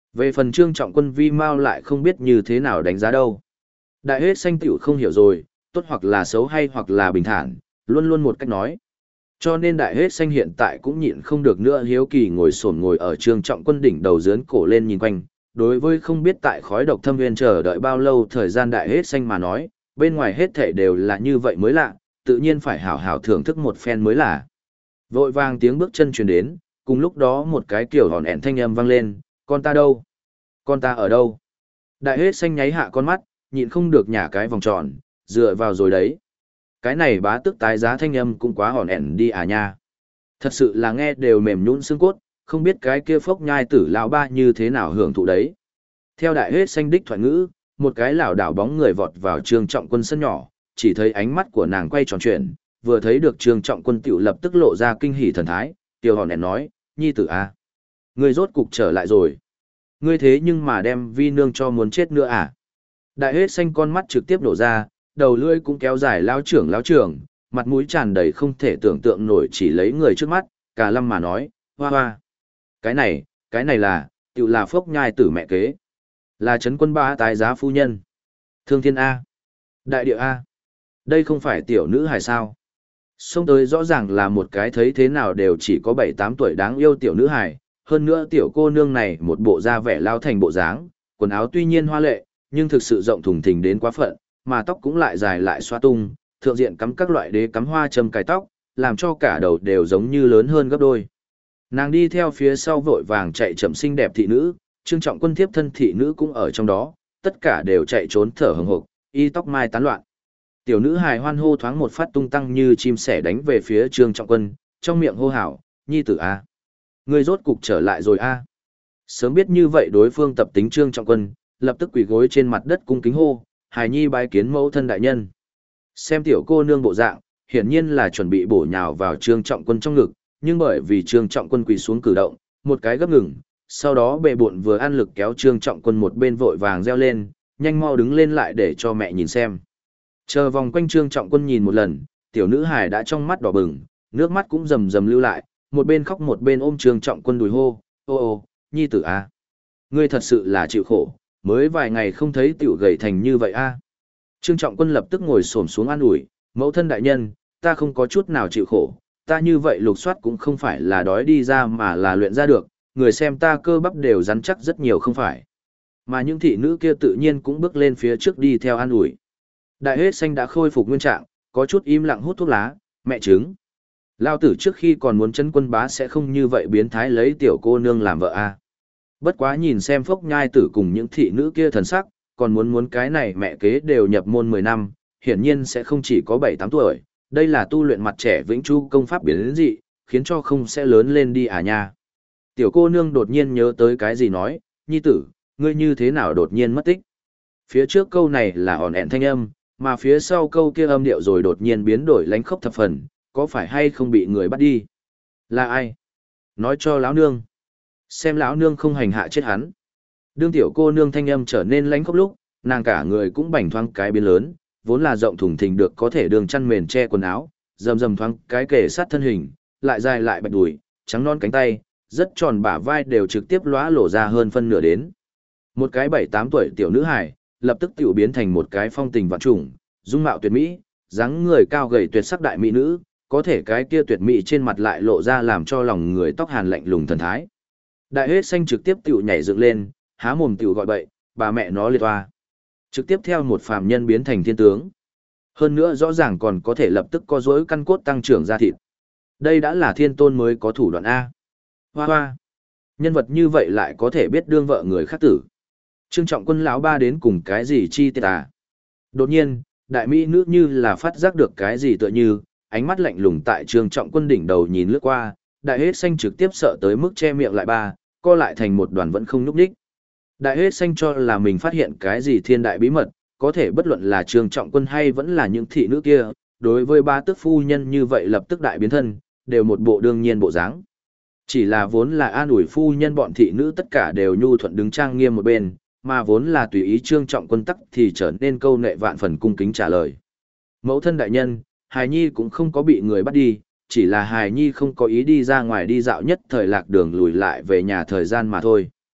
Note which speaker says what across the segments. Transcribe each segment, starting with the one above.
Speaker 1: Về phần Trương Trọng Quân vi mau lại không biết như thế nào đánh giá đâu. Đại hết xanh tiểu không hiểu rồi, tốt hoặc là xấu hay hoặc là bình thản, luôn luôn một cách nói. Cho nên đại hết xanh hiện tại cũng nhịn không được nữa hiếu kỳ ngồi ở Trương Trọng Quân đỉnh đầu dướn cổ lên nhìn quanh. Đối với không biết tại khói độc thâm nguyên chờ đợi bao lâu thời gian đại hết xanh mà nói, bên ngoài hết thể đều là như vậy mới lạ, tự nhiên phải hảo hảo thưởng thức một phen mới lạ. Vội vàng tiếng bước chân truyền đến, cùng lúc đó một cái kiểu hòn ẻn thanh âm vang lên, con ta đâu? Con ta ở đâu? Đại hết xanh nháy hạ con mắt, nhịn không được nhả cái vòng tròn, dựa vào rồi đấy. Cái này bá tức tái giá thanh âm cũng quá hòn ẻn đi à nha. Thật sự là nghe đều mềm nhũn xương cốt, không biết cái kia phốc nhai tử lão ba như thế nào hưởng thụ đấy. Theo đại hết xanh đích thoại ngữ, một cái lảo đảo bóng người vọt vào Trương Trọng Quân sân nhỏ, chỉ thấy ánh mắt của nàng quay tròn chuyển, vừa thấy được Trương Trọng Quân tiểu lập tức lộ ra kinh hỉ thần thái, tiểu hòn ẻn nói, nhi tử a, ngươi rốt cục trở lại rồi. Ngươi thế nhưng mà đem vi nương cho muốn chết nữa à? Đại hết xanh con mắt trực tiếp đổ ra, đầu lưỡi cũng kéo dài lao trưởng, mặt mũi tràn đầy không thể tưởng tượng nổi chỉ lấy người trước mắt, cả lâm mà nói, hoa hoa. Cái này là, tự là phốc nhai tử mẹ kế. Là Trấn Quân Bá tái giá phu nhân. Thương thiên A. Đại địa A. Đây không phải tiểu nữ hài sao? Xông tới rõ ràng là một cái thấy thế nào đều chỉ có 7-8 tuổi đáng yêu tiểu nữ hài. Hơn nữa tiểu cô nương này một bộ da vẻ lao thành bộ dáng, quần áo tuy nhiên hoa lệ, nhưng thực sự rộng thùng thình đến quá phận, mà tóc cũng lại dài lại xoa tung, thượng diện cắm các loại đế cắm hoa châm cài tóc, làm cho cả đầu đều giống như lớn hơn gấp đôi. Nàng đi theo phía sau vội vàng chạy chậm xinh đẹp thị nữ, Trương Trọng Quân thiếp thân thị nữ cũng ở trong đó, tất cả đều chạy trốn thở hổn hộc, y tóc mai tán loạn. Tiểu nữ hài hoan hô thoáng một phát tung tăng như chim sẻ đánh về phía Trương Trọng Quân, trong miệng hô hào, nhi tử a, ngươi rốt cục trở lại rồi a. Sớm biết như vậy đối phương tập tính Trương Trọng Quân, lập tức quỳ gối trên mặt đất cung kính hô, hài nhi bái kiến mẫu thân đại nhân. Xem tiểu cô nương bộ dạng, hiển nhiên là chuẩn bị bổ nhào vào Trương Trọng Quân trong ngực, nhưng bởi vì Trương Trọng Quân quỳ xuống cử động, một cái gấp ngừng, sau đó bệ bộn vừa ăn lực kéo Trương Trọng Quân một bên vội vàng reo lên, nhanh mau đứng lên lại để cho mẹ nhìn xem. Chờ vòng quanh Trương Trọng Quân nhìn một lần, tiểu nữ hài đã trong mắt đỏ bừng, nước mắt cũng rầm rầm lưu lại, một bên khóc một bên ôm Trương Trọng Quân đùi hô, ô, nhi tử a, ngươi thật sự là chịu khổ, mới vài ngày không thấy tiểu gầy thành như vậy a. Trương Trọng Quân lập tức ngồi xổm xuống an ủi, mẫu thân đại nhân, ta không có chút nào chịu khổ, ta như vậy lục soát cũng không phải là đói đi ra mà là luyện ra được, người xem ta cơ bắp đều rắn chắc rất nhiều không phải. Mà những thị nữ kia tự nhiên cũng bước lên phía trước đi theo an ủi. Đại hết xanh đã khôi phục nguyên trạng, có chút im lặng hút thuốc lá, mẹ trứng. Lao tử trước khi còn muốn Trấn Quân Bá sẽ không như vậy biến thái lấy tiểu cô nương làm vợ a. Bất quá nhìn xem phốc nhai tử cùng những thị nữ kia thần sắc, còn muốn cái này mẹ kế đều nhập môn 10 năm, hiển nhiên sẽ không chỉ có 7-8 tuổi, đây là tu luyện mặt trẻ vĩnh chu công pháp biến dị, khiến cho không sẽ lớn lên đi à nha. Tiểu cô nương đột nhiên nhớ tới cái gì nói, nhi tử, ngươi như thế nào đột nhiên mất tích. Phía trước câu này là ỏn ẹn thanh âm, mà phía sau câu kia âm điệu rồi đột nhiên biến đổi lánh khốc thập phần, có phải hay không bị người bắt đi? Là ai? Nói cho lão nương. Xem lão nương không hành hạ chết hắn. Đương tiểu cô nương thanh âm trở nên lánh khốc lúc, nàng cả người cũng bành thoáng cái biến lớn, vốn là rộng thùng thình được có thể đường chăn mền che quần áo, rầm rầm thoáng cái kề sát thân hình, lại dài lại bạch đùi, trắng non cánh tay, rất tròn bả vai đều trực tiếp lóa lổ ra hơn phân nửa đến. Một cái 7-8 tuổi tiểu nữ hài, lập tức tiểu biến thành một cái phong tình vạn trùng, dung mạo tuyệt mỹ, dáng người cao gầy tuyệt sắc đại mỹ nữ, có thể cái kia tuyệt mỹ trên mặt lại lộ ra làm cho lòng người tóc hàn lạnh lùng thần thái. Đại hết xanh trực tiếp tiểu nhảy dựng lên, há mồm tiểu gọi bậy, bà mẹ nó liệt oa. Trực tiếp theo một phàm nhân biến thành thiên tướng. Hơn nữa rõ ràng còn có thể lập tức co dối căn cốt tăng trưởng ra thịt. Đây đã là thiên tôn mới có thủ đoạn A. Hoa hoa. Nhân vật như vậy lại có thể biết đương vợ người khác tử. Trương Trọng Quân lão ba đến cùng cái gì chi tiết à? Đột nhiên, đại mỹ nữ như là phát giác được cái gì tựa như, ánh mắt lạnh lùng tại Trương Trọng Quân đỉnh đầu nhìn lướt qua, đại hết xanh trực tiếp sợ tới mức che miệng lại ba, co lại thành một đoàn vẫn không nhúc nhích. Đại hết xanh cho là mình phát hiện cái gì thiên đại bí mật, có thể bất luận là Trương Trọng Quân hay vẫn là những thị nữ kia, đối với ba tước phu nhân như vậy lập tức đại biến thân, đều một bộ đương nhiên bộ dáng. Chỉ là vốn là an ủi phu nhân bọn thị nữ tất cả đều nhu thuận đứng trang nghiêm một bên, mà vốn là tùy ý Trương Trọng Quân tắc thì trở nên câu nệ vạn phần cung kính trả lời. Mẫu thân đại nhân, hài nhi cũng không có bị người bắt đi, chỉ là hài nhi không có ý đi ra ngoài đi dạo nhất thời lạc đường lùi lại về nhà thời gian mà thôi.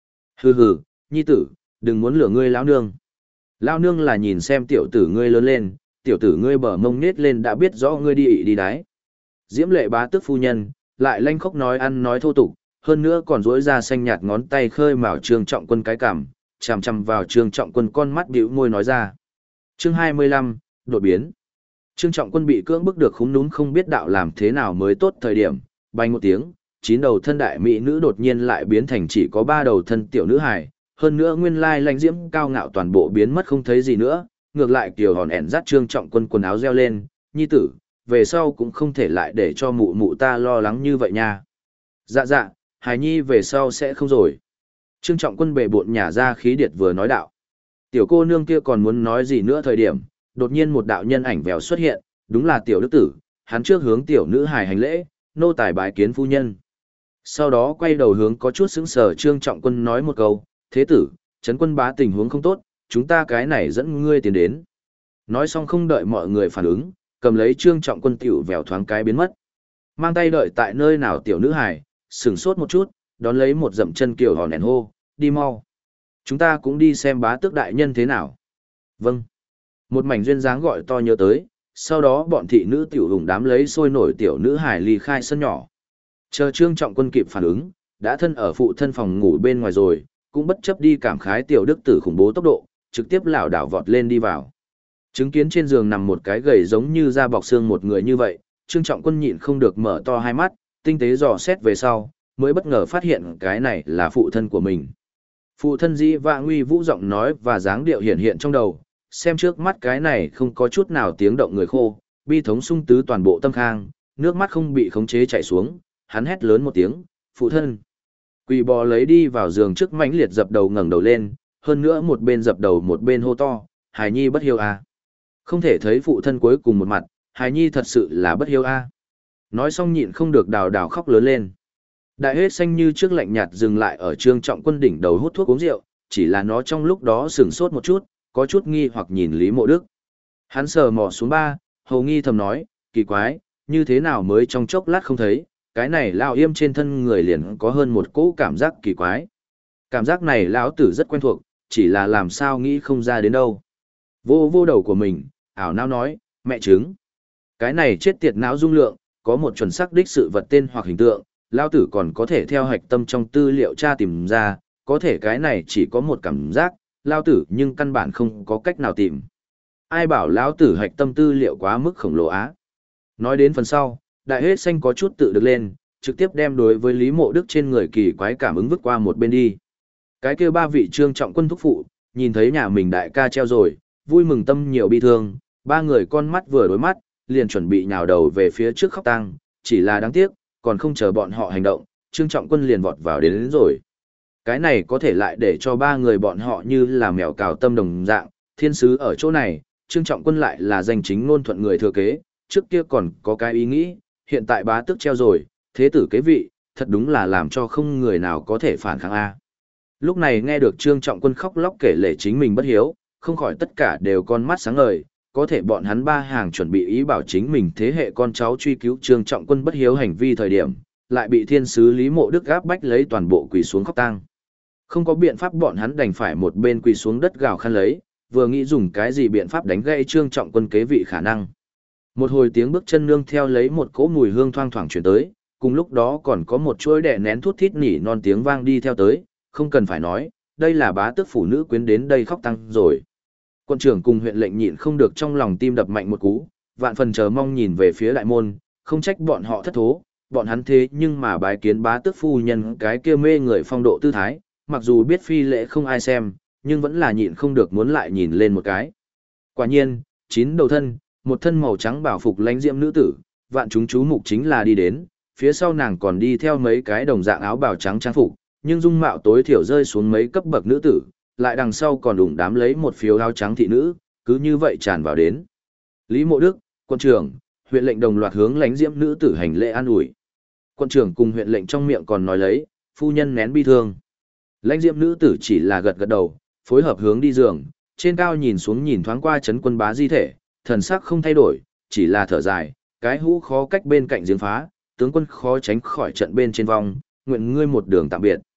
Speaker 1: Hừ hừ, nhi tử, đừng muốn lừa ngươi lão nương. Lão nương là nhìn xem tiểu tử ngươi lớn lên, tiểu tử ngươi bờ mông nết lên đã biết rõ ngươi đi ị đi đái. Diễm lệ bá tước phu nhân, lại lanh khóc nói ăn nói thô tục, hơn nữa còn dỗi ra xanh nhạt ngón tay khơi mào Trương Trọng Quân cái cảm, chằm chằm vào Trương Trọng Quân con mắt bĩu môi nói ra. Chương 25, đột biến. Trương Trọng Quân bị cưỡng bức được khúm núm không biết đạo làm thế nào mới tốt thời điểm, bay một tiếng, 9 đầu thân đại mỹ nữ đột nhiên lại biến thành chỉ có 3 đầu thân tiểu nữ hài, hơn nữa nguyên lai lãnh diễm cao ngạo toàn bộ biến mất không thấy gì nữa, ngược lại kiều hòn ẻn dắt Trương Trọng Quân quần áo reo lên, nhi tử, về sau cũng không thể lại để cho mụ mụ ta lo lắng như vậy nha. Dạ dạ, hài nhi về sau sẽ không rồi. Trương Trọng Quân bệ bộn nhả ra khí điệt vừa nói đạo. Tiểu cô nương kia còn muốn nói gì nữa thời điểm, đột nhiên một đạo nhân ảnh vèo xuất hiện, đúng là tiểu đức tử, hắn trước hướng tiểu nữ hài hành lễ, nô tài bái kiến phu nhân. Sau đó quay đầu hướng có chút sững sờ Trương Trọng Quân nói một câu, thế tử, Trấn Quân bá tình huống không tốt, chúng ta cái này dẫn ngươi tiến đến. Nói xong không đợi mọi người phản ứng, cầm lấy Trương Trọng Quân tiểu vèo thoáng cái biến mất. Mang tay đợi tại nơi nào tiểu nữ hài, sửng sốt một chút, đón lấy một dậm chân kiểu hòn nền hô, đi mau. Chúng ta cũng đi xem bá tước đại nhân thế nào. Vâng. Một mảnh duyên dáng gọi to nhớ tới, sau đó bọn thị nữ tiểu hùng đám lấy sôi nổi tiểu nữ hài ly khai sân nhỏ. Chờ Trương Trọng Quân kịp phản ứng, đã thân ở phụ thân phòng ngủ bên ngoài rồi, cũng bất chấp đi cảm khái tiểu đức tử khủng bố tốc độ, trực tiếp lảo đảo vọt lên đi vào. Chứng kiến trên giường nằm một cái gầy giống như da bọc xương một người như vậy, Trương Trọng Quân nhịn không được mở to hai mắt, tinh tế dò xét về sau, mới bất ngờ phát hiện cái này là phụ thân của mình. Phụ thân dĩ vãng uy vũ giọng nói và dáng điệu hiện hiện trong đầu, xem trước mắt cái này không có chút nào tiếng động người khô, bi thống sung tứ toàn bộ tâm khang, nước mắt không bị khống chế chảy xuống, hắn hét lớn một tiếng, phụ thân. Quỳ bò lấy đi vào giường trước mãnh liệt dập đầu ngẩng đầu lên, hơn nữa một bên dập đầu một bên hô to, hài nhi bất hiếu a. Không thể thấy phụ thân cuối cùng một mặt, hài nhi thật sự là bất hiếu a. Nói xong nhịn không được đào đào khóc lớn lên. Đại hết xanh như trước lạnh nhạt dừng lại ở Trương Trọng Quân đỉnh đầu hút thuốc uống rượu, chỉ là nó trong lúc đó sửng sốt một chút, có chút nghi hoặc nhìn Lý Mộ Đức. Hắn sờ mò xuống ba, hầu nghi thầm nói, kỳ quái, như thế nào mới trong chốc lát không thấy, cái này lao yêm trên thân người liền có hơn một cỗ cảm giác kỳ quái. Cảm giác này lão tử rất quen thuộc, chỉ là làm sao nghĩ không ra đến đâu. Vô vô đầu của mình, ảo não nói, mẹ chứng. Cái này chết tiệt não dung lượng, có một chuẩn xác đích sự vật tên hoặc hình tượng, lao tử còn có thể theo hạch tâm trong tư liệu tra tìm ra, có thể cái này chỉ có một cảm giác, lao tử nhưng căn bản không có cách nào tìm. Ai bảo lão tử hạch tâm tư liệu quá mức khổng lồ á. Nói đến phần sau, đại hết xanh có chút tự được lên, trực tiếp đem đối với Lý Mộ Đức trên người kỳ quái cảm ứng vứt qua một bên đi. Cái kia ba vị Trương Trọng Quân thúc phụ, nhìn thấy nhà mình đại ca treo rồi, vui mừng tâm nhiều bi thương, ba người con mắt vừa đối mắt, liền chuẩn bị nhào đầu về phía trước khóc tang, chỉ là đáng tiếc, còn không chờ bọn họ hành động, Trương Trọng Quân liền vọt vào đến rồi. Cái này có thể lại để cho ba người bọn họ như là mèo cào tâm đồng dạng, thiên sứ ở chỗ này, Trương Trọng Quân lại là danh chính ngôn thuận người thừa kế, trước kia còn có cái ý nghĩ, hiện tại bá tước treo rồi, thế tử kế vị, thật đúng là làm cho không người nào có thể phản kháng A. Lúc này nghe được Trương Trọng Quân khóc lóc kể lể chính mình bất hiếu, không khỏi tất cả đều con mắt sáng ngời, có thể bọn hắn ba hàng chuẩn bị ý bảo chính mình thế hệ con cháu truy cứu Trương Trọng Quân bất hiếu hành vi thời điểm, lại bị thiên sứ Lý Mộ Đức gáp bách lấy toàn bộ quỳ xuống khóc tang. Không có biện pháp bọn hắn đành phải một bên quỳ xuống đất gào khăn lấy, vừa nghĩ dùng cái gì biện pháp đánh gãy Trương Trọng Quân kế vị khả năng. Một hồi tiếng bước chân nương theo lấy một cỗ mùi hương thoang thoảng chuyển tới, cùng lúc đó còn có một chuỗi đẻ nén thút thít nỉ non tiếng vang đi theo tới, không cần phải nói, đây là bá tước phủ nữ quyến đến đây khóc tăng rồi. Quận trưởng cùng huyện lệnh nhịn không được trong lòng tim đập mạnh một cú, vạn phần chờ mong nhìn về phía đại môn, không trách bọn họ thất thố, bọn hắn thế nhưng mà bái kiến bá tước phu nhân cái kia mê người phong độ tư thái, mặc dù biết phi lễ không ai xem, nhưng vẫn là nhịn không được muốn lại nhìn lên một cái. Quả nhiên, 9 đầu thân, một thân màu trắng bảo phục lãnh diễm nữ tử, vạn chúng chú mục chính là đi đến, phía sau nàng còn đi theo mấy cái đồng dạng áo bào trắng trang phục, nhưng dung mạo tối thiểu rơi xuống mấy cấp bậc nữ tử, lại đằng sau còn đụng đám lấy một phiếu áo trắng thị nữ, cứ như vậy tràn vào đến. Lý Mộ Đức, quận trưởng, huyện lệnh đồng loạt hướng lãnh diễm nữ tử hành lễ an ủi. Quận trưởng cùng huyện lệnh trong miệng còn nói lấy, phu nhân nén bi thương. Lãnh diễm nữ tử chỉ là gật gật đầu, phối hợp hướng đi giường, trên cao nhìn xuống nhìn thoáng qua Trấn Quân bá di thể, thần sắc không thay đổi, chỉ là thở dài, cái hũ khó cách bên cạnh giếng phá, tướng quân khó tránh khỏi trận bên trên vong, nguyện ngươi một đường tạm biệt.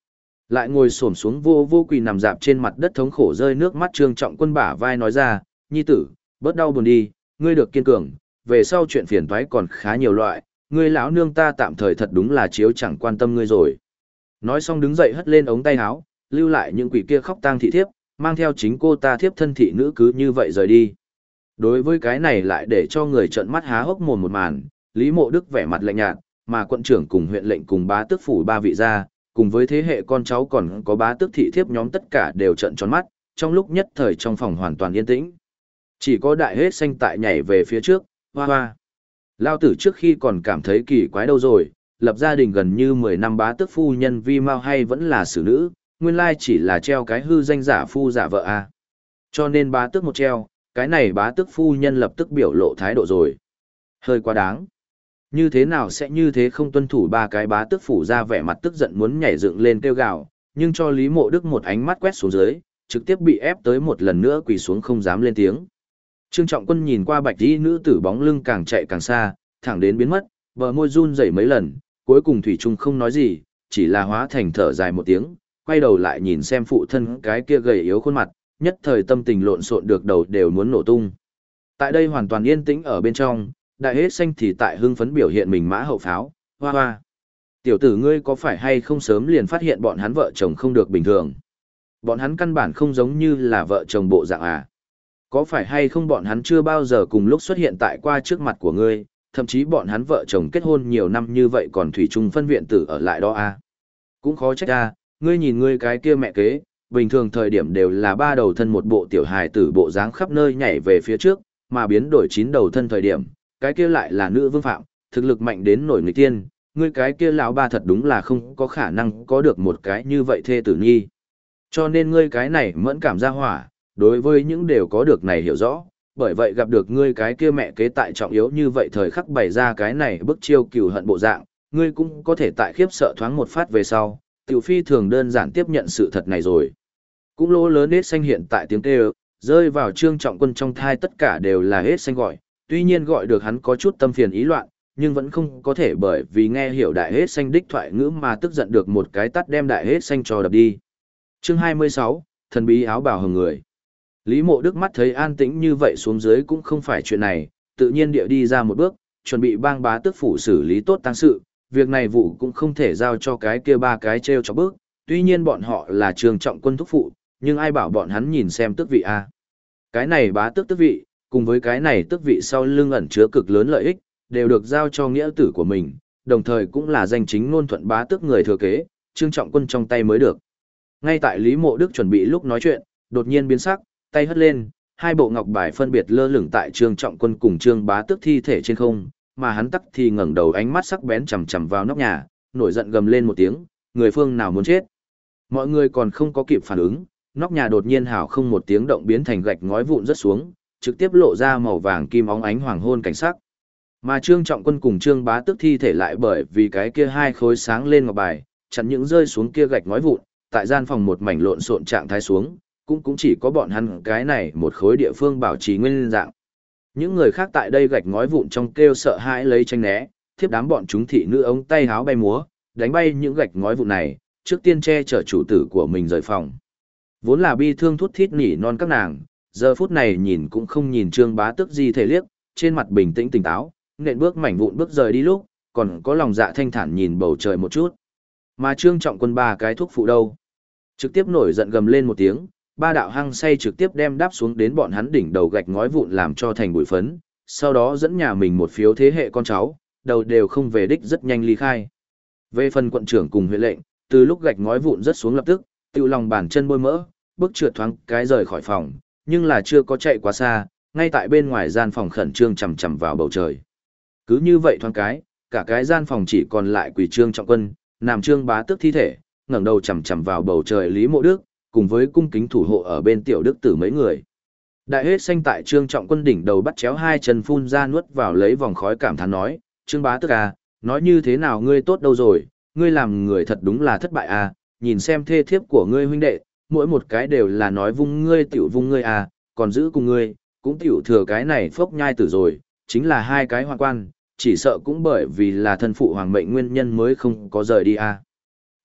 Speaker 1: Lại ngồi xổm xuống vô vô quỳ nằm dạp trên mặt đất thống khổ rơi nước mắt Trương Trọng Quân bả vai nói ra, nhi tử, bớt đau buồn đi, ngươi được kiên cường, về sau chuyện phiền toái còn khá nhiều loại, ngươi lão nương ta tạm thời thật đúng là chiếu chẳng quan tâm ngươi rồi. Nói xong đứng dậy hất lên ống tay áo, lưu lại những quỷ kia khóc tang thị thiếp, mang theo chính cô ta thiếp thân thị nữ cứ như vậy rời đi. Đối với cái này lại để cho người trợn mắt há hốc mồm một màn, Lý Mộ Đức vẻ mặt lạnh nhạt, mà quận trưởng cùng huyện lệnh cùng bá tước phủ ba vị gia, cùng với thế hệ con cháu còn có bá tước thị thiếp nhóm tất cả đều trợn tròn mắt, trong lúc nhất thời trong phòng hoàn toàn yên tĩnh. Chỉ có đại hết xanh tại nhảy về phía trước, hoa hoa. Lao tử trước khi còn cảm thấy kỳ quái đâu rồi, lập gia đình gần như 10 năm bá tước phu nhân vi mao hay vẫn là xử nữ, nguyên lai chỉ là treo cái hư danh giả phu giả vợ à. Cho nên bá tước một treo, cái này bá tước phu nhân lập tức biểu lộ thái độ rồi. Hơi quá đáng. Như thế nào sẽ như thế không tuân thủ ba cái bá tước phủ ra vẻ mặt tức giận muốn nhảy dựng lên kêu gào, nhưng cho Lý Mộ Đức một ánh mắt quét xuống dưới, trực tiếp bị ép tới một lần nữa quỳ xuống không dám lên tiếng. Trương Trọng Quân nhìn qua bạch y nữ tử bóng lưng càng chạy càng xa, thẳng đến biến mất, bờ môi run rẩy mấy lần, cuối cùng thủy chung không nói gì, chỉ là hóa thành thở dài một tiếng, quay đầu lại nhìn xem phụ thân cái kia gầy yếu khuôn mặt, nhất thời tâm tình lộn xộn được đầu đều muốn nổ tung. Tại đây hoàn toàn yên tĩnh ở bên trong, đại hết xanh thì tại hưng phấn biểu hiện mình mã hậu pháo, hoa hoa. Tiểu tử ngươi có phải hay không sớm liền phát hiện bọn hắn vợ chồng không được bình thường? Bọn hắn căn bản không giống như là vợ chồng bộ dạng à? Có phải hay không bọn hắn chưa bao giờ cùng lúc xuất hiện tại qua trước mặt của ngươi, thậm chí bọn hắn vợ chồng kết hôn nhiều năm như vậy còn thủy chung phân viện tử ở lại đó à? Cũng khó trách à, ngươi nhìn ngươi cái kia mẹ kế, bình thường thời điểm đều là ba đầu thân một bộ tiểu hài tử bộ dáng khắp nơi nhảy về phía trước, mà biến đổi chín đầu thân thời điểm, cái kia lại là nữ vương phạm, thực lực mạnh đến nổi nghịch tiên, ngươi cái kia lão ba thật đúng là không có khả năng có được một cái như vậy thê tử nhi. Cho nên ngươi cái này mẫn cảm ra hỏa, đối với những đều có được này hiểu rõ, bởi vậy gặp được ngươi cái kia mẹ kế tại trọng yếu như vậy thời khắc bày ra cái này bức chiêu cừu hận bộ dạng, ngươi cũng có thể tại khiếp sợ thoáng một phát về sau, tiểu phi thường đơn giản tiếp nhận sự thật này rồi. Cũng lỗ lớn hết xanh hiện tại tiếng kêu, rơi vào Trương Trọng Quân trong thai tất cả đều là hết xanh gọi, tuy nhiên gọi được hắn có chút tâm phiền ý loạn, nhưng vẫn không có thể bởi vì nghe hiểu đại hết xanh đích thoại ngữ mà tức giận được một cái tắt đem đại hết xanh cho đập đi. Chương 26, thần bí áo bào hồng người. Lý Mộ Đức mắt thấy an tĩnh như vậy xuống dưới cũng không phải chuyện này, tự nhiên địa đi ra một bước, chuẩn bị bang bá tước phủ xử lý tốt tang sự, việc này vụ cũng không thể giao cho cái kia ba cái treo cho bước, tuy nhiên bọn họ là Trương Trọng Quân thúc phụ, nhưng ai bảo bọn hắn nhìn xem tước vị a? Cái này bá tước tước vị, cùng với cái này tước vị sau lưng ẩn chứa cực lớn lợi ích, đều được giao cho nghĩa tử của mình, đồng thời cũng là danh chính ngôn thuận bá tước người thừa kế, Trương Trọng Quân trong tay mới được. Ngay tại Lý Mộ Đức chuẩn bị lúc nói chuyện, đột nhiên biến sắc, tay hất lên, hai bộ ngọc bài phân biệt lơ lửng tại Trương Trọng Quân cùng Trương Bá Tước thi thể trên không, mà hắn tắc thì ngẩng đầu ánh mắt sắc bén chằm chằm vào nóc nhà, nổi giận gầm lên một tiếng, người phương nào muốn chết. Mọi người còn không có kịp phản ứng, nóc nhà đột nhiên hào không một tiếng động biến thành gạch ngói vụn rất xuống, trực tiếp lộ ra màu vàng kim óng ánh hoàng hôn cảnh sắc. Mà Trương Trọng Quân cùng Trương Bá Tước thi thể lại bởi vì cái kia hai khối sáng lên ngọc bài, chặn những rơi xuống kia gạch ngói vụn, tại gian phòng một mảnh lộn xộn trạng thái xuống, cũng chỉ có bọn hắn cái này một khối địa phương bảo trì nguyên dạng. Những người khác tại đây gạch ngói vụn trong kêu sợ hãi lấy tranh né, thiếp đám bọn chúng thị nữ ống tay háo bay múa, đánh bay những gạch ngói vụn này, trước tiên che chở chủ tử của mình rời phòng. Vốn là bi thương thút thít nỉ non các nàng, giờ phút này nhìn cũng không nhìn Trương Bá Tước gì thể liếc, trên mặt bình tĩnh tỉnh táo, nện bước mảnh vụn bước rời đi lúc, còn có lòng dạ thanh thản nhìn bầu trời một chút. Mà Trương Trọng Quân ba cái thuốc phụ đâu? Trực tiếp nổi giận gầm lên một tiếng, ba đạo hăng say trực tiếp đem đáp xuống đến bọn hắn đỉnh đầu gạch ngói vụn làm cho thành bụi phấn, sau đó dẫn nhà mình một phiếu thế hệ con cháu, đầu đều không về đích rất nhanh ly khai. Về phần quận trưởng cùng huyện lệnh, từ lúc gạch ngói vụn rất xuống lập tức, tiêu lòng bàn chân bôi mỡ, bước trượt thoáng cái rời khỏi phòng, nhưng là chưa có chạy quá xa, ngay tại bên ngoài gian phòng khẩn trương chằm chằm vào bầu trời. Cứ như vậy thoáng cái, cả cái gian phòng chỉ còn lại quỷ Trương Trọng Quân, nằm Trương Bá Tước thi thể, ngẩng đầu chằm chằm vào bầu trời Lý Mộ Đức, cùng với cung kính thủ hộ ở bên tiểu đức tử mấy người. Đại hết xanh tại Trương Trọng Quân đỉnh đầu bắt chéo hai chân phun ra nuốt vào lấy vòng khói cảm thán nói, Trương Bá Tước à, nói như thế nào ngươi tốt đâu rồi, ngươi làm người thật đúng là thất bại à, nhìn xem thê thiếp của ngươi huynh đệ, mỗi một cái đều là nói vung ngươi tiểu vung ngươi à, còn giữ cùng ngươi, cũng tiểu thừa cái này phốc nhai tử rồi, chính là hai cái hoàng quan, chỉ sợ cũng bởi vì là thân phụ hoàng mệnh nguyên nhân mới không có rời đi à.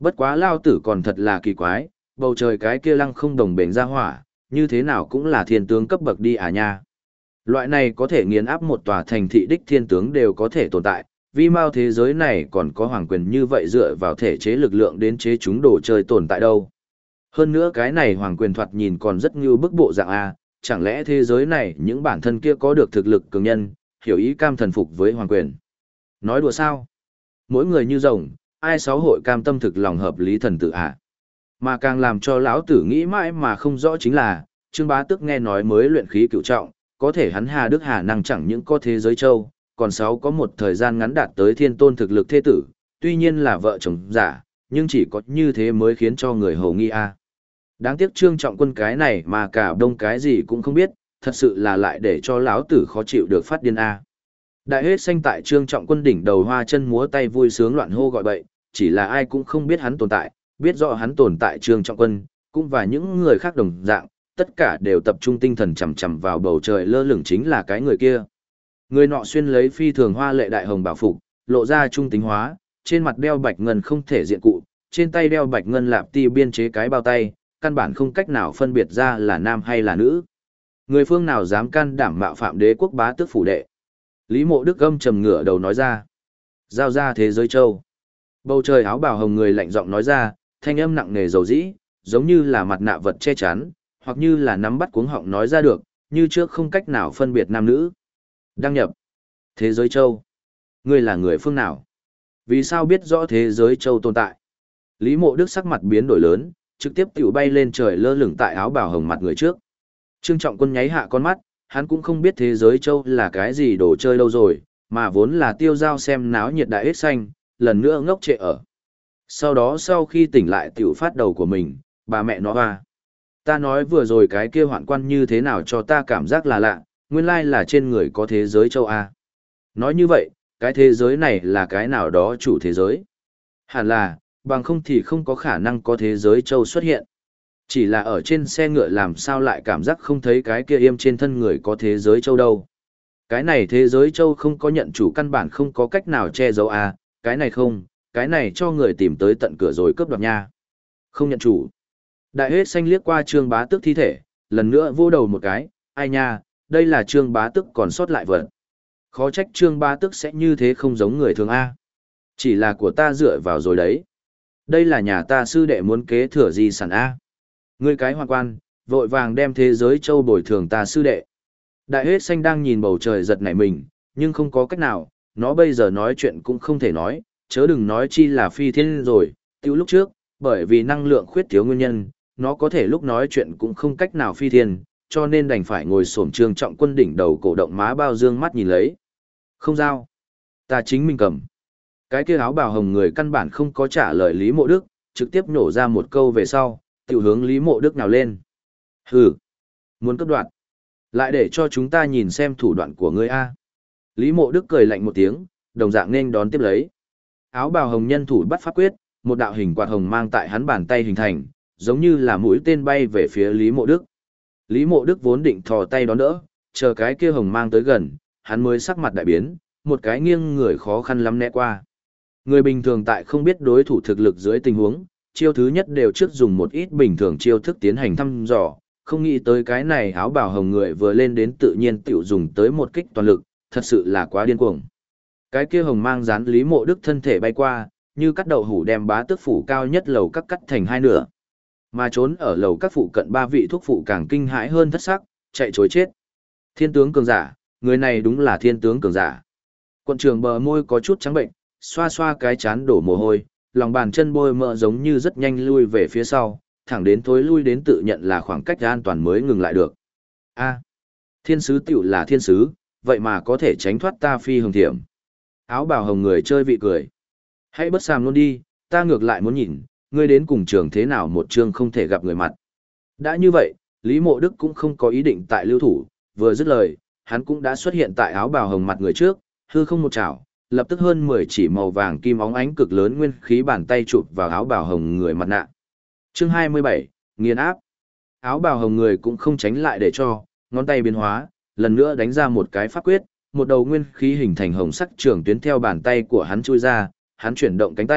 Speaker 1: Bất quá lao tử còn thật là kỳ quái, bầu trời cái kia lăng không đồng bền ra hỏa, như thế nào cũng là thiên tướng cấp bậc đi à nha. Loại này có thể nghiền áp một tòa thành thị đích thiên tướng đều có thể tồn tại, vì mao thế giới này còn có hoàng quyền như vậy dựa vào thể chế lực lượng đến chế chúng đồ chơi tồn tại đâu. Hơn nữa cái này hoàng quyền thoạt nhìn còn rất như bức bộ dạng A, chẳng lẽ thế giới này những bản thân kia có được thực lực cường nhân, hiểu ý cam thần phục với hoàng quyền. Nói đùa sao? Mỗi người như rồng, ai sáu hội cam tâm thực lòng hợp lý thần tử ạ. Mà càng làm cho lão tử nghĩ mãi mà không rõ chính là, Trương Bá Tước nghe nói mới luyện khí cựu trọng, có thể hắn Hà Đức Hà năng chẳng những có thế giới châu, còn sáu có một thời gian ngắn đạt tới thiên tôn thực lực thế tử, tuy nhiên là vợ chồng giả, nhưng chỉ có như thế mới khiến cho người hầu nghi a. Đáng tiếc Trương Trọng Quân cái này mà cả đông cái gì cũng không biết, thật sự là lại để cho lão tử khó chịu được phát điên a. Đại hết xanh tại Trương Trọng Quân đỉnh đầu hoa chân múa tay vui sướng loạn hô gọi bậy, chỉ là ai cũng không biết hắn tồn tại, biết rõ hắn tồn tại Trương Trọng Quân, cũng và những người khác đồng dạng, tất cả đều tập trung tinh thần chằm chằm vào bầu trời lơ lửng chính là cái người kia. Người nọ xuyên lấy phi thường hoa lệ đại hồng bảo phục, lộ ra trung tính hóa, trên mặt đeo bạch ngân không thể diện cụ, trên tay đeo bạch ngân lạp ti biên chế cái bao tay, căn bản không cách nào phân biệt ra là nam hay là nữ. Người phương nào dám can đảm mạo phạm đế quốc bá tước phủ đệ? Lý Mộ Đức âm trầm ngửa đầu nói ra. Giao ra thế giới châu. Bầu trời áo bào hồng người lạnh giọng nói ra, thanh âm nặng nề dầu dĩ, giống như là mặt nạ vật che chắn, hoặc như là nắm bắt cuống họng nói ra được, như trước không cách nào phân biệt nam nữ. Đăng nhập. Thế giới châu. Ngươi là người phương nào? Vì sao biết rõ thế giới châu tồn tại? Lý Mộ Đức sắc mặt biến đổi lớn, trực tiếp tiểu bay lên trời lơ lửng tại áo bào hồng mặt người trước. Trương Trọng Quân nháy hạ con mắt, hắn cũng không biết thế giới châu là cái gì đồ chơi lâu rồi, mà vốn là tiêu giao xem náo nhiệt đại hết xanh, lần nữa ngốc trệ ở. Sau đó sau khi tỉnh lại tiểu phát đầu của mình, bà mẹ nó hoa. Ta nói vừa rồi cái kia hoạn quan như thế nào cho ta cảm giác là lạ, nguyên lai là trên người có thế giới châu A. Nói như vậy, cái thế giới này là cái nào đó chủ thế giới. Hẳn là, bằng không thì không có khả năng có thế giới châu xuất hiện. Chỉ là ở trên xe ngựa làm sao lại cảm giác không thấy cái kia im trên thân người có thế giới châu đâu. Cái này thế giới châu không có nhận chủ căn bản không có cách nào che giấu à, cái này không, cái này cho người tìm tới tận cửa rồi cướp đoạt nha. Không nhận chủ. Đại hết xanh liếc qua Trương Bá Tước thi thể, lần nữa vô đầu một cái, ai nha, đây là Trương Bá Tước còn sót lại vật. Khó trách Trương Bá Tước sẽ như thế không giống người thường A. Chỉ là của ta dựa vào rồi đấy. Đây là nhà ta sư đệ muốn kế thừa di sản A. Ngươi cái hoạn quan, vội vàng đem thế giới châu bồi thường ta sư đệ. Đại hết xanh đang nhìn bầu trời giật nảy mình, nhưng không có cách nào, nó bây giờ nói chuyện cũng không thể nói, chớ đừng nói chi là phi thiên rồi, tiêu lúc trước, bởi vì năng lượng khuyết thiếu nguyên nhân, nó có thể lúc nói chuyện cũng không cách nào phi thiên, cho nên đành phải ngồi xổm Trương Trọng Quân đỉnh đầu cổ động má bao dương mắt nhìn lấy. Không giao. Ta chính mình cầm. Cái kia áo bào hồng người căn bản không có trả lời Lý Mộ Đức, trực tiếp nổ ra một câu về sau, tiểu hướng Lý Mộ Đức nào lên. Hừ. Muốn cướp đoạt. Lại để cho chúng ta nhìn xem thủ đoạn của ngươi a. Lý Mộ Đức cười lạnh một tiếng, đồng dạng nên đón tiếp lấy. Áo bào hồng nhân thủ bắt pháp quyết, một đạo hình quạt hồng mang tại hắn bàn tay hình thành, giống như là mũi tên bay về phía Lý Mộ Đức. Lý Mộ Đức vốn định thò tay đón đỡ, chờ cái kia hồng mang tới gần, hắn mới sắc mặt đại biến, một cái nghiêng người khó khăn lắm né qua. Người bình thường tại không biết đối thủ thực lực dưới tình huống, chiêu thứ nhất đều trước dùng một ít bình thường chiêu thức tiến hành thăm dò, không nghĩ tới cái này áo bào hồng người vừa lên đến tự nhiên tiểu dùng tới một kích toàn lực, thật sự là quá điên cuồng. Cái kia hồng mang dán Lý Mộ Đức thân thể bay qua, như cắt đậu hủ đem Bá Tước phủ cao nhất lầu các cắt thành hai nửa. Mà trốn ở lầu các phụ cận ba vị thuốc phụ càng kinh hãi hơn thất sắc, chạy trối chết. Thiên tướng cường giả, người này đúng là thiên tướng cường giả. Quận trưởng bờ môi có chút trắng bệnh, xoa xoa cái chán đổ mồ hôi, lòng bàn chân bôi mỡ giống như rất nhanh lui về phía sau, thẳng đến thối lui đến tự nhận là khoảng cách an toàn mới ngừng lại được. A, thiên sứ tiểu là thiên sứ, vậy mà có thể tránh thoát ta phi hồng thiểm. Áo bào hồng người chơi vị cười. Hãy bất sàm luôn đi, ta ngược lại muốn nhìn, ngươi đến cùng trường thế nào một trường không thể gặp người mặt. Đã như vậy, Lý Mộ Đức cũng không có ý định tại lưu thủ, vừa dứt lời, hắn cũng đã xuất hiện tại áo bào hồng mặt người trước, hư không một chảo, lập tức hơn 10 chỉ màu vàng kim óng ánh cực lớn nguyên khí bàn tay chụp vào áo bào hồng người mặt nạ. Chương 27, nghiền áp. Áo bào hồng người cũng không tránh lại để cho, ngón tay biến hóa, lần nữa đánh ra một cái pháp quyết, một đầu nguyên khí hình thành hồng sắc trường tuyến theo bàn tay của hắn chui ra, hắn chuyển động cánh tay,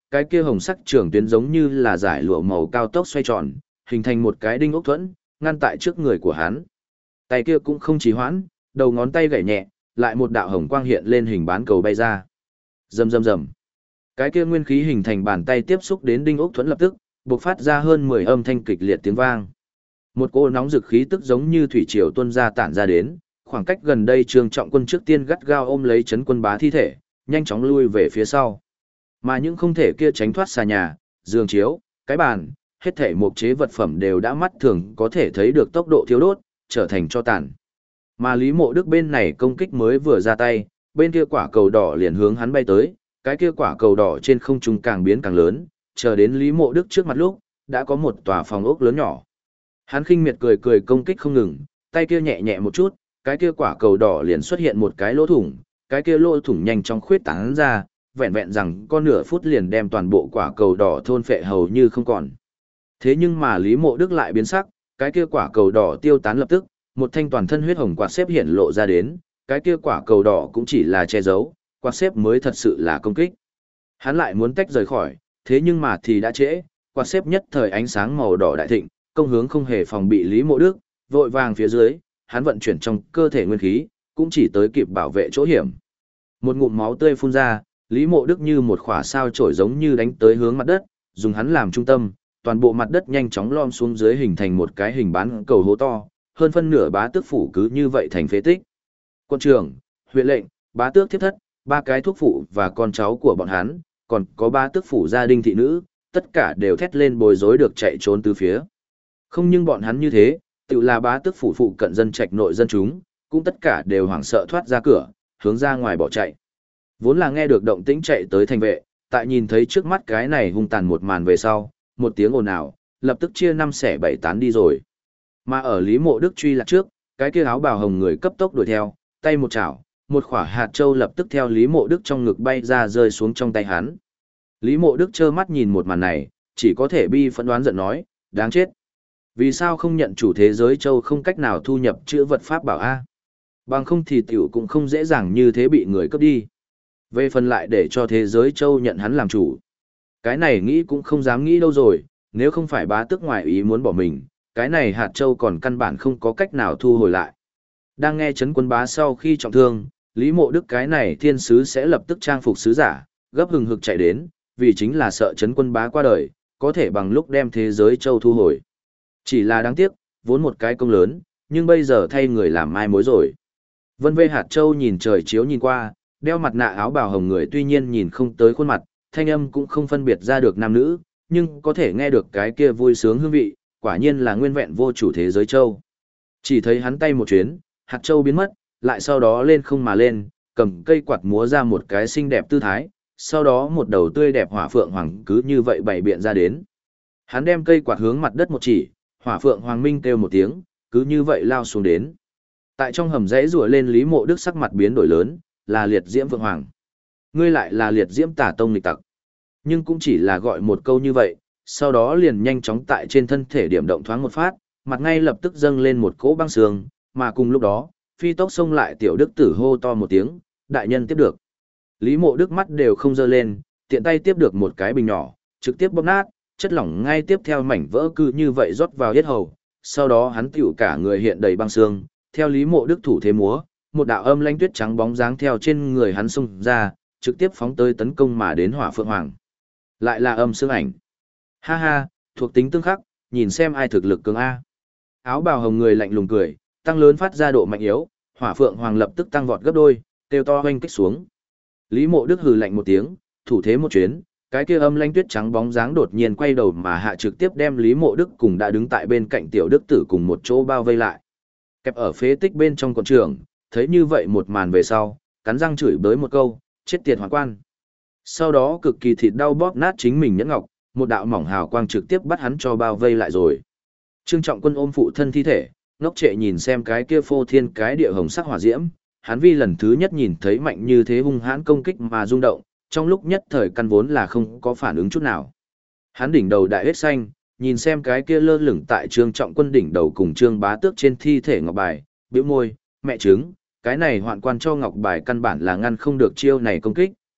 Speaker 1: cái kia hồng sắc trường tuyến giống như là giải lụa màu cao tốc xoay tròn, hình thành một cái đinh ốc thuẫn, ngăn tại trước người của hắn. Tay kia cũng không trì hoãn, đầu ngón tay gảy nhẹ, lại một đạo hồng quang hiện lên hình bán cầu bay ra. Rầm rầm rầm. Cái kia nguyên khí hình thành bàn tay tiếp xúc đến đinh ốc thuẫn lập tức, bộc phát ra hơn 10 âm thanh kịch liệt tiếng vang. Một cỗ nóng dực khí tức giống như thủy triều tuôn ra tản ra đến, khoảng cách gần đây Trương Trọng Quân trước tiên gắt gao ôm lấy Trấn Quân Bá thi thể, nhanh chóng lui về phía sau. Mà những không thể kia tránh thoát xà nhà, giường chiếu, cái bàn, hết thảy mục chế vật phẩm đều đã mắt thường có thể thấy được tốc độ thiêu đốt, trở thành tro tàn. Mà Lý Mộ Đức bên này công kích mới vừa ra tay, bên kia quả cầu đỏ liền hướng hắn bay tới, cái kia quả cầu đỏ trên không trung càng biến càng lớn, chờ đến Lý Mộ Đức trước mặt lúc, đã có một tòa phòng ốc lớn nhỏ. Hắn khinh miệt cười cười công kích không ngừng, tay kia nhẹ nhẹ một chút, cái kia quả cầu đỏ liền xuất hiện một cái lỗ thủng, cái kia lỗ thủng nhanh chóng khuyết tán ra, vẹn vẹn rằng có nửa phút liền đem toàn bộ quả cầu đỏ thôn phệ hầu như không còn. Thế nhưng mà Lý Mộ Đức lại biến sắc, cái kia quả cầu đỏ tiêu tán lập tức, một thanh toàn thân huyết hồng quạt xếp hiện lộ ra đến, cái kia quả cầu đỏ cũng chỉ là che giấu, quạt xếp mới thật sự là công kích. Hắn lại muốn tách rời khỏi, thế nhưng mà thì đã trễ, quạt xếp nhất thời ánh sáng màu đỏ đại thịnh, công hướng không hề phòng bị Lý Mộ Đức, vội vàng phía dưới, hắn vận chuyển trong cơ thể nguyên khí, cũng chỉ tới kịp bảo vệ chỗ hiểm. Một ngụm máu tươi phun ra, Lý Mộ Đức như một khỏa sao chổi giống như đánh tới hướng mặt đất, dùng hắn làm trung tâm, toàn bộ mặt đất nhanh chóng lom xuống dưới hình thành một cái hình bán cầu hố to, hơn phân nửa bá tước phủ cứ như vậy thành phế tích. Quân trưởng, huyện lệnh, bá tước thiếp thất, ba cái thuốc phụ và con cháu của bọn hắn, còn có ba tước phủ gia đình thị nữ, tất cả đều thét lên bối rối được chạy trốn từ phía. Không nhưng bọn hắn như thế, tự là bá tước phủ phụ cận dân trạch nội dân chúng, cũng tất cả đều hoảng sợ thoát ra cửa, hướng ra ngoài bỏ chạy. Vốn là nghe được động tĩnh chạy tới thành vệ, tại nhìn thấy trước mắt cái này hung tàn một màn về sau, một tiếng ồn ào, lập tức chia năm xẻ bảy tán đi rồi. Mà ở Lý Mộ Đức truy lạc trước, cái kia áo bào hồng người cấp tốc đuổi theo, tay một chảo, một quả hạt châu lập tức theo Lý Mộ Đức trong ngực bay ra rơi xuống trong tay hắn. Lý Mộ Đức trơ mắt nhìn một màn này, chỉ có thể bi phẫn đoán giận nói, đáng chết. Vì sao không nhận chủ thế giới châu không cách nào thu nhập chữ vật pháp bảo A? Bằng không thì tiểu cũng không dễ dàng như thế bị người cướp đi. Về phần lại để cho thế giới châu nhận hắn làm chủ. Cái này nghĩ cũng không dám nghĩ đâu rồi, nếu không phải bá tước ngoại ý muốn bỏ mình, cái này hạt châu còn căn bản không có cách nào thu hồi lại. Đang nghe Trấn Quân Bá sau khi trọng thương, Lý Mộ Đức cái này thiên sứ sẽ lập tức trang phục sứ giả, gấp hừng hực chạy đến, vì chính là sợ Trấn Quân Bá qua đời, có thể bằng lúc đem thế giới châu thu hồi. Chỉ là đáng tiếc, vốn một cái công lớn, nhưng bây giờ thay người làm mai mối rồi. Vân Vê hạt châu nhìn trời chiếu nhìn qua, đeo mặt nạ áo bào hồng người tuy nhiên nhìn không tới khuôn mặt, thanh âm cũng không phân biệt ra được nam nữ, nhưng có thể nghe được cái kia vui sướng hương vị, quả nhiên là nguyên vẹn vô chủ thế giới châu. Chỉ thấy hắn tay một chuyến, hạt châu biến mất, lại sau đó lên không mà lên, cầm cây quạt múa ra một cái xinh đẹp tư thái, sau đó một đầu tươi đẹp hỏa phượng hoàng cứ như vậy bày biện ra đến. Hắn đem cây quạt hướng mặt đất một chỉ, hỏa phượng hoàng minh kêu một tiếng, cứ như vậy lao xuống đến. Tại trong hầm rẽ rùa lên Lý Mộ Đức sắc mặt biến đổi lớn, là liệt diễm phượng hoàng. Ngươi lại là liệt diễm tả tông nghịch tặc. Nhưng cũng chỉ là gọi một câu như vậy, sau đó liền nhanh chóng tại trên thân thể điểm động thoáng một phát, mặt ngay lập tức dâng lên một cỗ băng sương, mà cùng lúc đó, phi tốc xông lại tiểu đức tử hô to một tiếng, đại nhân tiếp được. Lý Mộ Đức mắt đều không dơ lên, tiện tay tiếp được một cái bình nhỏ, trực tiếp bóp nát, chất lỏng ngay tiếp theo mảnh vỡ cứ như vậy rót vào yết hầu, sau đó hắn tiểu cả người hiện đầy băng sương, theo Lý Mộ Đức thủ thế múa, một đạo âm lãnh tuyết trắng bóng dáng theo trên người hắn xung ra, trực tiếp phóng tới tấn công mà đến Hỏa Phượng Hoàng. Lại là âm xương ảnh. Ha ha, thuộc tính tương khắc, nhìn xem ai thực lực cường a. Áo bào hồng người lạnh lùng cười, tăng lớn phát ra độ mạnh yếu, Hỏa Phượng Hoàng lập tức tăng vọt gấp đôi, kêu to hoanh kích xuống. Lý Mộ Đức hừ lạnh một tiếng, thủ thế một chuyến, cái kia âm lãnh tuyết trắng bóng dáng đột nhiên quay đầu mà hạ trực tiếp đem Lý Mộ Đức cùng đã đứng tại bên cạnh tiểu đức tử cùng một chỗ bao vây lại. Kẹp ở phế tích bên trong quận trường, thấy như vậy một màn về sau, cắn răng chửi bới một câu, chết tiệt hoàn quan. Sau đó cực kỳ thịt đau bóp nát chính mình nhẫn ngọc, một đạo mỏng hào quang trực tiếp bắt hắn cho bao vây lại rồi. Trương Trọng Quân ôm phụ thân thi thể, ngốc trệ nhìn xem cái kia phô thiên cái địa hồng sắc hỏa diễm, hắn vì lần thứ nhất nhìn thấy mạnh như thế hung hãn công kích mà rung động, trong lúc nhất thời căn vốn là không có phản ứng chút nào. Hắn đỉnh đầu đại hết xanh, nhìn xem cái kia lơ lửng tại Trương Trọng Quân đỉnh đầu cùng Trương Bá Tước trên thi thể ngọc bài, bĩu môi, mẹ trứng, cái này hoạn quan cho ngọc bài căn bản là ngăn không được chiêu này công kích,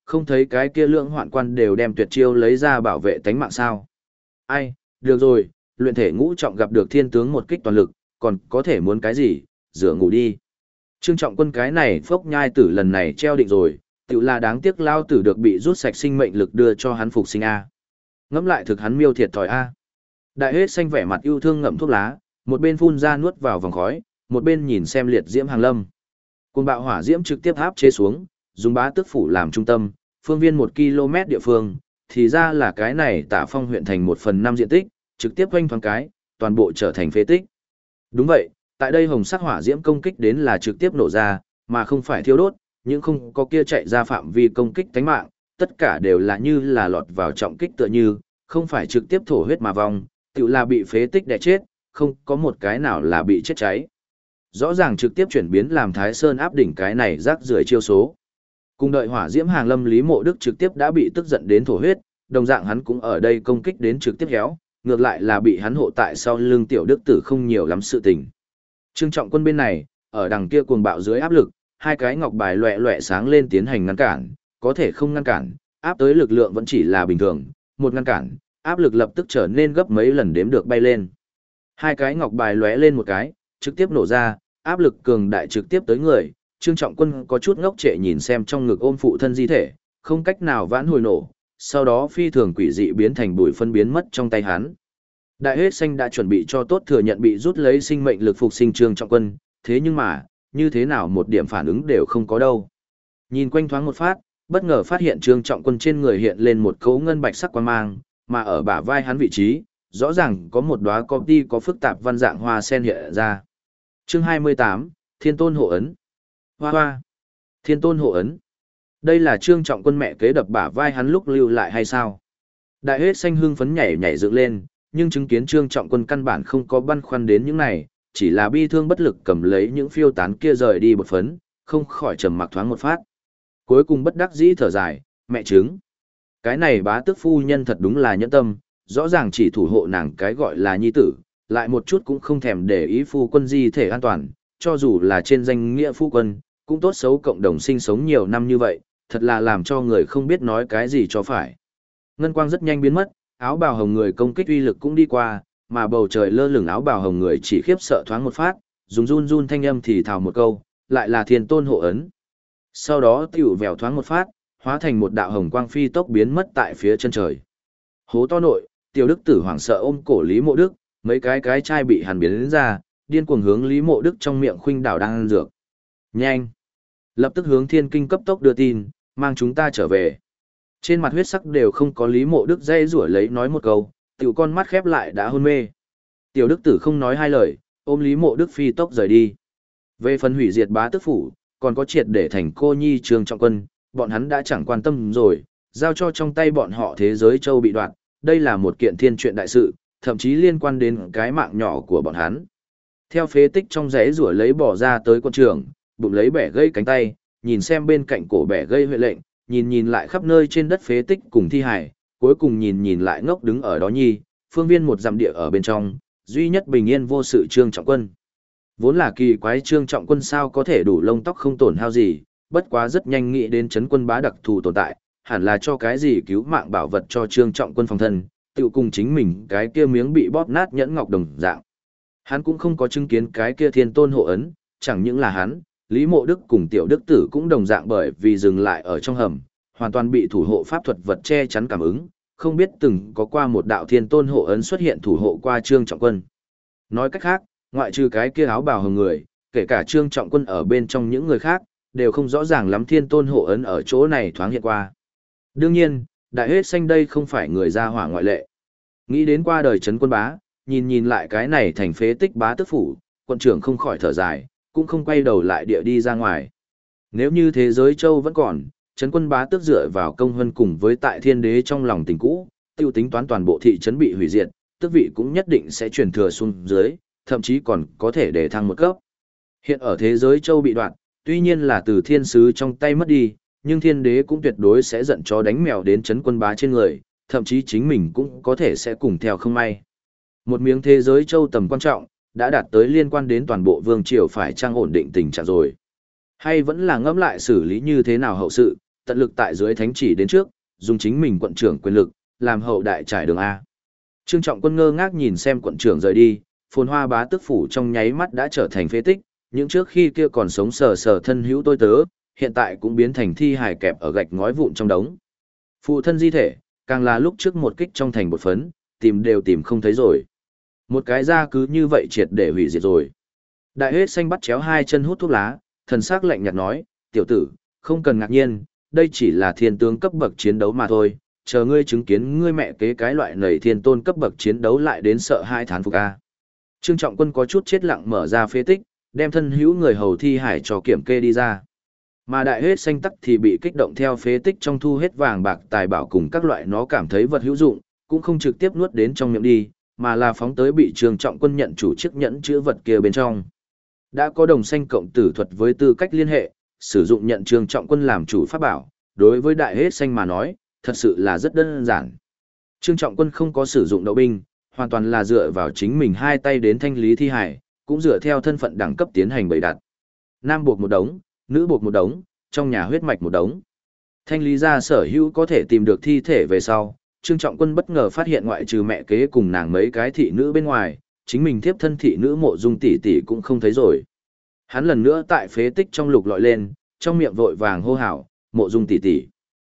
Speaker 1: không thấy cái kia lưỡng hoạn quan đều đem tuyệt chiêu lấy ra bảo vệ tánh mạng sao. Ai, được rồi, luyện thể ngũ trọng gặp được thiên tướng một kích toàn lực, còn có thể muốn cái gì, rửa ngủ đi. Trương Trọng Quân cái này phốc nhai tử lần này treo định rồi, tự là đáng tiếc lao tử được bị rút sạch sinh mệnh lực đưa cho hắn phục sinh A. Ngẫm lại thực hắn miêu thiệt thòi A. Đại hết xanh vẻ mặt yêu thương ngậm thuốc lá, một bên phun ra nuốt vào vòng khói, một bên nhìn xem liệt diễm hàng lâm. Cuồng bạo hỏa diễm trực tiếp áp chế xuống, dùng bá tước phủ làm trung tâm, phương viên 1 km địa phương, thì ra là cái này Tạ Phong huyện thành 1/5 diện tích, trực tiếp quanh thoáng cái, toàn bộ trở thành phế tích. Đúng vậy, tại đây hồng sắc hỏa diễm công kích đến là trực tiếp nổ ra, mà không phải thiêu đốt, nhưng không có kia chạy ra phạm vi công kích tánh mạng, tất cả đều là như là lọt vào trọng kích tựa như, không phải trực tiếp thổ huyết mà vong, tự là bị phế tích đè chết, không có một cái nào là bị chết cháy. Rõ ràng trực tiếp chuyển biến làm Thái Sơn áp đỉnh cái này rác rưởi chiêu số. Cùng đợi hỏa diễm hàng lâm Lý Mộ Đức trực tiếp đã bị tức giận đến thổ huyết, đồng dạng hắn cũng ở đây công kích đến trực tiếp héo, ngược lại là bị hắn hộ tại sau lưng tiểu đức tử không nhiều lắm sự tình. Trương Trọng Quân bên này, ở đằng kia cuồng bạo dưới áp lực, hai cái ngọc bài loẹ loẹ sáng lên tiến hành ngăn cản, có thể không ngăn cản, áp tới lực lượng vẫn chỉ là bình thường, một ngăn cản, áp lực lập tức trở nên gấp mấy lần đếm được bay lên. Hai cái ngọc bài lóe lên một cái, trực tiếp nổ ra, áp lực cường đại trực tiếp tới người, Trương Trọng Quân có chút ngốc trệ nhìn xem trong ngực ôm phụ thân di thể, không cách nào vãn hồi nổ, sau đó phi thường quỷ dị biến thành bụi phân biến mất trong tay hắn. Đại hết xanh đã chuẩn bị cho tốt thừa nhận bị rút lấy sinh mệnh lực phục sinh Trương Trọng Quân, thế nhưng mà, như thế nào một điểm phản ứng đều không có đâu. Nhìn quanh thoáng một phát, bất ngờ phát hiện Trương Trọng Quân trên người hiện lên một cấu ngân bạch sắc quang mang, mà ở bả vai hắn vị trí, rõ ràng có một đóa copy có phức tạp văn dạng hoa sen hiện ra. Chương 28, Thiên Tôn hộ ấn. Hoa hoa. Thiên Tôn hộ ấn. Đây là Trương Trọng Quân mẹ kế đập bả vai hắn lúc lưu lại hay sao? Đại hết xanh hưng phấn nhảy nhảy dựng lên, nhưng chứng kiến Trương Trọng Quân căn bản không có băn khoăn đến những này, chỉ là bi thương bất lực cầm lấy những phiêu tán kia rời đi bột phấn, không khỏi trầm mặc thoáng một phát. Cuối cùng bất đắc dĩ thở dài, mẹ chứng. Cái này bá tước phu nhân thật đúng là nhẫn tâm, rõ ràng chỉ thủ hộ nàng cái gọi là nhi tử, lại một chút cũng không thèm để ý phu quân di thể an toàn, cho dù là trên danh nghĩa phu quân, cũng tốt xấu cộng đồng sinh sống nhiều năm như vậy, thật là làm cho người không biết nói cái gì cho phải. Ngân quang rất nhanh biến mất, áo bào hồng người công kích uy lực cũng đi qua, mà bầu trời lơ lửng áo bào hồng người chỉ khiếp sợ thoáng một phát, dùng run run thanh âm thì thào một câu, lại là Thiên Tôn hộ ấn. Sau đó tiểu vèo thoáng một phát, hóa thành một đạo hồng quang phi tốc biến mất tại phía chân trời. Hố to nội, tiểu đức tử hoảng sợ ôm cổ Lý Mộ Đức, mấy cái chai bị hắn biến đến ra, điên cuồng hướng Lý Mộ Đức trong miệng khuynh đảo đang ăn dược. Nhanh! Lập tức hướng Thiên Kinh cấp tốc đưa tin, mang chúng ta trở về. Trên mặt huyết sắc đều không có Lý Mộ Đức dây rủa lấy nói một câu, tiểu con mắt khép lại đã hôn mê. Tiểu đức tử không nói hai lời, ôm Lý Mộ Đức phi tốc rời đi. Về phần hủy diệt bá tước phủ, còn có triệt để thành cô nhi Trương Trọng Quân, bọn hắn đã chẳng quan tâm rồi, giao cho trong tay bọn họ thế giới châu bị đoạt, đây là một kiện thiên chuyện đại sự, thậm chí liên quan đến cái mạng nhỏ của bọn hắn. Theo phế tích trong rẽ rủa lấy bỏ ra tới quân trường, bụng lấy bẻ gây cánh tay, nhìn xem bên cạnh cổ bẻ gây huệ lệnh, nhìn lại khắp nơi trên đất phế tích cùng thi hải, cuối cùng nhìn lại ngốc đứng ở đó nhi, phương viên một dặm địa ở bên trong, duy nhất bình yên vô sự Trương Trọng Quân. Vốn là kỳ quái Trương Trọng Quân sao có thể đủ lông tóc không tổn hao gì, bất quá rất nhanh nghĩ đến chấn quân bá đặc thù tồn tại, hẳn là cho cái gì cứu mạng bảo vật cho Trương Trọng Quân phòng thân, tự cùng chính mình cái kia miếng bị bóp nát nhẫn ngọc đồng dạng. Hắn cũng không có chứng kiến cái kia Thiên Tôn hộ ấn, chẳng những là hắn, Lý Mộ Đức cùng Tiểu Đức Tử cũng đồng dạng bởi vì dừng lại ở trong hầm, hoàn toàn bị thủ hộ pháp thuật vật che chắn cảm ứng, không biết từng có qua một đạo Thiên Tôn hộ ấn xuất hiện thủ hộ qua Trương Trọng Quân. Nói cách khác, ngoại trừ cái kia áo bào hồng người, kể cả Trương Trọng Quân ở bên trong những người khác, đều không rõ ràng lắm Thiên Tôn hộ ấn ở chỗ này thoáng hiện qua. Đương nhiên, đại hết xanh đây không phải người ra hỏa ngoại lệ. Nghĩ đến qua đời trấn quân bá, nhìn lại cái này thành phế tích bá tước phủ, quận trưởng không khỏi thở dài, cũng không quay đầu lại địa đi ra ngoài. Nếu như thế giới châu vẫn còn, trấn quân bá tước dựa vào công hơn cùng với tại thiên đế trong lòng tình cũ, tiêu tính toán toàn bộ thị trấn bị hủy diệt, tước vị cũng nhất định sẽ truyền thừa xuống dưới, thậm chí còn có thể để thăng một cấp. Hiện ở thế giới châu bị đoạn, tuy nhiên là từ thiên sứ trong tay mất đi, nhưng thiên đế cũng tuyệt đối sẽ giận chó đánh mèo đến trấn quân bá trên người, thậm chí chính mình cũng có thể sẽ cùng theo không may. Một miếng thế giới châu tầm quan trọng, đã đạt tới liên quan đến toàn bộ vương triều phải trang ổn định tình trạng rồi. Hay vẫn là ngẫm lại xử lý như thế nào hậu sự, tận lực tại dưới thánh chỉ đến trước, dùng chính mình quận trưởng quyền lực, làm hậu đại trải đường A. Trương Trọng Quân ngơ ngác nhìn xem quận trưởng rời đi, phồn hoa bá tước phủ trong nháy mắt đã trở thành phế tích, những trước khi kia còn sống sờ sờ thân hữu tôi tớ, hiện tại cũng biến thành thi hài kẹp ở gạch ngói vụn trong đống. Phụ thân di thể, càng là lúc trước một kích trong thành bột phấn, tìm đều tìm không thấy rồi. Một cái da cứ như vậy triệt để hủy diệt rồi. Đại hết xanh bắt chéo hai chân hút thuốc lá, thần sắc lạnh nhạt nói, tiểu tử, không cần ngạc nhiên, đây chỉ là thiên tướng cấp bậc chiến đấu mà thôi, chờ ngươi chứng kiến ngươi mẹ kế cái loại nầy thiên tôn cấp bậc chiến đấu lại đến sợ hai thán phục a. Trương Trọng Quân có chút chết lặng mở ra phế tích, đem thân hữu người hầu thi hải cho kiểm kê đi ra. Mà đại hết xanh tắc thì bị kích động theo phế tích trong thu hết vàng bạc tài bảo cùng các loại nó cảm thấy vật hữu dụng, cũng không trực tiếp nuốt đến trong miệng đi, mà là phóng tới bị Trương Trọng Quân nhận chủ chiếc nhẫn chứa vật kia bên trong. Đã có đồng xanh cộng tử thuật với tư cách liên hệ, sử dụng nhận Trương Trọng Quân làm chủ pháp bảo, đối với đại hết xanh mà nói, thật sự là rất đơn giản. Trương Trọng Quân không có sử dụng đậu binh, hoàn toàn là dựa vào chính mình hai tay đến thanh lý thi hải, cũng dựa theo thân phận đẳng cấp tiến hành bày đặt. Nam buộc một đống, nữ buộc một đống, trong nhà huyết mạch một đống. Thanh lý ra sở hữu có thể tìm được thi thể về sau, Trương Trọng Quân bất ngờ phát hiện ngoại trừ mẹ kế cùng nàng mấy cái thị nữ bên ngoài, chính mình thiếp thân thị nữ Mộ Dung tỷ tỷ cũng không thấy rồi. Hắn lần nữa tại phế tích trong lục lọi lên, trong miệng vội vàng hô hào, Mộ Dung tỷ tỷ.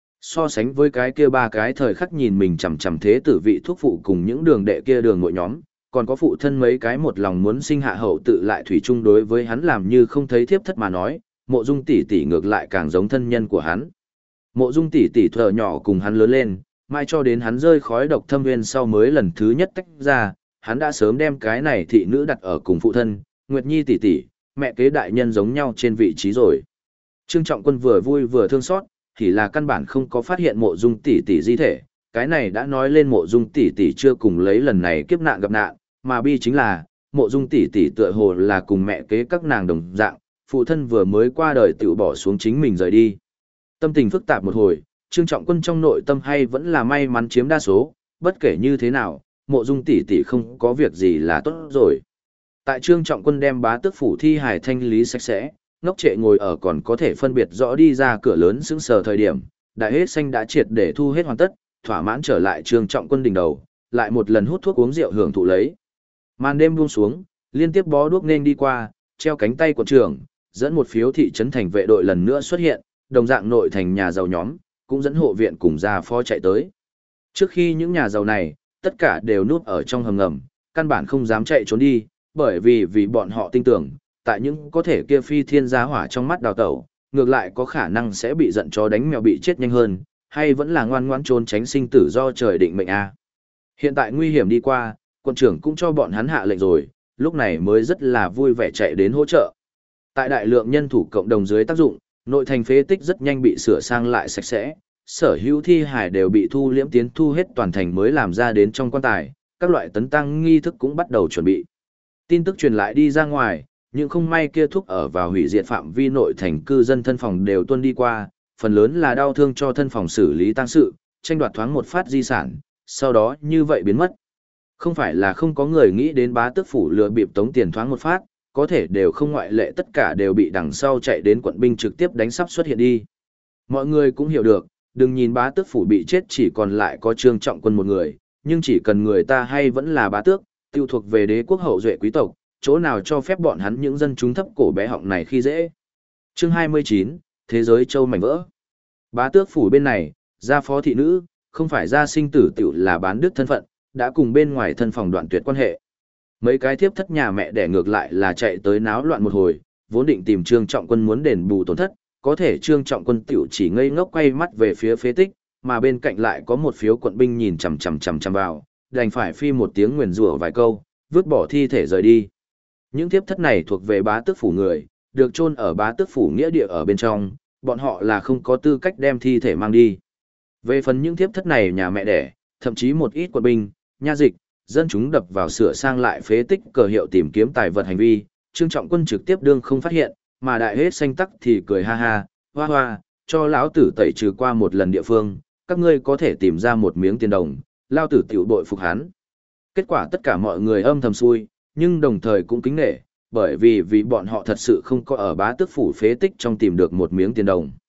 Speaker 1: So sánh với cái kia ba cái thời khắc nhìn mình chằm chằm thế tử vị thuốc phụ cùng những đường đệ kia đường ngội nhóm, còn có phụ thân mấy cái một lòng muốn sinh hạ hậu tự lại thủy chung đối với hắn làm như không thấy thiếp thất mà nói, Mộ Dung tỷ tỷ ngược lại càng giống thân nhân của hắn. Mộ Dung tỷ tỷ thuở nhỏ cùng hắn lớn lên, mai cho đến hắn rơi khói độc thâm nguyên sau mới lần thứ nhất tách ra, hắn đã sớm đem cái này thị nữ đặt ở cùng phụ thân, Nguyệt Nhi tỷ tỷ, mẹ kế đại nhân giống nhau trên vị trí rồi. Trương Trọng Quân vừa vui vừa thương xót, thì là căn bản không có phát hiện Mộ Dung tỷ tỷ di thể, cái này đã nói lên Mộ Dung tỷ tỷ chưa cùng lấy lần này kiếp nạn gặp nạn, mà bi chính là, Mộ Dung tỷ tỷ tựa hồ là cùng mẹ kế các nàng đồng dạng, phụ thân vừa mới qua đời tự bỏ xuống chính mình rời đi. Tâm tình phức tạp một hồi, Trương Trọng Quân trong nội tâm hay vẫn là may mắn chiếm đa số, bất kể như thế nào, Mộ Dung tỷ tỷ không có việc gì là tốt rồi. Tại Trương Trọng Quân đem bá tước phủ thi hài thanh lý sạch sẽ, ngốc trệ ngồi ở còn có thể phân biệt rõ đi ra cửa lớn sững sờ thời điểm, đại hết xanh đã triệt để thu hết hoàn tất, thỏa mãn trở lại Trương Trọng Quân đỉnh đầu, lại một lần hút thuốc uống rượu hưởng thụ lấy. Màn đêm buông xuống, liên tiếp bó đuốc nên đi qua, treo cánh tay của trưởng, dẫn một phiếu thị trấn thành vệ đội lần nữa xuất hiện, đồng dạng nội thành nhà giàu nhóm, cũng dẫn hộ viện cùng gia phó chạy tới. Trước khi những nhà giàu này, tất cả đều núp ở trong hầm ngầm, căn bản không dám chạy trốn đi, bởi vì bọn họ tin tưởng, tại những có thể kia phi thiên giá hỏa trong mắt đào tẩu, ngược lại có khả năng sẽ bị giận chó đánh mèo bị chết nhanh hơn, hay vẫn là ngoan ngoãn trốn tránh sinh tử do trời định mệnh a. Hiện tại nguy hiểm đi qua, quận trưởng cũng cho bọn hắn hạ lệnh rồi, lúc này mới rất là vui vẻ chạy đến hỗ trợ. Tại đại lượng nhân thủ cộng đồng dưới tác dụng, nội thành phế tích rất nhanh bị sửa sang lại sạch sẽ, sở hữu thi hải đều bị thu liễm tiến thu hết toàn thành mới làm ra đến trong quan tài, các loại tấn tăng nghi thức cũng bắt đầu chuẩn bị. Tin tức truyền lại đi ra ngoài, những không may kia thúc ở vào hủy diệt phạm vi nội thành cư dân thân phòng đều tuân đi qua, phần lớn là đau thương cho thân phòng xử lý tang sự, tranh đoạt thoáng một phát di sản, sau đó như vậy biến mất. Không phải là không có người nghĩ đến bá tước phủ lừa bịp tống tiền thoáng một phát, có thể đều không ngoại lệ, tất cả đều bị đằng sau chạy đến quận binh trực tiếp đánh sắp xuất hiện đi. Mọi người cũng hiểu được, đừng nhìn bá tước phủ bị chết chỉ còn lại có Trương Trọng Quân một người, nhưng chỉ cần người ta hay vẫn là bá tước, tiêu thuộc về đế quốc hậu duệ quý tộc, chỗ nào cho phép bọn hắn những dân chúng thấp cổ bé họng này khi dễ. Chương 29, Thế giới châu mảnh vỡ. Bá tước phủ bên này, gia phó thị nữ, không phải gia sinh tử tiểu là bán đức thân phận, đã cùng bên ngoài thân phòng đoạn tuyệt quan hệ. Mấy cái thiếp thất nhà mẹ đẻ ngược lại là chạy tới náo loạn một hồi, vốn định tìm Trương Trọng Quân muốn đền bù tổn thất, có thể Trương Trọng Quân tiểu chỉ ngây ngốc quay mắt về phía phế tích, mà bên cạnh lại có một phiếu quận binh nhìn chằm chằm vào, đành phải phi một tiếng nguyền rủa vài câu, vứt bỏ thi thể rời đi. Những thiếp thất này thuộc về bá tước phủ người, được chôn ở bá tước phủ nghĩa địa ở bên trong, bọn họ là không có tư cách đem thi thể mang đi. Về phần những thiếp thất này nhà mẹ đẻ, thậm chí một ít quận binh, nha dịch, dân chúng đập vào sửa sang lại phế tích cờ hiệu tìm kiếm tài vật hành vi, Trương Trọng Quân trực tiếp đương không phát hiện, mà đại hết xanh tắc thì cười ha ha, hoa hoa, cho lão tử tẩy trừ qua một lần địa phương, các ngươi có thể tìm ra một miếng tiền đồng, lao tử tiểu bội phục hắn. Kết quả tất cả mọi người âm thầm xui, nhưng đồng thời cũng kính nể, bởi vì bọn họ thật sự không có ở bá tước phủ phế tích trong tìm được một miếng tiền đồng.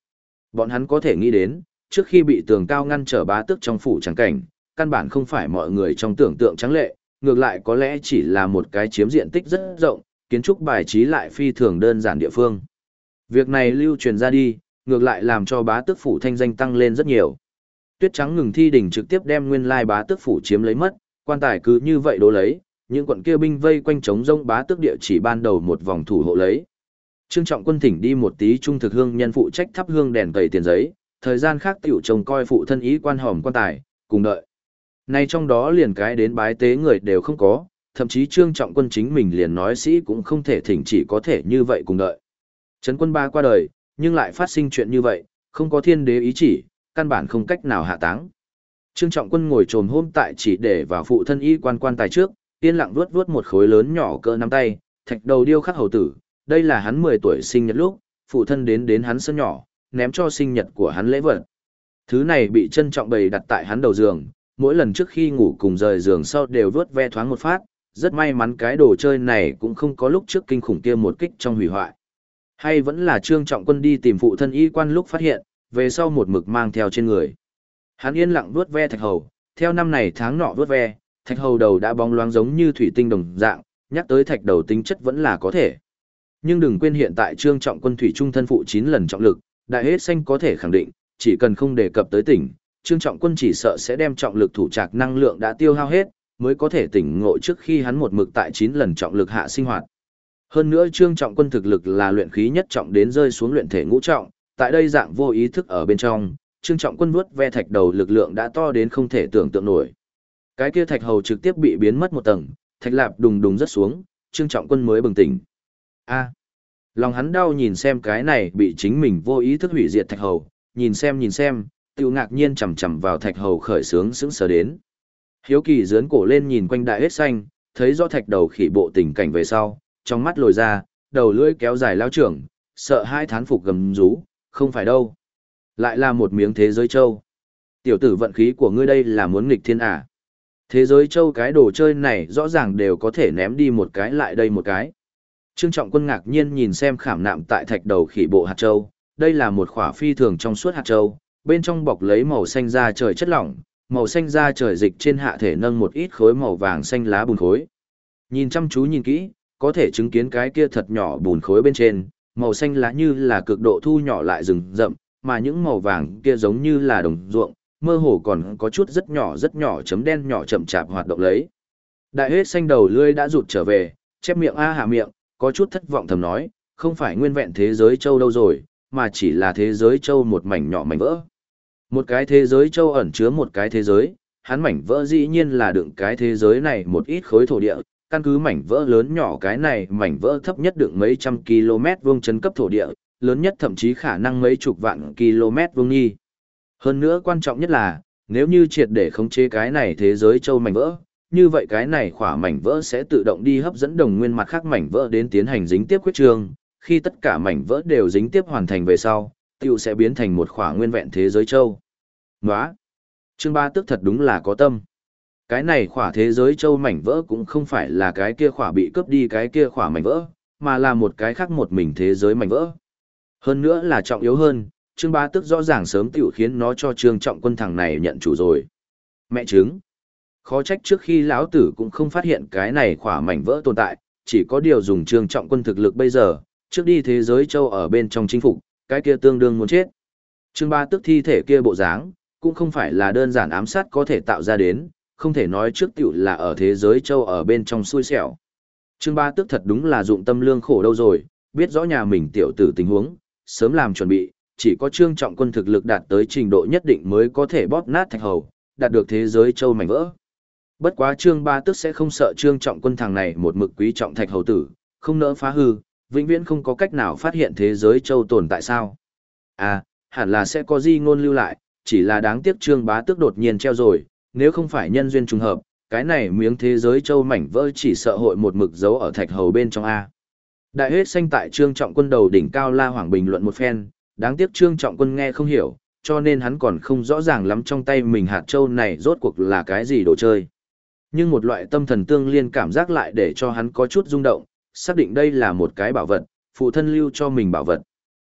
Speaker 1: Bọn hắn có thể nghĩ đến, trước khi bị tường cao ngăn trở bá tước trong phủ trắng cảnh, căn bản không phải mọi người trong tưởng tượng trắng lệ, ngược lại có lẽ chỉ là một cái chiếm diện tích rất rộng, kiến trúc bài trí lại phi thường đơn giản địa phương. Việc này lưu truyền ra đi, ngược lại làm cho bá tước phủ thanh danh tăng lên rất nhiều. Tuyết trắng ngừng thi đình trực tiếp đem nguyên lai bá tước phủ chiếm lấy mất, quan tài cứ như vậy đố lấy, những quận kia binh vây quanh trống rông bá tước địa chỉ ban đầu một vòng thủ hộ lấy. Trương Trọng Quân thỉnh đi một tí trung thực hương nhân phụ trách thắp hương đèn tẩy tiền giấy, thời gian khác tiểu trông coi phụ thân ý quan hòm quan tài, cùng đợi. Nay trong đó liền cái đến bái tế người đều không có, thậm chí Trương Trọng Quân chính mình liền nói sĩ cũng không thể thỉnh, chỉ có thể như vậy cùng đợi. Trấn Quân Ba qua đời, nhưng lại phát sinh chuyện như vậy, không có thiên đế ý chỉ, căn bản không cách nào hạ táng. Trương Trọng Quân ngồi trồm hôm tại chỉ để vào phụ thân y quan tài trước, yên lặng vuốt vuốt một khối lớn nhỏ cỡ nắm tay, thạch đầu điêu khắc hầu tử, đây là hắn 10 tuổi sinh nhật lúc, phụ thân đến hắn sân nhỏ, ném cho sinh nhật của hắn lễ vật. Thứ này bị trân trọng bày đặt tại hắn đầu giường, mỗi lần trước khi ngủ cùng rời giường sau đều vuốt ve thoáng một phát, rất may mắn cái đồ chơi này cũng không có lúc trước kinh khủng kia một kích trong hủy hoại. Hay vẫn là Trương Trọng Quân đi tìm phụ thân y quan lúc phát hiện, về sau một mực mang theo trên người. Hắn yên lặng vuốt ve thạch hầu, theo năm này tháng nọ vuốt ve, thạch hầu đầu đã bóng loáng giống như thủy tinh đồng dạng, nhắc tới thạch đầu tính chất vẫn là có thể. Nhưng đừng quên hiện tại Trương Trọng Quân thủy trung thân phụ 9 lần trọng lực, đại hết xanh có thể khẳng định, chỉ cần không đề cập tới tỉnh, Trương Trọng Quân chỉ sợ sẽ đem trọng lực thủ trạc năng lượng đã tiêu hao hết, mới có thể tỉnh ngộ trước khi hắn một mực tại 9 lần trọng lực hạ sinh hoạt. Hơn nữa Trương Trọng Quân thực lực là luyện khí nhất trọng đến rơi xuống luyện thể ngũ trọng, tại đây dạng vô ý thức ở bên trong, Trương Trọng Quân vuốt ve thạch đầu lực lượng đã to đến không thể tưởng tượng nổi. Cái kia thạch hầu trực tiếp bị biến mất một tầng, thạch lạp đùng đùng rất xuống, Trương Trọng Quân mới bừng tỉnh. A, lòng hắn đau nhìn xem cái này bị chính mình vô ý thức hủy diệt thạch hầu, nhìn xem, tiêu ngạc nhiên chằm chằm vào thạch hầu khởi sướng sững sờ đến. Hiếu kỳ dướn cổ lên nhìn quanh đại hết xanh, thấy rõ thạch đầu khỉ bộ tình cảnh về sau, trong mắt lồi ra, đầu lưỡi kéo dài lao trưởng, sợ hai thán phục gầm rú, không phải đâu. Lại là một miếng thế giới châu. Tiểu tử vận khí của ngươi đây là muốn nghịch thiên à. Thế giới châu cái đồ chơi này rõ ràng đều có thể ném đi một cái lại đây một cái. Trương Trọng Quân ngạc nhiên nhìn xem khảm nạm tại thạch đầu khỉ bộ hạt châu, đây là một khỏa phi thường trong suốt hạt châu, bên trong bọc lấy màu xanh da trời chất lỏng, màu xanh da trời dịch trên hạ thể nâng một ít khối màu vàng xanh lá bùn khối. Nhìn chăm chú nhìn kỹ, có thể chứng kiến cái kia thật nhỏ bùn khối bên trên, màu xanh lá như là cực độ thu nhỏ lại rừng rậm, mà những màu vàng kia giống như là đồng ruộng, mơ hồ còn có chút rất nhỏ chấm đen nhỏ chậm chạp hoạt động lấy. Đại hết xanh đầu lưỡi đã rụt trở về, chép miệng hạ miệng, có chút thất vọng thầm nói, không phải nguyên vẹn thế giới châu đâu rồi, mà chỉ là thế giới châu một mảnh nhỏ mảnh vỡ. Một cái thế giới châu ẩn chứa một cái thế giới, hắn mảnh vỡ dĩ nhiên là đựng cái thế giới này một ít khối thổ địa, căn cứ mảnh vỡ lớn nhỏ cái này mảnh vỡ thấp nhất đựng mấy trăm km vuông chấn cấp thổ địa, lớn nhất thậm chí khả năng mấy chục vạn km vuông nghi. Hơn nữa quan trọng nhất là, nếu như triệt để khống chế cái này thế giới châu mảnh vỡ, như vậy cái này khỏa mảnh vỡ sẽ tự động đi hấp dẫn đồng nguyên mặt khác mảnh vỡ đến tiến hành dính tiếp quyết trường, khi tất cả mảnh vỡ đều dính tiếp hoàn thành về sau, tiểu sẽ biến thành một khỏa nguyên vẹn thế giới châu. Nóa! Trương Ba Tức thật đúng là có tâm. Cái này khỏa thế giới châu mảnh vỡ cũng không phải là cái kia khỏa bị cướp đi cái kia khỏa mảnh vỡ, mà là một cái khác một mình thế giới mảnh vỡ. Hơn nữa là trọng yếu hơn, Trương Ba Tức rõ ràng sớm tiểu khiến nó cho Trương Trọng Quân thằng này nhận chủ rồi. Mẹ chứng! Khó trách trước khi lão tử cũng không phát hiện cái này khỏa mảnh vỡ tồn tại, chỉ có điều dùng Trương Trọng Quân thực lực bây giờ, trước đi thế giới châu ở bên trong chính phục, cái kia tương đương muốn chết. Trương Ba Tức thi thể kia bộ dáng, cũng không phải là đơn giản ám sát có thể tạo ra đến, không thể nói trước tiểu là ở thế giới châu ở bên trong xui xẻo. Trương Ba Tức thật đúng là dụng tâm lương khổ đâu rồi, biết rõ nhà mình tiểu tử tình huống, sớm làm chuẩn bị, chỉ có Trương Trọng Quân thực lực đạt tới trình độ nhất định mới có thể bóp nát thạch hầu, đạt được thế giới châu mảnh vỡ. Bất quá Trương Ba Tức sẽ không sợ Trương Trọng Quân thằng này một mực quý trọng thạch hầu tử, không nỡ phá hư, vĩnh viễn không có cách nào phát hiện thế giới châu tồn tại sao. À, hẳn là sẽ có di ngôn lưu lại, chỉ là đáng tiếc Trương Bá Tước đột nhiên treo rồi, nếu không phải nhân duyên trùng hợp, cái này miếng thế giới châu mảnh vỡ chỉ sợ hội một mực giấu ở thạch hầu bên trong A. Đại hết xanh tại Trương Trọng Quân đầu đỉnh cao la hoảng bình luận một phen, đáng tiếc Trương Trọng Quân nghe không hiểu, cho nên hắn còn không rõ ràng lắm trong tay mình hạt châu này rốt cuộc là cái gì đồ chơi. Nhưng một loại tâm thần tương liên cảm giác lại để cho hắn có chút rung động, xác định đây là một cái bảo vật, phụ thân lưu cho mình bảo vật.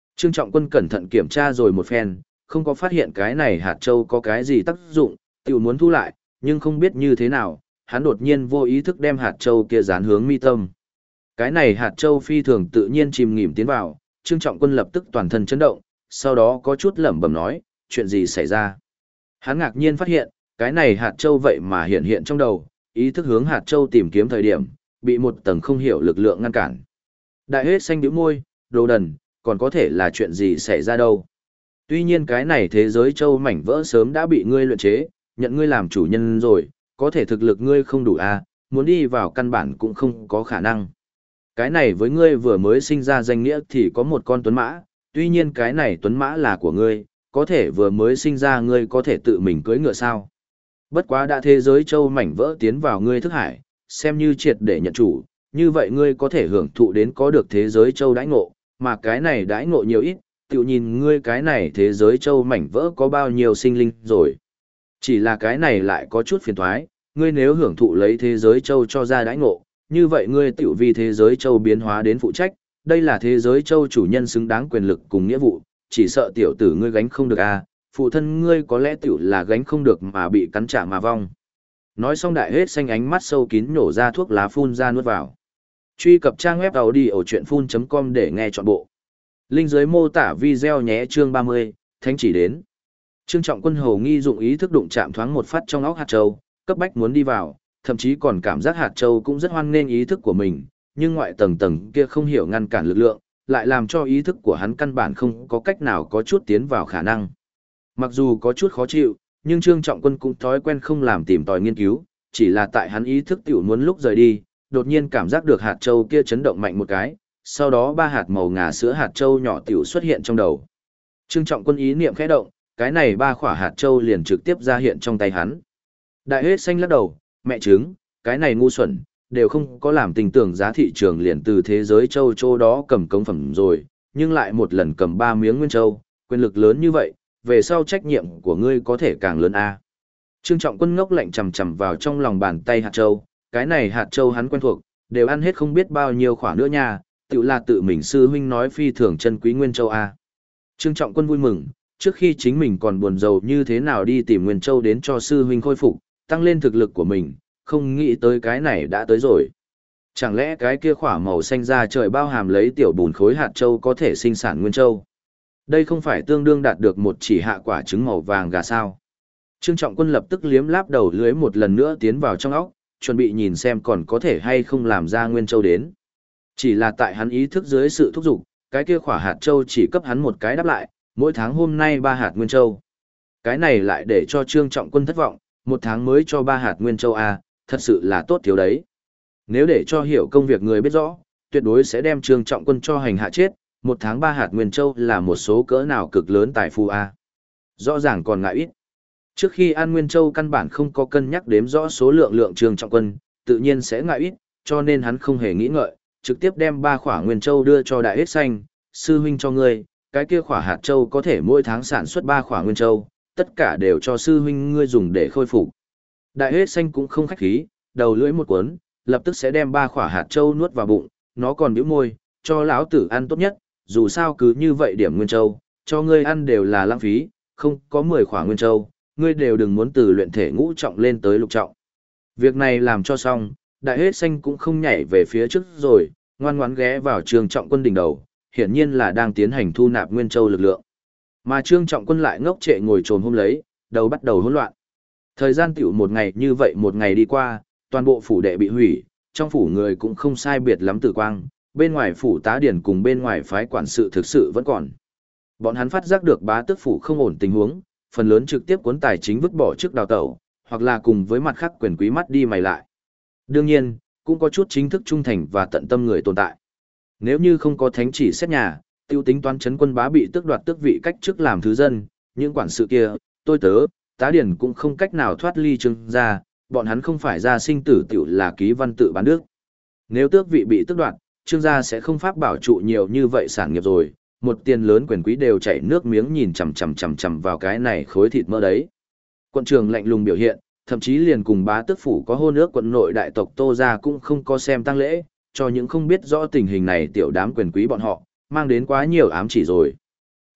Speaker 1: Trương Trọng Quân cẩn thận kiểm tra rồi một phen, không có phát hiện cái này hạt châu có cái gì tác dụng, tiểu muốn thu lại, nhưng không biết như thế nào, hắn đột nhiên vô ý thức đem hạt châu kia dán hướng mi tâm. Cái này hạt châu phi thường tự nhiên chìm nghỉm tiến vào, Trương Trọng Quân lập tức toàn thân chấn động, sau đó có chút lẩm bẩm nói, chuyện gì xảy ra? Hắn ngạc nhiên phát hiện, cái này hạt châu vậy mà hiện hiện trong đầu, ý thức hướng hạt châu tìm kiếm thời điểm, bị một tầng không hiểu lực lượng ngăn cản. Đại hết xanh bĩu môi, đồ đần, còn có thể là chuyện gì xảy ra đâu. Tuy nhiên cái này thế giới châu mảnh vỡ sớm đã bị ngươi luyện chế, nhận ngươi làm chủ nhân rồi, có thể thực lực ngươi không đủ à, muốn đi vào căn bản cũng không có khả năng. Cái này với ngươi vừa mới sinh ra danh nghĩa thì có một con tuấn mã, tuy nhiên cái này tuấn mã là của ngươi, có thể vừa mới sinh ra ngươi có thể tự mình cưỡi ngựa sao. Bất quá đã thế giới châu mảnh vỡ tiến vào ngươi thức hải, xem như triệt để nhận chủ, như vậy ngươi có thể hưởng thụ đến có được thế giới châu đãi ngộ, mà cái này đãi ngộ nhiều ít, tự nhìn ngươi cái này thế giới châu mảnh vỡ có bao nhiêu sinh linh rồi. Chỉ là cái này lại có chút phiền toái, ngươi nếu hưởng thụ lấy thế giới châu cho ra đãi ngộ, như vậy ngươi tự vì thế giới châu biến hóa đến phụ trách, đây là thế giới châu chủ nhân xứng đáng quyền lực cùng nghĩa vụ, chỉ sợ tiểu tử ngươi gánh không được à, phụ thân ngươi có lẽ tiểu là gánh không được mà bị cắn trả mà vong. Nói xong đại hết xanh ánh mắt sâu kín nhổ ra thuốc lá phun ra nuốt vào. Truy cập trang web audiochuyenphun.com để nghe trọn bộ. Link dưới mô tả video nhé. Chương 30, Thánh chỉ đến. Trương Trọng Quân hầu nghi dụng ý thức đụng chạm thoáng một phát trong óc hạt châu, cấp bách muốn đi vào, thậm chí còn cảm giác hạt châu cũng rất hoan nghênh ý thức của mình, nhưng ngoại tầng tầng kia không hiểu ngăn cản lực lượng, lại làm cho ý thức của hắn căn bản không có cách nào có chút tiến vào khả năng. Mặc dù có chút khó chịu, nhưng Trương Trọng Quân cũng thói quen không làm tìm tòi nghiên cứu, chỉ là tại hắn ý thức tiểu muốn lúc rời đi, đột nhiên cảm giác được hạt châu kia chấn động mạnh một cái, sau đó ba hạt màu ngà sữa hạt châu nhỏ tiểu xuất hiện trong đầu. Trương Trọng Quân ý niệm khẽ động, cái này ba quả hạt châu liền trực tiếp ra hiện trong tay hắn. Đại hết xanh lắc đầu, mẹ trứng, cái này ngu xuẩn, đều không có làm tình tưởng giá thị trường liền từ thế giới châu châu đó cầm công phẩm rồi, nhưng lại một lần cầm 3 miếng nguyên châu, quyền lực lớn như vậy, về sau trách nhiệm của ngươi có thể càng lớn a. Trương Trọng Quân ngốc lạnh chầm chầm vào trong lòng bàn tay hạt châu, cái này hạt châu hắn quen thuộc, đều ăn hết không biết bao nhiêu khoả nữa nha, tự là tự mình sư huynh nói phi thường chân quý nguyên châu a. Trương Trọng Quân vui mừng, trước khi chính mình còn buồn rầu như thế nào đi tìm nguyên châu đến cho sư huynh khôi phục, tăng lên thực lực của mình, không nghĩ tới cái này đã tới rồi. Chẳng lẽ cái kia khỏa màu xanh ra trời bao hàm lấy tiểu bùn khối hạt châu có thể sinh sản nguyên châu? Đây không phải tương đương đạt được một chỉ hạ quả trứng màu vàng gà sao? Trương Trọng Quân lập tức liếm láp đầu lưới một lần nữa tiến vào trong óc, chuẩn bị nhìn xem còn có thể hay không làm ra nguyên châu đến. Chỉ là tại hắn ý thức dưới sự thúc giục, cái kia khỏa hạt châu chỉ cấp hắn một cái đáp lại, mỗi tháng hôm nay 3 hạt nguyên châu. Cái này lại để cho Trương Trọng Quân thất vọng, một tháng mới cho 3 hạt nguyên châu a, thật sự là tốt thiếu đấy. Nếu để cho hiểu công việc người biết rõ, tuyệt đối sẽ đem Trương Trọng Quân cho hành hạ chết, một tháng 3 hạt nguyên châu là một số cỡ nào cực lớn tài phú a. Rõ ràng còn ngại ít. Trước khi ăn nguyên châu căn bản không có cân nhắc đếm rõ số lượng Trương Trọng Quân, tự nhiên sẽ ngại ít, cho nên hắn không hề nghĩ ngợi, trực tiếp đem 3 khỏa nguyên châu đưa cho đại hết xanh, sư huynh cho ngươi, cái kia khỏa hạt châu có thể mỗi tháng sản xuất 3 khỏa nguyên châu, tất cả đều cho sư huynh ngươi dùng để khôi phục. Đại hết xanh cũng không khách khí, đầu lưỡi một cuốn, lập tức sẽ đem 3 khỏa hạt châu nuốt vào bụng, nó còn bĩu môi, cho lão tử ăn tốt nhất, dù sao cứ như vậy điểm nguyên châu, cho ngươi ăn đều là lãng phí, không có 10 khỏa nguyên châu, ngươi đều đừng muốn từ luyện thể ngũ trọng lên tới lục trọng. Việc này làm cho xong, đại hết xanh cũng không nhảy về phía trước rồi, ngoan ngoãn ghé vào Trương Trọng Quân đỉnh đầu, hiển nhiên là đang tiến hành thu nạp nguyên châu lực lượng. Mà Trương Trọng Quân lại ngốc trệ ngồi trồm hôm lấy, đầu bắt đầu hỗn loạn. Thời gian tiểu một ngày như vậy một ngày đi qua, toàn bộ phủ đệ bị hủy, trong phủ người cũng không sai biệt lắm tử quang, bên ngoài phủ tá điển cùng bên ngoài phái quản sự thực sự vẫn còn. Bọn hắn phát giác được bá tước phủ không ổn tình huống, phần lớn trực tiếp cuốn tài chính vứt bỏ trước đào tẩu, hoặc là cùng với mặt khác quyền quý mắt đi mày lại. Đương nhiên, cũng có chút chính thức trung thành và tận tâm người tồn tại. Nếu như không có thánh chỉ xét nhà, tiêu tính toán chấn quân bá bị tước đoạt tước vị cách chức làm thứ dân, những quản sự kia, tôi tớ, tá điển cũng không cách nào thoát ly Trương gia, bọn hắn không phải ra sinh tử tiểu là ký văn tự bán nước. Nếu tước vị bị tước đoạt, Trương gia sẽ không pháp bảo trụ nhiều như vậy sản nghiệp rồi, một tiền lớn quyền quý đều chảy nước miếng nhìn chằm vào cái này khối thịt mỡ đấy. Quận trưởng lạnh lùng biểu hiện, thậm chí liền cùng bá tước phủ có hôn ước quận nội đại tộc Tô gia cũng không có xem tang lễ, cho những không biết rõ tình hình này tiểu đám quyền quý bọn họ, mang đến quá nhiều ám chỉ rồi.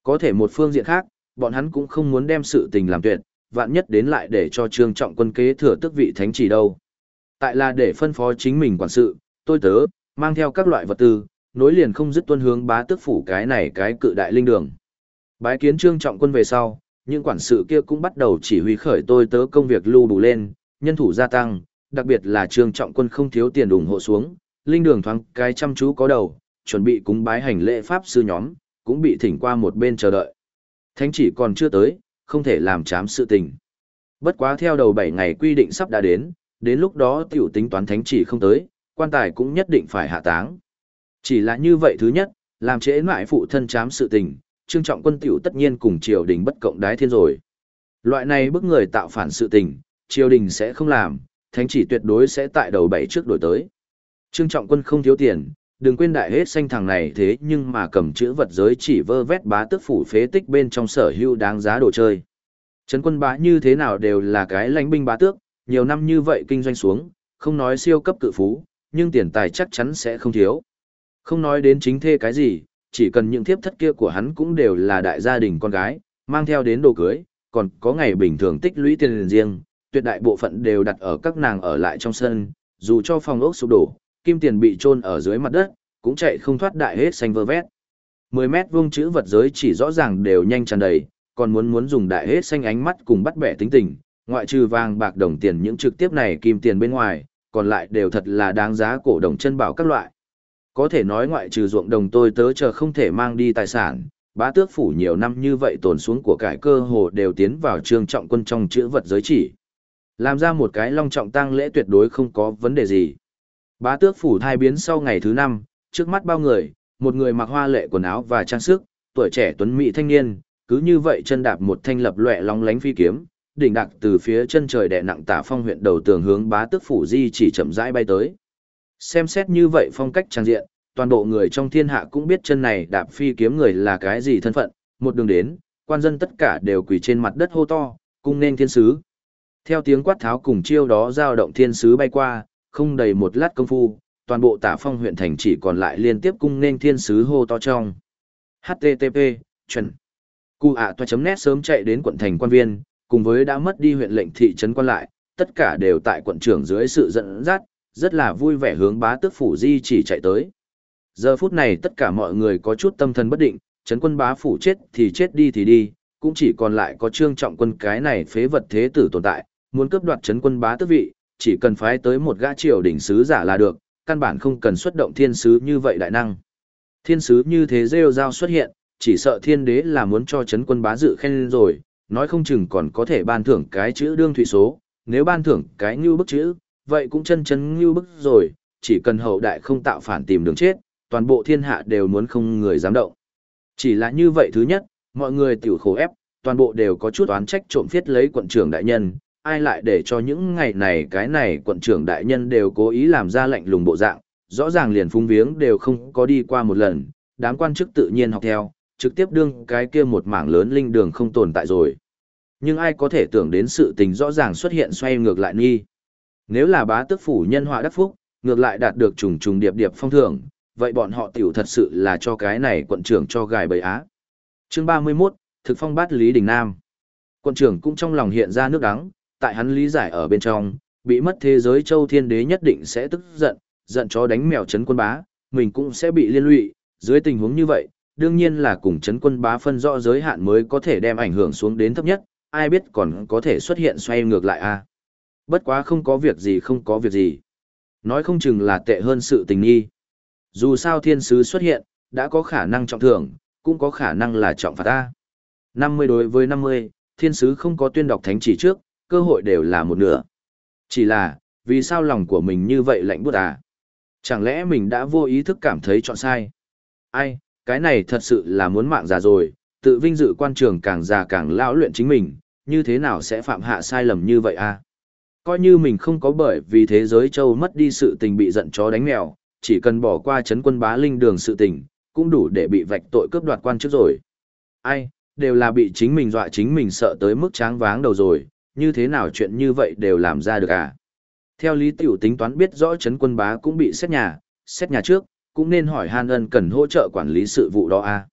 Speaker 1: Có thể một phương diện khác, bọn hắn cũng không muốn đem sự tình làm tuyệt, vạn nhất đến lại để cho Trương Trọng Quân kế thừa tước vị thánh chỉ đâu. Tại là để phân phó chính mình quản sự, tôi tớ, mang theo các loại vật tư, nối liền không dứt tuân hướng bá tước phủ cái này cái cự đại linh đường. Bái kiến Trương Trọng Quân về sau, những quản sự kia cũng bắt đầu chỉ huy khởi tôi tớ công việc lưu đủ lên, nhân thủ gia tăng, đặc biệt là Trương Trọng Quân không thiếu tiền ủng hộ xuống, linh đường thoáng cái chăm chú có đầu, chuẩn bị cúng bái hành lễ pháp sư nhóm, cũng bị thỉnh qua một bên chờ đợi. Thánh chỉ còn chưa tới, không thể làm chám sự tình. Bất quá theo đầu 7 ngày quy định sắp đã đến lúc đó tiểu tính toán thánh chỉ không tới, quan tài cũng nhất định phải hạ táng. Chỉ là như vậy thứ nhất, làm trễ mãi phụ thân chám sự tình, Trương Trọng Quân tiểu tất nhiên cùng triều đình bất cộng đái thiên rồi. Loại này bức người tạo phản sự tình, triều đình sẽ không làm, thánh chỉ tuyệt đối sẽ tại đầu 7 trước đổi tới. Trương Trọng Quân không thiếu tiền, đừng quên đại hết xanh thằng này thế nhưng mà cầm chữ vật giới chỉ vơ vét bá tước phủ phế tích bên trong sở hữu đáng giá đồ chơi. Trấn Quân bá như thế nào đều là cái lãnh binh bá tước, nhiều năm như vậy kinh doanh xuống, không nói siêu cấp cự phú, nhưng tiền tài chắc chắn sẽ không thiếu. Không nói đến chính thê cái gì, chỉ cần những thiếp thất kia của hắn cũng đều là đại gia đình con gái, mang theo đến đồ cưới, còn có ngày bình thường tích lũy tiền riêng, tuyệt đại bộ phận đều đặt ở các nàng ở lại trong sân, dù cho phòng ốc sụp đổ, kim tiền bị chôn ở dưới mặt đất, cũng chạy không thoát đại hết xanh vơ vét. 10 mét vuông chữ vật giới chỉ rõ ràng đều nhanh tràn đầy, còn muốn dùng đại hết xanh ánh mắt cùng bắt bẻ tính tình, ngoại trừ vàng bạc đồng tiền những trực tiếp này kim tiền bên ngoài, còn lại đều thật là đáng giá cổ đồng chân bảo các loại. Có thể nói ngoại trừ ruộng đồng tôi tớ chờ không thể mang đi tài sản, bá tước phủ nhiều năm như vậy tồn xuống của cải cơ hồ đều tiến vào Trương Trọng Quân trong chữ vật giới chỉ. Làm ra một cái long trọng tang lễ tuyệt đối không có vấn đề gì. Bá tước phủ thai biến sau ngày thứ 5, trước mắt bao người, một người mặc hoa lệ quần áo và trang sức, tuổi trẻ tuấn mỹ thanh niên, cứ như vậy chân đạp một thanh lập loè long lánh phi kiếm, đỉnh đặc từ phía chân trời đè nặng Tả Phong huyện đầu tường hướng bá tước phủ di chỉ chậm rãi bay tới. Xem xét như vậy phong cách trang diện, toàn bộ người trong thiên hạ cũng biết chân này đạp phi kiếm người là cái gì thân phận, một đường đến, quan dân tất cả đều quỳ trên mặt đất hô to, cung nên thiên sứ. Theo tiếng quát tháo cùng chiêu đó giao động thiên sứ bay qua, không đầy một lát công phu, toàn bộ Tả Phong huyện thành chỉ còn lại liên tiếp cung nên thiên sứ hô to trong. HTTP, chuẩn. Toa.net sớm chạy đến quận thành quan viên, cùng với đã mất đi huyện lệnh thị trấn quan lại, tất cả đều tại quận trưởng dưới sự dẫn dắt, rất là vui vẻ hướng bá tước phủ di chỉ chạy tới. Giờ phút này tất cả mọi người có chút tâm thần bất định, trấn quân bá phủ chết đi thì đi, cũng chỉ còn lại có Trương Trọng Quân cái này phế vật thế tử tồn tại, muốn cướp đoạt trấn quân bá tước vị, chỉ cần phái tới một gã triều đỉnh sứ giả là được, căn bản không cần xuất động thiên sứ như vậy đại năng. Thiên sứ như thế rêu rao xuất hiện, chỉ sợ thiên đế là muốn cho trấn quân bá dự khen rồi, nói không chừng còn có thể ban thưởng cái chữ đương thủy số, nếu ban thưởng cái ngưu bức chữ, vậy cũng chân ngưu bức rồi, chỉ cần hậu đại không tạo phản tìm đường chết, toàn bộ thiên hạ đều muốn không người dám động. Chỉ là như vậy thứ nhất, mọi người tiểu khổ ép, toàn bộ đều có chút oán trách trộm phiết lấy quận trưởng đại nhân, ai lại để cho những ngày này cái này quận trưởng đại nhân đều cố ý làm ra lạnh lùng bộ dạng, rõ ràng liền phúng viếng đều không có đi qua một lần, đám quan chức tự nhiên học theo, trực tiếp đương cái kia một mảng lớn linh đường không tồn tại rồi. Nhưng ai có thể tưởng đến sự tình rõ ràng xuất hiện xoay ngược lại nghi. Nếu là bá tước phủ nhân họa đắc phúc, ngược lại đạt được trùng trùng điệp điệp phong thưởng, vậy bọn họ tiểu thật sự là cho cái này quận trưởng cho gài bẫy á. Chương 31, thực phong bát Lý Đình Nam. Quận trưởng cũng trong lòng hiện ra nước đắng, tại hắn lý giải ở bên trong, bị mất thế giới châu thiên đế nhất định sẽ tức giận, giận chó đánh mèo trấn quân bá, mình cũng sẽ bị liên lụy, dưới tình huống như vậy, đương nhiên là cùng trấn quân bá phân rõ giới hạn mới có thể đem ảnh hưởng xuống đến thấp nhất, ai biết còn có thể xuất hiện xoay ngược lại a. Bất quá không có việc gì. Nói không chừng là tệ hơn sự tình nghi. Dù sao thiên sứ xuất hiện, đã có khả năng trọng thưởng, cũng có khả năng là trọng phạt ta. 50 đối với 50, thiên sứ không có tuyên đọc thánh chỉ trước, cơ hội đều là một nửa. Chỉ là, vì sao lòng của mình như vậy lạnh buốt à? Chẳng lẽ mình đã vô ý thức cảm thấy chọn sai? Ai, cái này thật sự là muốn mạng già rồi, tự vinh dự quan trường càng già càng lão luyện chính mình, như thế nào sẽ phạm hạ sai lầm như vậy à? Coi như mình không có bởi vì thế giới châu mất đi sự tình bị giận chó đánh mèo, chỉ cần bỏ qua trấn quân bá linh đường sự tình, cũng đủ để bị vạch tội cướp đoạt quan chức rồi. Ai, đều là bị chính mình dọa chính mình sợ tới mức tráng váng đầu rồi, như thế nào chuyện như vậy đều làm ra được à? Theo lý tiểu tính toán biết rõ trấn quân bá cũng bị xét nhà trước, cũng nên hỏi han ân cần hỗ trợ quản lý sự vụ đó à?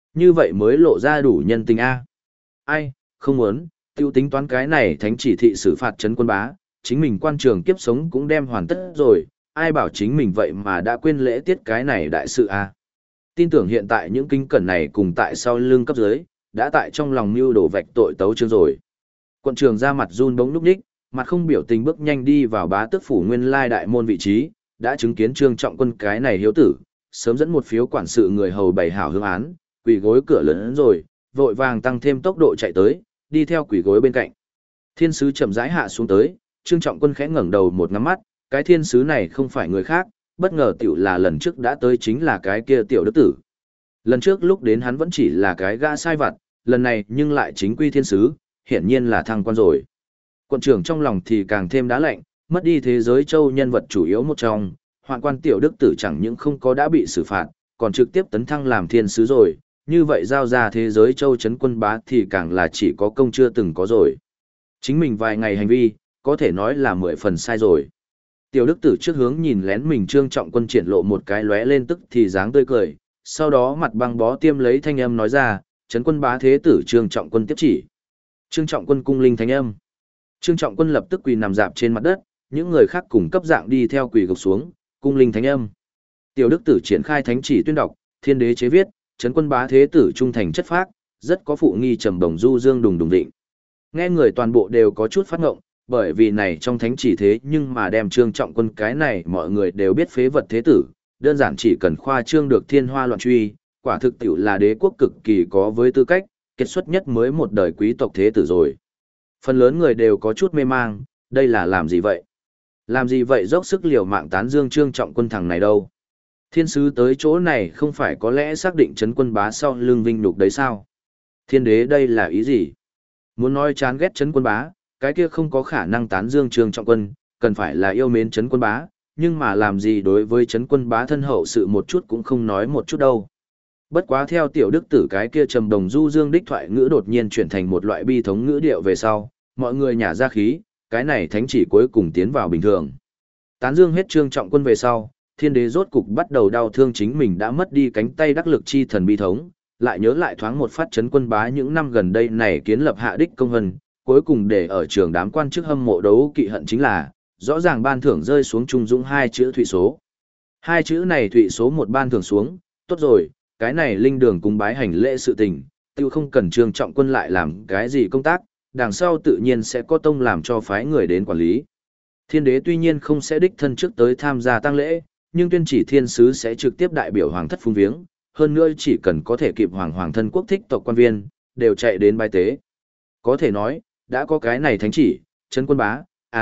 Speaker 1: Như vậy mới lộ ra đủ nhân tình A. Ai, không muốn, tiêu tính toán cái này thánh chỉ thị xử phạt trấn quân bá, chính mình quan trường kiếp sống cũng đem hoàn tất rồi, ai bảo chính mình vậy mà đã quên lễ tiết cái này đại sự A. Tin tưởng hiện tại những kinh cẩn này cùng tại sau lưng cấp dưới, đã tại trong lòng mưu đổ vạch tội tấu chương rồi. Quận trường ra mặt run bóng núp đích, mặt không biểu tình bước nhanh đi vào bá tước phủ nguyên lai đại môn vị trí, đã chứng kiến Trương Trọng Quân cái này hiếu tử, sớm dẫn một phiếu quản sự người hầu bày hảo hương án, quỳ gối cửa lớn rồi, vội vàng tăng thêm tốc độ chạy tới, đi theo quỳ gối bên cạnh. Thiên sứ chậm rãi hạ xuống tới, Trương Trọng Quân khẽ ngẩng đầu một ngắm mắt, cái thiên sứ này không phải người khác, bất ngờ tiểu là lần trước đã tới chính là cái kia tiểu đức tử. Lần trước lúc đến hắn vẫn chỉ là cái gã sai vặt, lần này nhưng lại chính quy thiên sứ, hiển nhiên là thăng quan rồi. Quận trưởng trong lòng thì càng thêm đá lạnh, mất đi thế giới châu nhân vật chủ yếu một trong, hoạn quan tiểu đức tử chẳng những không có đã bị xử phạt, còn trực tiếp tấn thăng làm thiên sứ rồi, như vậy giao ra thế giới châu chấn quân bá thì càng là chỉ có công chưa từng có rồi. Chính mình vài ngày hành vi, có thể nói là 10 phần sai rồi. Tiểu đức tử trước hướng nhìn lén mình Trương Trọng Quân triển lộ một cái lóe lên tức thì dáng tươi cười, sau đó mặt băng bó tiêm lấy thanh âm nói ra, chấn quân bá thế tử Trương Trọng Quân tiếp chỉ. Trương Trọng Quân cung linh thanh âm. Trương Trọng Quân lập tức quỳ nằm dạp trên mặt đất, những người khác cùng cấp dạng đi theo quỳ gục xuống, cung linh thánh âm. Tiểu đức tử triển khai thánh chỉ tuyên đọc, thiên đế chế viết, chấn quân bá thế tử trung thành chất phác, rất có phụ nghi trầm đồng du dương đùng đùng định. Nghe người toàn bộ đều có chút phát ngộng, bởi vì này trong thánh chỉ thế nhưng mà đem Trương Trọng Quân cái này mọi người đều biết phế vật thế tử, đơn giản chỉ cần khoa trương được thiên hoa loạn truy, quả thực tiểu là đế quốc cực kỳ có với tư cách, kết xuất nhất mới một đời quý tộc thế tử rồi. Phần lớn người đều có chút mê mang, đây là làm gì vậy? Làm gì vậy dốc sức liều mạng tán dương Trương Trọng Quân thằng này đâu? Thiên sứ tới chỗ này không phải có lẽ xác định chấn quân bá sau lưng vinh nhục đấy sao? Thiên đế đây là ý gì? Muốn nói chán ghét chấn quân bá, cái kia không có khả năng tán dương Trương Trọng Quân, cần phải là yêu mến chấn quân bá, nhưng mà làm gì đối với chấn quân bá thân hậu sự một chút cũng không nói một chút đâu. Bất quá theo tiểu đức tử cái kia trầm đồng du dương đích thoại ngữ đột nhiên chuyển thành một loại bi thống ngữ điệu về sau, mọi người nhả ra khí, cái này thánh chỉ cuối cùng tiến vào bình thường. Tán dương hết Trương Trọng Quân về sau, thiên đế rốt cục bắt đầu đau thương chính mình đã mất đi cánh tay đắc lực chi thần bi thống, lại nhớ lại thoáng một phát chấn quân bá những năm gần đây này kiến lập hạ đích công vân, cuối cùng để ở trường đám quan chức hâm mộ đấu kỵ hận chính là, rõ ràng ban thưởng rơi xuống trung dũng hai chữ thụy số. Hai chữ này thụy số một ban thưởng xuống, tốt rồi, cái này linh đường cúng bái hành lễ sự tình, tiêu không cần Trương Trọng Quân lại làm cái gì công tác, đằng sau tự nhiên sẽ có tông làm cho phái người đến quản lý. Thiên đế tuy nhiên không sẽ đích thân trước tới tham gia tang lễ, nhưng tuyên chỉ thiên sứ sẽ trực tiếp đại biểu hoàng thất phung viếng, hơn nữa chỉ cần có thể kịp hoàng thân quốc thích tộc quan viên, đều chạy đến bái tế. Có thể nói, đã có cái này thánh chỉ, chấn quân bá,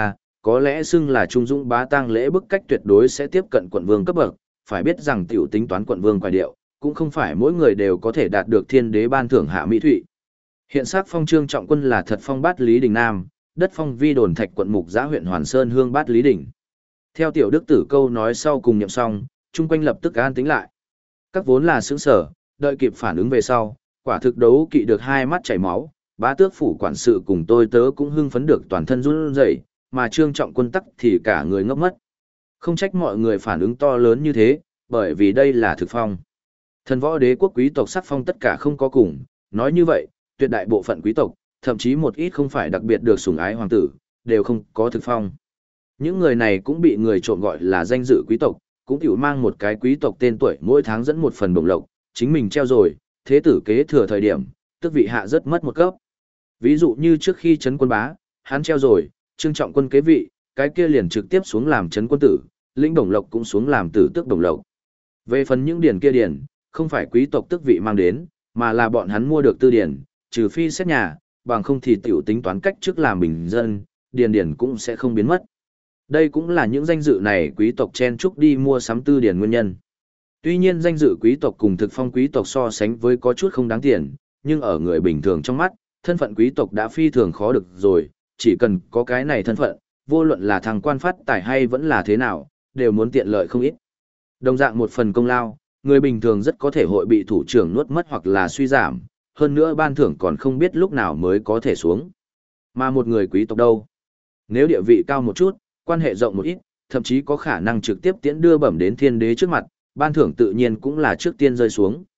Speaker 1: có lẽ xưng là trung dũng bá tang lễ bức cách tuyệt đối sẽ tiếp cận quận vương cấp bậc, phải biết rằng tiểu tính toán quận vương quài điệu, cũng không phải mỗi người đều có thể đạt được thiên đế ban thưởng hạ mỹ thụy. Hiện sắc phong Trương Trọng Quân là thật phong bát Lý Đình Nam, đất phong vi đồn thạch quận mục giã huyện Hoàn Sơn hương bát Lý Đình. Theo tiểu đức tử câu nói sau cùng nhậm xong, chung quanh lập tức an tĩnh lại. Các vốn là sững sở, đợi kịp phản ứng về sau, quả thực đấu kỵ được hai mắt chảy máu, bá tước phủ quản sự cùng tôi tớ cũng hưng phấn được toàn thân run rẩy, mà Trương Trọng Quân tắc thì cả người ngốc mất. Không trách mọi người phản ứng to lớn như thế, bởi vì đây là thực phong. Thần võ đế quốc quý tộc sắc phong tất cả không có cùng, nói như vậy, tuyệt đại bộ phận quý tộc, thậm chí một ít không phải đặc biệt được sủng ái hoàng tử, đều không có thực phong. Những người này cũng bị người trộm gọi là danh dự quý tộc, cũng tiểu mang một cái quý tộc tên tuổi mỗi tháng dẫn một phần bổng lộc, chính mình treo rồi, thế tử kế thừa thời điểm, tức vị hạ rất mất một cấp. Ví dụ như trước khi trấn quân bá, hắn treo rồi, Trương Trọng Quân kế vị, cái kia liền trực tiếp xuống làm trấn quân tử, lĩnh bổng lộc cũng xuống làm tử tước bổng lộc. Về phần những điển kia điển, không phải quý tộc tước vị mang đến, mà là bọn hắn mua được tư điển, trừ phi xét nhà, bằng không thì tiểu tính toán cách trước làm bình dân, điển cũng sẽ không biến mất. Đây cũng là những danh dự này quý tộc chen chúc đi mua sắm tư điển nguyên nhân. Tuy nhiên danh dự quý tộc cùng thực phong quý tộc so sánh với có chút không đáng tiền, nhưng ở người bình thường trong mắt, thân phận quý tộc đã phi thường khó được rồi, chỉ cần có cái này thân phận, vô luận là thằng quan phát tài hay vẫn là thế nào, đều muốn tiện lợi không ít. Đồng dạng một phần công lao, người bình thường rất có thể hội bị thủ trưởng nuốt mất hoặc là suy giảm, hơn nữa ban thưởng còn không biết lúc nào mới có thể xuống. Mà một người quý tộc đâu? Nếu địa vị cao một chút, quan hệ rộng một ít, thậm chí có khả năng trực tiếp tiễn đưa bẩm đến thiên đế trước mặt, ban thưởng tự nhiên cũng là trước tiên rơi xuống.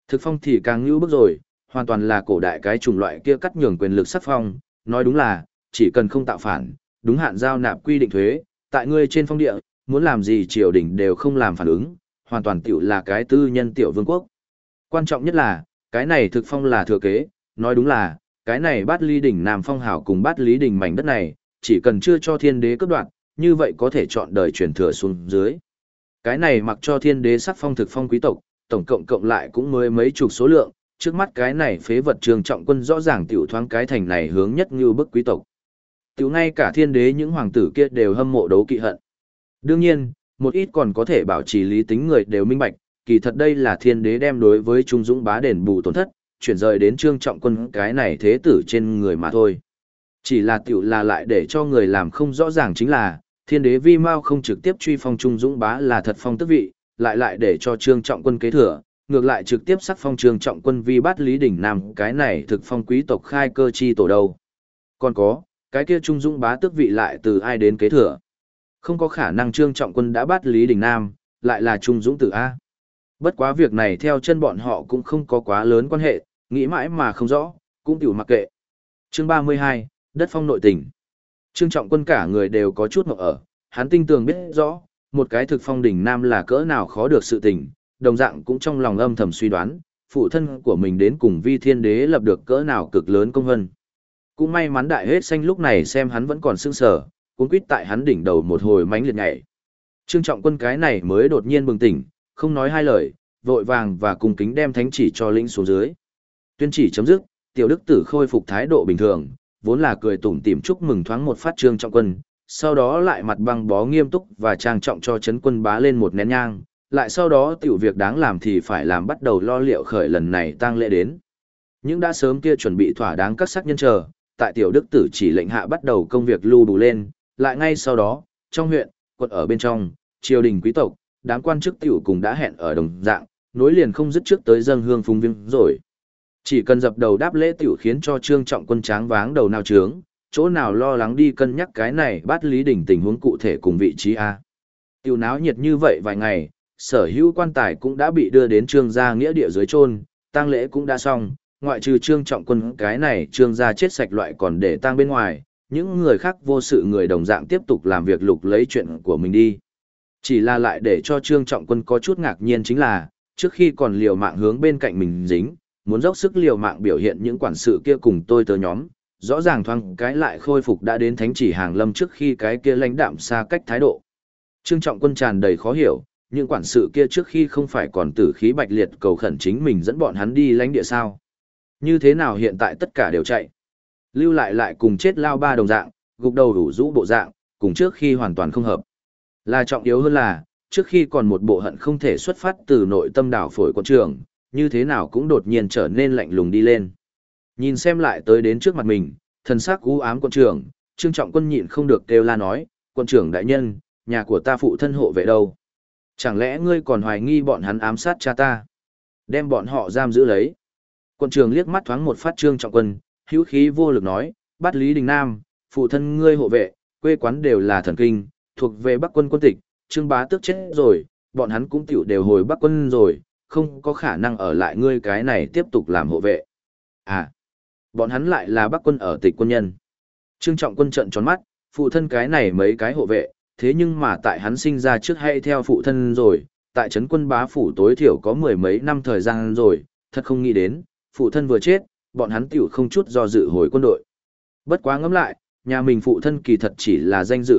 Speaker 1: Thực phong thì càng ngưu bức rồi, hoàn toàn là cổ đại cái chủng loại kia cắt nhường quyền lực sắc phong, nói đúng là, chỉ cần không tạo phản, đúng hạn giao nạp quy định thuế, tại ngươi trên phong địa, muốn làm gì triều đình đều không làm phản ứng, hoàn toàn tiểu là cái tư nhân tiểu vương quốc. Quan trọng nhất là, cái này thực phong là thừa kế, nói đúng là, cái này Bát Lý đỉnh Nam Phong hảo cùng Bát Lý đỉnh mảnh đất này, chỉ cần chưa cho thiên đế cướp đoạt, như vậy có thể chọn đời truyền thừa xuống dưới. Cái này mặc cho thiên đế sắc phong thực phong quý tộc, tổng cộng lại cũng mới mấy chục số lượng, trước mắt cái này phế vật Trương Trọng Quân rõ ràng tiểu thoáng cái thành này hướng nhất như bức quý tộc. Tiểu ngay cả thiên đế những hoàng tử kia đều hâm mộ đấu kỵ hận. Đương nhiên, một ít còn có thể bảo trì lý tính người đều minh bạch, kỳ thật đây là thiên đế đem đối với Trung Dũng bá đền bù tổn thất, chuyển rời đến Trương Trọng Quân cái này thế tử trên người mà thôi. Chỉ là tiểu là lại để cho người làm không rõ ràng chính là, thiên đế vi mao không trực tiếp truy phong Trung Dũng bá là thật phong tước vị, lại để cho Trương Trọng Quân kế thừa, ngược lại trực tiếp sắc phong Trương Trọng Quân vi Bát Lý đỉnh Nam, cái này thực phong quý tộc khai cơ chi tổ đâu. Còn có, cái kia Trung Dũng bá tước vị lại từ ai đến kế thừa? Không có khả năng Trương Trọng Quân đã Bát Lý đỉnh Nam, lại là Trung Dũng tử A. Bất quá việc này theo chân bọn họ cũng không có quá lớn quan hệ, nghĩ mãi mà không rõ, cũng tiểu mặc kệ. Chương 32, Đất phong nội tình. Trương Trọng Quân cả người đều có chút mộng ở, hắn tinh tường biết rõ, một cái thực phong đỉnh Nam là cỡ nào khó được sự tình, đồng dạng cũng trong lòng âm thầm suy đoán, phụ thân của mình đến cùng vi thiên đế lập được cỡ nào cực lớn công vân. Cũng may mắn đại hết xanh lúc này xem hắn vẫn còn sững sờ, cuống quýt tại hắn đỉnh đầu một hồi mánh liệt nhảy. Trương Trọng Quân cái này mới đột nhiên bừng tỉnh, không nói hai lời, vội vàng và cung kính đem thánh chỉ cho lĩnh xuống dưới. Tuyên chỉ chấm dứt, tiểu đức tử khôi phục thái độ bình thường, vốn là cười tủm tỉm chúc mừng thoáng một phát Trương Trọng Quân, sau đó lại mặt băng bó nghiêm túc và trang trọng cho Trấn Quân bá lên một nén nhang, lại sau đó tiểu việc đáng làm thì phải làm, bắt đầu lo liệu khởi lần này tang lễ đến. Những đã sớm kia chuẩn bị thỏa đáng các sắc nhân chờ, tại tiểu đức tử chỉ lệnh hạ bắt đầu công việc lưu đủ lên, lại ngay sau đó, trong huyện, quận ở bên trong, triều đình quý tộc, đám quan chức tiểu cùng đã hẹn ở đồng dạng, nối liền không dứt trước tới dâng hương phúng viếng rồi. Chỉ cần dập đầu đáp lễ tiểu khiến cho Trương Trọng Quân tráng váng đầu nào trướng, chỗ nào lo lắng đi cân nhắc cái này Bát Lý đỉnh tình huống cụ thể cùng vị trí a. Tiểu náo nhiệt như vậy vài ngày, sở hữu quan tài cũng đã bị đưa đến Trương gia nghĩa địa dưới chôn, tang lễ cũng đã xong, ngoại trừ Trương Trọng Quân cái này Trương gia chết sạch loại còn để tang bên ngoài, những người khác vô sự người đồng dạng tiếp tục làm việc lục lấy chuyện của mình đi. Chỉ là lại để cho Trương Trọng Quân có chút ngạc nhiên chính là, trước khi còn liều mạng hướng bên cạnh mình dính, muốn dốc sức liều mạng biểu hiện những quản sự kia cùng tôi tớ nhóm, rõ ràng thoáng cái lại khôi phục đã đến thánh chỉ hàng lâm trước khi cái kia lãnh đạm xa cách thái độ. Trương Trọng Quân tràn đầy khó hiểu, những quản sự kia trước khi không phải còn tử khí bạch liệt cầu khẩn chính mình dẫn bọn hắn đi lãnh địa sao? Như thế nào hiện tại tất cả đều chạy? Lưu lại cùng chết lao ba đồng dạng, gục đầu đủ rũ bộ dạng, cùng trước khi hoàn toàn không hợp. Là trọng yếu hơn là, trước khi còn một bộ hận không thể xuất phát từ nội tâm đảo phổi quận trưởng, như thế nào cũng đột nhiên trở nên lạnh lùng đi lên. Nhìn xem lại tới đến trước mặt mình, thần sắc u ám quận trưởng, Trương Trọng Quân nhịn không được kêu la nói, quận trưởng đại nhân, nhà của ta phụ thân hộ vệ đâu? Chẳng lẽ ngươi còn hoài nghi bọn hắn ám sát cha ta? Đem bọn họ giam giữ lấy. Quận trưởng liếc mắt thoáng một phát Trương Trọng Quân, hữu khí vô lực nói, Bát Lý Đình Nam, phụ thân ngươi hộ vệ, quê quán đều là thần kinh, thuộc về Bắc quân quân tịch, Trương bá tước chết rồi, bọn hắn cũng tiểu đều hồi Bắc quân rồi, không có khả năng ở lại ngươi cái này tiếp tục làm hộ vệ. À, bọn hắn lại là Bắc quân ở tịch quân nhân. Trương Trọng Quân trợn tròn mắt, phụ thân cái này mấy cái hộ vệ, thế nhưng mà tại hắn sinh ra trước hay theo phụ thân rồi, tại trấn quân bá phủ tối thiểu có mười mấy năm thời gian rồi, thật không nghĩ đến, phụ thân vừa chết, bọn hắn tiểu không chút do dự hồi quân đội. Bất quá ngẫm lại, nhà mình phụ thân kỳ thật chỉ là danh dự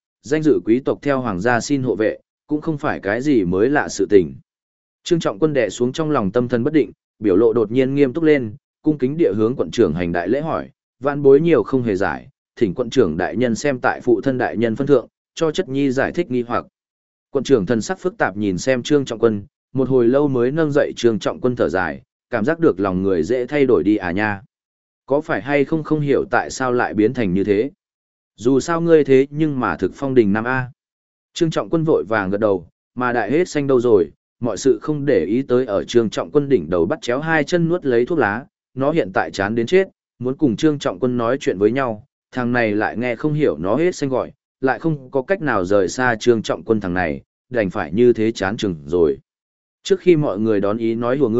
Speaker 1: quý tộc theo hoàng gia xin hộ vệ, cũng không phải cái gì mới lạ sự tình. Trương Trọng Quân đè xuống trong lòng tâm thần bất định, biểu lộ đột nhiên nghiêm túc lên, cung kính địa hướng quận trưởng hành đại lễ hỏi, vạn bối nhiều không hề giải, thỉnh quận trưởng đại nhân xem tại phụ thân đại nhân phân thượng, cho chất nhi giải thích nghi hoặc. Quận trưởng thần sắc phức tạp nhìn xem Trương Trọng Quân, một hồi lâu mới nâng dậy Trương Trọng Quân thở dài, cảm giác được lòng người dễ thay đổi đi à nha. Có phải hay không hiểu tại sao lại biến thành như thế? Dù sao ngươi thế nhưng mà thực phong đình Nam A. Trương Trọng Quân vội vàng gật đầu, mà đại hết xanh đâu rồi, mọi sự không để ý tới ở Trương Trọng Quân đỉnh đầu bắt chéo hai chân nuốt lấy thuốc lá, nó hiện tại chán đến chết, muốn cùng Trương Trọng Quân nói chuyện với nhau, thằng này lại nghe không hiểu nó hết xanh gọi, lại không có cách nào rời xa Trương Trọng Quân thằng này, đành phải như thế chán chừng rồi. Trước khi mọi người đón ý nói hùa ngươi,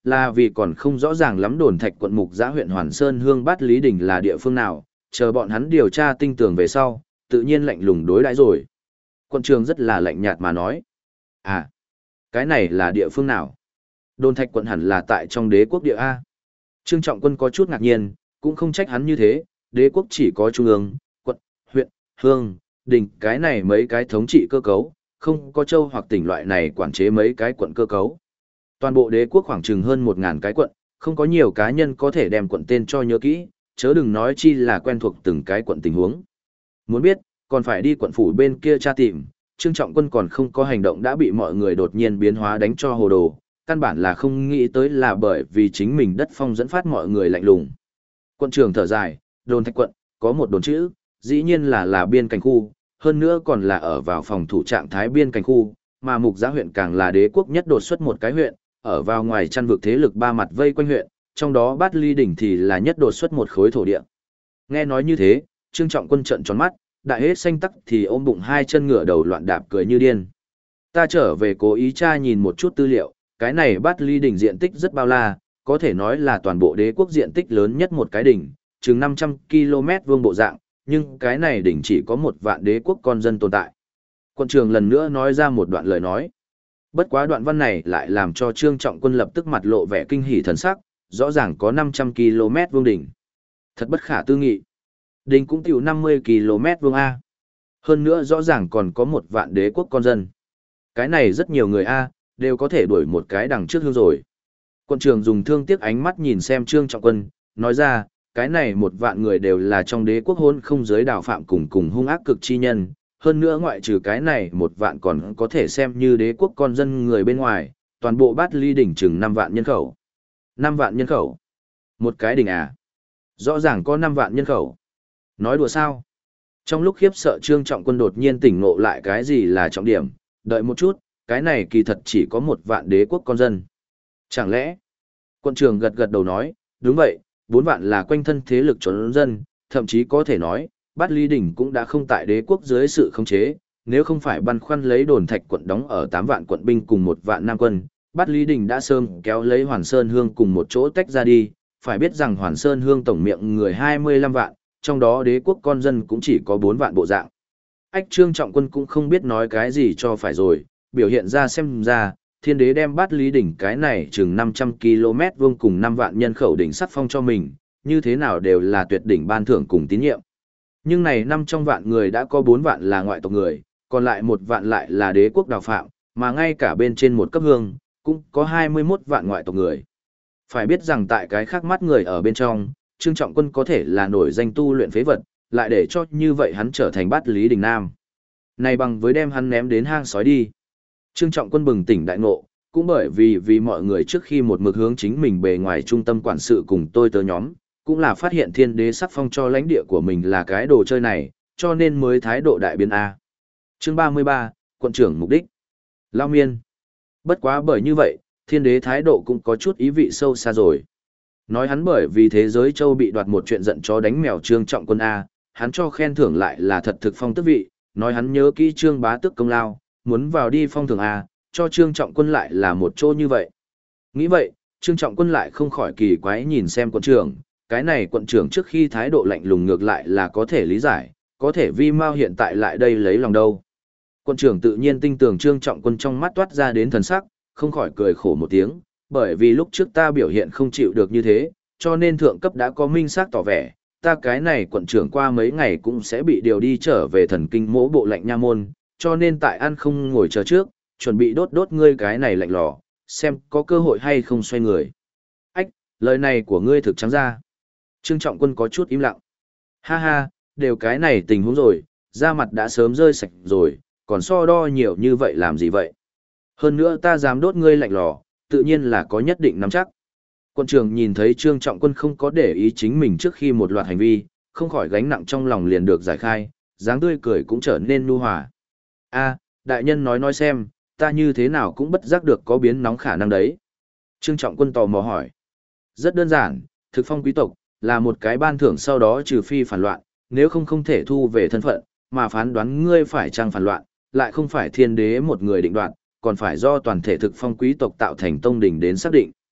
Speaker 1: là vì còn không rõ ràng lắm đồn thạch quận Mục Giã huyện Hoàn Sơn Hương Bát Lý Đình là địa phương nào, chờ bọn hắn điều tra tinh tường về sau, tự nhiên lạnh lùng đối đãi rồi. Quận trưởng rất là lạnh nhạt mà nói. À, cái này là địa phương nào? Đồn thạch quận hẳn là tại trong đế quốc địa A. Trương Trọng Quân có chút ngạc nhiên, cũng không trách hắn như thế, đế quốc chỉ có trung ương, quận, huyện, hương, đình, cái này mấy cái thống trị cơ cấu, không có châu hoặc tỉnh loại này quản chế mấy cái quận cơ cấu. Toàn bộ đế quốc khoảng chừng hơn 1.000 cái quận, không có nhiều cá nhân có thể đem quận tên cho nhớ kỹ, chớ đừng nói chi là quen thuộc từng cái quận tình huống. Muốn biết, còn phải đi quận phủ bên kia tra tìm, Trương Trọng Quân còn không có hành động đã bị mọi người đột nhiên biến hóa đánh cho hồ đồ, căn bản là không nghĩ tới là bởi vì chính mình đất phong dẫn phát mọi người lạnh lùng. Quận trưởng thở dài, đồn thạch quận, có một đồn chữ, dĩ nhiên là biên cảnh khu, hơn nữa còn là ở vào phòng thủ trạng thái biên cảnh khu, mà Mục Giã huyện càng là đế quốc nhất đột xuất một cái huyện, ở vào ngoài chăn vực thế lực ba mặt vây quanh huyện, trong đó Bát Ly đỉnh thì là nhất đột xuất một khối thổ địa. Nghe nói như thế, Trương Trọng Quân trợn tròn mắt, đại hết xanh tắc thì ôm bụng hai chân ngửa đầu loạn đạp cười như điên. Ta trở về cố ý tra nhìn một chút tư liệu, cái này Bát Ly đỉnh diện tích rất bao la, có thể nói là toàn bộ đế quốc diện tích lớn nhất một cái đỉnh, chừng 500 km vuông bộ dạng, nhưng cái này đỉnh chỉ có 1 vạn đế quốc con dân tồn tại. Quận trưởng lần nữa nói ra một đoạn lời nói. Bất quá đoạn văn này lại làm cho Trương Trọng Quân lập tức mặt lộ vẻ kinh hỉ thần sắc, rõ ràng có 500 km vuông đỉnh. Thật bất khả tư nghị. Đỉnh cũng tiểu 50 km vuông A. Hơn nữa rõ ràng còn có 1 vạn đế quốc con dân. Cái này rất nhiều người A, đều có thể đuổi một cái đằng trước hương rồi. Quận trưởng dùng thương tiếc ánh mắt nhìn xem Trương Trọng Quân, nói ra, cái này 1 vạn người đều là trong đế quốc hôn không giới đào phạm cùng hung ác cực chi nhân. Hơn nữa ngoại trừ cái này 1 vạn còn có thể xem như đế quốc con dân người bên ngoài, toàn bộ Bát Ly đỉnh chừng 5 vạn nhân khẩu. 5 vạn nhân khẩu? Một cái đỉnh à? Rõ ràng có 5 vạn nhân khẩu. Nói đùa sao? Trong lúc khiếp sợ Trương Trọng Quân đột nhiên tỉnh ngộ lại cái gì là trọng điểm, đợi một chút, cái này kỳ thật chỉ có 1 vạn đế quốc con dân. Chẳng lẽ? Quận trưởng gật gật đầu nói, đúng vậy, 4 vạn là quanh thân thế lực trốn dân, thậm chí có thể nói, Bát Ly đỉnh cũng đã không tại đế quốc dưới sự khống chế, nếu không phải băn khoăn lấy đồn thạch quận đóng ở 8 vạn quận binh cùng 1 vạn nam quân, Bát Ly đỉnh đã sớm kéo lấy Hoàn Sơn Hương cùng một chỗ tách ra đi, phải biết rằng Hoàn Sơn Hương tổng miệng người 25 vạn, trong đó đế quốc con dân cũng chỉ có 4 vạn bộ dạng. Ách Trương Trọng Quân cũng không biết nói cái gì cho phải rồi, biểu hiện ra xem ra, thiên đế đem Bát Ly đỉnh cái này chừng 500 km vuông cùng 5 vạn nhân khẩu đỉnh sắc phong cho mình, như thế nào đều là tuyệt đỉnh ban thưởng cùng tín nhiệm. Nhưng này 500 vạn người đã có 4 vạn là ngoại tộc người, còn lại 1 vạn lại là đế quốc đào phạm, mà ngay cả bên trên một cấp hương, cũng có 21 vạn ngoại tộc người. Phải biết rằng tại cái khác mắt người ở bên trong, Trương Trọng Quân có thể là nổi danh tu luyện phế vật, lại để cho như vậy hắn trở thành Bát Lý Đình Nam. Này bằng với đem hắn ném đến hang sói đi. Trương Trọng Quân bừng tỉnh đại ngộ, cũng bởi vì mọi người trước khi một mực hướng chính mình bề ngoài trung tâm quản sự cùng tôi tớ nhóm, cũng là phát hiện thiên đế sắc phong cho lãnh địa của mình là cái đồ chơi này, cho nên mới thái độ đại biến A. Chương 33, quận trưởng mục đích. Lao miên. Bất quá bởi như vậy, thiên đế thái độ cũng có chút ý vị sâu xa rồi. Nói hắn bởi vì thế giới châu bị đoạt một chuyện giận chó đánh mèo Trương Trọng Quân A, hắn cho khen thưởng lại là thật thực phong tước vị, nói hắn nhớ kỹ Trương bá tước công lao, muốn vào đi phong thưởng A, cho Trương Trọng Quân lại là một chỗ như vậy. Nghĩ vậy, Trương Trọng Quân lại không khỏi kỳ quái nhìn xem quận trưởng, cái này quận trưởng trước khi thái độ lạnh lùng ngược lại là có thể lý giải, có thể vi Mao hiện tại lại đây lấy lòng đâu. Quận trưởng tự nhiên tin tưởng Trương Trọng Quân trong mắt toát ra đến thần sắc, không khỏi cười khổ một tiếng, bởi vì lúc trước ta biểu hiện không chịu được như thế, cho nên thượng cấp đã có minh xác tỏ vẻ, ta cái này quận trưởng qua mấy ngày cũng sẽ bị điều đi trở về thần kinh mỗ bộ lạnh nha môn, cho nên tại ăn không ngồi chờ trước, chuẩn bị đốt ngươi cái này lạnh lò, xem có cơ hội hay không xoay người. Ách, lời này của ngươi thực trắng ra. Trương Trọng Quân có chút im lặng. Ha ha, đều cái này tình huống rồi, da mặt đã sớm rơi sạch rồi, còn so đo nhiều như vậy làm gì vậy? Hơn nữa ta dám đốt ngươi lạnh lò, tự nhiên là có nhất định nắm chắc. Quận trưởng nhìn thấy Trương Trọng Quân không có để ý chính mình trước khi một loạt hành vi, không khỏi gánh nặng trong lòng liền được giải khai, dáng tươi cười cũng trở nên nhu hòa. A, đại nhân nói xem, ta như thế nào cũng bất giác được có biến nóng khả năng đấy. Trương Trọng Quân tò mò hỏi. Rất đơn giản, thực phong quý tộc, là một cái ban thưởng sau đó trừ phi phản loạn, nếu không thể thu về thân phận, mà phán đoán ngươi phải chăng phản loạn, lại không phải thiên đế một người định đoạt, còn phải do toàn thể thực phong quý tộc tạo thành tông đình đến xác định.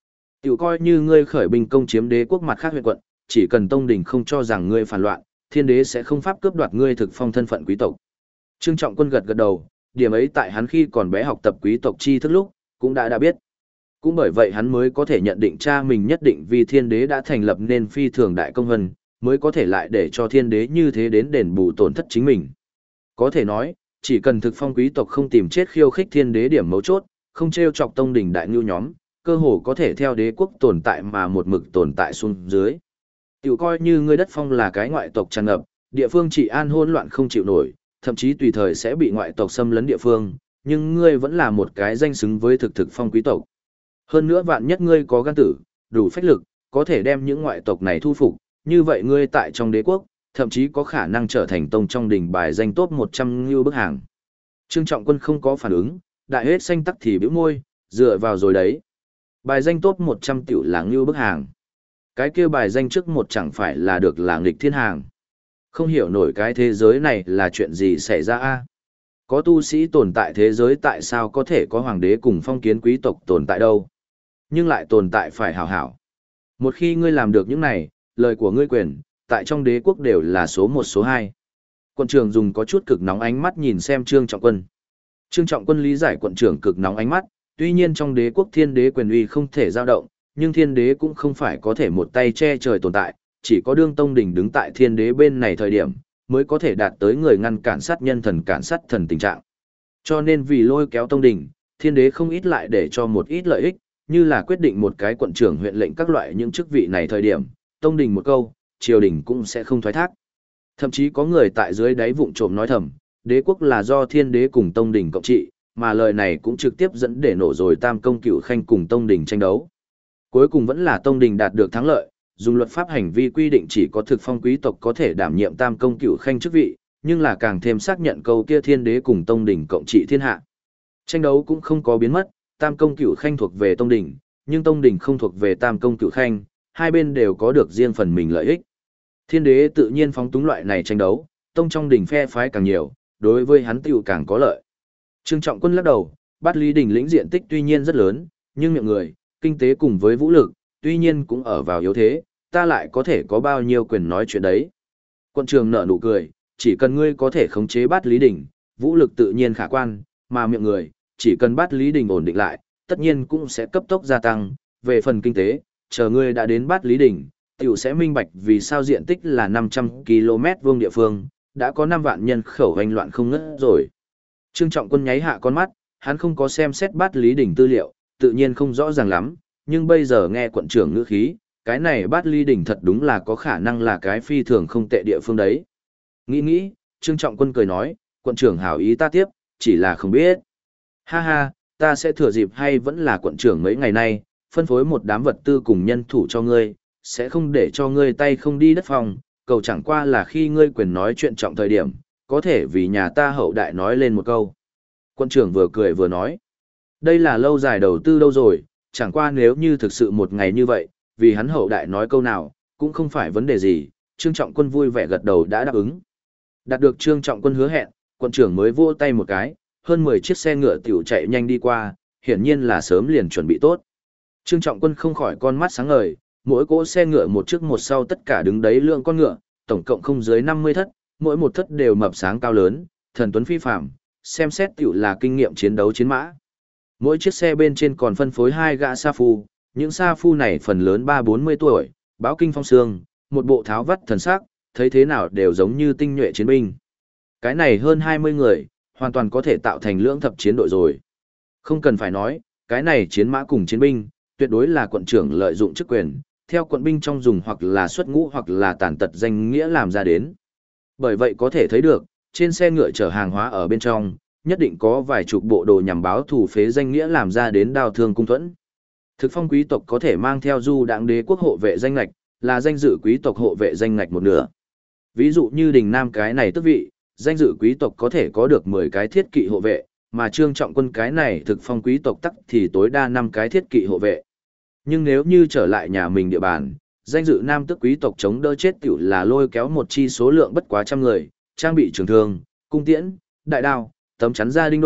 Speaker 1: Tiểu coi như ngươi khởi binh công chiếm đế quốc mặt khác huyện quận, chỉ cần tông đình không cho rằng ngươi phản loạn, thiên đế sẽ không pháp cướp đoạt ngươi thực phong thân phận quý tộc. Trương Trọng Quân gật gật đầu, điểm ấy tại hắn khi còn bé học tập quý tộc tri thức lúc, cũng đã biết. Cũng bởi vậy hắn mới có thể nhận định cha mình nhất định vì thiên đế đã thành lập nên phi thường đại công vân, mới có thể lại để cho thiên đế như thế đến đền bù tổn thất chính mình. Có thể nói, chỉ cần thực phong quý tộc không tìm chết khiêu khích thiên đế điểm mấu chốt, không treo chọc tông đình đại ngưu nhóm, cơ hồ có thể theo đế quốc tồn tại mà một mực tồn tại xuống dưới. Tiểu coi như ngươi đất phong là cái ngoại tộc tràn ngập, địa phương trị an hỗn loạn không chịu nổi, thậm chí tùy thời sẽ bị ngoại tộc xâm lấn địa phương, nhưng ngươi vẫn là một cái danh xứng với thực phong quý tộc. Hơn nữa vạn nhất ngươi có gan tử, đủ phách lực, có thể đem những ngoại tộc này thu phục, như vậy ngươi tại trong đế quốc, thậm chí có khả năng trở thành tông trong đỉnh bài danh top 100 như bức hàng. Trương Trọng Quân không có phản ứng, đại hết xanh tắc thì bĩu môi, dựa vào rồi đấy. Bài danh top 100 tiểu là như bức hàng. Cái kia bài danh trước một chẳng phải là được là nghịch thiên hàng. Không hiểu nổi cái thế giới này là chuyện gì xảy ra a? Có tu sĩ tồn tại thế giới tại sao có thể có hoàng đế cùng phong kiến quý tộc tồn tại đâu? Nhưng lại tồn tại phải hảo hảo. Một khi ngươi làm được những này, lời của ngươi quyền, tại trong đế quốc đều là số 1 số 2. Quận trưởng dùng có chút cực nóng ánh mắt nhìn xem Trương Trọng Quân. Trương Trọng Quân lý giải quận trưởng cực nóng ánh mắt, tuy nhiên trong đế quốc thiên đế quyền uy không thể dao động, nhưng thiên đế cũng không phải có thể một tay che trời tồn tại, chỉ có đương tông đỉnh đứng tại thiên đế bên này thời điểm, mới có thể đạt tới người ngăn cản sát nhân thần cản sát thần tình trạng. Cho nên vì lôi kéo tông đỉnh, thiên đế không ít lại để cho một ít lợi ích, như là quyết định một cái quận trưởng huyện lệnh các loại những chức vị này thời điểm, tông đỉnh một câu, triều đình cũng sẽ không thoái thác. Thậm chí có người tại dưới đáy vụng trộm nói thầm, đế quốc là do thiên đế cùng tông đỉnh cộng trị, mà lời này cũng trực tiếp dẫn để nổ rồi tam công cựu khanh cùng tông đỉnh tranh đấu. Cuối cùng vẫn là tông đỉnh đạt được thắng lợi, dùng luật pháp hành vi quy định chỉ có thực phong quý tộc có thể đảm nhiệm tam công cựu khanh chức vị, nhưng là càng thêm xác nhận câu kia thiên đế cùng tông đỉnh cộng trị thiên hạ. Tranh đấu cũng không có biến mất, tam công cựu khanh thuộc về tông đỉnh, nhưng tông đỉnh không thuộc về tam công cựu khanh, hai bên đều có được riêng phần mình lợi ích. Thiên đế tự nhiên phóng túng loại này tranh đấu, tông trong đỉnh phe phái càng nhiều, đối với hắn tiểu càng có lợi. Trương Trọng Quân lắc đầu, Bát Lý đỉnh lĩnh diện tích tuy nhiên rất lớn, nhưng miệng người, kinh tế cùng với vũ lực, tuy nhiên cũng ở vào yếu thế, ta lại có thể có bao nhiêu quyền nói chuyện đấy. Quận trưởng nở nụ cười, chỉ cần ngươi có thể khống chế Bát Lý đỉnh, vũ lực tự nhiên khả quan, mà miệng người, chỉ cần Bát Lý đỉnh ổn định lại, tất nhiên cũng sẽ cấp tốc gia tăng, về phần kinh tế, chờ ngươi đã đến Bát Lý đỉnh, tiểu sẽ minh bạch vì sao diện tích là 500 km vuông địa phương, đã có 5 vạn nhân khẩu hoành loạn không ngớt rồi. Trương Trọng Quân nháy hạ con mắt, hắn không có xem xét Bát Lý đỉnh tư liệu, tự nhiên không rõ ràng lắm, nhưng bây giờ nghe quận trưởng ngữ khí, cái này Bát Lý đỉnh thật đúng là có khả năng là cái phi thường không tệ địa phương đấy. Nghĩ, Trương Trọng Quân cười nói, quận trưởng hảo ý ta tiếp, chỉ là không biết. Ha ha, ta sẽ thừa dịp hay vẫn là quận trưởng mấy ngày nay, phân phối một đám vật tư cùng nhân thủ cho ngươi, sẽ không để cho ngươi tay không đi đất phòng, cầu chẳng qua là khi ngươi quyền nói chuyện trọng thời điểm, có thể vì nhà ta hậu đại nói lên một câu. Quận trưởng vừa cười vừa nói, đây là lâu dài đầu tư đâu rồi, chẳng qua nếu như thực sự một ngày như vậy, vì hắn hậu đại nói câu nào, cũng không phải vấn đề gì, Trương Trọng Quân vui vẻ gật đầu đã đáp ứng. Đạt được Trương Trọng Quân hứa hẹn, quận trưởng mới vỗ tay một cái, hơn 10 chiếc xe ngựa tiểu chạy nhanh đi qua, hiển nhiên là sớm liền chuẩn bị tốt. Trương Trọng Quân không khỏi con mắt sáng ngời, mỗi cỗ xe ngựa một trước một sau tất cả đứng đấy lượng con ngựa, tổng cộng không dưới 50 thất, mỗi một thất đều mập sáng cao lớn, thần tuấn phi phàm, xem xét tiểu là kinh nghiệm chiến đấu chiến mã. Mỗi chiếc xe bên trên còn phân phối 2 gã sa phu, những sa phu này phần lớn 3-40 tuổi, báo kinh phong sương, một bộ tháo vắt thần sắc, thấy thế nào đều giống như tinh nhuệ chiến binh. Cái này hơn 20 người, hoàn toàn có thể tạo thành lưỡng thập chiến đội rồi. Không cần phải nói, cái này chiến mã cùng chiến binh, tuyệt đối là quận trưởng lợi dụng chức quyền, theo quận binh trong dùng hoặc là xuất ngũ hoặc là tàn tật danh nghĩa làm ra đến. Bởi vậy có thể thấy được, trên xe ngựa chở hàng hóa ở bên trong, nhất định có vài chục bộ đồ nhằm báo thủ phế danh nghĩa làm ra đến đao thương cung thuẫn. Thực phong quý tộc có thể mang theo du đảng đế quốc hộ vệ danh ngạch, là danh dự quý tộc hộ vệ danh ngạch một nửa. Ví dụ như Đình Nam cái này tước vị, danh dự quý tộc có thể có được 10 cái thiết kỵ hộ vệ, mà Trương Trọng Quân cái này thực phong quý tộc tắc thì tối đa 5 cái thiết kỵ hộ vệ. Nhưng nếu như trở lại nhà mình địa bàn, danh dự nam tước quý tộc chống đỡ chết tiểu là lôi kéo một chi số lượng bất quá trăm người, trang bị trường thương, cung tiễn, đại đao, tấm chắn gia đinh đội,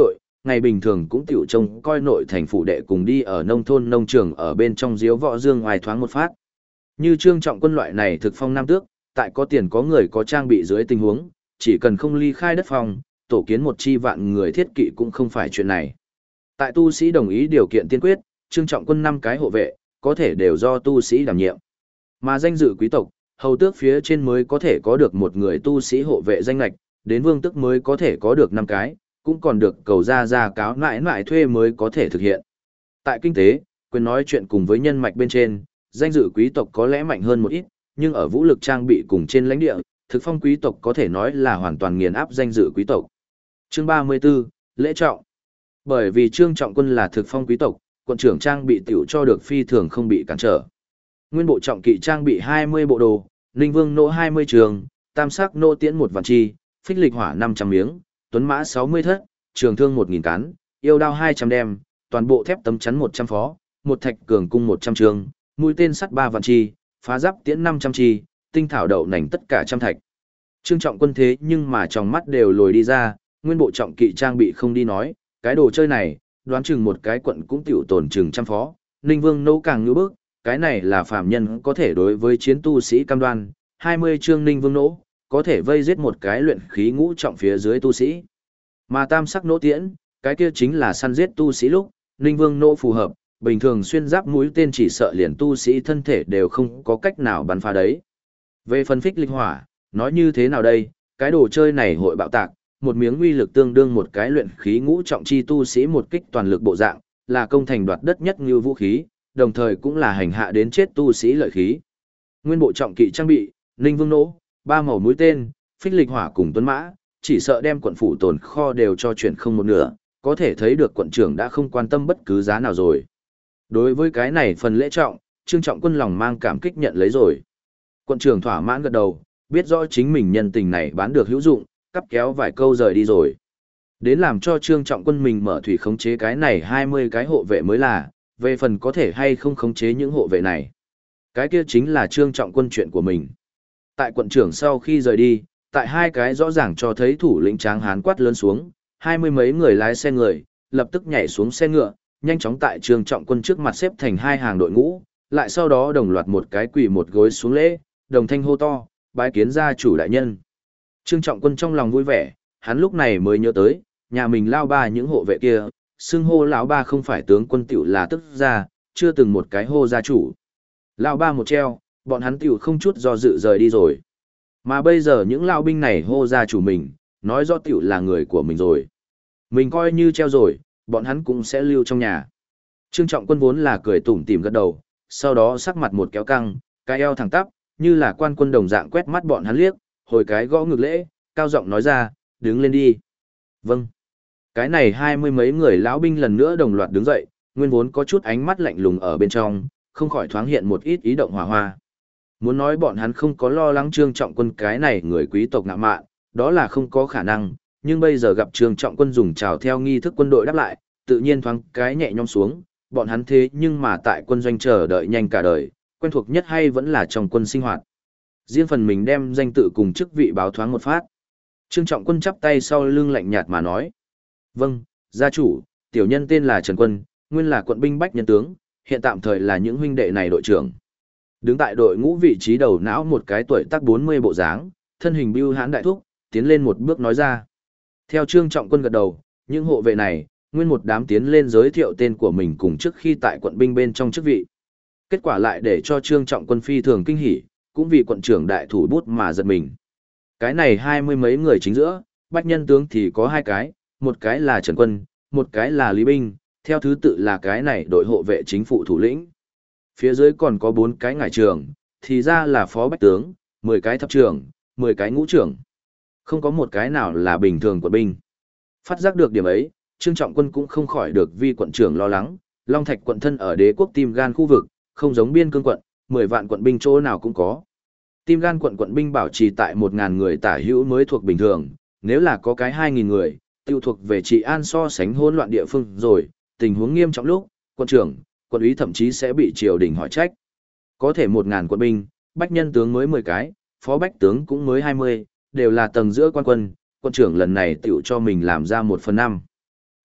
Speaker 1: ngày bình thường cũng tiểu trông coi nội thành phủ đệ cùng đi ở nông thôn nông trường ở bên trong diếu võ dương ngoài thoáng một phát. Như Trương Trọng Quân loại này thực phong nam tước, tại có tiền có người có trang bị dưới tình huống, chỉ cần không ly khai đất phòng, tổ kiến một chi vạn người thiết kỵ cũng không phải chuyện này. Tại tu sĩ đồng ý điều kiện tiên quyết, Trương Trọng Quân 5 cái hộ vệ, có thể đều do tu sĩ đảm nhiệm. Mà danh dự quý tộc, hầu tước phía trên mới có thể có được một người tu sĩ hộ vệ danh lạch, đến vương tước mới có thể có được 5 cái, cũng còn được cầu ra cáo nại thuê mới có thể thực hiện. Tại kinh tế, quyền nói chuyện cùng với nhân mạch bên trên, danh dự quý tộc có lẽ mạnh hơn một ít, nhưng ở vũ lực trang bị cùng trên lãnh địa, thực phong quý tộc có thể nói là hoàn toàn nghiền áp danh dự quý tộc. Chương 34, lễ trọng. Bởi vì Trương Trọng Quân là thực phong quý tộc, quận trưởng trang bị tiểu cho được phi thường không bị cản trở. Nguyên bộ trọng kỵ trang bị 20 bộ đồ, Ninh Vương nỗ 20 trường, tam sắc nô tiễn 1 vạn chi, phích lịch hỏa 500 miếng, tuấn mã 60 thất, trường thương 1000 cán, yêu đao 200 đem, toàn bộ thép tấm chắn 100 phó, một thạch cường cung 100 trường, mũi tên sắt 3 vạn chi, phá giáp tiễn 500 chi, tinh thảo đậu nành tất cả trăm thạch. Trương Trọng Quân thế nhưng mà trong mắt đều lồi đi ra, nguyên bộ trọng kỵ trang bị không đi nói, cái đồ chơi này, đoán chừng một cái quận cũng tiểu tổn chừng trăm phó, Ninh Vương nỗ càng ngữ bức, cái này là phàm nhân có thể đối với chiến tu sĩ cam đoan, 20 chương Ninh Vương nỗ, có thể vây giết một cái luyện khí ngũ trọng phía dưới tu sĩ. Mà tam sắc nỗ tiễn, cái kia chính là săn giết tu sĩ lúc, Ninh Vương nỗ phù hợp, bình thường xuyên giáp mũi tên chỉ sợ liền tu sĩ thân thể đều không có cách nào bắn phá đấy. Về phân phích linh hỏa, nói như thế nào đây, cái đồ chơi này hội bạo tạc, một miếng uy lực tương đương một cái luyện khí ngũ trọng chi tu sĩ một kích toàn lực bộ dạng, là công thành đoạt đất nhất như vũ khí, đồng thời cũng là hành hạ đến chết tu sĩ lợi khí. Nguyên bộ trọng kỵ trang bị, Ninh Vương nỗ, 3 màu mũi tên, phích lịch hỏa cùng tuấn mã, chỉ sợ đem quận phủ tồn kho đều cho chuyển không một nửa, có thể thấy được quận trưởng đã không quan tâm bất cứ giá nào rồi. Đối với cái này phần lễ trọng, Trương Trọng Quân lòng mang cảm kích nhận lấy rồi. Quận trưởng thỏa mãn gật đầu, biết rõ chính mình nhân tình này bán được hữu dụng, cắp kéo vài câu rời đi rồi. Đến làm cho Trương Trọng Quân mình mở thủy khống chế cái này 20 cái hộ vệ mới là, về phần có thể hay không khống chế những hộ vệ này. Cái kia chính là Trương Trọng Quân chuyện của mình. Tại quận trưởng sau khi rời đi, tại 2 cái rõ ràng cho thấy thủ lĩnh tráng hán quát lớn xuống, 20 mấy người lái xe người, lập tức nhảy xuống xe ngựa, nhanh chóng tại Trương Trọng Quân trước mặt xếp thành 2 hàng đội ngũ, lại sau đó đồng loạt một cái quỳ một gối xuống lễ, đồng thanh hô to, bái kiến gia chủ đại nhân. Trương Trọng Quân trong lòng vui vẻ, hắn lúc này mới nhớ tới, nhà mình lao ba những hộ vệ kia, xưng hô lão ba không phải tướng quân tiểu là tức gia, chưa từng một cái hô gia chủ. Lão ba một treo, bọn hắn tiểu không chút do dự rời đi rồi. Mà bây giờ những lão binh này hô gia chủ mình, nói rõ tiểu là người của mình rồi. Mình coi như treo rồi, bọn hắn cũng sẽ lưu trong nhà. Trương Trọng Quân vốn là cười tủm tỉm gật đầu, sau đó sắc mặt một kéo căng, cái eo thẳng tắp, như là quan quân đồng dạng quét mắt bọn hắn liếc, hồi cái gõ ngực lễ, cao giọng nói ra, đứng lên đi. Vâng. Cái này 20 mấy người lão binh lần nữa đồng loạt đứng dậy, nguyên vốn có chút ánh mắt lạnh lùng ở bên trong, không khỏi thoáng hiện một ít ý động hỏa hoa. Muốn nói bọn hắn không có lo lắng Trương Trọng Quân cái này người quý tộc ngạo mạn, đó là không có khả năng, nhưng bây giờ gặp Trương Trọng Quân dùng chào theo nghi thức quân đội đáp lại, tự nhiên thoáng cái nhẹ nhõm xuống, bọn hắn thế nhưng mà tại quân doanh chờ đợi nhanh cả đời, quen thuộc nhất hay vẫn là trong quân sinh hoạt. Riêng phần mình đem danh tự cùng chức vị báo thoáng một phát. Trương Trọng Quân chắp tay sau lưng lạnh nhạt mà nói. Vâng, gia chủ, tiểu nhân tên là Trần Quân, nguyên là quận binh bách nhân tướng, hiện tạm thời là những huynh đệ này đội trưởng. Đứng tại đội ngũ vị trí đầu não một cái tuổi tác 40 bộ dáng, thân hình bưu hãn đại thúc, tiến lên một bước nói ra. Theo Trương Trọng Quân gật đầu, những hộ vệ này, nguyên một đám tiến lên giới thiệu tên của mình cùng trước khi tại quận binh bên trong chức vị. Kết quả lại để cho Trương Trọng Quân phi thường kinh hỉ, cũng vì quận trưởng đại thủ bút mà giật mình. Cái này 20 mấy người chính giữa, bách nhân tướng thì có 2 cái, một cái là Trần Quân, một cái là Lý Binh, theo thứ tự là cái này đội hộ vệ chính phủ thủ lĩnh. Phía dưới còn có 4 cái ngải trưởng, thì ra là phó bách tướng, 10 cái thập trưởng, 10 cái ngũ trưởng. Không có một cái nào là bình thường quận binh. Phát giác được điểm ấy, Trương Trọng Quân cũng không khỏi được vi quận trưởng lo lắng, Long Thạch quận thân ở đế quốc Tim Gan khu vực, không giống biên cương quận, 10 vạn quận binh chỗ nào cũng có. Tim Gan quận quận binh bảo trì tại 1000 người tả hữu mới thuộc bình thường, nếu là có cái 2000 người, tiêu thuộc về trị an so sánh hỗn loạn địa phương rồi, tình huống nghiêm trọng lúc, quận trưởng, quận úy thậm chí sẽ bị triều đình hỏi trách. Có thể 1000 quận binh, bách nhân tướng mới 10 cái, phó bách tướng cũng mới 20, đều là tầng giữa quan quân, quận trưởng lần này tiểu cho mình làm ra 1/5.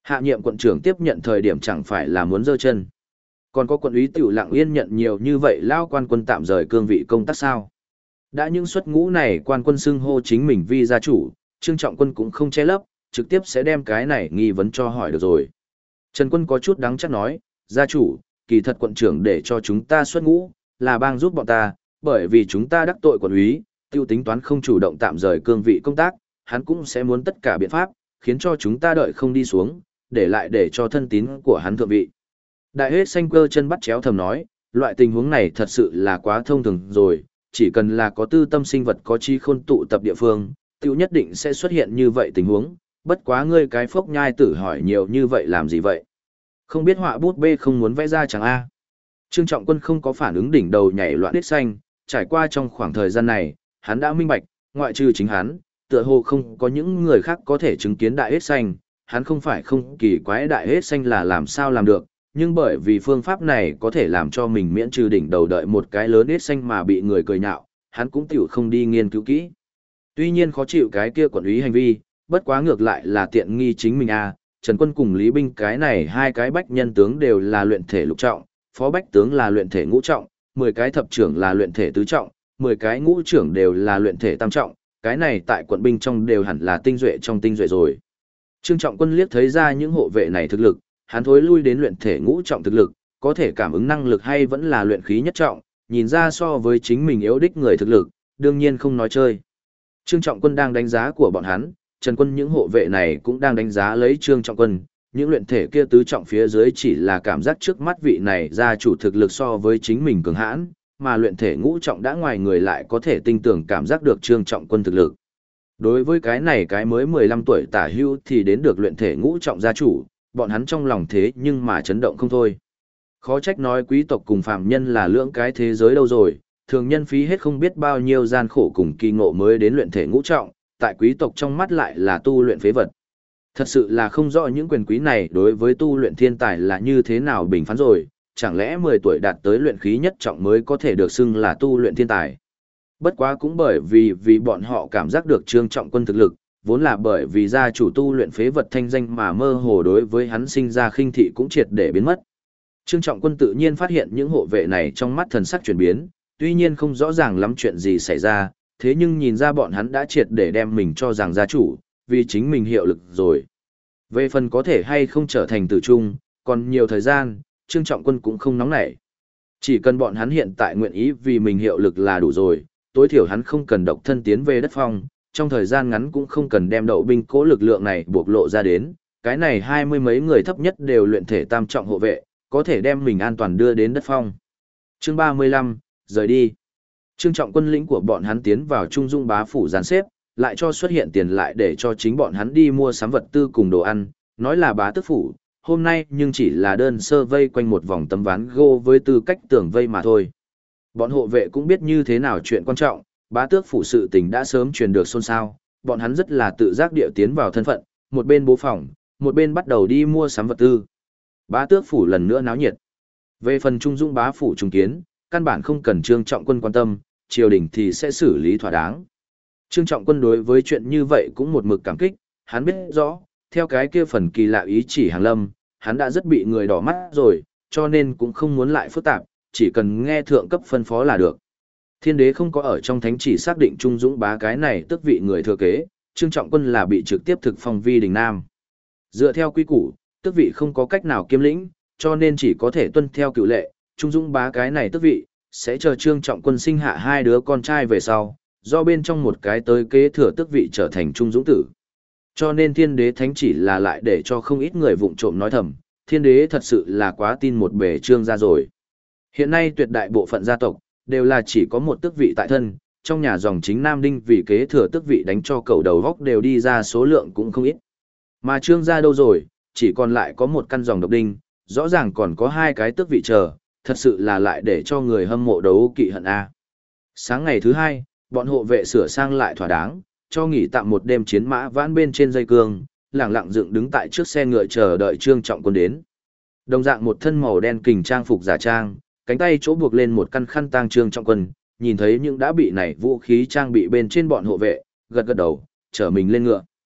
Speaker 1: Hạ nhiệm quận trưởng tiếp nhận thời điểm chẳng phải là muốn giơ chân. Còn có quận úy tiểu lặng yên nhận nhiều như vậy lao quan quân tạm rời cương vị công tác sao? Đã những xuất ngũ này quan quân xưng hô chính mình vi gia chủ, Trương Trọng Quân cũng không che lấp, trực tiếp sẽ đem cái này nghi vấn cho hỏi được rồi. Trần Quân có chút đáng chắc nói, gia chủ, kỳ thật quận trưởng để cho chúng ta xuất ngũ, là bang giúp bọn ta, bởi vì chúng ta đắc tội quận úy, tiêu tính toán không chủ động tạm rời cương vị công tác, hắn cũng sẽ muốn tất cả biện pháp, khiến cho chúng ta đợi không đi xuống, để lại để cho thân tín của hắn thượng vị. Đại hết xanh cơ chân bắt chéo thầm nói, loại tình huống này thật sự là quá thông thường rồi, chỉ cần là có tư tâm sinh vật có chi khôn tụ tập địa phương, tiêu nhất định sẽ xuất hiện như vậy tình huống, bất quá ngươi cái phốc nhai tử hỏi nhiều như vậy làm gì vậy? Không biết họa bút bê không muốn vẽ ra chẳng a. Trương Trọng Quân không có phản ứng đỉnh đầu nhảy loạn hết xanh, trải qua trong khoảng thời gian này, hắn đã minh bạch, ngoại trừ chính hắn, tựa hồ không có những người khác có thể chứng kiến đại hết xanh, hắn không phải không kỳ quái đại hết xanh là làm sao làm được, nhưng bởi vì phương pháp này có thể làm cho mình miễn trừ đỉnh đầu đợi một cái lớn hết xanh mà bị người cười nhạo, hắn cũng tiểu không đi nghiên cứu kỹ. Tuy nhiên khó chịu cái kia quận úy hành vi, bất quá ngược lại là tiện nghi chính mình a. Trần Quân cùng Lý Binh cái này hai cái bách nhân tướng đều là luyện thể lục trọng, phó bách tướng là luyện thể ngũ trọng, 10 cái thập trưởng là luyện thể tứ trọng, 10 cái ngũ trưởng đều là luyện thể tam trọng, cái này tại quận binh trong đều hẳn là tinh duệ trong tinh duệ rồi. Trương Trọng Quân liếc thấy ra những hộ vệ này thực lực, hắn thối lui đến luyện thể ngũ trọng thực lực, có thể cảm ứng năng lực hay vẫn là luyện khí nhất trọng, nhìn ra so với chính mình yếu đích người thực lực, đương nhiên không nói chơi. Trương Trọng Quân đang đánh giá của bọn hắn, Trần Quân những hộ vệ này cũng đang đánh giá lấy Trương Trọng Quân, những luyện thể kia tứ trọng phía dưới chỉ là cảm giác trước mắt vị này gia chủ thực lực so với chính mình cường hãn, mà luyện thể ngũ trọng đã ngoài người lại có thể tinh tưởng cảm giác được Trương Trọng Quân thực lực. Đối với cái này cái mới 15 tuổi tả hưu thì đến được luyện thể ngũ trọng gia chủ, bọn hắn trong lòng thế nhưng mà chấn động không thôi. Khó trách nói quý tộc cùng phàm nhân là lưỡng cái thế giới đâu rồi, thường nhân phí hết không biết bao nhiêu gian khổ cùng kỳ ngộ mới đến luyện thể ngũ trọng, tại quý tộc trong mắt lại là tu luyện phế vật. Thật sự là không rõ những quyền quý này đối với tu luyện thiên tài là như thế nào bình phán rồi, chẳng lẽ 10 tuổi đạt tới luyện khí nhất trọng mới có thể được xưng là tu luyện thiên tài. Bất quá cũng bởi vì bọn họ cảm giác được Trương Trọng Quân thực lực, vốn là bởi vì gia chủ tu luyện phế vật thanh danh mà mơ hồ đối với hắn sinh ra khinh thị cũng triệt để biến mất. Trương Trọng Quân tự nhiên phát hiện những hộ vệ này trong mắt thần sắc chuyển biến, tuy nhiên không rõ ràng lắm chuyện gì xảy ra, thế nhưng nhìn ra bọn hắn đã triệt để đem mình cho rằng gia chủ, vì chính mình hiệu lực rồi. Về phần có thể hay không trở thành tử trung, còn nhiều thời gian, Trương Trọng Quân cũng không nóng nảy. Chỉ cần bọn hắn hiện tại nguyện ý vì mình hiệu lực là đủ rồi, tối thiểu hắn không cần độc thân tiến về đất phong, trong thời gian ngắn cũng không cần đem đậu binh cố lực lượng này buộc lộ ra đến, cái này 20 mấy người thấp nhất đều luyện thể tam trọng hộ vệ, có thể đem mình an toàn đưa đến đất phong. Chương 35, rời đi. Trương Trọng Quân lĩnh của bọn hắn tiến vào Trung Dung bá phủ gián xếp, lại cho xuất hiện tiền lại để cho chính bọn hắn đi mua sắm vật tư cùng đồ ăn, nói là bá tước phủ, hôm nay nhưng chỉ là đơn sơ vây quanh một vòng tấm ván gỗ với tư cách tường vây mà thôi. Bọn hộ vệ cũng biết như thế nào chuyện quan trọng, bá tước phủ sự tình đã sớm truyền được xôn xao, bọn hắn rất là tự giác địa tiến vào thân phận, một bên bố phòng, một bên bắt đầu đi mua sắm vật tư. Bá tước phủ lần nữa náo nhiệt. Về phần Trung Dung bá phủ trùng kiến, căn bản không cần Trương Trọng Quân quan tâm, triều đình thì sẽ xử lý thỏa đáng. Trương Trọng Quân đối với chuyện như vậy cũng một mực cảm kích, hắn biết rõ, theo cái kia phần kỳ lạ ý chỉ hàng lâm, hắn đã rất bị người đỏ mắt rồi, cho nên cũng không muốn lại phức tạp, chỉ cần nghe thượng cấp phân phó là được. Thiên đế không có ở trong thánh chỉ xác định Trung Dũng bá cái này tức vị người thừa kế, Trương Trọng Quân là bị trực tiếp thực phong vi đình nam. Dựa theo quy củ, tước vị không có cách nào kiêm lĩnh, cho nên chỉ có thể tuân theo cựu lệ, Trung Dũng bá cái này tước vị, sẽ chờ Trương Trọng Quân sinh hạ hai đứa con trai về sau, do bên trong một cái tới kế thừa tước vị trở thành Trung Dũng tử. Cho nên thiên đế thánh chỉ là lại để cho không ít người vụng trộm nói thầm, thiên đế thật sự là quá tin một bề Trương gia rồi. Hiện nay tuyệt đại bộ phận gia tộc, đều là chỉ có một tước vị tại thân, trong nhà dòng chính Nam Đinh vì kế thừa tước vị đánh cho cầu đầu góc đều đi ra số lượng cũng không ít. Mà Trương gia đâu rồi, chỉ còn lại có một căn dòng độc đinh, rõ ràng còn có hai cái tước vị chờ, thật sự là lại để cho người hâm mộ đấu kỵ hận a. Sáng ngày thứ hai, bọn hộ vệ sửa sang lại thỏa đáng, cho nghỉ tạm một đêm chiến mã vãn bên trên dây cương, lẳng lặng dựng đứng tại trước xe ngựa chờ đợi Trương Trọng Quân đến. Đồng dạng một thân màu đen kình trang phục giả trang, cánh tay chỗ buộc lên một căn khăn tang Trương Trọng Quân, nhìn thấy những đã bị này vũ khí trang bị bên trên bọn hộ vệ, gật gật đầu, chở mình lên ngựa.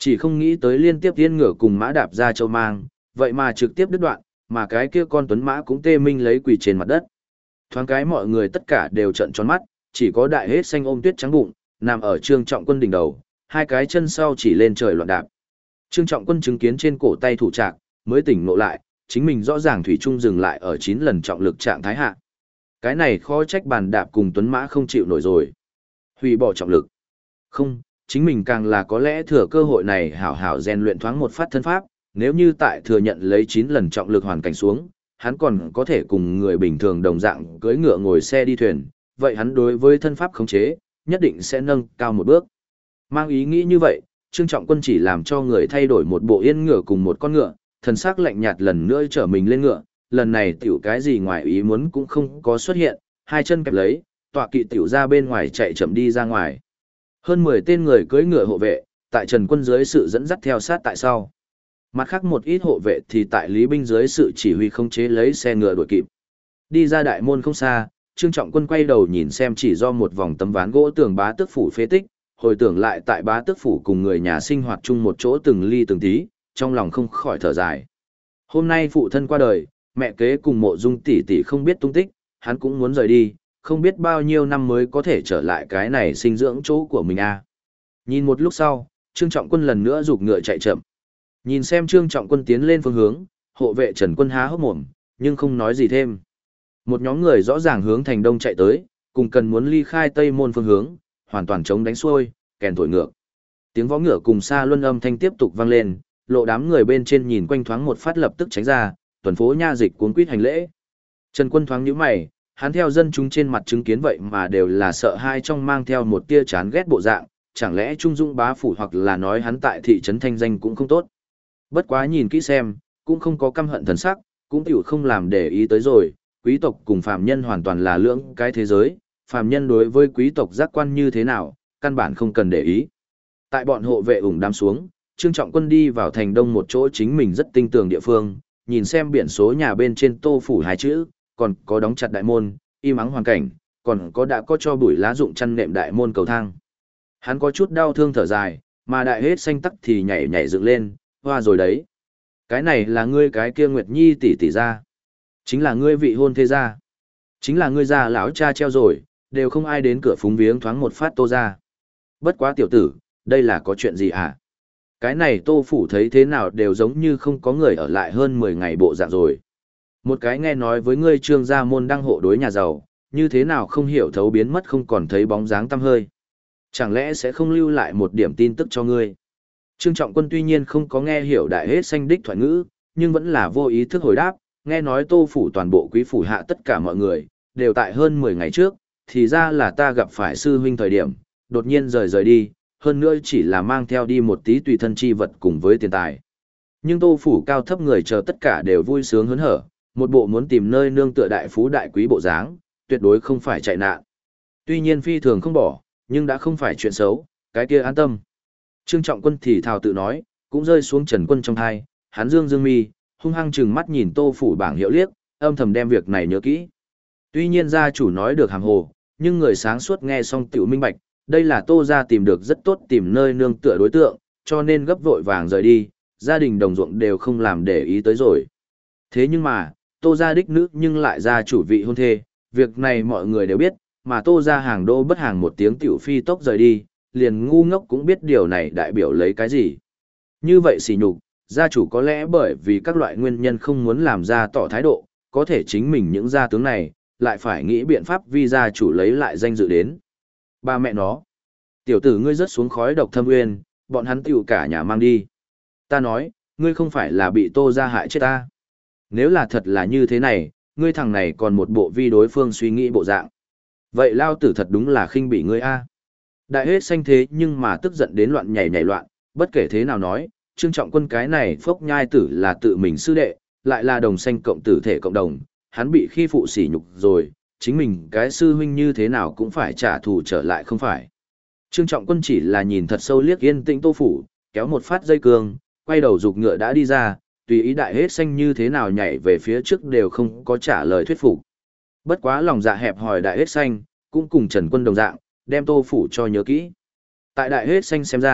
Speaker 1: Chỉ không nghĩ tới liên tiếp yên ngựa cùng mã đạp ra châu mang, vậy mà trực tiếp đứt đoạn, mà cái kia con tuấn mã cũng tê minh lấy quỳ trên mặt đất. Thoáng cái mọi người tất cả đều trợn tròn mắt, chỉ có đại hết xanh ôm tuyết trắng bụng, nằm ở Trương Trọng Quân đỉnh đầu, hai cái chân sau chỉ lên trời loạn đạp. Trương Trọng Quân chứng kiến trên cổ tay thủ trạc, mới tỉnh ngộ lại, chính mình rõ ràng thủy chung dừng lại ở 9 lần trọng lực trạng thái hạ. Cái này khó trách bàn đạp cùng tuấn mã không chịu nổi rồi. Hủy bỏ trọng lực. Không, chính mình càng là có lẽ thừa cơ hội này hảo hảo rèn luyện thoáng một phát thân pháp, nếu như tại thừa nhận lấy 9 lần trọng lực hoàn cảnh xuống, hắn còn có thể cùng người bình thường đồng dạng cưỡi ngựa ngồi xe đi thuyền, vậy hắn đối với thân pháp khống chế, nhất định sẽ nâng cao một bước. Mang ý nghĩ như vậy, Trương Trọng Quân chỉ làm cho người thay đổi một bộ yên ngựa cùng một con ngựa, thần sắc lạnh nhạt lần nữa trở mình lên ngựa, lần này tiểu cái gì ngoài ý muốn cũng không có xuất hiện, hai chân kẹp lấy, tọa kỵ tiểu ra bên ngoài chạy chậm đi ra ngoài. Hơn 10 tên người cưỡi ngựa hộ vệ, tại Trần Quân dưới sự dẫn dắt theo sát tại sau. Mặt khác một ít hộ vệ thì tại Lý Binh dưới sự chỉ huy khống chế lấy xe ngựa đuổi kịp. Đi ra đại môn không xa, Trương Trọng Quân quay đầu nhìn xem chỉ do một vòng tấm ván gỗ tường bá tước phủ phế tích, hồi tưởng lại tại bá tước phủ cùng người nhà sinh hoạt chung một chỗ từng ly từng tí, trong lòng không khỏi thở dài. Hôm nay phụ thân qua đời, mẹ kế cùng Mộ Dung tỷ tỷ không biết tung tích, hắn cũng muốn rời đi, không biết bao nhiêu năm mới có thể trở lại cái này sinh dưỡng chỗ của mình a. Nhìn một lúc sau, Trương Trọng Quân lần nữa giục ngựa chạy chậm. Nhìn xem Trương Trọng Quân tiến lên phương hướng, hộ vệ Trần Quân há hốc mồm, nhưng không nói gì thêm. Một nhóm người rõ ràng hướng thành đông chạy tới, cùng cần muốn ly khai tây môn phương hướng, hoàn toàn chống đánh xuôi, kèn thổi ngược. Tiếng vó ngựa cùng xa luân âm thanh tiếp tục vang lên, lộ đám người bên trên nhìn quanh thoáng một phát lập tức tránh ra, tuần phố nha dịch cuống quýt hành lễ. Trần Quân thoáng nhíu mày, hắn theo dân chúng trên mặt chứng kiến vậy mà đều là sợ hai trong mang theo một tia chán ghét bộ dạng, chẳng lẽ Trung Dung bá phủ hoặc là nói hắn tại thị trấn thanh danh cũng không tốt. Bất quá nhìn kỹ xem, cũng không có căm hận thần sắc, cũng tiểu không làm để ý tới rồi, quý tộc cùng phàm nhân hoàn toàn là lưỡng cái thế giới, phàm nhân đối với quý tộc giác quan như thế nào, căn bản không cần để ý. Tại bọn hộ vệ ủng đám xuống, Trương Trọng Quân đi vào thành đông một chỗ chính mình rất tinh tường địa phương, nhìn xem biển số nhà bên trên tô phủ hai chữ, còn có đóng chặt đại môn, im ắng hoàn cảnh, còn có đã có cho bụi lá rụng chăn nệm đại môn cầu thang. Hắn có chút đau thương thở dài, mà đại hết xanh tắc thì nhảy nhảy dựng lên, hoa rồi đấy. Cái này là ngươi cái kia Nguyệt Nhi tỷ tỷ ra. Chính là ngươi vị hôn thế gia. Chính là ngươi già lão cha treo rồi, đều không ai đến cửa phúng viếng thoáng một phát tô ra. Bất quá tiểu tử, đây là có chuyện gì hả? Cái này tô phủ thấy thế nào đều giống như không có người ở lại hơn 10 ngày bộ dạng rồi. Một cái nghe nói với ngươi Trương gia môn đăng hộ đối nhà giàu, như thế nào không hiểu thấu biến mất không còn thấy bóng dáng tăm hơi. Chẳng lẽ sẽ không lưu lại một điểm tin tức cho ngươi? Trương Trọng Quân tuy nhiên không có nghe hiểu đại hết xanh đích thoại ngữ, nhưng vẫn là vô ý thức hồi đáp, nghe nói tô phủ toàn bộ quý phủ hạ tất cả mọi người, đều tại hơn 10 ngày trước, thì ra là ta gặp phải sư huynh thời điểm, đột nhiên rời đi, hơn nữa chỉ là mang theo đi một tí tùy thân chi vật cùng với tiền tài. Nhưng tô phủ cao thấp người chờ tất cả đều vui sướng hớn hở, một bộ muốn tìm nơi nương tựa đại phú đại quý bộ dáng, tuyệt đối không phải chạy nạn. Tuy nhiên phi thường không bỏ, nhưng đã không phải chuyện xấu, cái kia an tâm. Trương Trọng Quân thì thào tự nói, cũng rơi xuống Trần Quân trong thai, hắn dương mi, hung hăng chừng mắt nhìn tô phủ bảng hiệu liếc, âm thầm đem việc này nhớ kỹ. Tuy nhiên gia chủ nói được hàm hồ, nhưng người sáng suốt nghe xong tiểu minh bạch, đây là tô gia tìm được rất tốt tìm nơi nương tựa đối tượng, cho nên gấp vội vàng rời đi, gia đình đồng ruộng đều không làm để ý tới rồi. Thế nhưng mà, tô gia đích nữ nhưng lại gia chủ vị hôn thê, việc này mọi người đều biết, mà tô gia hàng đô bất hàng một tiếng tiểu phi tốc rời đi, liền ngu ngốc cũng biết điều này đại biểu lấy cái gì. Như vậy xỉ nhục, gia chủ có lẽ bởi vì các loại nguyên nhân không muốn làm ra tỏ thái độ, có thể chính mình những gia tướng này, lại phải nghĩ biện pháp vì gia chủ lấy lại danh dự đến. Ba mẹ nó, tiểu tử ngươi rớt xuống khói độc thâm uyên, bọn hắn tiểu cả nhà mang đi. Ta nói, ngươi không phải là bị tô gia hại chết ta. Nếu là thật là như thế này, ngươi thằng này còn một bộ vi đối phương suy nghĩ bộ dạng. Vậy lao tử thật đúng là khinh bị ngươi a. Đại hết xanh thế nhưng mà tức giận đến loạn nhảy loạn, bất kể thế nào nói, Trương Trọng Quân cái này phốc nhai tử là tự mình sư đệ, lại là đồng xanh cộng tử thể cộng đồng, hắn bị khi phụ sỉ nhục rồi, chính mình cái sư huynh như thế nào cũng phải trả thù trở lại không phải. Trương Trọng Quân chỉ là nhìn thật sâu liếc yên tĩnh tô phủ, kéo một phát dây cương, quay đầu giục ngựa đã đi ra, tùy ý đại hết xanh như thế nào nhảy về phía trước đều không có trả lời thuyết phục. Bất quá lòng dạ hẹp hòi đại hết xanh, cũng cùng Trần Quân đồng dạng, đem tô phủ cho nhớ kỹ. Tại đại hết xanh xem ra,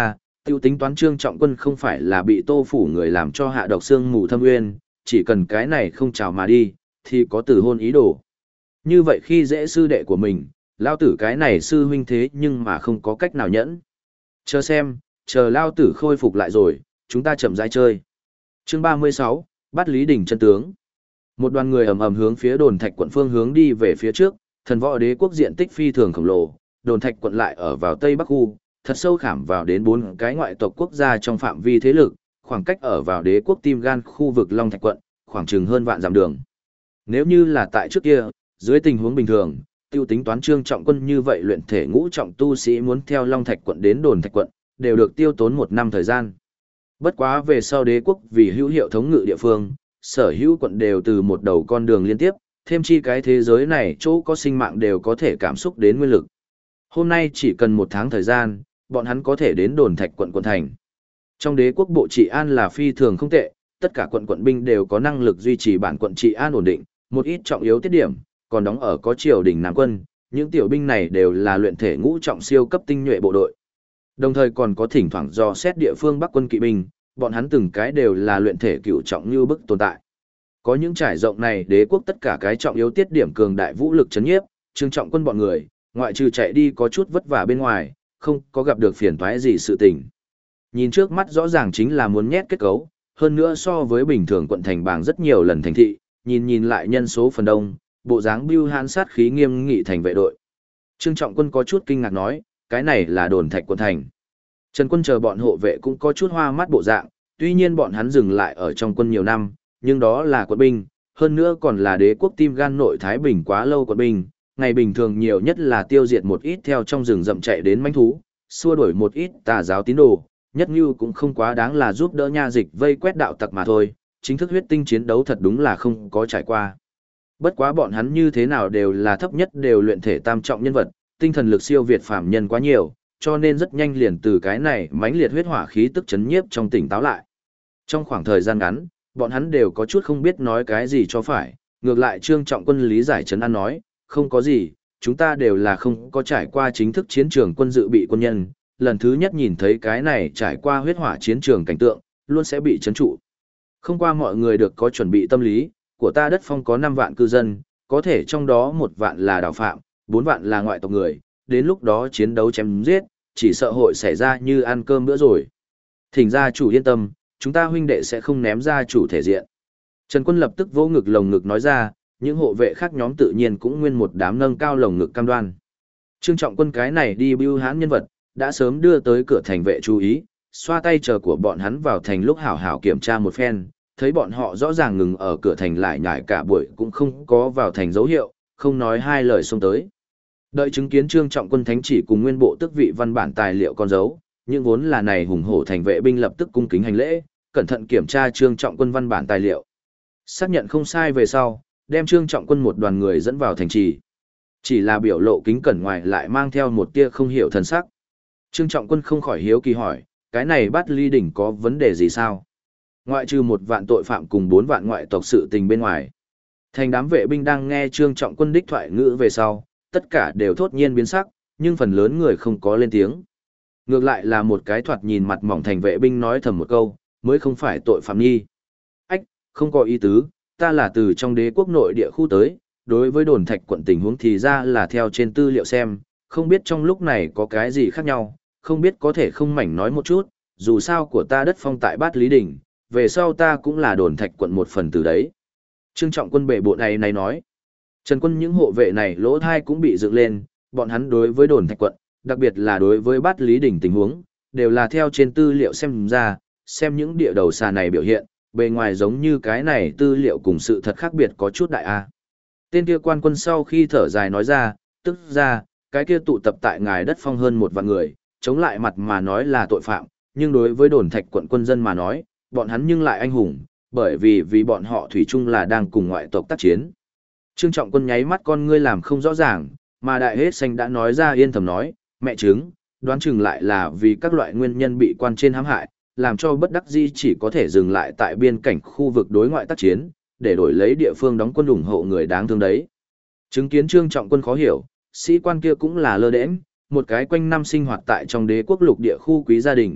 Speaker 1: Tiêu tính toán Trương Trọng Quân không phải là bị Tô phủ người làm cho hạ độc xương mù thâm uyên, chỉ cần cái này không chào mà đi, thì có từ hôn ý đồ. Như vậy khi dễ sư đệ của mình, lao tử cái này sư huynh thế nhưng mà không có cách nào nhẫn. Chờ xem, chờ lao tử khôi phục lại rồi, chúng ta chậm rãi chơi. Chương 36, bắt Lý Đình chân tướng. Một đoàn người ầm ầm hướng phía Đồn Thạch quận phương hướng đi về phía trước, Thần Võ Đế quốc diện tích phi thường khổng lồ, Đồn Thạch quận lại ở vào Tây Bắc khu, thật sâu khảm vào đến 4 cái ngoại tộc quốc gia trong phạm vi thế lực, khoảng cách ở vào đế quốc tim gan khu vực Long Thạch quận, khoảng chừng hơn vạn dặm đường. Nếu như là tại trước kia, dưới tình huống bình thường, tiêu tính toán Trương Trọng Quân như vậy luyện thể ngũ trọng tu sĩ muốn theo Long Thạch quận đến Đồn Thạch quận, đều được tiêu tốn 1 năm thời gian. Bất quá về sau đế quốc vì hữu hiệu thống ngự địa phương, sở hữu quận đều từ một đầu con đường liên tiếp, thêm chi cái thế giới này chỗ có sinh mạng đều có thể cảm xúc đến nguyên lực. Hôm nay chỉ cần 1 tháng thời gian, bọn hắn có thể đến Đồn Thạch quận thành. Trong đế quốc bộ trị an là phi thường không tệ, tất cả quận binh đều có năng lực duy trì bản quận trị an ổn định, một ít trọng yếu tiết điểm, còn đóng ở có triều đình Nam quân, những tiểu binh này đều là luyện thể ngũ trọng siêu cấp tinh nhuệ bộ đội. Đồng thời còn có thỉnh thoảng dò xét địa phương Bắc quân kỵ binh, bọn hắn từng cái đều là luyện thể cửu trọng như bức tồn tại. Có những trải rộng này đế quốc tất cả cái trọng yếu tiết điểm cường đại vũ lực chấn nhiếp, Trương Trọng Quân bọn người, ngoại trừ chạy đi có chút vất vả bên ngoài, không có gặp được phiền toái gì sự tình. Nhìn trước mắt rõ ràng chính là muốn nhét kết cấu, hơn nữa so với bình thường quận thành bảng rất nhiều lần thành thị, nhìn lại nhân số phần đông, bộ dáng bưu hãn sát khí nghiêm nghị thành vệ đội. Trương Trọng Quân có chút kinh ngạc nói, cái này là Đồn Thạch quận thành. Trần Quân chờ bọn hộ vệ cũng có chút hoa mắt bộ dạng, tuy nhiên bọn hắn dừng lại ở trong quân nhiều năm, nhưng đó là quận binh, hơn nữa còn là đế quốc tim gan nội Thái Bình quá lâu quận binh, ngày bình thường nhiều nhất là tiêu diệt một ít theo trong rừng rậm chạy đến manh thú, xua đuổi một ít tà giáo tín đồ, nhất như cũng không quá đáng là giúp đỡ nha dịch vây quét đạo tặc mà thôi, chính thức huyết tinh chiến đấu thật đúng là không có trải qua. Bất quá bọn hắn như thế nào đều là thấp nhất đều luyện thể tam trọng nhân vật, tinh thần lực siêu việt phàm nhân quá nhiều, cho nên rất nhanh liền từ cái này mãnh liệt huyết hỏa khí tức chấn nhiếp trong tỉnh táo lại. Trong khoảng thời gian ngắn, bọn hắn đều có chút không biết nói cái gì cho phải, ngược lại Trương Trọng Quân lý giải trấn an nói, không có gì, chúng ta đều là không có trải qua chính thức chiến trường quân dự bị quân nhân, lần thứ nhất nhìn thấy cái này trải qua huyết hỏa chiến trường cảnh tượng, luôn sẽ bị chấn trụ. Không qua mọi người được có chuẩn bị tâm lý, của ta đất phong có 5 vạn cư dân, có thể trong đó 1 vạn là đào phạm, 4 vạn là ngoại tộc người, đến lúc đó chiến đấu chém giết, chỉ sợ hội xảy ra như ăn cơm bữa rồi. Thỉnh gia chủ yên tâm, chúng ta huynh đệ sẽ không ném gia chủ thể diện. Trần Quân lập tức vỗ ngực lồng ngực nói ra, những hộ vệ khác nhóm tự nhiên cũng nguyên một đám nâng cao lồng ngực cam đoan. Trương Trọng Quân cái này đi bưu hãn nhân vật, đã sớm đưa tới cửa thành vệ chú ý, xoa tay chờ của bọn hắn vào thành lúc hảo hảo kiểm tra một phen, thấy bọn họ rõ ràng ngừng ở cửa thành lại nhải cả buổi cũng không có vào thành dấu hiệu, không nói hai lời xông tới. Đợi chứng kiến Trương Trọng Quân thánh chỉ cùng nguyên bộ tước vị văn bản tài liệu con dấu, những vốn là này hùng hổ thành vệ binh lập tức cung kính hành lễ, cẩn thận kiểm tra Trương Trọng Quân văn bản tài liệu. Xác nhận không sai về sau, đem Trương Trọng Quân một đoàn người dẫn vào thành trì. Chỉ là biểu lộ kính cẩn ngoài lại mang theo một tia không hiểu thần sắc. Trương Trọng Quân không khỏi hiếu kỳ hỏi, cái này bắt Ly đỉnh có vấn đề gì sao? Ngoại trừ 1 vạn tội phạm cùng 4 vạn ngoại tộc sự tình bên ngoài. Thành đám vệ binh đang nghe Trương Trọng Quân đích thoại ngữ về sau, tất cả đều thốt nhiên biến sắc, nhưng phần lớn người không có lên tiếng. Ngược lại là một cái thoạt nhìn mặt mỏng thành vệ binh nói thầm một câu, mới không phải tội phạm nghi. Ách, không có ý tứ, ta là từ trong đế quốc nội địa khu tới, đối với Đồn Thạch quận tình huống thì ra là theo trên tư liệu xem, không biết trong lúc này có cái gì khác nhau, không biết có thể không mảnh nói một chút, dù sao của ta đất phong tại Bát Lý Đỉnh, về sau ta cũng là Đồn Thạch quận một phần từ đấy. Trương Trọng Quân bệ bộ này nói. Trần Quân những hộ vệ này lỗ thai cũng bị dựng lên, bọn hắn đối với Đồn Thạch quận, đặc biệt là đối với Bát Lý Đỉnh tình huống, đều là theo trên tư liệu xem ra, xem những địa đầu xà này biểu hiện, bề ngoài giống như cái này tư liệu cùng sự thật khác biệt có chút đại a. Tên kia quan quân sau khi thở dài nói ra, tức ra, cái kia tụ tập tại ngài đất phong hơn 1 vạn người, chống lại mặt mà nói là tội phạm, nhưng đối với Đồn Thạch quận quân dân mà nói, bọn hắn nhưng lại anh hùng, bởi vì bọn họ thủy chung là đang cùng ngoại tộc tác chiến. Trương Trọng Quân nháy mắt con ngươi làm không rõ ràng, mà đại hết xanh đã nói ra yên thầm nói, mẹ chứng, đoán chừng lại là vì các loại nguyên nhân bị quan trên hãm hại, làm cho bất đắc dĩ chỉ có thể dừng lại tại biên cảnh khu vực đối ngoại tác chiến, để đổi lấy địa phương đóng quân ủng hộ người đáng thương đấy. Chứng kiến Trương Trọng Quân khó hiểu, sĩ quan kia cũng là lơ đễnh, một cái quanh năm sinh hoạt tại trong đế quốc lục địa khu quý gia đình,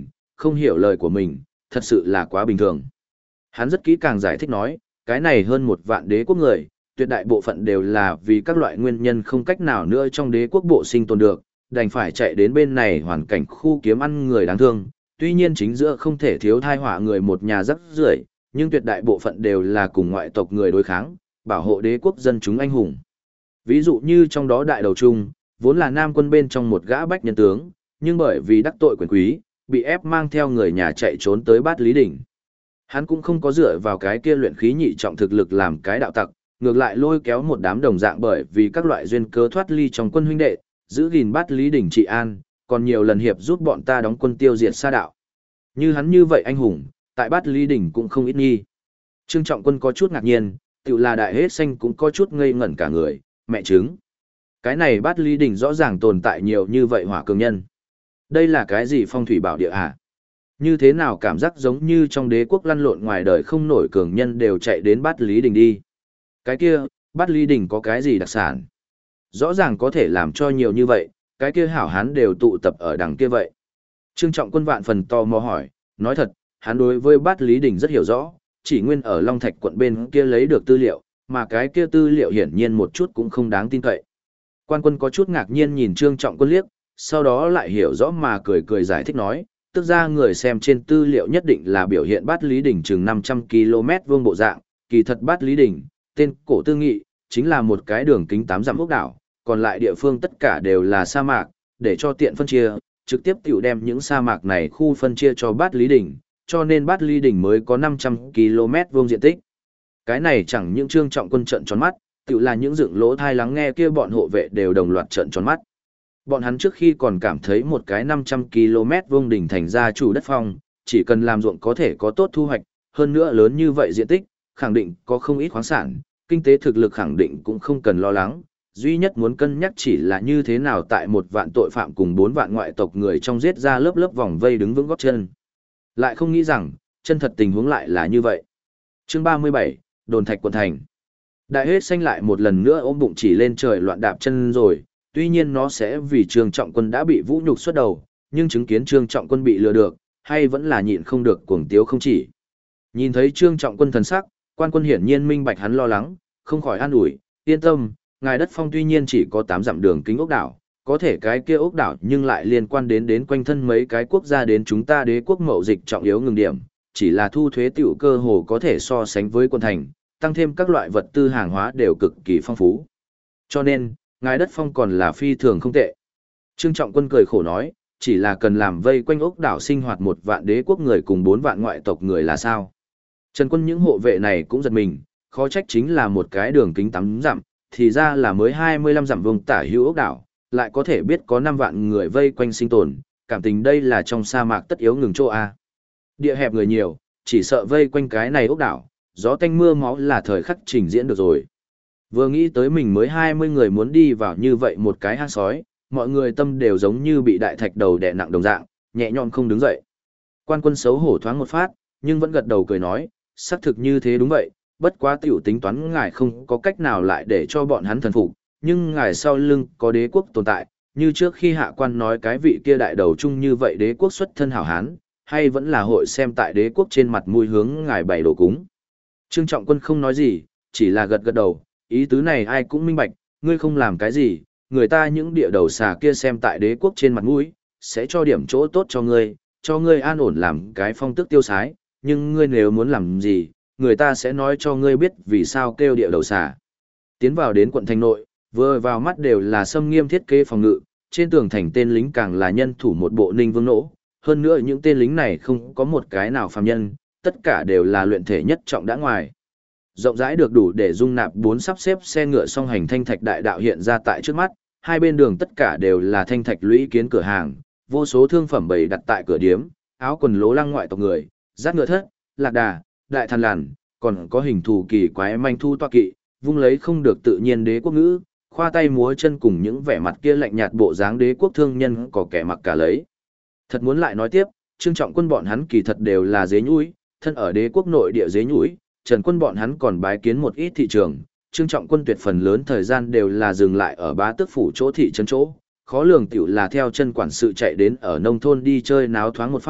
Speaker 1: không hiểu lời của mình, thật sự là quá bình thường. Hắn rất kỹ càng giải thích nói, cái này hơn 1 vạn đế quốc người, tuyệt đại bộ phận đều là vì các loại nguyên nhân không cách nào nữa trong đế quốc bộ sinh tồn được, đành phải chạy đến bên này hoàn cảnh khu kiếm ăn người đáng thương. Tuy nhiên chính giữa không thể thiếu thai họa người một nhà rắc rưởi, nhưng tuyệt đại bộ phận đều là cùng ngoại tộc người đối kháng, bảo hộ đế quốc dân chúng anh hùng. Ví dụ như trong đó đại đầu trung, vốn là nam quân bên trong một gã bách nhân tướng, nhưng bởi vì đắc tội quyền quý, bị ép mang theo người nhà chạy trốn tới Bát Lý Đỉnh. Hắn cũng không có dựa vào cái kia luyện khí nhị trọng thực lực làm cái đạo tặc, ngược lại lôi kéo một đám đồng dạng bởi vì các loại duyên cớ thoát ly trong quân huynh đệ, giữ gìn Bát Lý Đỉnh trị an, còn nhiều lần hiệp giúp bọn ta đóng quân tiêu diệt sa đạo. Như hắn như vậy anh hùng, tại Bát Lý Đỉnh cũng không ít nghi. Trương Trọng Quân có chút ngạc nhiên, tự là đại hết xanh cũng có chút ngây ngẩn cả người, mẹ chứng. Cái này Bát Lý Đỉnh rõ ràng tồn tại nhiều như vậy hỏa cường nhân. Đây là cái gì phong thủy bảo địa hả? Như thế nào cảm giác giống như trong đế quốc lăn lộn ngoài đời không nổi cường nhân đều chạy đến Bát Lý Đỉnh đi. Cái kia, Bát Lý Đỉnh có cái gì đặc sản? Rõ ràng có thể làm cho nhiều như vậy, cái kia hảo hán đều tụ tập ở đằng kia vậy. Trương Trọng Quân vạn phần tò mò hỏi, nói thật, hắn đối với Bát Lý Đỉnh rất hiểu rõ, chỉ nguyên ở Long Thạch quận bên kia lấy được tư liệu, mà cái kia tư liệu hiển nhiên một chút cũng không đáng tin cậy. Quan Quân có chút ngạc nhiên nhìn Trương Trọng Quân liếc, sau đó lại hiểu rõ mà cười cười giải thích nói, tức ra người xem trên tư liệu nhất định là biểu hiện Bát Lý Đỉnh chừng 500 km vuông bộ dạng, kỳ thật Bát Lý Đỉnh, tên cổ tư nghị, chính là một cái đường kính 8 dặm ốc đảo, còn lại địa phương tất cả đều là sa mạc, để cho tiện phân chia, trực tiếp tiểu đem những sa mạc này khu phân chia cho Bát Lý Đỉnh, cho nên Bát Lý Đỉnh mới có 500 km vuông diện tích. Cái này chẳng những Trương Trọng Quân trợn tròn mắt, tiểu là những dựng lỗ thai lắng nghe kia bọn hộ vệ đều đồng loạt trợn tròn mắt. Bọn hắn trước khi còn cảm thấy một cái 500 km vuông đỉnh thành gia chủ đất phong, chỉ cần làm ruộng có thể có tốt thu hoạch, hơn nữa lớn như vậy diện tích, khẳng định có không ít khoáng sản, kinh tế thực lực khẳng định cũng không cần lo lắng, duy nhất muốn cân nhắc chỉ là như thế nào tại 1 vạn tội phạm cùng 4 vạn ngoại tộc người trong giết ra lớp lớp vòng vây đứng vững gót chân. Lại không nghĩ rằng, chân thật tình huống lại là như vậy. Chương 37, Đồn Thạch quận thành. Đại hết xanh lại một lần nữa ôm bụng chỉ lên trời loạn đạp chân rồi, tuy nhiên nó sẽ vì Trương Trọng Quân đã bị vũ nhục xuất đầu, nhưng chứng kiến Trương Trọng Quân bị lừa được, hay vẫn là nhịn không được cuồng tiếu không chỉ. Nhìn thấy Trương Trọng Quân thần sắc, Quan Quân hiển nhiên minh bạch hắn lo lắng, không khỏi an ủi, yên tâm, ngài đất phong tuy nhiên chỉ có 8 dặm đường kính ốc đảo, có thể cái kia ốc đảo nhưng lại liên quan đến quanh thân mấy cái quốc gia đến chúng ta đế quốc mậu dịch trọng yếu ngừng điểm, chỉ là thu thuế tiểu cơ hồ có thể so sánh với quân thành, tăng thêm các loại vật tư hàng hóa đều cực kỳ phong phú. Cho nên, ngài đất phong còn là phi thường không tệ. Trương Trọng Quân cười khổ nói, chỉ là cần làm vây quanh ốc đảo sinh hoạt 1 vạn đế quốc người cùng 4 vạn ngoại tộc người là sao. Trần Quân những hộ vệ này cũng giật mình, khó trách chính là một cái đường kính 8 dặm, thì ra là mới 25 dặm vuông tả hữu ốc đảo, lại có thể biết có 5 vạn người vây quanh sinh tồn, cảm tình đây là trong sa mạc tất yếu ngừng chỗ A. Địa hẹp người nhiều, chỉ sợ vây quanh cái này ốc đảo, gió tanh mưa máu là thời khắc trình diễn được rồi. Vừa nghĩ tới mình mới 20 người muốn đi vào như vậy một cái hang sói, mọi người tâm đều giống như bị đại thạch đầu đè nặng đồng dạng, nhẹ nhõm không đứng dậy. Quan Quân xấu hổ thoáng một phát, nhưng vẫn gật đầu cười nói, xác thực như thế đúng vậy, bất quá tiểu tính toán ngài không có cách nào lại để cho bọn hắn thần phục, nhưng ngài sau lưng có đế quốc tồn tại, như trước khi hạ quan nói cái vị kia đại đầu chung như vậy đế quốc xuất thân hảo hán, hay vẫn là hội xem tại đế quốc trên mặt mũi hướng ngài bày đồ cúng. Trương Trọng Quân không nói gì, chỉ là gật gật đầu, ý tứ này ai cũng minh bạch, ngươi không làm cái gì, người ta những địa đầu xà kia xem tại đế quốc trên mặt mũi, sẽ cho điểm chỗ tốt cho ngươi an ổn làm cái phong tước tiêu sái, nhưng ngươi nếu muốn làm gì, người ta sẽ nói cho ngươi biết vì sao kêu địa đầu xà. Tiến vào đến quận thành nội, vừa vào mắt đều là xâm nghiêm thiết kế phòng ngự, trên tường thành tên lính càng là nhân thủ một bộ ninh vương nỗ, hơn nữa những tên lính này không có một cái nào phàm nhân, tất cả đều là luyện thể nhất trọng đã ngoài. Rộng rãi được đủ để dung nạp 4 sắp xếp xe ngựa song hành thanh thạch đại đạo hiện ra tại trước mắt, hai bên đường tất cả đều là thanh thạch lũy kiến cửa hàng, vô số thương phẩm bày đặt tại cửa điếm, áo quần lố lăng ngoại tộc người, dắt ngựa thất, lạc đà, đại thần làn, còn có hình thù kỳ quái manh thu toa kỵ, vung lấy không được tự nhiên đế quốc ngữ, khoa tay múa chân cùng những vẻ mặt kia lạnh nhạt bộ dáng đế quốc thương nhân có kẻ mặc cả lấy. Thật muốn lại nói tiếp, Trương Trọng Quân bọn hắn kỳ thật đều là dế nhũi, thân ở đế quốc nội địa dế nhũi, Trần Quân bọn hắn còn bái kiến một ít thị trường, Trương Trọng Quân tuyệt phần lớn thời gian đều là dừng lại ở bá tước phủ chỗ thị trấn chỗ, khó lường tiểu là theo chân quản sự chạy đến ở nông thôn đi chơi náo thoáng một phát,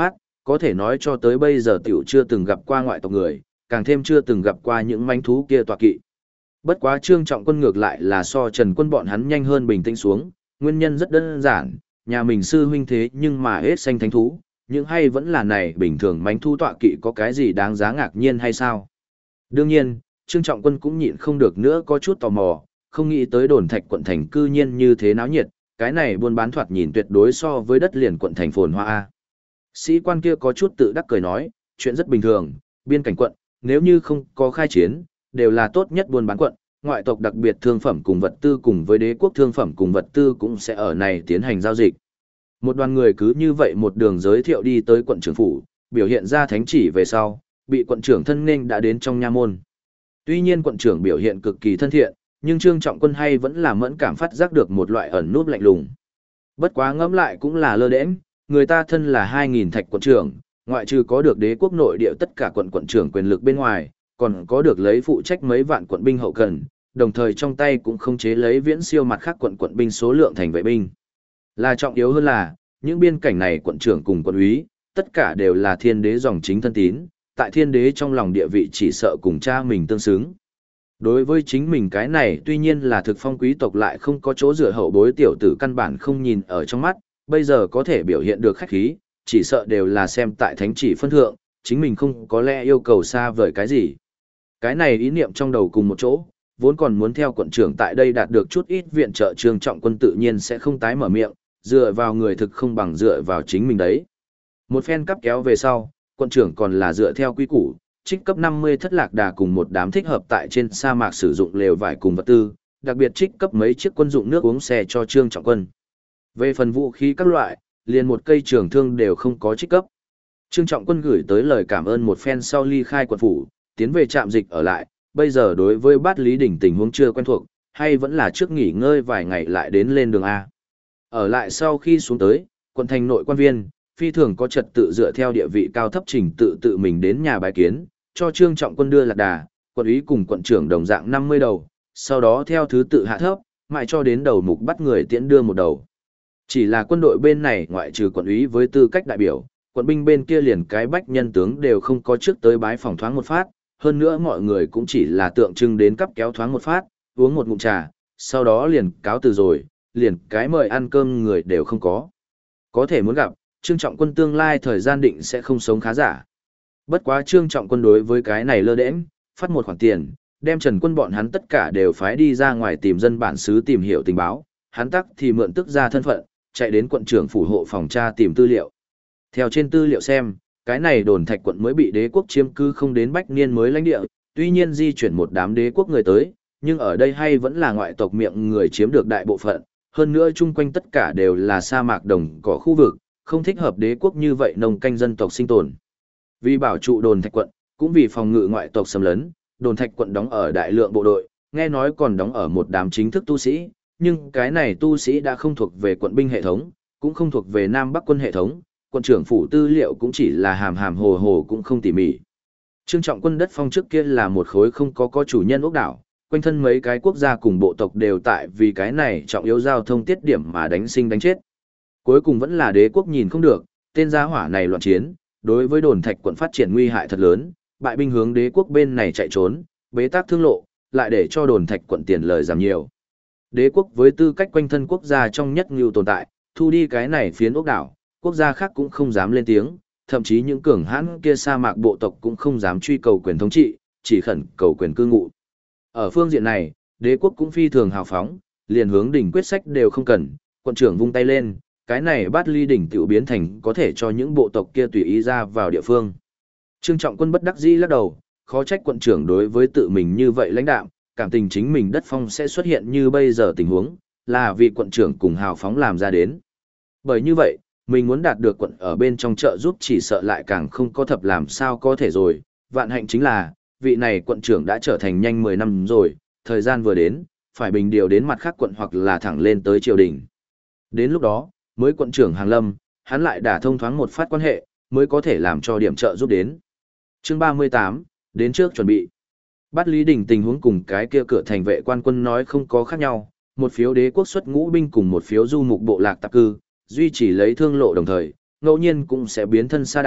Speaker 1: có thể nói cho tới bây giờ tiểu chưa từng gặp qua ngoại tộc người, càng thêm chưa từng gặp qua những manh thú kia tọa kỵ. Bất quá Trương Trọng Quân ngược lại là so Trần Quân bọn hắn nhanh hơn bình tĩnh xuống, nguyên nhân rất đơn giản, nhà mình sư huynh thế nhưng mà hết xanh thánh thú, nhưng hay vẫn là này bình thường manh thú tọa kỵ có cái gì đáng giá ngạc nhiên hay sao? Đương nhiên, Trương Trọng Quân cũng nhịn không được nữa có chút tò mò, không nghĩ tới Đồn Thạch quận thành cư nhiên như thế náo nhiệt, cái này buôn bán thoạt nhìn tuyệt đối so với đất liền quận thành phồn hoa a. Sĩ quan kia có chút tự đắc cười nói, chuyện rất bình thường, biên cảnh quận, nếu như không có khai chiến, đều là tốt nhất buôn bán quận, ngoại tộc đặc biệt thương phẩm cùng vật tư cùng với đế quốc thương phẩm cùng vật tư cũng sẽ ở này tiến hành giao dịch. Một đoàn người cứ như vậy một đường giới thiệu đi tới quận trưởng phủ, biểu hiện ra thánh chỉ về sau, bị quận trưởng thân nghênh đã đến trong nha môn. Tuy nhiên quận trưởng biểu hiện cực kỳ thân thiện, nhưng Trương Trọng Quân hay vẫn là mẫn cảm phát giác được một loại ẩn núp lạnh lùng. Bất quá ngẫm lại cũng là lơ đễnh, người ta thân là 2000 thạch quận trưởng, ngoại trừ có được đế quốc nội địa tất cả quận trưởng quyền lực bên ngoài, còn có được lấy phụ trách mấy vạn quận binh hậu cần, đồng thời trong tay cũng khống chế lấy viễn siêu mặt khác quận binh số lượng thành vệ binh. Là trọng yếu hơn là, những biên cảnh này quận trưởng cùng quận úy, tất cả đều là thiên đế dòng chính thân tín, tại thiên đế trong lòng địa vị chỉ sợ cùng cha mình tương xứng. Đối với chính mình cái này tuy nhiên là thực phong quý tộc lại không có chỗ dựa hậu bối tiểu tử căn bản không nhìn ở trong mắt, bây giờ có thể biểu hiện được khách khí, chỉ sợ đều là xem tại thánh chỉ phân thượng, chính mình không có lẽ yêu cầu xa vời cái gì. Cái này ý niệm trong đầu cùng một chỗ, vốn còn muốn theo quận trưởng tại đây đạt được chút ít viện trợ Trương Trọng Quân tự nhiên sẽ không tái mở miệng, dựa vào người thực không bằng dựa vào chính mình đấy. Một phen cắp kéo về sau, quận trưởng còn là dựa theo quy củ, trích cấp 50 thất lạc đà cùng một đám thích hợp tại trên sa mạc sử dụng lều vải cùng vật tư, đặc biệt trích cấp mấy chiếc quân dụng nước uống xe cho Trương Trọng Quân. Về phần vũ khí các loại, liền một cây trường thương đều không có trích cấp. Trương Trọng Quân gửi tới lời cảm ơn một phen sau ly khai quận phủ, tiến về trạm dịch ở lại, bây giờ đối với Bát Lý Đỉnh tình huống chưa quen thuộc, hay vẫn là trước nghỉ ngơi vài ngày lại đến lên đường A. Ở lại sau khi xuống tới, quận thành nội quan viên, phi thường có trật tự dựa theo địa vị cao thấp trình tự mình đến nhà bái kiến, cho Trương Trọng Quân đưa lạc đà, quận úy cùng quận trưởng đồng dạng 50 đầu, sau đó theo thứ tự hạ thấp, mãi cho đến đầu mục bắt người tiễn đưa một đầu. Chỉ là quân đội bên này ngoại trừ quận úy với tư cách đại biểu, quận binh bên kia liền cái bách nhân tướng đều không có trước tới bái phòng thoáng một phát, hơn nữa mọi người cũng chỉ là tượng trưng đến cắp kéo thoáng một phát, uống một ngụm trà, sau đó liền cáo từ rồi, liền cái mời ăn cơm người đều không có. Có thể muốn gặp, Trương Trọng Quân tương lai thời gian định sẽ không sống khá giả. Bất quá Trương Trọng Quân đối với cái này lơ đễnh, phát một khoản tiền, đem Trần Quân bọn hắn tất cả đều phái đi ra ngoài tìm dân bản xứ tìm hiểu tình báo, hắn tắc thì mượn tức ra thân phận, chạy đến quận trưởng phủ hộ phòng tra tìm tư liệu. Theo trên tư liệu xem, cái này Đồn Thạch quận mới bị đế quốc chiếm cư không đến bách niên mới lãnh địa, tuy nhiên di chuyển một đám đế quốc người tới, nhưng ở đây hay vẫn là ngoại tộc miệng người chiếm được đại bộ phận, hơn nữa chung quanh tất cả đều là sa mạc đồng cỏ khu vực, không thích hợp đế quốc như vậy nông canh dân tộc sinh tồn. Vì bảo trụ Đồn Thạch quận, cũng vì phòng ngự ngoại tộc xâm lấn, Đồn Thạch quận đóng ở đại lượng bộ đội, nghe nói còn đóng ở một đám chính thức tu sĩ, nhưng cái này tu sĩ đã không thuộc về quận binh hệ thống, cũng không thuộc về Nam Bắc quân hệ thống, quận trưởng phủ tư liệu cũng chỉ là hàm hàm hồ hồ cũng không tỉ mỉ. Trương Trọng Quân đất phong trước kia là một khối không có chủ nhân ốc đảo, quanh thân mấy cái quốc gia cùng bộ tộc đều tại vì cái này trọng yếu giao thông tiết điểm mà đánh sinh đánh chết. Cuối cùng vẫn là đế quốc nhìn không được, tên gia hỏa này loạn chiến, đối với Đồn Thạch quận phát triển nguy hại thật lớn, bại binh hướng đế quốc bên này chạy trốn, bế tắc thương lộ, lại để cho Đồn Thạch quận tiền lời giảm nhiều. Đế quốc với tư cách quanh thân quốc gia trong nhất ngưu tồn tại, thu đi cái này phiến ốc đảo, quốc gia khác cũng không dám lên tiếng, thậm chí những cường hãn kia sa mạc bộ tộc cũng không dám truy cầu quyền thống trị, chỉ khẩn cầu quyền cư ngụ. Ở phương diện này, đế quốc cũng phi thường hào phóng, liền hướng đỉnh quyết sách đều không cần, quận trưởng vung tay lên, cái này Bát Ly đỉnh tiểu biến thành có thể cho những bộ tộc kia tùy ý ra vào địa phương. Trương Trọng Quân bất đắc dĩ lắc đầu, khó trách quận trưởng đối với tự mình như vậy lãnh đạm, cảm tình chính mình đất phong sẽ xuất hiện như bây giờ tình huống, là vì quận trưởng cùng hào phóng làm ra đến. Bởi như vậy, mình muốn đạt được quận ở bên trong chợ giúp chỉ sợ lại càng không có thập làm sao có thể rồi, vạn hạnh chính là, vị này quận trưởng đã trở thành nhanh 10 năm rồi, thời gian vừa đến, phải bình điều đến mặt khác quận hoặc là thẳng lên tới triều đình. Đến lúc đó, mới quận trưởng Hàng Lâm, hắn lại đả thông thoáng một phát quan hệ, mới có thể làm cho điểm trợ giúp đến. Chương 38, đến trước chuẩn bị. Bát Lý Đình tình huống cùng cái kia cửa thành vệ quan quân nói không có khác nhau, một phiếu đế quốc xuất ngũ binh cùng một phiếu du mục bộ lạc tạp cư, duy trì lấy thương lộ đồng thời, ngẫu nhiên cũng sẽ biến thân xa đạo,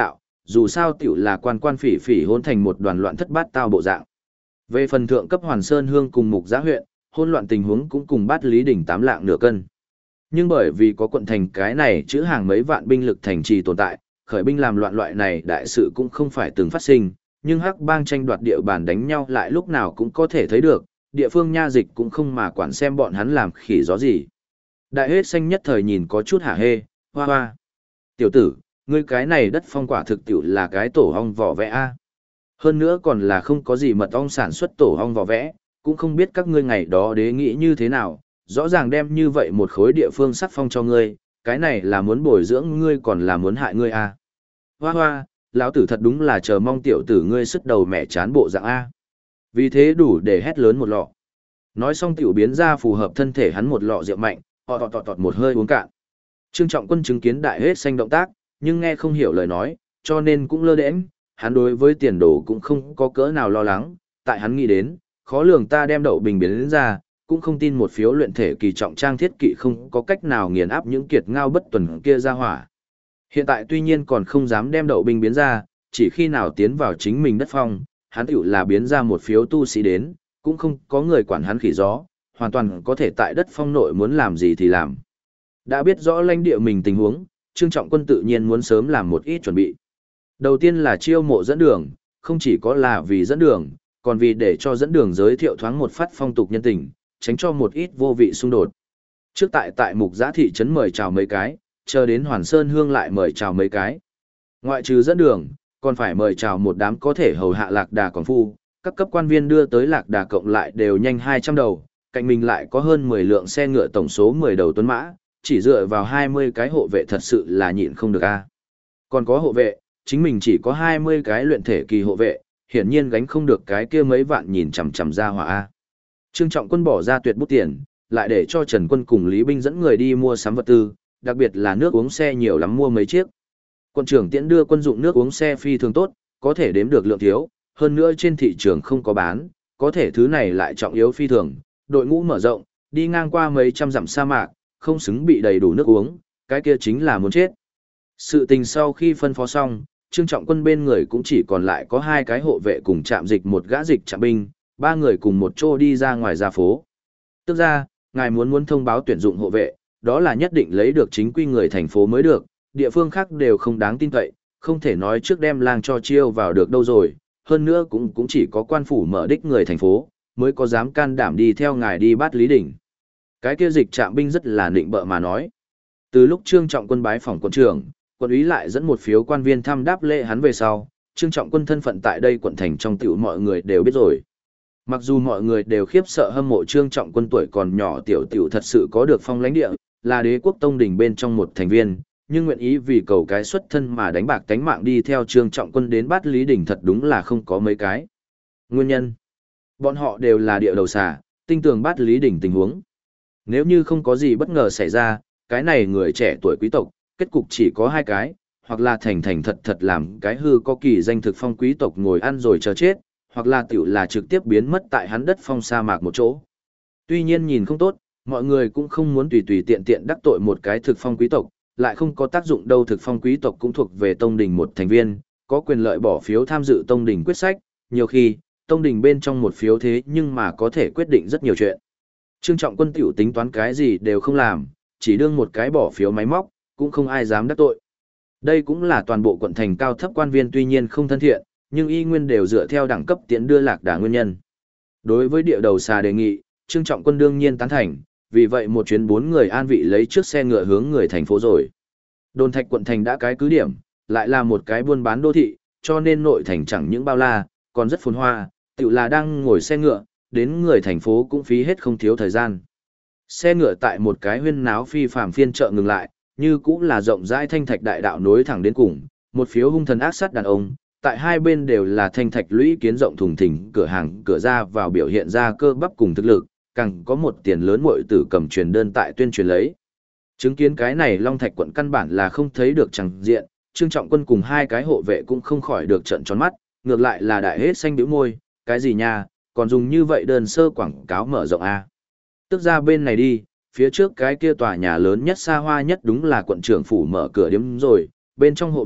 Speaker 1: dù sao tiểu là quan quan phỉ phỉ hôn thành một đoàn loạn thất bát tao bộ dạng. Về phần thượng cấp Hoàn Sơn Hương cùng Mục Giá huyện, hôn loạn tình huống cũng cùng Bát Lý Đỉnh 8 lạng nửa cân. Nhưng bởi vì có quận thành cái này chữ hàng mấy vạn binh lực thành trì tồn tại, khởi binh làm loạn loại này đại sự cũng không phải từng phát sinh, nhưng hắc bang tranh đoạt địa bàn đánh nhau lại lúc nào cũng có thể thấy được, địa phương nha dịch cũng không mà quản xem bọn hắn làm khỉ gió gì. Đại hết xanh nhất thời nhìn có chút hả hê, hoa hoa. Tiểu tử, ngươi cái này đất phong quả thực tiểu là cái tổ ong vỏ vẽ a. Hơn nữa còn là không có gì mật ong sản xuất tổ ong vỏ vẽ, cũng không biết các ngươi ngày đó đế nghĩ như thế nào, rõ ràng đem như vậy một khối địa phương sắc phong cho ngươi, cái này là muốn bồi dưỡng ngươi còn là muốn hại ngươi a. Hoa hoa, lão tử thật đúng là chờ mong tiểu tử ngươi sức đầu mẹ chán bộ dạng a. Vì thế đủ để hét lớn một lọ. Nói xong tiểu biến ra phù hợp thân thể hắn một lọ rượu mạnh, tọt một hơi uống cạn. Trương Trọng Quân chứng kiến đại hết xanh động tác, nhưng nghe không hiểu lời nói, cho nên cũng lơ đễnh, hắn đối với tiền đồ cũng không có cỡ nào lo lắng, tại hắn nghĩ đến, khó lường ta đem đậu bình biến đến ra, cũng không tin một phiếu luyện thể kỳ trọng trang thiết kỵ không có cách nào nghiền áp những kiệt ngao bất tuần kia ra hỏa. Hiện tại tuy nhiên còn không dám đem đậu binh biến ra, chỉ khi nào tiến vào chính mình đất phong, hắn tiểu là biến ra một phiếu tu sĩ đến, cũng không có người quản hắn khỉ gió, hoàn toàn có thể tại đất phong nội muốn làm gì thì làm. Đã biết rõ lãnh địa mình tình huống, Trương Trọng Quân tự nhiên muốn sớm làm một ít chuẩn bị. Đầu tiên là chiêu mộ dẫn đường, không chỉ có là vì dẫn đường, còn vì để cho dẫn đường giới thiệu thoáng một phát phong tục nhân tình, tránh cho một ít vô vị xung đột. Trước tại Mục Giã thị trấn mời chào mấy cái, chờ đến Hoàn Sơn Hương lại mời chào mấy cái. Ngoại trừ dẫn đường, còn phải mời chào một đám có thể hầu hạ lạc đà còn phu, các cấp quan viên đưa tới lạc đà cộng lại đều nhanh 200 đầu, cạnh mình lại có hơn 10 lượng xe ngựa tổng số 10 đầu tuấn mã, chỉ dựa vào 20 cái hộ vệ thật sự là nhịn không được a. Còn có hộ vệ, chính mình chỉ có 20 cái luyện thể kỳ hộ vệ, hiển nhiên gánh không được cái kia mấy vạn nhìn chằm chằm ra hỏa a. Trương Trọng Quân bỏ ra tuyệt bút tiền, lại để cho Trần Quân cùng Lý Binh dẫn người đi mua sắm vật tư, đặc biệt là nước uống xe nhiều lắm mua mấy chiếc. Quân trưởng tiễn đưa quân dụng nước uống xe phi thường tốt, có thể đếm được lượng thiếu, hơn nữa trên thị trường không có bán, có thể thứ này lại trọng yếu phi thường, đội ngũ mở rộng, đi ngang qua mấy trăm dặm sa mạc, không xứng bị đầy đủ nước uống, cái kia chính là muốn chết. Sự tình sau khi phân phó xong, Trương Trọng Quân bên người cũng chỉ còn lại có 2 cái hộ vệ cùng trạm dịch một gã dịch trạm binh, 3 người cùng một chỗ đi ra ngoài ra phố. Tức ra, ngài muốn thông báo tuyển dụng hộ vệ, đó là nhất định lấy được chính quy người thành phố mới được, địa phương khác đều không đáng tin cậy, không thể nói trước đem lang cho chiêu vào được đâu rồi, hơn nữa cũng chỉ có quan phủ mở đích người thành phố, mới có dám can đảm đi theo ngài đi Bát Lý Đỉnh. Cái kia dịch trạm binh rất là nịnh bợ mà nói. Từ lúc Trương Trọng Quân bái phỏng quận trưởng, quận úy lại dẫn một phiếu quan viên thăm đáp lễ hắn về sau, Trương Trọng Quân thân phận tại đây quận thành trong tiểu mọi người đều biết rồi. Mặc dù mọi người đều khiếp sợ hâm mộ Trương Trọng Quân tuổi còn nhỏ tiểu thật sự có được phong lãnh địa, là đế quốc tông đình bên trong một thành viên, nhưng nguyện ý vì cầu cái xuất thân mà đánh bạc tánh mạng đi theo Trương Trọng Quân đến Bát Lý Đỉnh thật đúng là không có mấy cái. Nguyên nhân, bọn họ đều là địa đầu xà, tinh tường Bát Lý Đỉnh tình huống. Nếu như không có gì bất ngờ xảy ra, cái này người trẻ tuổi quý tộc, kết cục chỉ có 2 cái, hoặc là thành thật làm cái hư có kỳ danh thực phong quý tộc ngồi ăn rồi chờ chết, hoặc là tiểu là trực tiếp biến mất tại hắn đất phong sa mạc một chỗ. Tuy nhiên nhìn không tốt, mọi người cũng không muốn tùy tùy tiện tiện đắc tội một cái thực phong quý tộc, lại không có tác dụng đâu. Thực phong quý tộc cũng thuộc về tông đình một thành viên, có quyền lợi bỏ phiếu tham dự tông đình quyết sách, nhiều khi, tông đình bên trong một phiếu thế nhưng mà có thể quyết định rất nhiều chuyện. Trương Trọng Quân tiểu tính toán cái gì đều không làm, chỉ đương một cái bỏ phiếu máy móc, cũng không ai dám đắc tội. Đây cũng là toàn bộ quận thành cao thấp quan viên tuy nhiên không thân thiện, nhưng y nguyên đều dựa theo đẳng cấp tiễn đưa lạc đà nguyên nhân. Đối với địa đầu xà đề nghị, Trương Trọng Quân đương nhiên tán thành, vì vậy một chuyến 4 người an vị lấy trước xe ngựa hướng người thành phố rồi. Đồn Thạch quận thành đã cái cứ điểm, lại là một cái buôn bán đô thị, cho nên nội thành chẳng những bao la, còn rất phồn hoa, tự là đang ngồi xe ngựa, đến người thành phố cũng phí hết không thiếu thời gian. Xe ngựa tại một cái huyên náo phi phàm phiên chợ ngừng lại, như cũng là rộng rãi thanh thạch đại đạo nối thẳng đến cùng, một phiếu hung thần ác sát đàn ông, tại hai bên đều là thanh thạch lũy kiến rộng thùng thình, cửa hàng cửa ra vào biểu hiện ra cơ bắp cùng thực lực, càng có một tiền lớn muội tử cầm truyền đơn tại tuyên truyền lấy. Chứng kiến cái này Long Thạch quận căn bản là không thấy được chẳng diện, Trương Trọng Quân cùng 2 cái hộ vệ cũng không khỏi được trợn tròn mắt, ngược lại là đại hết xanh bĩu môi, cái gì nha, còn dùng như vậy đơn sơ quảng cáo mở rộng a. Tức ra bên này đi, phía trước cái kia tòa nhà lớn nhất xa hoa nhất đúng là quận trưởng phủ mở cửa điếm rồi, bên trong hộ vệ,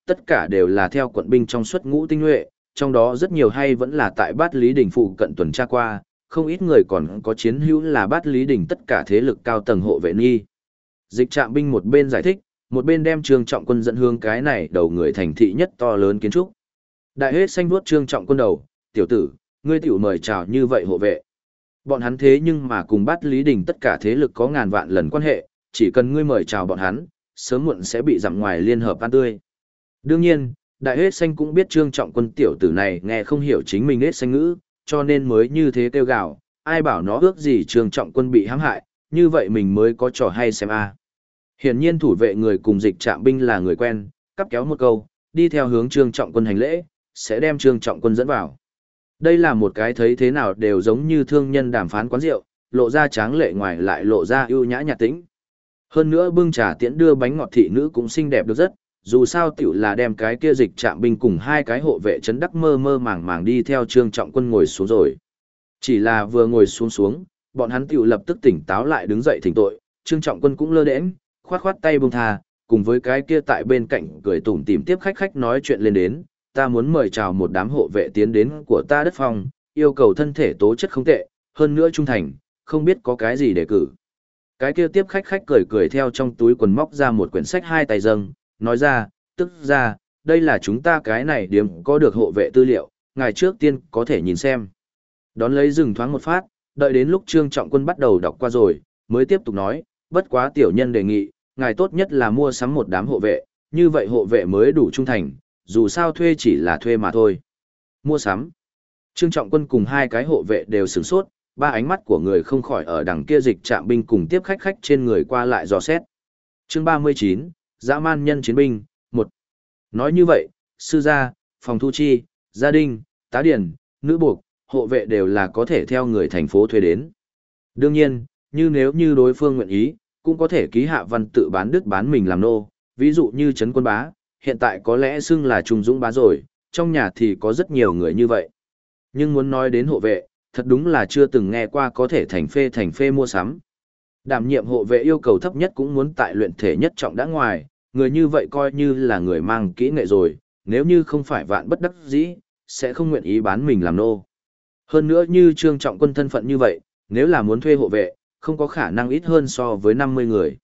Speaker 1: tất cả đều là theo quận binh trong xuất ngũ tinh nhuệ, trong đó rất nhiều hay vẫn là tại Bát Lý Đình phụ cận tuần tra qua, không ít người còn có chiến hữu là Bát Lý Đình tất cả thế lực cao tầng hộ vệ nghi. Dịch Trạm binh một bên giải thích, một bên đem Trương Trọng Quân dẫn hướng cái này đầu người thành thị nhất to lớn kiến trúc. Đại hết xanh vuốt Trương Trọng Quân đầu, tiểu tử, ngươi tiểu mời chào như vậy hộ vệ. Bọn hắn thế nhưng mà cùng Bát Lý Đình tất cả thế lực có ngàn vạn lần quan hệ, chỉ cần ngươi mời chào bọn hắn, sớm muộn sẽ bị dặm ngoài liên hợp ăn tươi. Đương nhiên, Đại hết xanh cũng biết Trương Trọng Quân tiểu tử này nghe không hiểu chính mình hết xanh ngữ, cho nên mới như thế kêu gào, ai bảo nó ước gì Trương Trọng Quân bị hãm hại, như vậy mình mới có trò hay xem a. Hiển nhiên thủ vệ người cùng Dịch Trạm binh là người quen, cắp kéo một câu, đi theo hướng Trương Trọng Quân hành lễ, sẽ đem Trương Trọng Quân dẫn vào. Đây là một cái thấy thế nào đều giống như thương nhân đàm phán quán rượu, lộ ra tráng lệ ngoài lại lộ ra ưu nhã nhạt tĩnh. Hơn nữa bưng trà tiễn đưa bánh ngọt thị nữ cũng xinh đẹp được rất, dù sao tiểu là đem cái kia Dịch Trạm binh cùng hai cái hộ vệ chấn đắc mơ mơ màng màng đi theo Trương Trọng Quân ngồi xuống rồi. Chỉ là vừa ngồi xuống, bọn hắn tiểu lập tức tỉnh táo lại đứng dậy thỉnh tội, Trương Trọng Quân cũng lơ đễnh, khoát khoát tay buông tha, cùng với cái kia tại bên cạnh cười tủm tỉm tiếp khách nói chuyện lên đến, ta muốn mời chào một đám hộ vệ tiến đến của ta đất phong, yêu cầu thân thể tố chất không tệ, hơn nữa trung thành, không biết có cái gì để cử. Cái kia tiếp khách cười theo trong túi quần móc ra một quyển sách hai tay dâng, nói ra, tức ra, đây là chúng ta cái này điểm có được hộ vệ tư liệu, ngài trước tiên có thể nhìn xem. Đón lấy dừng thoáng một phát, đợi đến lúc Trương Trọng Quân bắt đầu đọc qua rồi, mới tiếp tục nói, bất quá tiểu nhân đề nghị, ngài tốt nhất là mua sắm một đám hộ vệ, như vậy hộ vệ mới đủ trung thành, dù sao thuê chỉ là thuê mà thôi. Mua sắm. Trương Trọng Quân cùng hai cái hộ vệ đều sửng sốt, ba ánh mắt của người không khỏi ở đằng kia Dịch Trạm binh cùng tiếp khách trên người qua lại dò xét. Chương 39, Dã man nhân chiến binh, 1. Nói như vậy, sư gia, phòng thu chi, gia đình, tá điển, nữ buộc, hộ vệ đều là có thể theo người thành phố thuê đến. Đương nhiên, nếu như đối phương nguyện ý, cũng có thể ký hạ văn tự bán đứt bán mình làm nô, ví dụ như Trấn Quân Bá, hiện tại có lẽ xưng là Trung Dũng Bá rồi, trong nhà thì có rất nhiều người như vậy. Nhưng muốn nói đến hộ vệ, thật đúng là chưa từng nghe qua có thể thành phê mua sắm. Đảm nhiệm hộ vệ yêu cầu thấp nhất cũng muốn tại luyện thể nhất trọng đã ngoài, người như vậy coi như là người mang kỹ nghệ rồi, nếu như không phải vạn bất đắc dĩ, sẽ không nguyện ý bán mình làm nô. Hơn nữa như Trương Trọng Quân thân phận như vậy, nếu là muốn thuê hộ vệ, không có khả năng ít hơn so với 50 người.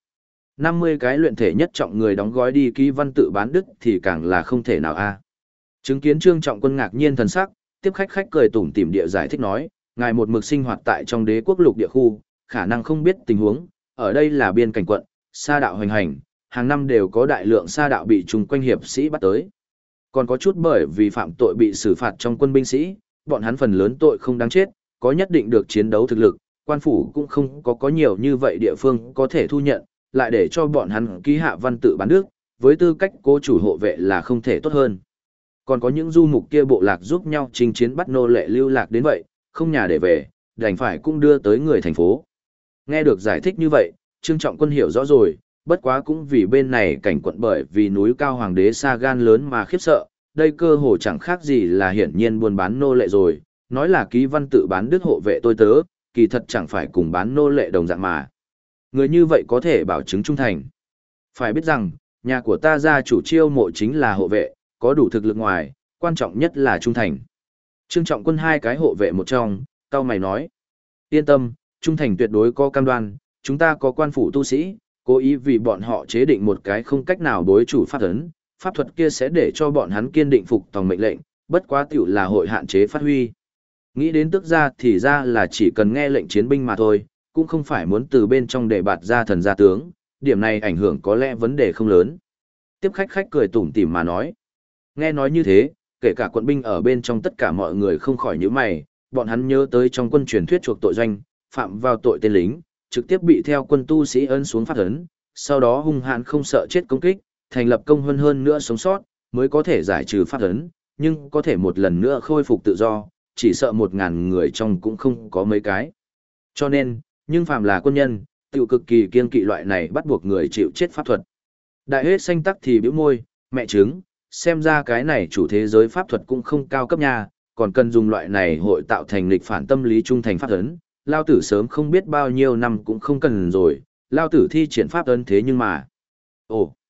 Speaker 1: 50 cái luyện thể nhất trọng người đóng gói đi ký văn tự bán đứt thì càng là không thể nào a. Chứng kiến Trương Trọng Quân ngạc nhiên thần sắc, tiếp khách cười tủm tỉm địa giải thích nói, ngài một mực sinh hoạt tại trong Đế quốc lục địa khu, khả năng không biết tình huống, ở đây là biên cảnh quận, sa đạo hoành hành, hàng năm đều có đại lượng sa đạo bị chung quanh hiệp sĩ bắt tới. Còn có chút bởi vì phạm tội bị xử phạt trong quân binh sĩ, bọn hắn phần lớn tội không đáng chết, có nhất định được chiến đấu thực lực, quan phủ cũng không có nhiều như vậy địa phương có thể thu nhận, lại để cho bọn hắn ký hạ văn tự bán nước, với tư cách cố chủ hộ vệ là không thể tốt hơn. Còn có những du mục kia bộ lạc giúp nhau chinh chiến bắt nô lệ lưu lạc đến vậy, không nhà để về, đành phải cũng đưa tới người thành phố. Nghe được giải thích như vậy, Trương Trọng Quân hiểu rõ rồi, bất quá cũng vì bên này cảnh quận bởi vì núi cao hoàng đế sa gan lớn mà khiếp sợ, đây cơ hồ chẳng khác gì là hiển nhiên buôn bán nô lệ rồi, nói là ký văn tự bán đứt hộ vệ tôi tớ, kỳ thật chẳng phải cùng bán nô lệ đồng dạng mà. Người như vậy có thể bảo chứng trung thành. Phải biết rằng, nhà của ta gia chủ chiêu mộ chính là hộ vệ, có đủ thực lực ngoài, quan trọng nhất là trung thành. Trương Trọng Quân hai cái hộ vệ một trong, cao mày nói. Yên tâm, trung thành tuyệt đối có cam đoan, chúng ta có quan phủ tu sĩ, cố ý vì bọn họ chế định một cái không cách nào đối chủ pháp ấn, pháp thuật kia sẽ để cho bọn hắn kiên định phục tòng mệnh lệnh, bất quá tiểu là hội hạn chế phát huy. Nghĩ đến tức ra thì ra là chỉ cần nghe lệnh chiến binh mà thôi, cũng không phải muốn từ bên trong để bạt ra thần gia tướng, điểm này ảnh hưởng có lẽ vấn đề không lớn. Tiếp khách cười tủm tỉm mà nói. Nghe nói như thế, kể cả quận binh ở bên trong tất cả mọi người không khỏi nhíu mày, bọn hắn nhớ tới trong quân truyền thuyết chuộc tội doanh, phạm vào tội tên lính, trực tiếp bị theo quân tu sĩ ấn xuống pháp ấn, sau đó hung hãn không sợ chết công kích, thành lập công hơn nữa sống sót, mới có thể giải trừ pháp ấn, nhưng có thể một lần nữa khôi phục tự do, chỉ sợ 1000 người trong cũng không có mấy cái. Cho nên, nhưng phàm là quân nhân, tiểu cực kỳ kiêng kỵ loại này bắt buộc người chịu chết pháp thuật. Đại hết xanh tắc thì bĩu môi, mẹ chứng, xem ra cái này chủ thế giới pháp thuật cũng không cao cấp nha, còn cần dùng loại này hội tạo thành lịch phản tâm lý trung thành pháp ấn. Lao tử sớm không biết bao nhiêu năm cũng không cần rồi, Lao tử thi triển pháp ấn thế nhưng mà. Ồ,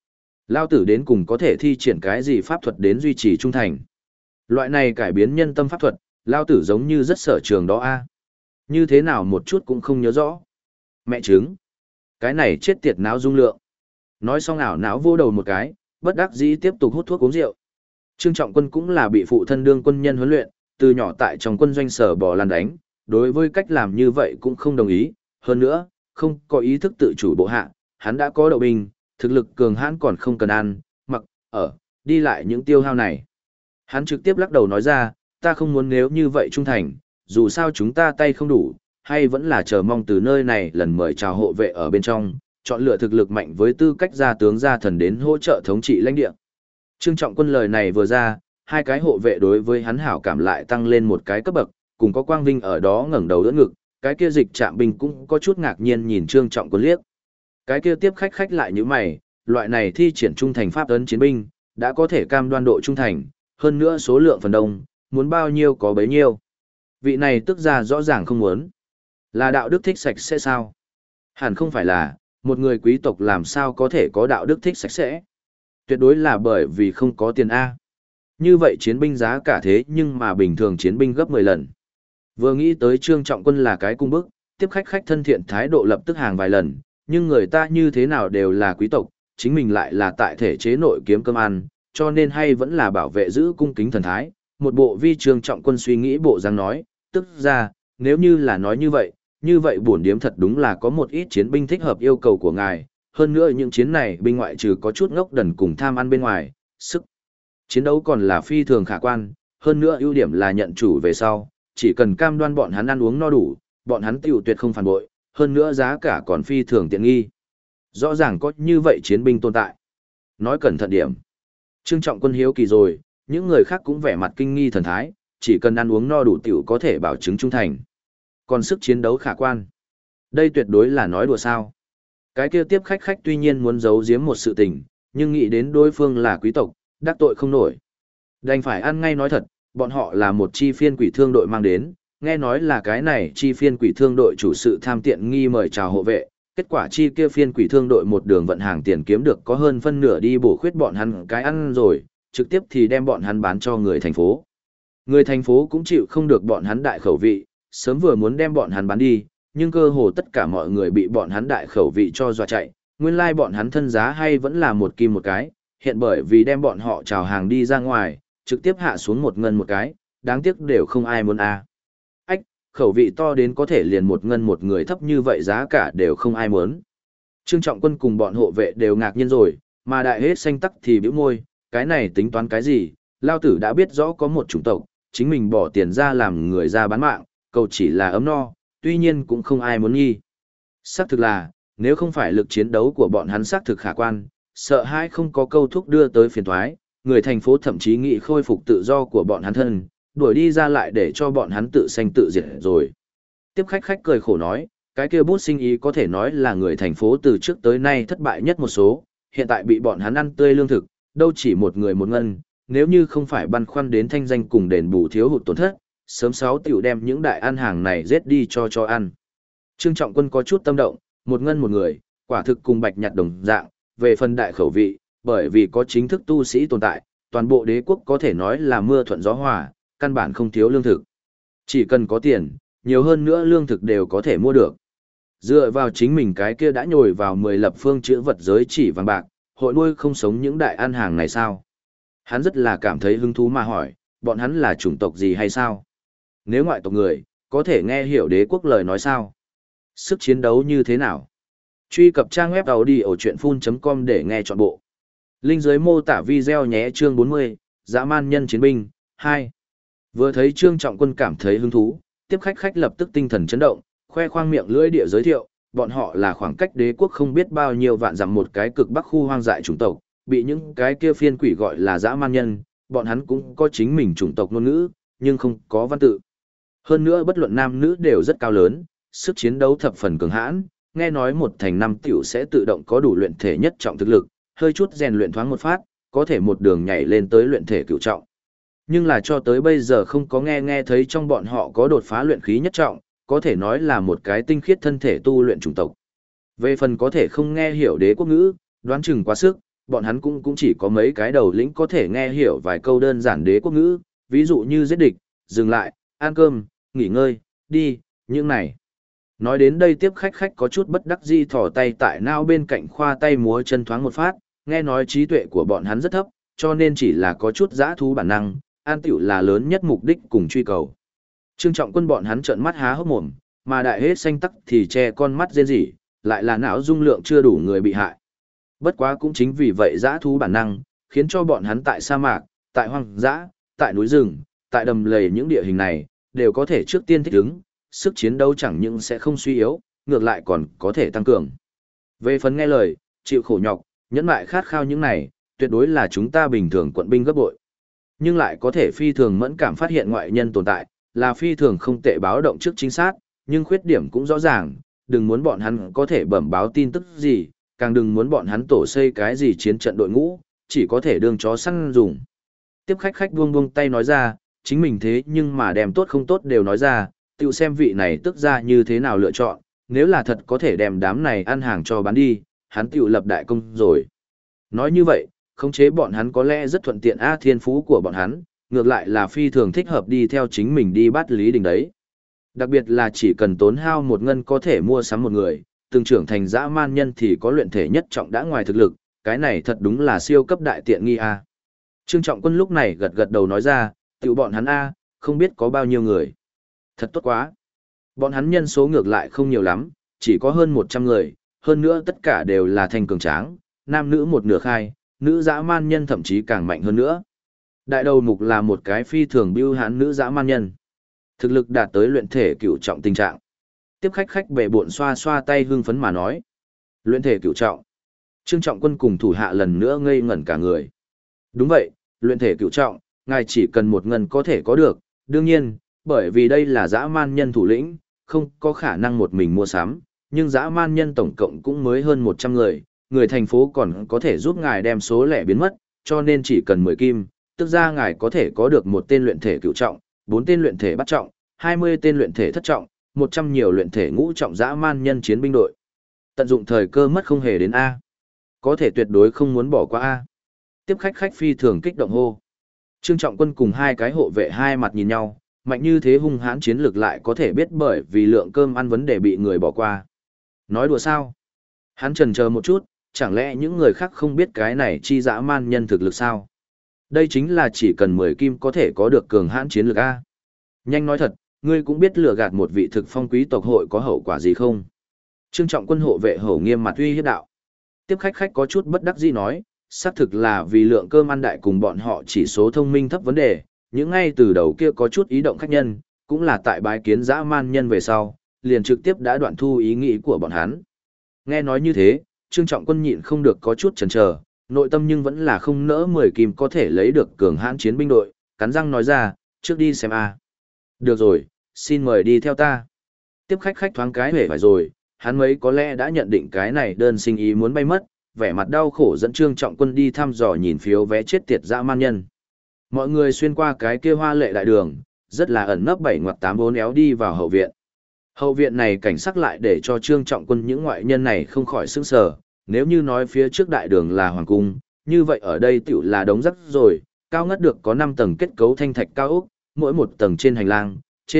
Speaker 1: Lao tử đến cùng có thể thi triển cái gì pháp thuật đến duy trì trung thành. Loại này cải biến nhân tâm pháp thuật, Lao tử giống như rất sở trường đó a. Như thế nào một chút cũng không nhớ rõ. Mẹ chứng. Cái này chết tiệt não dung lượng. Nói xong ảo não vô đầu một cái, bất đắc dĩ tiếp tục hút thuốc uống rượu. Trương Trọng Quân cũng là bị phụ thân đương quân nhân huấn luyện, từ nhỏ tại trong quân doanh sở bò lăn đánh, đối với cách làm như vậy cũng không đồng ý, hơn nữa, không có ý thức tự chủ bộ hạ, hắn đã có đậu binh, thực lực cường hãn còn không cần ăn, mặc, ở, đi lại những tiêu hao này. Hắn trực tiếp lắc đầu nói ra, ta không muốn nếu như vậy trung thành, dù sao chúng ta tay không đủ, hay vẫn là chờ mong từ nơi này lần mời chào hộ vệ ở bên trong, chọn lựa thực lực mạnh với tư cách gia tướng gia thần đến hỗ trợ thống trị lãnh địa. Trương Trọng Quân lời này vừa ra, hai cái hộ vệ đối với hắn hảo cảm lại tăng lên một cái cấp bậc, cùng có Quang Vinh ở đó ngẩng đầu đỡ ngực, cái kia dịch trạm binh cũng có chút ngạc nhiên nhìn Trương Trọng Quân liếc. Cái kia tiếp khách lại như mày, loại này thi triển trung thành pháp ấn chiến binh, đã có thể cam đoan độ trung thành, hơn nữa số lượng phần đông, muốn bao nhiêu có bấy nhiêu. Vị này tức ra rõ ràng không muốn. Là đạo đức thích sạch sẽ sao? Hẳn không phải là, một người quý tộc làm sao có thể có đạo đức thích sạch sẽ. Tuyệt đối là bởi vì không có tiền A. Như vậy chiến binh giá cả thế nhưng mà bình thường chiến binh gấp 10 lần. Vừa nghĩ tới Trương Trọng Quân là cái cung bức, tiếp khách thân thiện thái độ lập tức hàng vài lần, nhưng người ta như thế nào đều là quý tộc, chính mình lại là tại thể chế nội kiếm cơm ăn, cho nên hay vẫn là bảo vệ giữ cung kính thần thái. Một bộ vi Trương Trọng Quân suy nghĩ bộ dáng nói, tức ra, nếu như là nói như vậy bổn điếm thật đúng là có một ít chiến binh thích hợp yêu cầu của ngài, hơn nữa những chiến này binh ngoại trừ có chút ngốc đần cùng tham ăn bên ngoài, sức chiến đấu còn là phi thường khả quan, hơn nữa ưu điểm là nhận chủ về sau, chỉ cần cam đoan bọn hắn ăn uống no đủ, bọn hắn tiểu tuyệt không phản bội, hơn nữa giá cả còn phi thường tiện nghi. Rõ ràng có như vậy chiến binh tồn tại. Nói cẩn thận điểm. Trương Trọng Quân hiếu kỳ rồi, những người khác cũng vẻ mặt kinh nghi thần thái, chỉ cần ăn uống no đủ tiểu có thể bảo chứng trung thành. Còn sức chiến đấu khả quan. Đây tuyệt đối là nói đùa sao. Cái kia tiếp khách tuy nhiên muốn giấu giếm một sự tình, nhưng nghĩ đến đối phương là quý tộc, đắc tội không nổi. Đành phải ăn ngay nói thật, bọn họ là một chi phiên quỷ thương đội mang đến, nghe nói là cái này chi phiên quỷ thương đội chủ sự tham tiện nghi mời chào hộ vệ, kết quả chi kia phiên quỷ thương đội một đường vận hàng tiền kiếm được có hơn phân nửa đi bổ khuyết bọn hắn cái ăn rồi, trực tiếp thì đem bọn hắn bán cho người thành phố. Người thành phố cũng chịu không được bọn hắn đại khẩu vị, sớm vừa muốn đem bọn hắn bán đi, nhưng cơ hồ tất cả mọi người bị bọn hắn đại khẩu vị cho dọa chạy, nguyên lai bọn hắn thân giá hay vẫn là một kim một cái, hiện bởi vì đem bọn họ chào hàng đi ra ngoài, trực tiếp hạ xuống một ngân một cái, đáng tiếc đều không ai muốn a. Ách, khẩu vị to đến có thể liền một ngân một người thấp như vậy giá cả đều không ai muốn. Trương Trọng Quân cùng bọn hộ vệ đều ngạc nhiên rồi, mà đại hết xanh tắc thì bĩu môi, cái này tính toán cái gì, lao tử đã biết rõ có một chủng tộc, chính mình bỏ tiền ra làm người ra bán mạng, cầu chỉ là ấm no, tuy nhiên cũng không ai muốn nghi. Xác thực là, nếu không phải lực chiến đấu của bọn hắn xác thực khả quan, sợ hãi không có câu thúc đưa tới phiền toái, người thành phố thậm chí nghĩ khôi phục tự do của bọn hắn thân, đuổi đi ra lại để cho bọn hắn tự sanh tự diệt rồi. Tiếp khách cười khổ nói, cái kia bút sinh ý có thể nói là người thành phố từ trước tới nay thất bại nhất một số, hiện tại bị bọn hắn ăn tươi lương thực, đâu chỉ một người một ngân, nếu như không phải băn khoăn đến thanh danh cùng đền bù thiếu hụt tổn thất, sớm sáu tiểu đem những đại ăn hàng này giết đi cho ăn. Trương Trọng Quân có chút tâm động, một ngân một người, quả thực cùng bạch nhặt đồng dạng, về phần đại khẩu vị, bởi vì có chính thức tu sĩ tồn tại, toàn bộ đế quốc có thể nói là mưa thuận gió hòa, căn bản không thiếu lương thực. Chỉ cần có tiền, nhiều hơn nữa lương thực đều có thể mua được. Dựa vào chính mình cái kia đã nhồi vào 10 lập phương chữ vật giới chỉ vàng bạc, hội nuôi không sống những đại ăn hàng này sao? Hắn rất là cảm thấy hứng thú mà hỏi, bọn hắn là chủng tộc gì hay sao? Nếu ngoại tộc người, có thể nghe hiểu đế quốc lời nói sao? Sức chiến đấu như thế nào? Truy cập trang web audiochuyenphun.com để nghe trọn bộ. Link dưới mô tả video nhé. Chương 40, dã man nhân chiến binh 2. Vừa thấy Trương Trọng Quân cảm thấy hứng thú, tiếp khách lập tức tinh thần chấn động, khoe khoang miệng lưỡi địa giới thiệu, bọn họ là khoảng cách đế quốc không biết bao nhiêu vạn dặm một cái cực bắc khu hoang dại chủng tộc, bị những cái kia phiên quỷ gọi là dã man nhân, bọn hắn cũng có chính mình chủng tộc ngôn ngữ, nhưng không có văn tự. Hơn nữa bất luận nam nữ đều rất cao lớn, sức chiến đấu thập phần cường hãn, nghe nói một thành năm tiểu sẽ tự động có đủ luyện thể nhất trọng thực lực, hơi chút rèn luyện thoáng một phát, có thể một đường nhảy lên tới luyện thể cửu trọng. Nhưng là cho tới bây giờ không có nghe thấy trong bọn họ có đột phá luyện khí nhất trọng, có thể nói là một cái tinh khiết thân thể tu luyện chủng tộc. Về phần có thể không nghe hiểu đế quốc ngữ, đoán chừng quá sức, bọn hắn cũng chỉ có mấy cái đầu lĩnh có thể nghe hiểu vài câu đơn giản đế quốc ngữ, ví dụ như giết địch, dừng lại, ăn cơm, nghỉ ngơi, đi, những này. Nói đến đây tiếp khách có chút bất đắc dĩ thò tay tại nao bên cạnh khoa tay múa chân thoáng một phát, nghe nói trí tuệ của bọn hắn rất thấp, cho nên chỉ là có chút dã thú bản năng, an tiểu là lớn nhất mục đích cùng truy cầu. Trương Trọng Quân bọn hắn trợn mắt há hốc mồm, mà đại hết xanh tắc thì che con mắt rên rỉ, lại là não dung lượng chưa đủ người bị hại. Bất quá cũng chính vì vậy dã thú bản năng, khiến cho bọn hắn tại sa mạc, tại hoang dã, tại núi rừng, tại đầm lầy những địa hình này, đều có thể trước tiên thích ứng, sức chiến đấu chẳng những sẽ không suy yếu, ngược lại còn có thể tăng cường. Về phần nghe lời, chịu khổ nhọc, nhẫn mại khát khao những này, tuyệt đối là chúng ta bình thường quận binh gấp bội. Nhưng lại có thể phi thường mẫn cảm phát hiện ngoại nhân tồn tại, là phi thường không tệ báo động trước chính xác, nhưng khuyết điểm cũng rõ ràng, đừng muốn bọn hắn có thể bẩm báo tin tức gì, càng đừng muốn bọn hắn tổ xây cái gì chiến trận đội ngũ, chỉ có thể đương chó săn dùng. Tiếp khách buông tay nói ra, chính mình thế nhưng mà đem tốt không tốt đều nói ra, tự xem vị này tức ra như thế nào lựa chọn, nếu là thật có thể đem đám này ăn hàng cho bán đi, hắn tự lập đại công rồi. Nói như vậy, khống chế bọn hắn có lẽ rất thuận tiện thiên phú của bọn hắn, ngược lại là phi thường thích hợp đi theo chính mình đi bắt Lý Đình đấy. Đặc biệt là chỉ cần tốn hao một ngân có thể mua sắm một người, từng trưởng thành dã man nhân thì có luyện thể nhất trọng đã ngoài thực lực, cái này thật đúng là siêu cấp đại tiện nghi a. Trương Trọng Quân lúc này gật đầu nói ra, tiểu bọn hắn không biết có bao nhiêu người. Thật tốt quá. Bọn hắn nhân số ngược lại không nhiều lắm, chỉ có hơn 100 người, hơn nữa tất cả đều là thanh cường tráng, nam nữ một nửa khai, nữ dã man nhân thậm chí càng mạnh hơn nữa. Đại đầu mục là một cái phi thường bưu hán nữ dã man nhân. Thực lực đạt tới luyện thể cửu trọng tình trạng. Tiếp khách bệ bộn xoa xoa tay hưng phấn mà nói. Luyện thể cửu trọng. Trương Trọng Quân cùng thủ hạ lần nữa ngây ngẩn cả người. Đúng vậy, luyện thể cửu trọng, ngài chỉ cần một ngân có thể có được. Đương nhiên, bởi vì đây là dã man nhân thủ lĩnh, không có khả năng một mình mua sắm, nhưng dã man nhân tổng cộng cũng mới hơn 100 người, người thành phố còn có thể giúp ngài đem số lẻ biến mất, cho nên chỉ cần 10 kim, tức ra ngài có thể có được một tên luyện thể cửu trọng, 4 tên luyện thể bắt trọng, 20 tên luyện thể thất trọng, 100 nhiều luyện thể ngũ trọng dã man nhân chiến binh đội. Tận dụng thời cơ mất không hề đến A. Có thể tuyệt đối không muốn bỏ qua A. Tiếp khách phi thường kích động hô. Trương Trọng Quân cùng hai cái hộ vệ hai mặt nhìn nhau, mạnh như thế hung hãn chiến lược lại có thể biết bởi vì lượng cơm ăn vấn đề bị người bỏ qua. Nói đùa sao? Hắn chần chờ một chút, chẳng lẽ những người khác không biết cái này chi dã man nhân thực lực sao? Đây chính là chỉ cần 10 kim có thể có được cường hãn chiến lược A. Nhanh nói thật, ngươi cũng biết lừa gạt một vị thực phong quý tộc hội có hậu quả gì không? Trương Trọng Quân hộ vệ hổ nghiêm mặt uy hiếp đạo. Tiếp khách có chút bất đắc dĩ nói, xác thực là vì lượng cơm ăn đại cùng bọn họ chỉ số thông minh thấp vấn đề, những ngay từ đầu kia có chút ý động khách nhân, cũng là tại bái kiến dã man nhân về sau, liền trực tiếp đã đoạn thu ý nghĩ của bọn hắn. Nghe nói như thế, Trương Trọng Quân nhịn không được có chút chần chờ, nội tâm nhưng vẫn là không nỡ 10 kim có thể lấy được cường hãn chiến binh đội, cắn răng nói ra, trước đi xem a. Được rồi, xin mời đi theo ta. Tiếp khách thoáng cái hề phải rồi, hắn mấy có lẽ đã nhận định cái này đơn sinh ý muốn bay mất, vẻ mặt đau khổ dẫn Trương Trọng Quân đi thăm dò nhìn phiếu vé chết tiệt dã man nhân. Mọi người xuyên qua cái kia hoa lệ đại đường, rất là ẩn nấp 7 ngoặt 8 bốn éo đi vào hậu viện. Hậu viện này cảnh sắc lại để cho Trương Trọng Quân những ngoại nhân này không khỏi sửng sở, nếu như nói phía trước đại đường là hoàng cung, như vậy ở đây tiểu là đống rắc rồi, cao ngất được có 5 tầng kết cấu thanh thạch cao ốc, mỗi một tầng trên hành lang,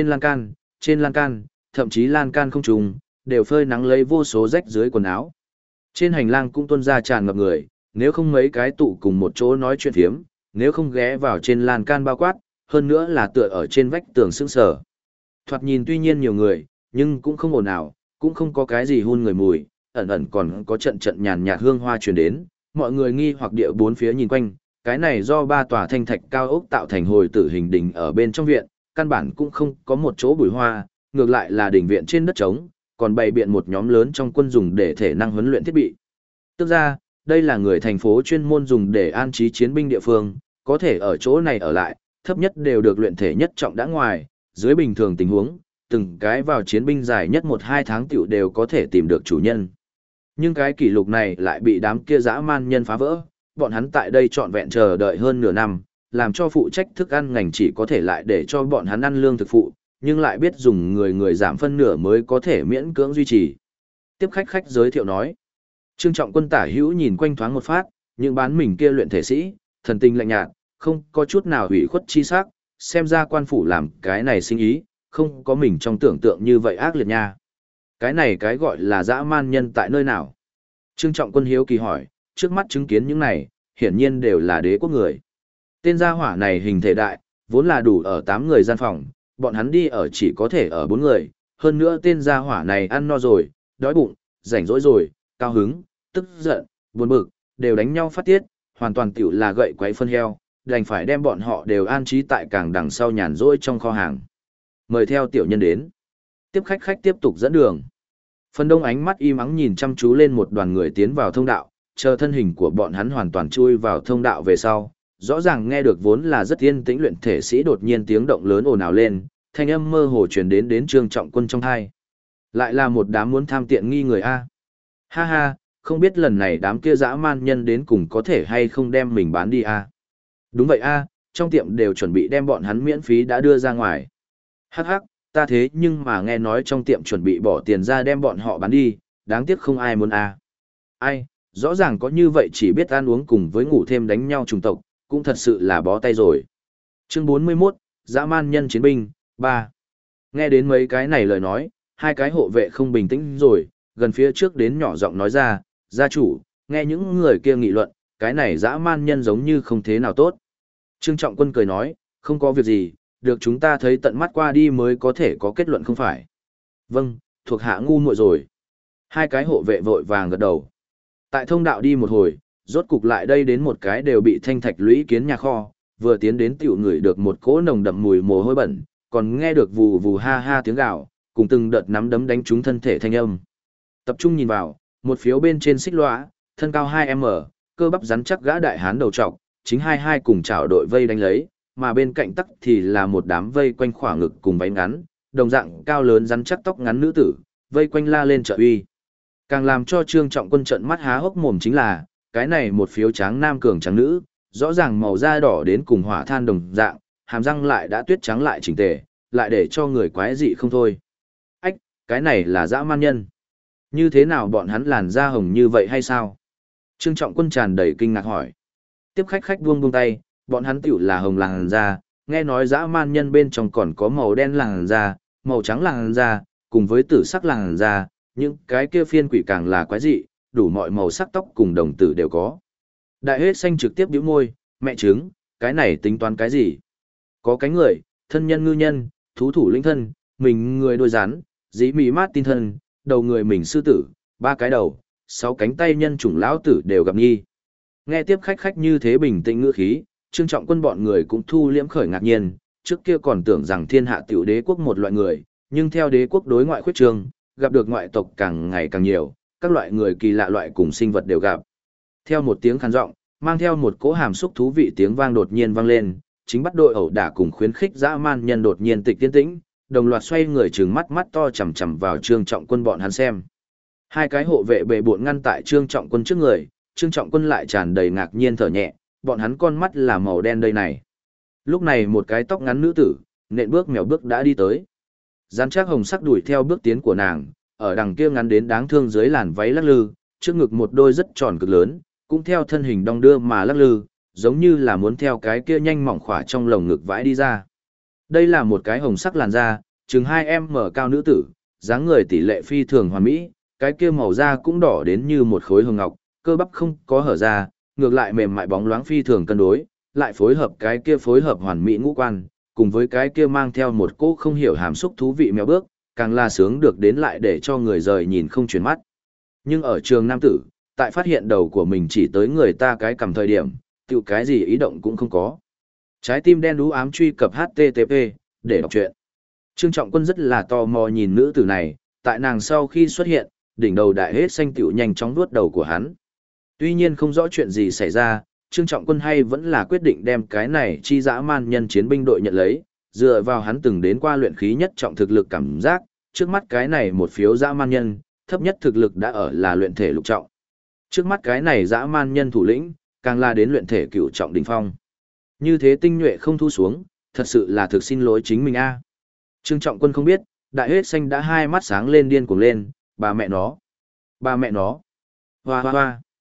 Speaker 1: trên lan can, thậm chí lan can không trùng, đều phơi nắng lấy vô số rách dưới quần áo. Trên hành lang cũng tuôn ra tràn ngập người, nếu không mấy cái tụ cùng một chỗ nói chuyện phiếm, nếu không ghé vào trên lan can bao quát, hơn nữa là tựa ở trên vách tường sững sờ. Thoạt nhìn tuy nhiên nhiều người, nhưng cũng không ồn ào, cũng không có cái gì hun người mùi, ẩn ẩn còn có trận trận nhàn nhạt hương hoa truyền đến, mọi người nghi hoặc địa bốn phía nhìn quanh, cái này do 3 tòa thanh thạch cao ốc tạo thành hồi tử hình đình ở bên trong viện, căn bản cũng không có một chỗ bùi hoa, ngược lại là đình viện trên đất trống, còn bày biện một nhóm lớn trong quân dùng để thể năng huấn luyện thiết bị. Tức ra, đây là người thành phố chuyên môn dùng để an trí chiến binh địa phương, có thể ở chỗ này ở lại, thấp nhất đều được luyện thể nhất trọng đã ngoài, dưới bình thường tình huống, từng cái vào chiến binh dài nhất 1-2 tháng tiểu đều có thể tìm được chủ nhân. Nhưng cái kỷ lục này lại bị đám kia dã man nhân phá vỡ, bọn hắn tại đây trọn vẹn chờ đợi hơn nửa năm, làm cho phụ trách thức ăn ngành chỉ có thể lại để cho bọn hắn ăn lương thực phụ, nhưng lại biết dùng người giảm phân nửa mới có thể miễn cưỡng duy trì. Tiếp khách giới thiệu nói. Trương Trọng Quân tả hữu nhìn quanh thoáng một phát, những bán mình kia luyện thể sĩ, thần tình lạnh nhạt, không có chút nào hủy khuất chi sắc, xem ra quan phủ làm cái này sinh ý, không có mình trong tưởng tượng như vậy ác liệt nha. Cái này cái gọi là dã man nhân tại nơi nào? Trương Trọng Quân hiếu kỳ hỏi, trước mắt chứng kiến những này, hiển nhiên đều là đế quốc người. Tên gia hỏa này hình thể đại, vốn là đủ ở 8 người gian phòng, bọn hắn đi ở chỉ có thể ở 4 người, hơn nữa tên gia hỏa này ăn no rồi, đói bụng, rảnh rỗi rồi, cao hứng, tức giận, buồn bực, đều đánh nhau phát tiết, hoàn toàn tiểu là gậy quấy phân heo, đành phải đem bọn họ đều an trí tại càng đằng sau nhàn rỗi trong kho hàng. Mời theo tiểu nhân đến. Tiếp khách tiếp tục dẫn đường. Phần đông ánh mắt im ắng nhìn chăm chú lên một đoàn người tiến vào thông đạo, chờ thân hình của bọn hắn hoàn toàn chui vào thông đạo về sau. Rõ ràng nghe được vốn là rất yên tĩnh luyện thể sĩ đột nhiên tiếng động lớn ồn ào lên, thanh âm mơ hồ truyền đến Trương Trọng Quân trong tai. Lại là một đám muốn tham tiện nghi người a. Ha ha, không biết lần này đám kia dã man nhân đến cùng có thể hay không đem mình bán đi a. Đúng vậy a, trong tiệm đều chuẩn bị đem bọn hắn miễn phí đã đưa ra ngoài. Hắc hắc, ta thế nhưng mà nghe nói trong tiệm chuẩn bị bỏ tiền ra đem bọn họ bán đi, đáng tiếc không ai muốn a. Ai, rõ ràng có như vậy chỉ biết ăn uống cùng với ngủ thêm đánh nhau chủng tộc, cũng thật sự là bó tay rồi. Chương 41, dã man nhân chiến binh, 3. Nghe đến mấy cái này lời nói, hai cái hộ vệ không bình tĩnh rồi, gần phía trước đến nhỏ giọng nói ra, gia chủ, nghe những người kia nghị luận, cái này dã man nhân giống như không thế nào tốt. Trương Trọng Quân cười nói, không có việc gì, được chúng ta thấy tận mắt qua đi mới có thể có kết luận không phải. Vâng, thuộc hạ ngu muội rồi. Hai cái hộ vệ vội vàng gật đầu. Tại thông đạo đi một hồi, rốt cục lại đây đến một cái đều bị thanh thạch lũy kiến nhà kho, vừa tiến đến tiểu ngửi được một cỗ nồng đậm mùi mồ hôi bẩn, còn nghe được vù vù ha ha tiếng gào, cùng từng đợt nắm đấm đánh trúng thân thể thanh âm. Tập trung nhìn vào, một phiếu bên trên xích lóa, thân cao 2m, cơ bắp rắn chắc gã đại hán đầu trọc, chính hai cùng chảo đội vây đánh lấy, mà bên cạnh tắc thì là một đám vây quanh khỏa ngực cùng váy ngắn, đồng dạng cao lớn rắn chắc tóc ngắn nữ tử, vây quanh la lên trợ uy. Càng làm cho Trương Trọng Quân trợn mắt há hốc mồm chính là, cái này một phiếu tráng nam cường tráng nữ, rõ ràng màu da đỏ đến cùng hỏa than đồng dạng, hàm răng lại đã tuyết trắng lại chỉnh tề, lại để cho người quái dị không thôi. Ách, cái này là dã man nhân. Như thế nào bọn hắn làn da hồng như vậy hay sao? Trương Trọng Quân tràn đầy kinh ngạc hỏi. Tiếp khách buông tay, bọn hắn tiểu là hồng làn da, nghe nói dã man nhân bên trong còn có màu đen làn da, màu trắng làn da, cùng với tử sắc làn da, những cái kia phiên quỷ càng là quái dị, đủ mọi màu sắc tóc cùng đồng tử đều có. Đại hết xanh trực tiếp bĩu môi, mẹ trứng, cái này tính toán cái gì? Có cánh người, thân nhân ngư nhân, thú thủ linh thân, mình người đôi rắn, dĩ mị mát tin thân, đầu người mình sư tử, 3 cái đầu, 6 cánh tay nhân chủng lão tử đều gặp nghi. Nghe tiếp khách như thế bình tĩnh ngữ khí, Trương Trọng Quân bọn người cũng thu liễm khởi ngạc nhiên, trước kia còn tưởng rằng thiên hạ tiểu đế quốc một loại người, nhưng theo đế quốc đối ngoại khuyết trương, gặp được ngoại tộc càng ngày càng nhiều, các loại người kỳ lạ loại cùng sinh vật đều gặp. Theo một tiếng khàn giọng, mang theo một cỗ hàm xúc thú vị tiếng vang đột nhiên vang lên, chính bắt đội ẩu đả cùng khuyến khích dã man nhân đột nhiên tịch tiên tĩnh, đồng loạt xoay người trừng mắt to chằm chằm vào Trương Trọng Quân bọn hắn xem. Hai cái hộ vệ bệ bội ngăn tại Trương Trọng Quân trước người, Trương Trọng Quân lại tràn đầy ngạc nhiên thở nhẹ, bọn hắn con mắt là màu đen đây này. Lúc này một cái tóc ngắn nữ tử, nện bước mèo bước đã đi tới. Rắn chắc hồng sắc đuổi theo bước tiến của nàng, ở đằng kia ngắn đến đáng thương dưới làn váy lắc lư, trước ngực một đôi rất tròn cực lớn, cũng theo thân hình đong đưa mà lắc lư, giống như là muốn theo cái kia nhanh mỏng khỏa trong lồng ngực vãi đi ra. Đây là một cái hồng sắc làn da, chừng 2m cao nữ tử, dáng người tỷ lệ phi thường hoàn mỹ, cái kia màu da cũng đỏ đến như một khối hồng ngọc, cơ bắp không có hở ra, ngược lại mềm mại bóng loáng phi thường cân đối, lại phối hợp cái kia phối hợp hoàn mỹ ngũ quan, cùng với cái kia mang theo một cỗ không hiểu hàm xúc thú vị mèo bước, càng là sướng được đến lại để cho người rời nhìn không chuyển mắt. Nhưng ở trường nam tử, tại phát hiện đầu của mình chỉ tới người ta cái cầm thời điểm, tiểu cái gì ý động cũng không có. Trái tim đen đú ám truy cập HTTP, để đọc truyện. Trương Trọng Quân rất là tò mò nhìn nữ tử này, tại nàng sau khi xuất hiện, đỉnh đầu đại hết xanh tiểu nhanh chóng vuốt đầu của hắn. Tuy nhiên không rõ chuyện gì xảy ra, Trương Trọng Quân hay vẫn là quyết định đem cái này chi dã man nhân chiến binh đội nhận lấy, dựa vào hắn từng đến qua luyện khí nhất trọng thực lực cảm giác, trước mắt cái này một phiếu dã man nhân, thấp nhất thực lực đã ở là luyện thể lục trọng. Trước mắt cái này dã man nhân thủ lĩnh, càng là đến luyện thể cửu trọng đỉnh phong. Như thế tinh nhuệ không thu xuống, thật sự là thực xin lỗi chính mình a. Trương Trọng Quân không biết, đại hết xanh đã hai mắt sáng lên điên cuồng lên, bà mẹ nó, hoa hoa hoa.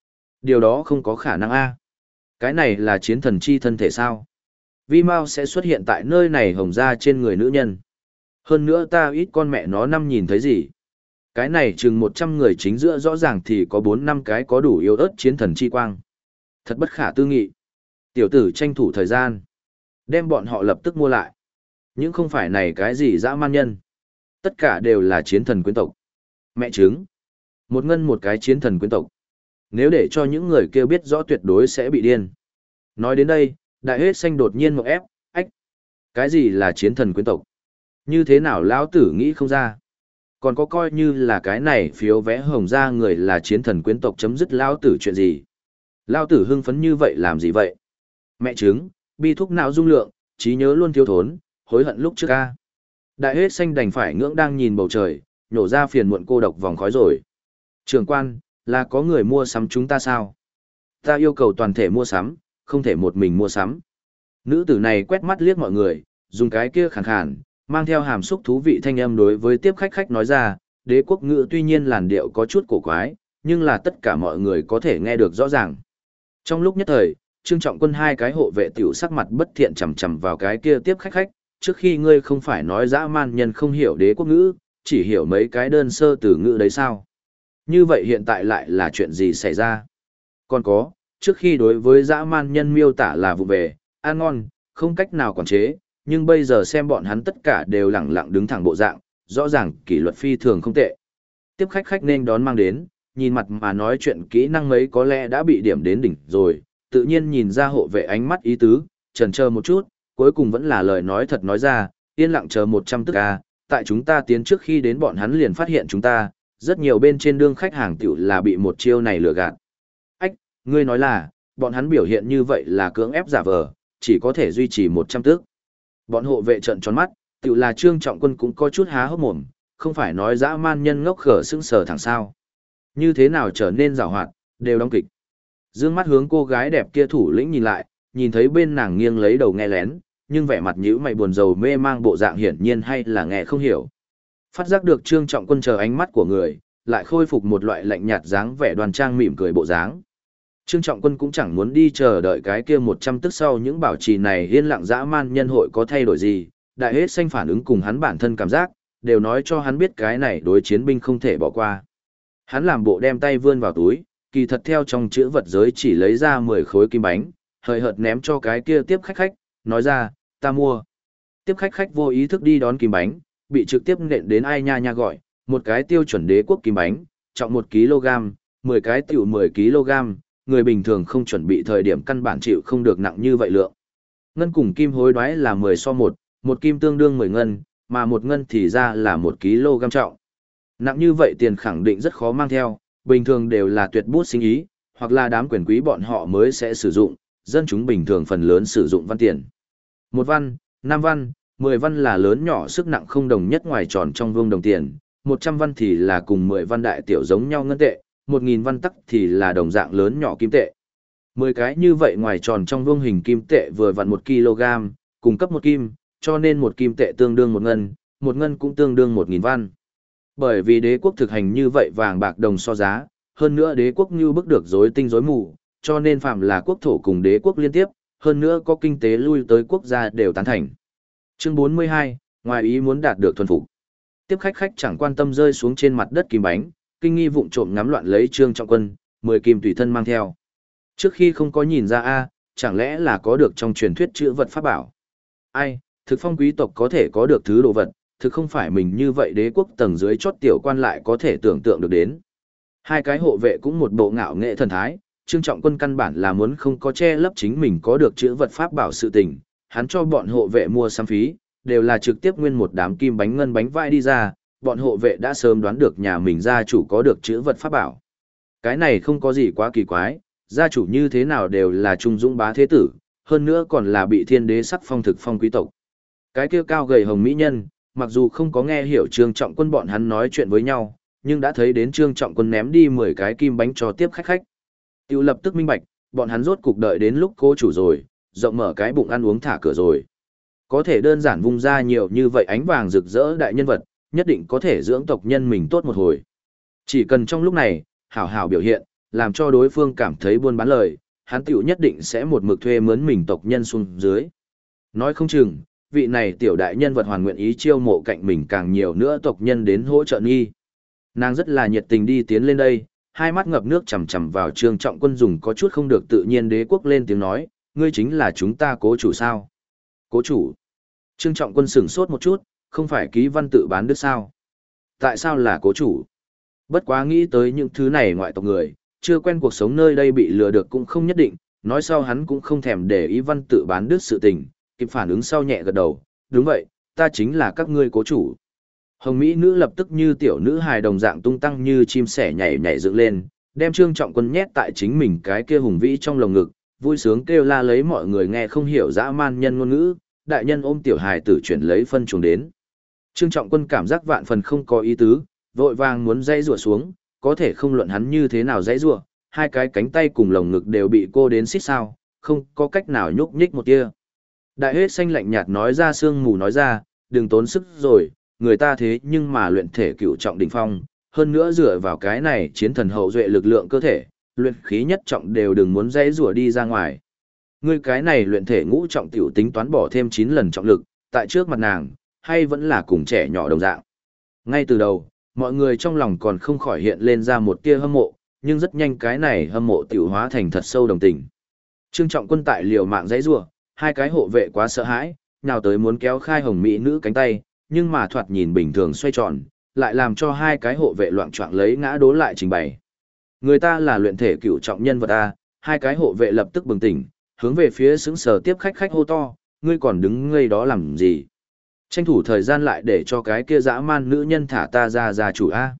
Speaker 1: Điều đó không có khả năng a. Cái này là chiến thần chi thân thể sao? Vi Mao sẽ xuất hiện tại nơi này hồng ra trên người nữ nhân. Hơn nữa ta ít con mẹ nó năm nhìn thấy gì. Cái này chừng 100 người chính giữa rõ ràng thì có 4-5 cái có đủ yếu ớt chiến thần chi quang. Thật bất khả tư nghị. Tiểu tử tranh thủ thời gian. Đem bọn họ lập tức mua lại. Nhưng không phải này cái gì dã man nhân. Tất cả đều là chiến thần quyến tộc. Mẹ chứng. Một ngân một cái chiến thần quyến tộc. Nếu để cho những người kêu biết rõ tuyệt đối sẽ bị điên. Nói đến đây, đại hết xanh đột nhiên một ép, ách. Cái gì là chiến thần quyến tộc? Như thế nào lão tử nghĩ không ra? Còn có coi như là cái này phiếu vẽ hồng ra người là chiến thần quyến tộc chấm dứt lão tử chuyện gì? Lão tử hưng phấn như vậy làm gì vậy? Mẹ chứng, bi thúc não dung lượng, trí nhớ luôn thiếu thốn, hối hận lúc trước ca. Đại hết xanh đành phải ngưỡng đang nhìn bầu trời, nhổ ra phiền muộn cô độc vòng khói rồi. Trưởng quan, là có người mua sắm chúng ta sao? Ta yêu cầu toàn thể mua sắm, không thể một mình mua sắm. Nữ tử này quét mắt liếc mọi người, dùng cái kia khàn khàn, mang theo hàm xúc thú vị thanh âm đối với tiếp khách nói ra, đế quốc ngữ tuy nhiên làn điệu có chút cổ quái, nhưng là tất cả mọi người có thể nghe được rõ ràng. Trong lúc nhất thời, Trương Trọng Quân hai cái hộ vệ tiểu sắc mặt bất thiện chằm chằm vào cái kia tiếp khách, trước khi ngươi không phải nói dã man nhân không hiểu đế quốc ngữ, chỉ hiểu mấy cái đơn sơ từ ngữ đấy sao? Như vậy hiện tại lại là chuyện gì xảy ra? Còn có, trước khi đối với dã man nhân miêu tả là vụ về, ăn ngon, không cách nào quản chế, nhưng bây giờ xem bọn hắn tất cả đều lẳng lặng đứng thẳng bộ dạng, rõ ràng kỷ luật phi thường không tệ. Tiếp khách nên đón mang đến, nhìn mặt mà nói chuyện kỹ năng mấy có lẽ đã bị điểm đến đỉnh rồi, tự nhiên nhìn ra hộ vệ ánh mắt ý tứ, chần chờ một chút, cuối cùng vẫn là lời nói thật nói ra, yên lặng chờ 100 tức a, tại chúng ta tiến trước khi đến bọn hắn liền phát hiện chúng ta, rất nhiều bên trên đương khách hàng tiểu là bị một chiêu này lừa gạt. Ách, ngươi nói là, bọn hắn biểu hiện như vậy là cưỡng ép giả vờ, chỉ có thể duy trì 100 tức. Bọn hộ vệ trợn tròn mắt, tiểu là Trương Trọng Quân cũng có chút há hốc mồm, không phải nói dã man nhân ngốc khở sững sờ thẳng sao. Như thế nào trở nên giàu hoạt, đều đóng kịch. Dương mắt hướng cô gái đẹp kia thủ lĩnh nhìn lại, nhìn thấy bên nàng nghiêng lấy đầu nghe lén, nhưng vẻ mặt nhíu mày buồn rầu mê mang bộ dạng hiển nhiên hay là nghe không hiểu. Phát giác được Trương Trọng Quân chờ ánh mắt của người, lại khôi phục một loại lạnh nhạt dáng vẻ đoan trang mỉm cười bộ dáng. Trương Trọng Quân cũng chẳng muốn đi chờ đợi cái kia 100 tức sau những bảo trì này yên lặng dã man nhân hội có thay đổi gì, đại hết xanh phản ứng cùng hắn bản thân cảm giác, đều nói cho hắn biết cái này đối chiến binh không thể bỏ qua. Hắn làm bộ đem tay vươn vào túi, kỳ thật theo trong chữ vật giới chỉ lấy ra 10 khối kim bánh, hời hợt ném cho cái kia tiếp khách, nói ra, ta mua. Tiếp khách vô ý thức đi đón kim bánh, bị trực tiếp nện đến ai nha nha gọi, một cái tiêu chuẩn đế quốc kim bánh, trọng 1 kg, 10 cái tiểu 10 kg, người bình thường không chuẩn bị thời điểm căn bản chịu không được nặng như vậy lượng. Ngân cùng kim hối đoái là 10 so 1, một kim tương đương 10 ngân, mà một ngân thì ra là 1 kg trọng. Nặng như vậy tiền khẳng định rất khó mang theo, bình thường đều là tuyệt bút sinh ý, hoặc là đám quyền quý bọn họ mới sẽ sử dụng, dân chúng bình thường phần lớn sử dụng văn tiền. 1 văn, 5 văn, 10 văn là lớn nhỏ sức nặng không đồng nhất ngoài tròn trong vương đồng tiền, 100 văn thì là cùng 10 văn đại tiểu giống nhau ngân tệ, 1000 văn tắc thì là đồng dạng lớn nhỏ kim tệ. 10 cái như vậy ngoài tròn trong vương hình kim tệ vừa vặn 1 kg, cung cấp 1 kim, cho nên 1 kim tệ tương đương 1 ngân cũng tương đương 1000 văn. Bởi vì đế quốc thực hành như vậy vàng bạc đồng so giá, hơn nữa đế quốc như bức được rối tinh rối mù, cho nên phạm là quốc thổ cùng đế quốc liên tiếp, hơn nữa có kinh tế lui tới quốc gia đều tán thành. Chương 42, ngoài ý muốn đạt được thuần phục. Tiếp khách chẳng quan tâm rơi xuống trên mặt đất kim bánh, kinh nghi vụng trộm ngắm loạn lấy Trương Trọng Quân, 10 kim tùy thân mang theo. Trước khi không có nhìn ra chẳng lẽ là có được trong truyền thuyết chữ vật pháp bảo. Ai, thực phong quý tộc có thể có được thứ đồ vật, thực không phải mình như vậy đế quốc tầng dưới chót tiểu quan lại có thể tưởng tượng được đến. Hai cái hộ vệ cũng một bộ ngạo nghệ thần thái, Trương Trọng Quân căn bản là muốn không có che lấp chính mình có được chữ vật pháp bảo sự tình, hắn cho bọn hộ vệ mua sắm phí, đều là trực tiếp nguyên một đám kim bánh ngân bánh vai đi ra, bọn hộ vệ đã sớm đoán được nhà mình gia chủ có được chữ vật pháp bảo. Cái này không có gì quá kỳ quái, gia chủ như thế nào đều là trung dũng bá thế tử, hơn nữa còn là bị thiên đế sắc phong thực phong quý tộc. Cái kia cao gầy hồng mỹ nhân, mặc dù không có nghe hiểu Trương Trọng Quân bọn hắn nói chuyện với nhau, nhưng đã thấy đến Trương Trọng Quân ném đi 10 cái kim bánh cho tiếp khách. Tiêu lập tức minh bạch, bọn hắn rốt cục đợi đến lúc cô chủ rồi, rộng mở cái bụng ăn uống thả cửa rồi. Có thể đơn giản vung ra nhiều như vậy ánh vàng rực rỡ đại nhân vật, nhất định có thể dưỡng tộc nhân mình tốt một hồi. Chỉ cần trong lúc này, hảo hảo biểu hiện, làm cho đối phương cảm thấy buôn bán lời, hắn tiểu nhất định sẽ một mực thuê mướn mình tộc nhân xuống dưới. Nói không chừng, vị này tiểu đại nhân vật hoàn nguyện ý chiêu mộ cạnh mình càng nhiều nữa tộc nhân đến hỗ trợ nghi. Nàng rất là nhiệt tình đi tiến lên đây, hai mắt ngập nước chằm chằm vào Trương Trọng Quân dùng có chút không được tự nhiên đế quốc lên tiếng nói, ngươi chính là chúng ta cố chủ sao? Cố chủ. Trương Trọng Quân sửng sốt một chút, không phải ký văn tự bán đứt sao? Tại sao là cố chủ? Bất quá nghĩ tới những thứ này ngoại tộc người, chưa quen cuộc sống nơi đây bị lừa được cũng không nhất định, nói sau hắn cũng không thèm để ý văn tự bán đứt sự tình, kịp phản ứng sau nhẹ gật đầu, đúng vậy, ta chính là các ngươi cố chủ. Hồng Mỹ nữ lập tức như tiểu nữ hài đồng dạng tung tăng như chim sẻ nhảy nhảy dựng lên, đem Trương Trọng Quân nhét tại chính mình cái kia hùng vĩ trong lồng ngực, vui sướng kêu la lấy mọi người nghe không hiểu dã man nhân ngôn ngữ, đại nhân ôm tiểu hài tử chuyển lấy phân chuồng đến. Trương Trọng Quân cảm giác vạn phần không có ý tứ, vội vàng muốn dãy rủa xuống, có thể không luận hắn như thế nào dãy rủa, hai cái cánh tay cùng lồng ngực đều bị cô đến xít sao, không có cách nào nhúc nhích một tia. Đại hết xanh lạnh nhạt nói ra sương mù nói ra, đừng tốn sức rồi, người ta thế nhưng mà luyện thể cửu trọng đỉnh phong, hơn nữa dựa vào cái này chiến thần hậu duệ lực lượng cơ thể, luyện khí nhất trọng đều đừng muốn dãy rủa đi ra ngoài. Ngươi cái này luyện thể ngũ trọng tiểu tính toán bỏ thêm 9 lần trọng lực, tại trước mặt nàng, hay vẫn là cùng trẻ nhỏ đồng dạng. Ngay từ đầu, mọi người trong lòng còn không khỏi hiện lên ra một tia hâm mộ, nhưng rất nhanh cái này hâm mộ tiểu hóa thành thật sâu đồng tình. Trương Trọng Quân tại liều mạng dãy rủa, hai cái hộ vệ quá sợ hãi, nào tới muốn kéo khai hồng mỹ nữ cánh tay, nhưng mà thoạt nhìn bình thường xoay tròn, lại làm cho hai cái hộ vệ loạn choạng lấy ngã đố lại trình bày. Người ta là luyện thể cửu trọng nhân vật a, hai cái hộ vệ lập tức bừng tỉnh, hướng về phía xứng sở tiếp khách hô to, ngươi còn đứng ngây đó làm gì? Tranh thủ thời gian lại để cho cái kia dã man nữ nhân thả ta ra chủ a.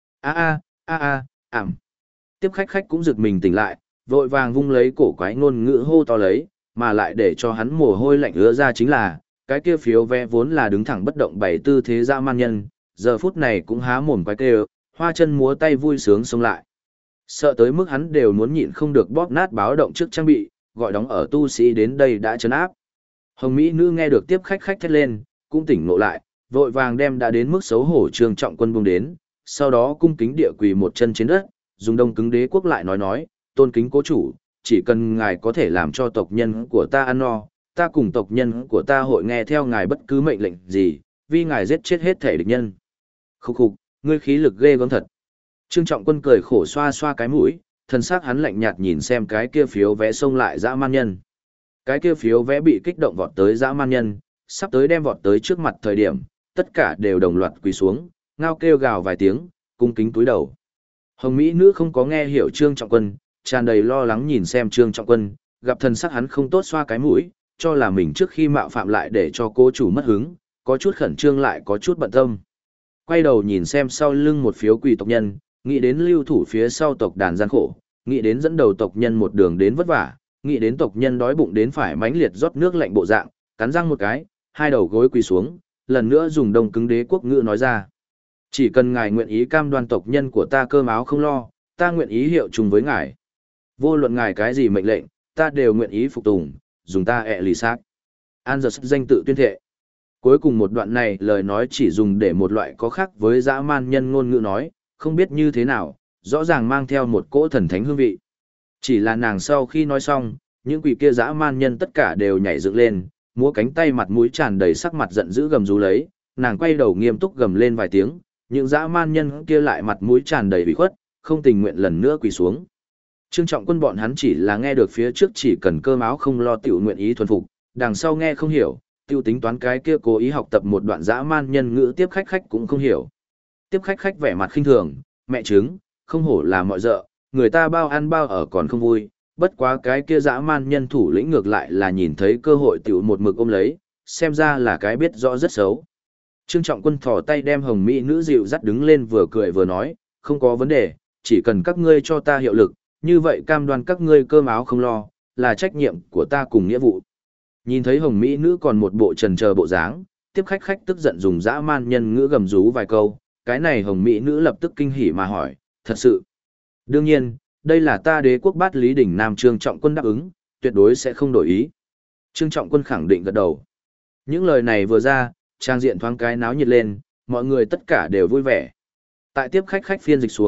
Speaker 1: Ảm. Tiếp khách cũng giật mình tỉnh lại, vội vàng vung lấy cổ quái ngôn ngữ hô to lấy, mà lại để cho hắn mồ hôi lạnh ứa ra chính là, cái kia phiếu vé vốn là đứng thẳng bất động bày tư thế dã man nhân, giờ phút này cũng há mồm quái kêu, hoa chân múa tay vui sướng xông lại. Sợ tới mức hắn đều muốn nhịn không được bóp nát báo động trước trang bị, gọi đóng ở tu sĩ đến đây đã trấn áp. Hồng Mỹ nữ nghe được tiếp khách thét lên, cũng tỉnh ngộ lại, vội vàng đem đã đến mức xấu hổ Trương Trọng Quân buông đến, sau đó cung kính địa quỳ một chân trên đất, dùng đông cứng đế quốc lại nói, tôn kính cố chủ, chỉ cần ngài có thể làm cho tộc nhân của ta ăn no, ta cùng tộc nhân của ta hội nghe theo ngài bất cứ mệnh lệnh gì, vì ngài giết chết hết thể địch nhân. Khục, ngươi khí lực ghê gớm thật. Trương Trọng Quân cười khổ xoa xoa cái mũi, thân xác hắn lạnh nhạt nhìn xem cái kia phiếu vé xông lại dã man nhân. Cái kia phiếu vé bị kích động vọt tới dã man nhân, sắp tới đem vọt tới trước mặt thời điểm, tất cả đều đồng loạt quỳ xuống, ngao kêu gào vài tiếng, cung kính cúi đầu. Hồng Mỹ nữ không có nghe hiểu Trương Trọng Quân, tràn đầy lo lắng nhìn xem Trương Trọng Quân, gặp thần sắc hắn không tốt xoa cái mũi, cho là mình trước khi mạo phạm lại để cho cô chủ mất hứng, có chút khẩn trương lại có chút bận tâm. Quay đầu nhìn xem sau lưng một phiếu quỳ tộc nhân, nghĩ đến lưu thủ phía sau tộc đàn gian khổ, nghĩ đến dẫn đầu tộc nhân một đường đến vất vả, nghĩ đến tộc nhân đói bụng đến phải mãnh liệt rót nước lạnh bộ dạng, cắn răng một cái, hai đầu gối quỳ xuống, lần nữa dùng đông cứng đế quốc ngữ nói ra. Chỉ cần ngài nguyện ý cam đoan tộc nhân của ta cơm áo không lo, ta nguyện ý hiệu chung với ngài. Vô luận ngài cái gì mệnh lệnh, ta đều nguyện ý phục tùng, dùng ta lì xác. An giờ danh tự tuyên thệ. Cuối cùng một đoạn này lời nói chỉ dùng để một loại có khác với dã man nhân ngôn ngữ nói, không biết như thế nào, rõ ràng mang theo một cỗ thần thánh hương vị. Chỉ là nàng sau khi nói xong, những quỷ kia dã man nhân tất cả đều nhảy dựng lên, múa cánh tay mặt mũi tràn đầy sắc mặt giận dữ gầm rú lấy, nàng quay đầu nghiêm túc gầm lên vài tiếng, những dã man nhân kia lại mặt mũi tràn đầy ủy khuất, không tình nguyện lần nữa quỳ xuống. Trương Trọng Quân bọn hắn chỉ là nghe được phía trước chỉ cần cơm áo không lo tiểu nguyện ý thuần phục, đằng sau nghe không hiểu, tiêu tính toán cái kia cố ý học tập một đoạn dã man nhân ngữ tiếp khách cũng không hiểu. Tiếp khách vẻ mặt khinh thường, mẹ trứng, không hổ là mọi dợ, người ta bao ăn bao ở còn không vui, bất quá cái kia dã man nhân thủ lĩnh ngược lại là nhìn thấy cơ hội tiểu một mực ôm lấy, xem ra là cái biết rõ rất xấu. Trương Trọng Quân thò tay đem hồng mỹ nữ dịu dắt đứng lên vừa cười vừa nói, không có vấn đề, chỉ cần các ngươi cho ta hiệu lực, như vậy cam đoan các ngươi cơm áo không lo, là trách nhiệm của ta cùng nghĩa vụ. Nhìn thấy hồng mỹ nữ còn một bộ trần chờ bộ dáng, tiếp khách tức giận dùng dã man nhân ngữ gầm rú vài câu, cái này hồng mỹ nữ lập tức kinh hỉ mà hỏi, thật sự. Đương nhiên, đây là ta đế quốc bát lý đỉnh Nam Trương Trọng Quân đáp ứng, tuyệt đối sẽ không đổi ý. Trương Trọng Quân khẳng định gật đầu. Những lời này vừa ra, trang diện thoáng cái náo nhiệt lên, mọi người tất cả đều vui vẻ. Tại tiếp khách phiên dịch xuống,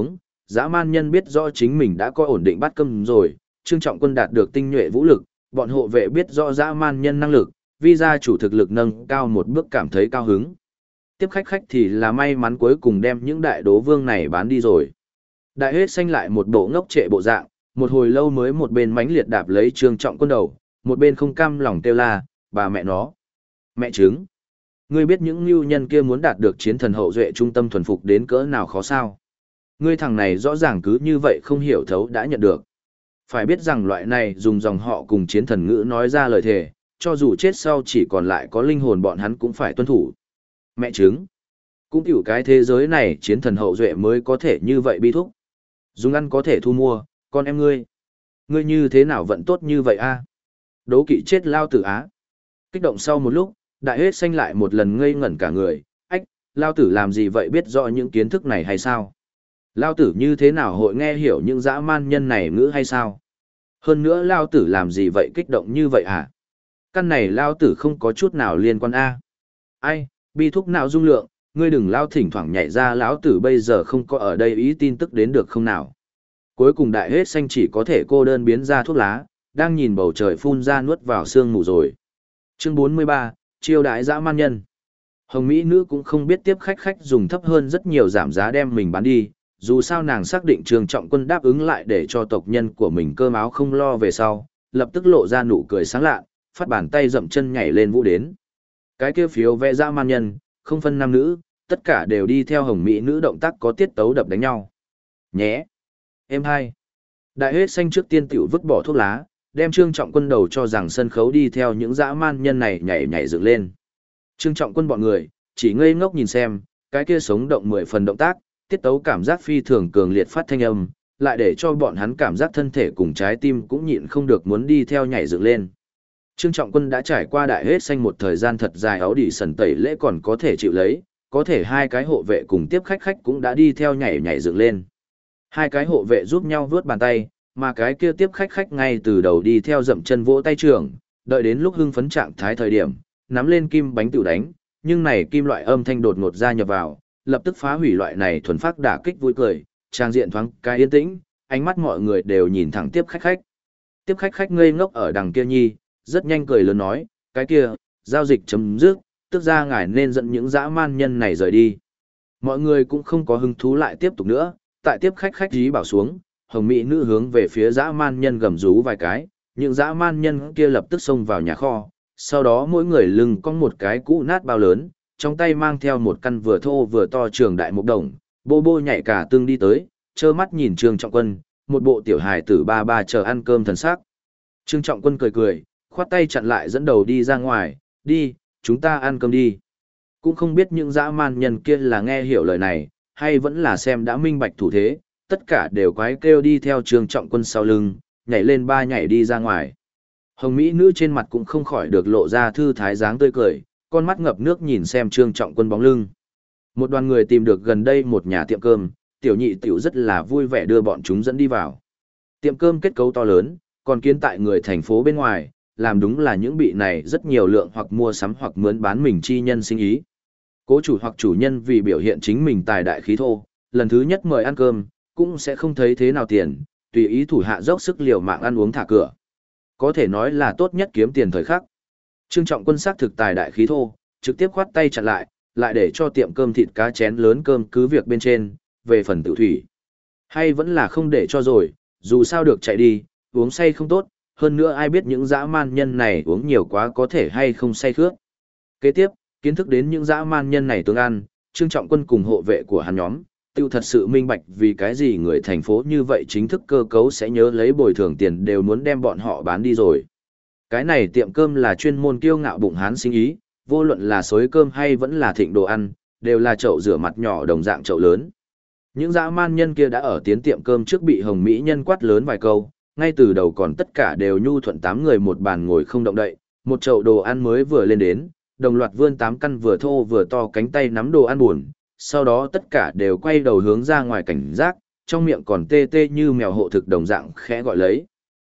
Speaker 1: Dã man nhân biết rõ chính mình đã có ổn định bát cơm rồi, Trương Trọng Quân đạt được tinh nhuệ vũ lực, bọn hộ vệ biết rõ dã man nhân năng lực, vì gia chủ thực lực nâng cao một bước cảm thấy cao hứng. Tiếp khách thì là may mắn cuối cùng đem những đại đố vương này bán đi rồi. Đại hết xanh lại một bộ ngốc trệ bộ dạng, một hồi lâu mới một bên mánh liệt đạp lấy Trương Trọng Quân đầu, một bên không cam lòng kêu la, bà mẹ nó. Mẹ trứng. Ngươi biết những lưu nhân kia muốn đạt được chiến thần hậu duệ trung tâm thuần phục đến cỡ nào khó sao? Ngươi thằng này rõ ràng cứ như vậy không hiểu thấu đã nhận được. Phải biết rằng loại này dùng dòng họ cùng chiến thần ngữ nói ra lời thề, cho dù chết sau chỉ còn lại có linh hồn bọn hắn cũng phải tuân thủ. Mẹ trứng. Cũng hiểu cái thế giới này chiến thần hậu duệ mới có thể như vậy bi thúc. Dùng ăn có thể thu mua, con em ngươi. Ngươi như thế nào vận tốt như vậy a? Đố kỵ chết lao tử á. Kích động sau một lúc, đại hết xanh lại một lần ngây ngẩn cả người. Ách, lao tử làm gì vậy biết rõ những kiến thức này hay sao? Lao tử như thế nào hội nghe hiểu những dã man nhân này ngữ hay sao? Hơn nữa lao tử làm gì vậy kích động như vậy hả? Căn này lao tử không có chút nào liên quan a. Ai, bi thúc nào dung lượng, ngươi đừng lao thỉnh thoảng nhảy ra lão tử bây giờ không có ở đây ý tin tức đến được không nào. Cuối cùng đại hết xanh chỉ có thể cô đơn biến ra thuốc lá, đang nhìn bầu trời phun ra nuốt vào sương mù rồi. Chương 43, chiêu đãi dã man nhân. Hồng Mỹ nữ cũng không biết tiếp khách dùng thấp hơn rất nhiều giảm giá đem mình bán đi, dù sao nàng xác định Trương Trọng Quân đáp ứng lại để cho tộc nhân của mình cơm áo không lo về sau, lập tức lộ ra nụ cười sáng lạ, phát bàn tay dậm chân nhảy lên vũ đến. Cái kia phiếu vẽ dã man nhân, không phân nam nữ, tất cả đều đi theo Hồng Mỹ nữ động tác có tiết tấu đập đánh nhau. Nhé! Em hai! Đại hết xanh trước tiên tiểu vứt bỏ thuốc lá, đem Trương Trọng Quân đầu cho rằng sân khấu đi theo những dã man nhân này nhảy dựng lên. Trương Trọng Quân bọn người, chỉ ngây ngốc nhìn xem, cái kia sống động 10 phần động tác, tiết tấu cảm giác phi thường cường liệt phát thanh âm, lại để cho bọn hắn cảm giác thân thể cùng trái tim cũng nhịn không được muốn đi theo nhảy dựng lên. Trương Trọng Quân đã trải qua đại hết xanh một thời gian thật dài áo đỉ sần tẩy lễ còn có thể chịu lấy, có thể hai cái hộ vệ cùng tiếp khách cũng đã đi theo nhảy dựng lên. Hai cái hộ vệ giúp nhau vướt bàn tay, mà cái kia tiếp khách ngay từ đầu đi theo dậm chân vỗ tay trưởng, đợi đến lúc hưng phấn trạng thái thời điểm, nắm lên kim bánh tiểu đánh, nhưng này kim loại âm thanh đột ngột ra nhập vào, lập tức phá hủy loại này thuần phát đả kích vui cười, trang diện thoáng cái yên tĩnh, ánh mắt mọi người đều nhìn thẳng tiếp khách. Tiếp khách ngây ngốc ở đằng kia nhi, rất nhanh cười lớn nói, cái kia, giao dịch chấm dứt, tức ra ngài nên dẫn những dã man nhân này rời đi. Mọi người cũng không có hứng thú lại tiếp tục nữa, tại tiếp khách dí bảo xuống, Hồng Mỹ nữ hướng về phía dã man nhân gầm rú vài cái, những dã man nhân kia lập tức xông vào nhà kho, sau đó mỗi người lưng có một cái cũ nát bao lớn, trong tay mang theo một căn vừa thô vừa to trường đại mục đồng, bô nhảy cả tương đi tới, trơ mắt nhìn Trương Trọng Quân, một bộ tiểu hài tử ba chờ ăn cơm thần sắc. Trương Trọng Quân cười, khoát tay chặn lại dẫn đầu đi ra ngoài, đi, chúng ta ăn cơm đi. Cũng không biết những dã man nhân kia là nghe hiểu lời này, hay vẫn là xem đã minh bạch thủ thế, tất cả đều quái kêu đi theo Trương Trọng Quân sau lưng, nhảy lên ba nhảy đi ra ngoài. Hồng Mỹ nữ trên mặt cũng không khỏi được lộ ra thư thái dáng tươi cười, con mắt ngập nước nhìn xem Trương Trọng Quân bóng lưng. Một đoàn người tìm được gần đây một nhà tiệm cơm, tiểu nhị tiểu rất là vui vẻ đưa bọn chúng dẫn đi vào. Tiệm cơm kết cấu to lớn, còn kiến tại người thành phố bên ngoài, làm đúng là những bị này rất nhiều lượng hoặc mua sắm hoặc mướn bán mình chi nhân sinh ý. Cố chủ hoặc chủ nhân vì biểu hiện chính mình tài đại khí thô, lần thứ nhất mời ăn cơm, cũng sẽ không thấy thế nào tiền, tùy ý thủ hạ dốc sức liều mạng ăn uống thả cửa. Có thể nói là tốt nhất kiếm tiền thời khắc. Trương Trọng Quân sắc thực tài đại khí thô, trực tiếp khoát tay chặn lại để cho tiệm cơm thịt cá chén lớn cơm cứ việc bên trên, về phần tự thủy. Hay vẫn là không để cho rồi, dù sao được chạy đi, uống say không tốt, hơn nữa ai biết những dã man nhân này uống nhiều quá có thể hay không say khước. Kế tiếp, kiến thức đến những dã man nhân này tương ăn, Trương Trọng Quân cùng hộ vệ của hắn nhóm, tiêu thật sự minh bạch vì cái gì người thành phố như vậy chính thức cơ cấu sẽ nhớ lấy bồi thường tiền đều muốn đem bọn họ bán đi rồi. Cái này tiệm cơm là chuyên môn kiêu ngạo bụng hán sinh ý, vô luận là xối cơm hay vẫn là thịnh đồ ăn, đều là chậu rửa mặt nhỏ đồng dạng chậu lớn. Những dã man nhân kia đã ở tiến tiệm cơm trước bị Hồng Mỹ nhân quát lớn vài câu, ngay từ đầu còn tất cả đều nhu thuận 8 người một bàn ngồi không động đậy, một chậu đồ ăn mới vừa lên đến, đồng loạt vươn 8 căn vừa thô vừa to cánh tay nắm đồ ăn buồn, sau đó tất cả đều quay đầu hướng ra ngoài cảnh giác, trong miệng còn tê tê như mèo hộ thực đồng dạng khẽ gọi lấy.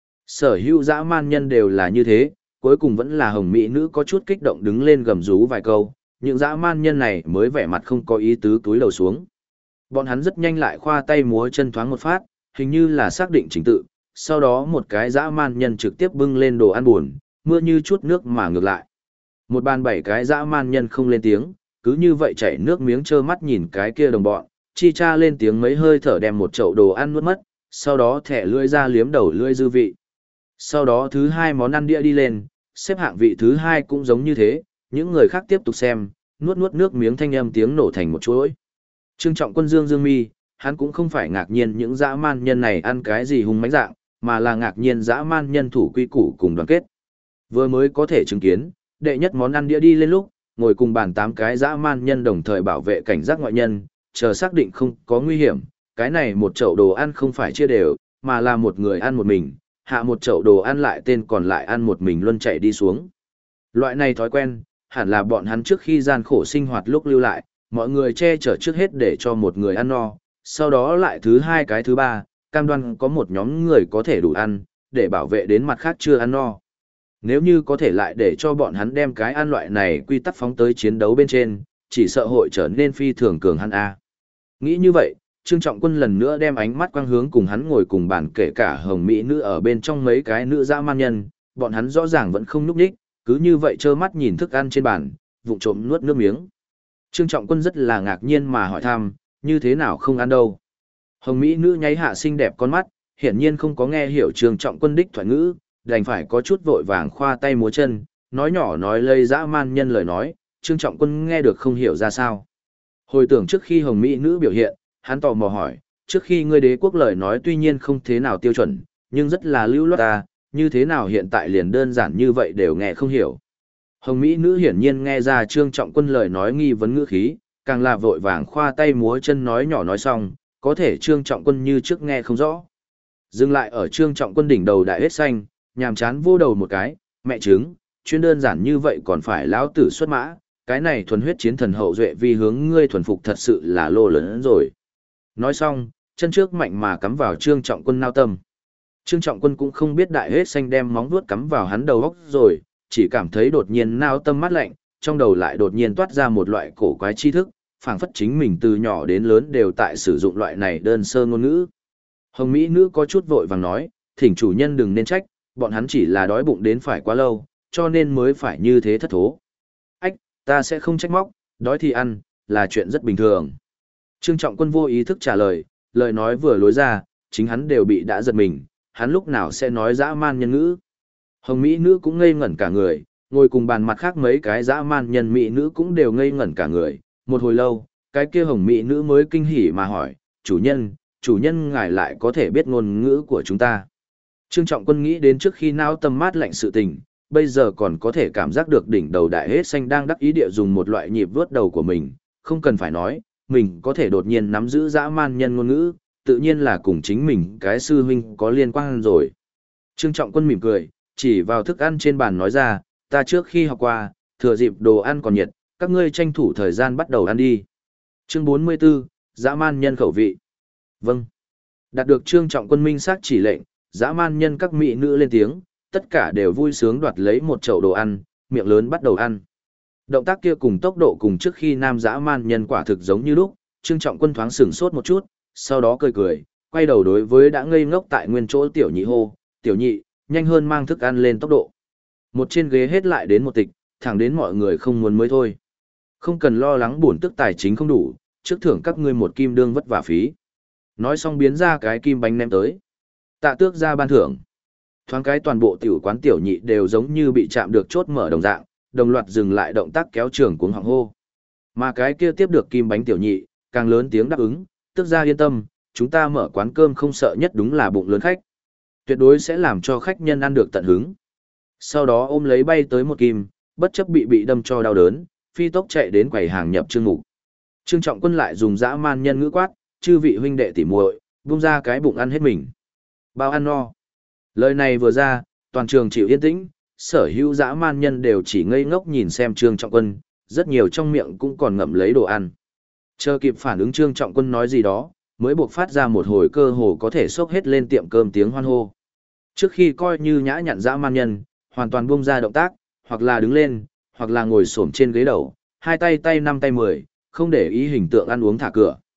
Speaker 1: Sở hữu dã man nhân đều là như thế, cuối cùng vẫn là Hồng Mỹ nữ có chút kích động đứng lên gầm rú vài câu, những dã man nhân này mới vẻ mặt không có ý tứ túi đầu xuống. Bọn hắn rất nhanh lại khoa tay múa chân thoáng một phát, hình như là xác định trình tự, sau đó một cái dã man nhân trực tiếp bưng lên đồ ăn buồn, mưa như chút nước mà ngược lại. Một bàn 7 cái dã man nhân không lên tiếng, cứ như vậy chảy nước miếng trơ mắt nhìn cái kia đồng bọn, chi cha lên tiếng mấy hơi thở đem một chậu đồ ăn nuốt mất, sau đó thẻ lưỡi ra liếm đầu lưỡi dư vị. Sau đó thứ hai món ăn đĩa đi lên, xếp hạng vị thứ hai cũng giống như thế, những người khác tiếp tục xem, nuốt nuốt nước miếng thanh âm tiếng nổ thành một chuỗi. Trương Trọng Quân dương mi, hắn cũng không phải ngạc nhiên những dã man nhân này ăn cái gì hung mãnh dạng, mà là ngạc nhiên dã man nhân thủ quy củ cùng đoàn kết. Vừa mới có thể chứng kiến, đệ nhất món ăn đĩa đi lên lúc, ngồi cùng bàn 8 cái dã man nhân đồng thời bảo vệ cảnh giác ngoại nhân, chờ xác định không có nguy hiểm, cái này một chậu đồ ăn không phải chia đều, mà là một người ăn một mình, hạ một chậu đồ ăn lại tên còn lại ăn một mình luôn chạy đi xuống. Loại này thói quen, hẳn là bọn hắn trước khi gian khổ sinh hoạt lúc lưu lại, mọi người che chở trước hết để cho một người ăn no, sau đó lại thứ hai cái thứ ba, cam đoan có một nhóm người có thể đủ ăn, để bảo vệ đến mặt khác chưa ăn no. Nếu như có thể lại để cho bọn hắn đem cái ăn loại này quy tắc phóng tới chiến đấu bên trên, chỉ sợ hội trở nên phi thường cường hắn A. Nghĩ như vậy, Trương Trọng Quân lần nữa đem ánh mắt quang hướng cùng hắn ngồi cùng bàn kể cả hồng mỹ nữ ở bên trong mấy cái nữ dã man nhân, bọn hắn rõ ràng vẫn không núp đích, cứ như vậy trơ mắt nhìn thức ăn trên bàn, vụng trộm nuốt nước miếng. Trương Trọng Quân rất là ngạc nhiên mà hỏi thăm, như thế nào không ăn đâu. Hồng mỹ nữ nháy hạ xinh đẹp con mắt, hiển nhiên không có nghe hiểu Trương Trọng Quân đích thoại ngữ, đành phải có chút vội vàng khoa tay múa chân, nói nhỏ nói lây dã man nhân lời nói, Trương Trọng Quân nghe được không hiểu ra sao. Hồi tưởng trước khi hồng mỹ nữ biểu hiện, hắn tò mò hỏi, trước khi ngươi đế quốc lời nói tuy nhiên không thế nào tiêu chuẩn, nhưng rất là lưu loát ta, như thế nào hiện tại liền đơn giản như vậy đều nghe không hiểu. Hồng mỹ nữ hiển nhiên nghe ra Trương Trọng Quân lời nói nghi vấn ngữ khí, càng là vội vàng khoa tay múa chân nói nhỏ nói xong, có thể Trương Trọng Quân như trước nghe không rõ. Dừng lại ở Trương Trọng Quân đỉnh đầu đại hết xanh, nhàm chán vô đầu một cái, mẹ trứng, chuyên đơn giản như vậy còn phải lão tử xuất mã, cái này thuần huyết chiến thần hậu duệ vi hướng ngươi thuần phục thật sự là lô lớn rồi. Nói xong, chân trước mạnh mà cắm vào Trương Trọng Quân nao tâm. Trương Trọng Quân cũng không biết đại hết xanh đem móng vuốt cắm vào hắn đầu góc rồi, chỉ cảm thấy đột nhiên nao tâm mát lạnh, trong đầu lại đột nhiên toát ra một loại cổ quái tri thức, phảng phất chính mình từ nhỏ đến lớn đều tại sử dụng loại này đơn sơ ngôn ngữ. Hồng Mỹ nữ có chút vội vàng nói, thỉnh chủ nhân đừng nên trách, bọn hắn chỉ là đói bụng đến phải quá lâu, cho nên mới phải như thế thất thố. Ách, ta sẽ không trách móc, đói thì ăn, là chuyện rất bình thường. Trương Trọng Quân vô ý thức trả lời, lời nói vừa lối ra, chính hắn đều bị đã giật mình, hắn lúc nào sẽ nói dã man nhân ngữ. Hồng Mỹ nữ cũng ngây ngẩn cả người, ngồi cùng bàn mặt khác mấy cái dã man nhân Mỹ nữ cũng đều ngây ngẩn cả người. Một hồi lâu, cái kia Hồng Mỹ nữ mới kinh hỉ mà hỏi, chủ nhân ngài lại có thể biết ngôn ngữ của chúng ta. Trương Trọng Quân nghĩ đến trước khi não tâm mát lạnh sự tình, bây giờ còn có thể cảm giác được đỉnh đầu đại hết xanh đang đắc ý địa dùng một loại nhịp vướt đầu của mình, không cần phải nói, mình có thể đột nhiên nắm giữ dã man nhân ngôn ngữ, tự nhiên là cùng chính mình cái sư huynh có liên quan rồi. Trương Trọng Quân mỉm cười, chỉ vào thức ăn trên bàn nói ra, ta trước khi học qua, thừa dịp đồ ăn còn nhiệt, các ngươi tranh thủ thời gian bắt đầu ăn đi. Chương 44, dã man nhân khẩu vị. Vâng. Đạt được Trương Trọng Quân minh xác chỉ lệnh, dã man nhân các mỹ nữ lên tiếng, tất cả đều vui sướng đoạt lấy một chậu đồ ăn, miệng lớn bắt đầu ăn. Động tác kia cùng tốc độ cùng trước khi nam dã man nhân quả thực giống như lúc, Trương Trọng Quân thoáng sửng sốt một chút, sau đó cười cười, quay đầu đối với đã ngây ngốc tại nguyên chỗ tiểu nhị hô, tiểu nhị, nhanh hơn mang thức ăn lên tốc độ. Một trên ghế hết lại đến một tịch, thẳng đến mọi người không muốn mới thôi. Không cần lo lắng bổn tức tài chính không đủ, trước thưởng các ngươi một kim đương vất vả phí. Nói xong biến ra cái kim bánh ném tới. Tạ Tước ra ban thưởng. Thoáng cái toàn bộ tiểu quán tiểu nhị đều giống như bị chạm được chốt mở đồng dạng, đồng loạt dừng lại động tác kéo trường cuống họng hô. Mà cái kia tiếp được kim bánh tiểu nhị, càng lớn tiếng đáp ứng, Tước ra yên tâm, chúng ta mở quán cơm không sợ nhất đúng là bụng lớn khách. Tuyệt đối sẽ làm cho khách nhân ăn được tận hứng. Sau đó ôm lấy bay tới một kim, bất chấp bị đâm cho đau đớn, phi tốc chạy đến quầy hàng nhập trương mục. Trương Trọng Quân lại dùng dã man nhân ngữ quát, chư vị huynh đệ tỉ muội, vung ra cái bụng ăn hết mình. Bao ăn no. Lời này vừa ra, toàn trường chịu yên tĩnh, sở hữu dã man nhân đều chỉ ngây ngốc nhìn xem Trương Trọng Quân, rất nhiều trong miệng cũng còn ngậm lấy đồ ăn. Chờ kịp phản ứng Trương Trọng Quân nói gì đó, mới buộc phát ra một hồi cơ hồ có thể xốc hết lên tiệm cơm tiếng hoan hô. Trước khi coi như nhã nhặn dã man nhân, hoàn toàn buông ra động tác, hoặc là đứng lên, hoặc là ngồi xổm trên ghế đầu, hai tay tay năm tay 10, không để ý hình tượng ăn uống thả cửa.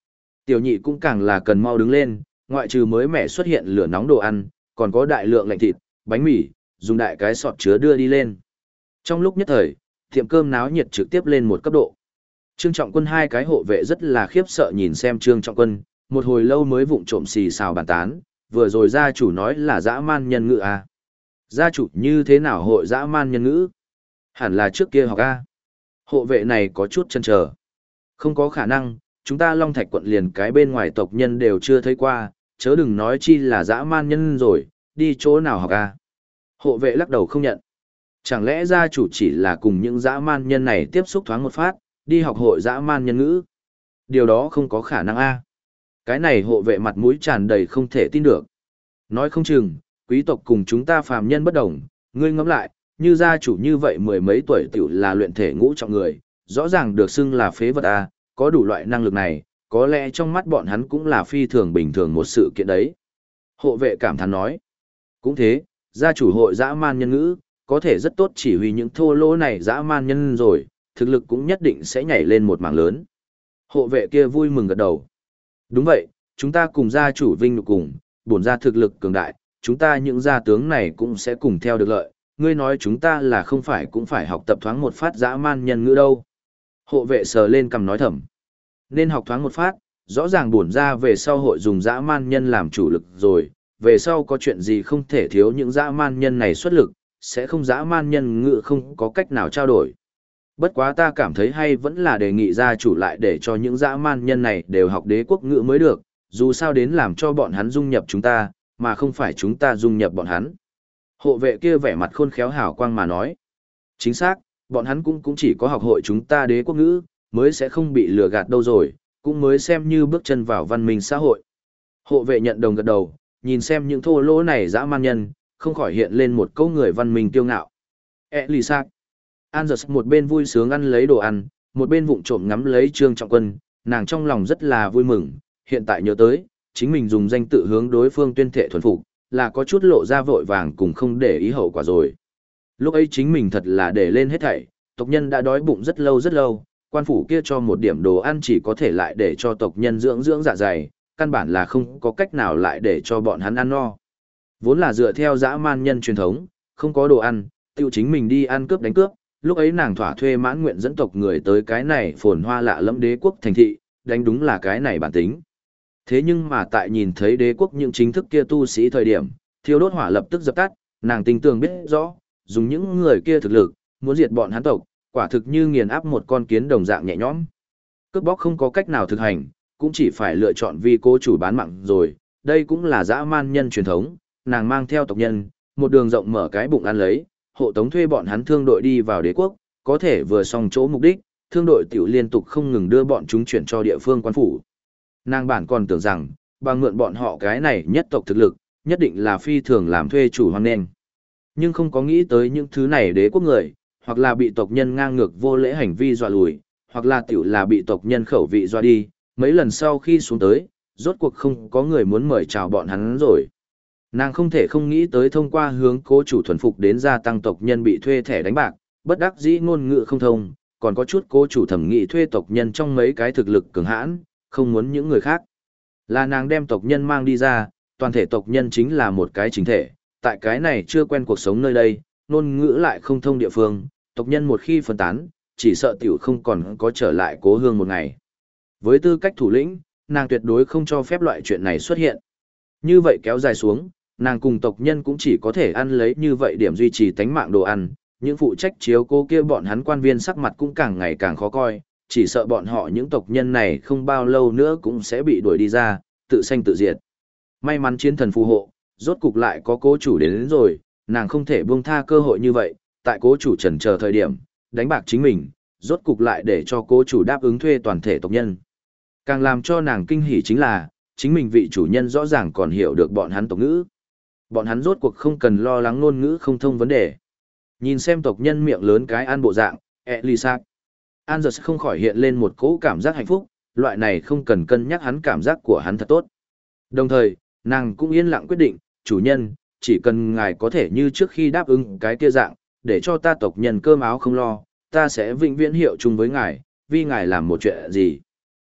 Speaker 1: Tiểu nhị cũng càng là cần mau đứng lên, ngoại trừ mới mẻ xuất hiện lửa nóng đồ ăn, còn có đại lượng lạnh thịt, bánh mì, dùng đại cái sọt chứa đưa đi lên. Trong lúc nhất thời, tiệm cơm náo nhiệt trực tiếp lên một cấp độ. Trương Trọng Quân hai cái hộ vệ rất là khiếp sợ nhìn xem Trương Trọng Quân, một hồi lâu mới vụng trộm xì xào bàn tán, vừa rồi gia chủ nói là dã man nhân ngữ à. Gia chủ như thế nào hội dã man nhân ngữ? Hẳn là trước kia học a. Hộ vệ này có chút chần chờ. Không có khả năng, chúng ta Long Thạch quận liền cái bên ngoài tộc nhân đều chưa thấy qua, chớ đừng nói chi là dã man nhân rồi, đi chỗ nào học a. Hộ vệ lắc đầu không nhận. Chẳng lẽ gia chủ chỉ là cùng những dã man nhân này tiếp xúc thoáng một phát, đi học hội dã man nhân ngữ? Điều đó không có khả năng a. Cái này hộ vệ mặt mũi tràn đầy không thể tin được. Nói không chừng, quý tộc cùng chúng ta phàm nhân bất đồng, ngươi ngẫm lại, như gia chủ như vậy mười mấy tuổi tiểu là luyện thể ngũ trọng người, rõ ràng được xưng là phế vật a, có đủ loại năng lực này, có lẽ trong mắt bọn hắn cũng là phi thường bình thường một sự kiện đấy. Hộ vệ cảm thán nói, cũng thế, gia chủ hội dã man nhân ngữ, có thể rất tốt chỉ huy những thô lỗ này dã man nhân rồi, thực lực cũng nhất định sẽ nhảy lên một mảng lớn. Hộ vệ kia vui mừng gật đầu. Đúng vậy, chúng ta cùng gia chủ vinh nhục cùng, bổn gia thực lực cường đại, chúng ta những gia tướng này cũng sẽ cùng theo được lợi, ngươi nói chúng ta là không phải cũng phải học tập thoáng một phát dã man nhân ngữ đâu. Hộ vệ sờ lên cằm nói thầm. Nên học thoáng một phát, rõ ràng bổn gia về sau hội dùng dã man nhân làm chủ lực rồi, về sau có chuyện gì không thể thiếu những dã man nhân này xuất lực, sẽ không dã man nhân ngữ không có cách nào trao đổi. Bất quá ta cảm thấy hay vẫn là đề nghị gia chủ lại để cho những dã man nhân này đều học đế quốc ngữ mới được, dù sao đến làm cho bọn hắn dung nhập chúng ta, mà không phải chúng ta dung nhập bọn hắn. Hộ vệ kia vẻ mặt khôn khéo hào quang mà nói. Chính xác, bọn hắn cũng chỉ có học hội chúng ta đế quốc ngữ, mới sẽ không bị lừa gạt đâu rồi, cũng mới xem như bước chân vào văn minh xã hội. Hộ vệ nhận đồng gật đầu, nhìn xem những thô lỗ này dã man nhân, không khỏi hiện lên một câu người văn minh kiêu ngạo. Elisa. Anders một bên vui sướng ăn lấy đồ ăn, một bên vụng trộm ngắm lấy Trương Trọng Quân, nàng trong lòng rất là vui mừng, hiện tại nhớ tới, chính mình dùng danh tự hướng đối phương tuyên thệ thuần phục, là có chút lộ ra vội vàng cùng không để ý hậu quả rồi. Lúc ấy chính mình thật là để lên hết thảy, tộc nhân đã đói bụng rất lâu, quan phủ kia cho một điểm đồ ăn chỉ có thể lại để cho tộc nhân dưỡng dưỡng dạ dày, căn bản là không có cách nào lại để cho bọn hắn ăn no. Vốn là dựa theo dã man nhân truyền thống, không có đồ ăn, tiêu chính mình đi ăn cướp đánh cướp, lúc ấy nàng thỏa thuê mãn nguyện dẫn tộc người tới cái này phồn hoa lạ lẫm đế quốc thành thị, đánh đúng là cái này bản tính. Thế nhưng mà tại nhìn thấy đế quốc những chính thức kia tu sĩ thời điểm, thiêu đốt hỏa lập tức dập tắt, nàng tinh tường biết rõ, dùng những người kia thực lực, muốn diệt bọn hắn tộc, quả thực như nghiền áp một con kiến đồng dạng nhẹ nhõm. Cướp bóc không có cách nào thực hành, cũng chỉ phải lựa chọn vì cố chủ bán mạng rồi, đây cũng là dã man nhân truyền thống, nàng mang theo tộc nhân, một đường rộng mở cái bụng ăn lấy, hộ tống thuê bọn hắn thương đội đi vào đế quốc, có thể vừa xong chỗ mục đích, thương đội tiểu liên tục không ngừng đưa bọn chúng chuyển cho địa phương quan phủ. Nàng bản còn tưởng rằng, bằng mượn bọn họ cái này nhất tộc thực lực, nhất định là phi thường làm thuê chủ hoang nên. Nhưng không có nghĩ tới những thứ này đế quốc người, hoặc là bị tộc nhân ngang ngược vô lễ hành vi dọa lùi, hoặc là tiểu là bị tộc nhân khẩu vị dọa đi, mấy lần sau khi xuống tới, rốt cuộc không có người muốn mời chào bọn hắn rồi. Nàng không thể không nghĩ tới thông qua hướng cố chủ thuần phục đến gia tăng tộc nhân bị thuê thẻ đánh bạc, bất đắc dĩ ngôn ngữ không thông, còn có chút cố chủ thẩm nghị thuê tộc nhân trong mấy cái thực lực cường hãn, không muốn những người khác. Là nàng đem tộc nhân mang đi ra, toàn thể tộc nhân chính là một cái chính thể, tại cái này chưa quen cuộc sống nơi đây, ngôn ngữ lại không thông địa phương, tộc nhân một khi phân tán, chỉ sợ tiểu không còn có trở lại cố hương một ngày. Với tư cách thủ lĩnh, nàng tuyệt đối không cho phép loại chuyện này xuất hiện. Như vậy kéo dài xuống, nàng cùng tộc nhân cũng chỉ có thể ăn lấy như vậy điểm duy trì tánh mạng đồ ăn, những phụ trách chiếu cố kia bọn hắn quan viên sắc mặt cũng càng ngày càng khó coi, chỉ sợ bọn họ những tộc nhân này không bao lâu nữa cũng sẽ bị đuổi đi ra, tự sanh tự diệt. May mắn chiến thần phù hộ, rốt cục lại có cố chủ đến rồi, nàng không thể buông tha cơ hội như vậy, tại cố chủ chần chờ thời điểm, đánh bạc chính mình, rốt cục lại để cho cố chủ đáp ứng thuê toàn thể tộc nhân. Càng làm cho nàng kinh hỉ chính là, chính mình vị chủ nhân rõ ràng còn hiểu được bọn hắn tộc ngữ. Bọn hắn rốt cuộc không cần lo lắng ngôn ngữ không thông vấn đề. Nhìn xem tộc nhân miệng lớn cái ăn bộ dạng, Elisa. Anders không khỏi hiện lên một cỗ cảm giác hạnh phúc, loại này không cần cân nhắc hắn cảm giác của hắn thật tốt. Đồng thời, nàng cũng yên lặng quyết định, chủ nhân, chỉ cần ngài có thể như trước khi đáp ứng cái kia dạng, để cho ta tộc nhân cơm áo không lo, ta sẽ vĩnh viễn hiệu chung với ngài, vì ngài làm một chuyện gì.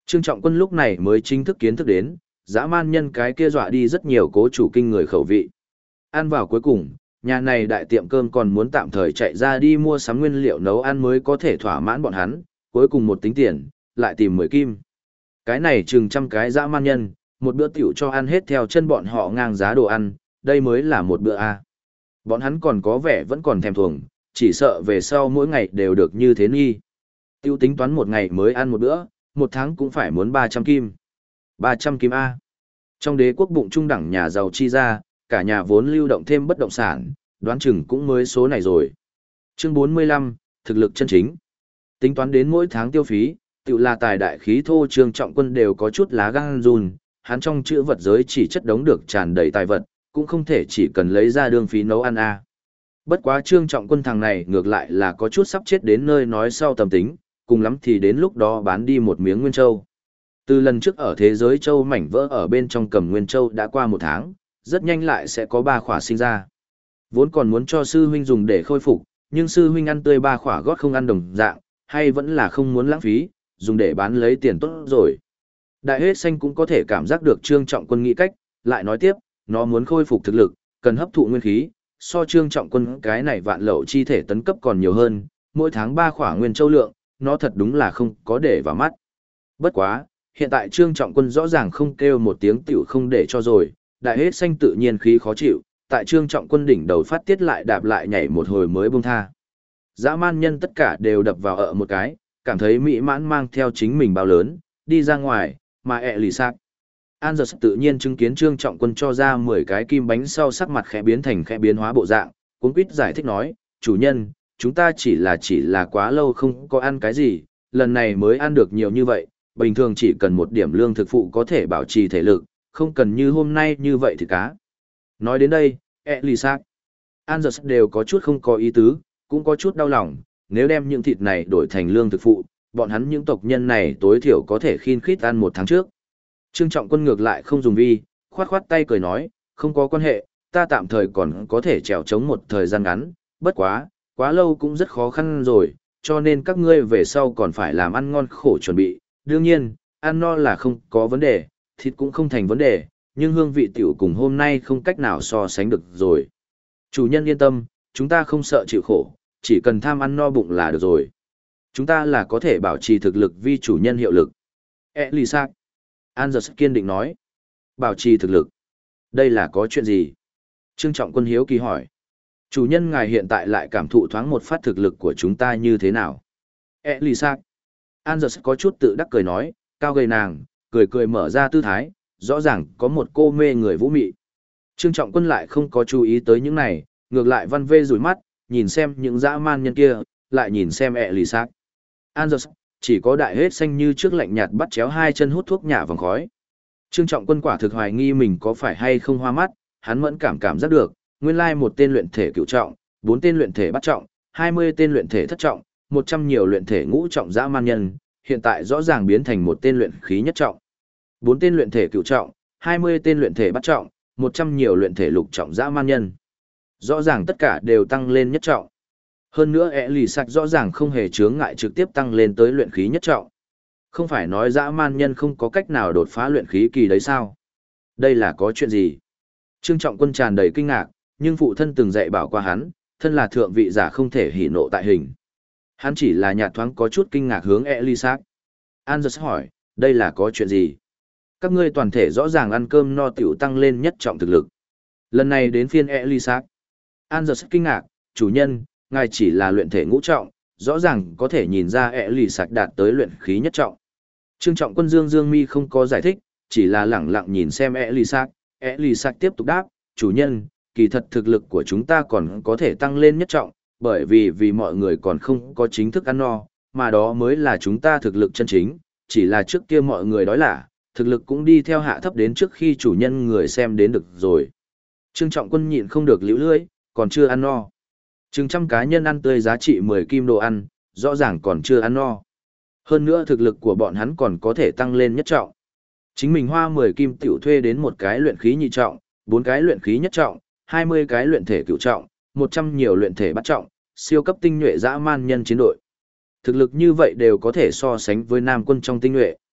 Speaker 1: Trương Trọng Quân lúc này mới chính thức kiến thức đến, dã man nhân cái kia dọa đi rất nhiều cố chủ kinh người khẩu vị. Ăn vào cuối cùng, nhà này đại tiệm cơm còn muốn tạm thời chạy ra đi mua sắm nguyên liệu nấu ăn mới có thể thỏa mãn bọn hắn, cuối cùng một tính tiền, lại tìm 10 kim. Cái này chừng trăm cái dã man nhân, một bữa tiểu cho ăn hết theo chân bọn họ ngang giá đồ ăn, đây mới là một bữa A. Bọn hắn còn có vẻ vẫn còn thèm thuồng, chỉ sợ về sau mỗi ngày đều được như thế nghi. Tiêu tính toán một ngày mới ăn một bữa, một tháng cũng phải muốn 300 kim. 300 kim A. Trong đế quốc bụng trung đẳng nhà giàu chi ra, cả nhà vốn lưu động thêm bất động sản, đoán chừng cũng mới số này rồi. Chương 45, thực lực chân chính. Tính toán đến mỗi tháng tiêu phí, tự là tài đại khí thô Trương Trọng Quân đều có chút lá gan run, hắn trong chữ vật giới chỉ chất đống được tràn đầy tài vật, cũng không thể chỉ cần lấy ra đương phí nấu ăn A. Bất quá Trương Trọng Quân thằng này ngược lại là có chút sắp chết đến nơi nói sau tầm tính, cùng lắm thì đến lúc đó bán đi một miếng Nguyên Châu. Từ lần trước ở thế giới châu mảnh vỡ ở bên trong cầm Nguyên Châu đã qua một tháng, rất nhanh lại sẽ có 3 khỏa sinh ra. Vốn còn muốn cho sư huynh dùng để khôi phục, nhưng sư huynh ăn tươi 3 khỏa gót không ăn đồng dạng, hay vẫn là không muốn lãng phí, dùng để bán lấy tiền tốt rồi. Đại hết xanh cũng có thể cảm giác được Trương Trọng Quân nghĩ cách, lại nói tiếp, nó muốn khôi phục thực lực, cần hấp thụ nguyên khí, so Trương Trọng Quân cái này vạn lậu chi thể tấn cấp còn nhiều hơn, mỗi tháng 3 khỏa nguyên châu lượng, nó thật đúng là không có để vào mắt. Bất quá, hiện tại Trương Trọng Quân rõ ràng không kêu một tiếng tiểu không để cho rồi, đại hết xanh tự nhiên khí khó chịu, tại Trương Trọng Quân đỉnh đầu phát tiết lại đạp lại nhảy một hồi mới buông tha. Dã man nhân tất cả đều đập vào ở một cái, cảm thấy mỹ mãn mang theo chính mình bao lớn, đi ra ngoài, mà ẹ lì sạc. An giật tự nhiên chứng kiến Trương Trọng Quân cho ra 10 cái kim bánh sau sắc mặt khẽ biến thành khẽ biến hóa bộ dạng, cuống quýt giải thích nói, chủ nhân, chúng ta chỉ là quá lâu không có ăn cái gì, lần này mới ăn được nhiều như vậy, bình thường chỉ cần một điểm lương thực phụ có thể bảo trì thể lực, không cần như hôm nay như vậy thì cá. Nói đến đây, Elisak, Angus đều có chút không có ý tứ, cũng có chút đau lòng, nếu đem những thịt này đổi thành lương thực phụ, bọn hắn những tộc nhân này tối thiểu có thể khiên khít ăn một tháng trước. Trương Trọng Quân ngược lại không dùng vi, khoát khoát tay cười nói, không có quan hệ, ta tạm thời còn có thể trèo chống một thời gian ngắn, bất quá, quá lâu cũng rất khó khăn rồi, cho nên các ngươi về sau còn phải làm ăn ngon khổ chuẩn bị, đương nhiên, ăn no là không có vấn đề, thịt cũng không thành vấn đề, nhưng hương vị tiểu cùng hôm nay không cách nào so sánh được rồi. Chủ nhân yên tâm, chúng ta không sợ chịu khổ, chỉ cần tham ăn no bụng là được rồi. Chúng ta là có thể bảo trì thực lực vì chủ nhân hiệu lực. Elisak, Angus kiên định nói. Bảo trì thực lực. Đây là có chuyện gì? Trương Trọng Quân hiếu kỳ hỏi. Chủ nhân ngài hiện tại lại cảm thụ thoáng một phát thực lực của chúng ta như thế nào? Elisak, Angus có chút tự đắc cười nói, cao gầy nàng, cười cười mở ra tư thái, rõ ràng có một cô mê người vũ mị. Trương Trọng Quân lại không có chú ý tới những này, ngược lại văn vê rủi mắt, nhìn xem những dã man nhân kia, lại nhìn xem Elisak. Angus, chỉ có đại hết xanh như trước lạnh nhạt bắt chéo hai chân hút thuốc nhả vòng khói. Trương Trọng Quân quả thực hoài nghi mình có phải hay không hoa mắt, hắn mẫn cảm giác được, nguyên lai một tên luyện thể cửu trọng, 4 tên luyện thể bắt trọng, 20 tên luyện thể thất trọng, 100 nhiều luyện thể ngũ trọng dã man nhân, hiện tại rõ ràng biến thành một tên luyện khí nhất trọng. 4 tên luyện thể cửu trọng, 20 tên luyện thể bắt trọng, 100 nhiều luyện thể lục trọng dã man nhân. Rõ ràng tất cả đều tăng lên nhất trọng. Hơn nữa Elisak rõ ràng không hề chướng ngại trực tiếp tăng lên tới luyện khí nhất trọng. Không phải nói dã man nhân không có cách nào đột phá luyện khí kỳ đấy sao? Đây là có chuyện gì? Trương Trọng Quân tràn đầy kinh ngạc, nhưng phụ thân từng dạy bảo qua hắn, thân là thượng vị giả không thể hỉ nộ tại hình. Hắn chỉ là nhạt thoáng có chút kinh ngạc hướng Elisak. Angus hỏi, đây là có chuyện gì? Các ngươi toàn thể rõ ràng ăn cơm no tiểu tăng lên nhất trọng thực lực. Lần này đến phiên Elisak. Angus kinh ngạc, chủ nhân, ngài chỉ là luyện thể ngũ trọng, rõ ràng có thể nhìn ra Elisak đạt tới luyện khí nhất trọng. Trương Trọng Quân dương mi không có giải thích, chỉ là lẳng lặng nhìn xem Elisak. Elisak tiếp tục đáp, chủ nhân, kỳ thật thực lực của chúng ta còn có thể tăng lên nhất trọng, bởi vì mọi người còn không có chính thức ăn no, mà đó mới là chúng ta thực lực chân chính, chỉ là trước kia mọi người đói lả, thực lực cũng đi theo hạ thấp đến trước khi chủ nhân người xem đến được rồi. Trương Trọng Quân nhịn không được liễu lưỡi, còn chưa ăn no. Chừng trăm cá nhân ăn tươi giá trị 10 kim đồ ăn, rõ ràng còn chưa ăn no. Hơn nữa thực lực của bọn hắn còn có thể tăng lên nhất trọng. Chính mình hoa 10 kim tiểu thuê đến một cái luyện khí nhị trọng, 4 cái luyện khí nhất trọng, 20 cái luyện thể cửu trọng, 100 nhiều luyện thể bắt trọng, siêu cấp tinh nhuệ dã man nhân chiến đội. Thực lực như vậy đều có thể so sánh với nam quân trong tinh nhuệ.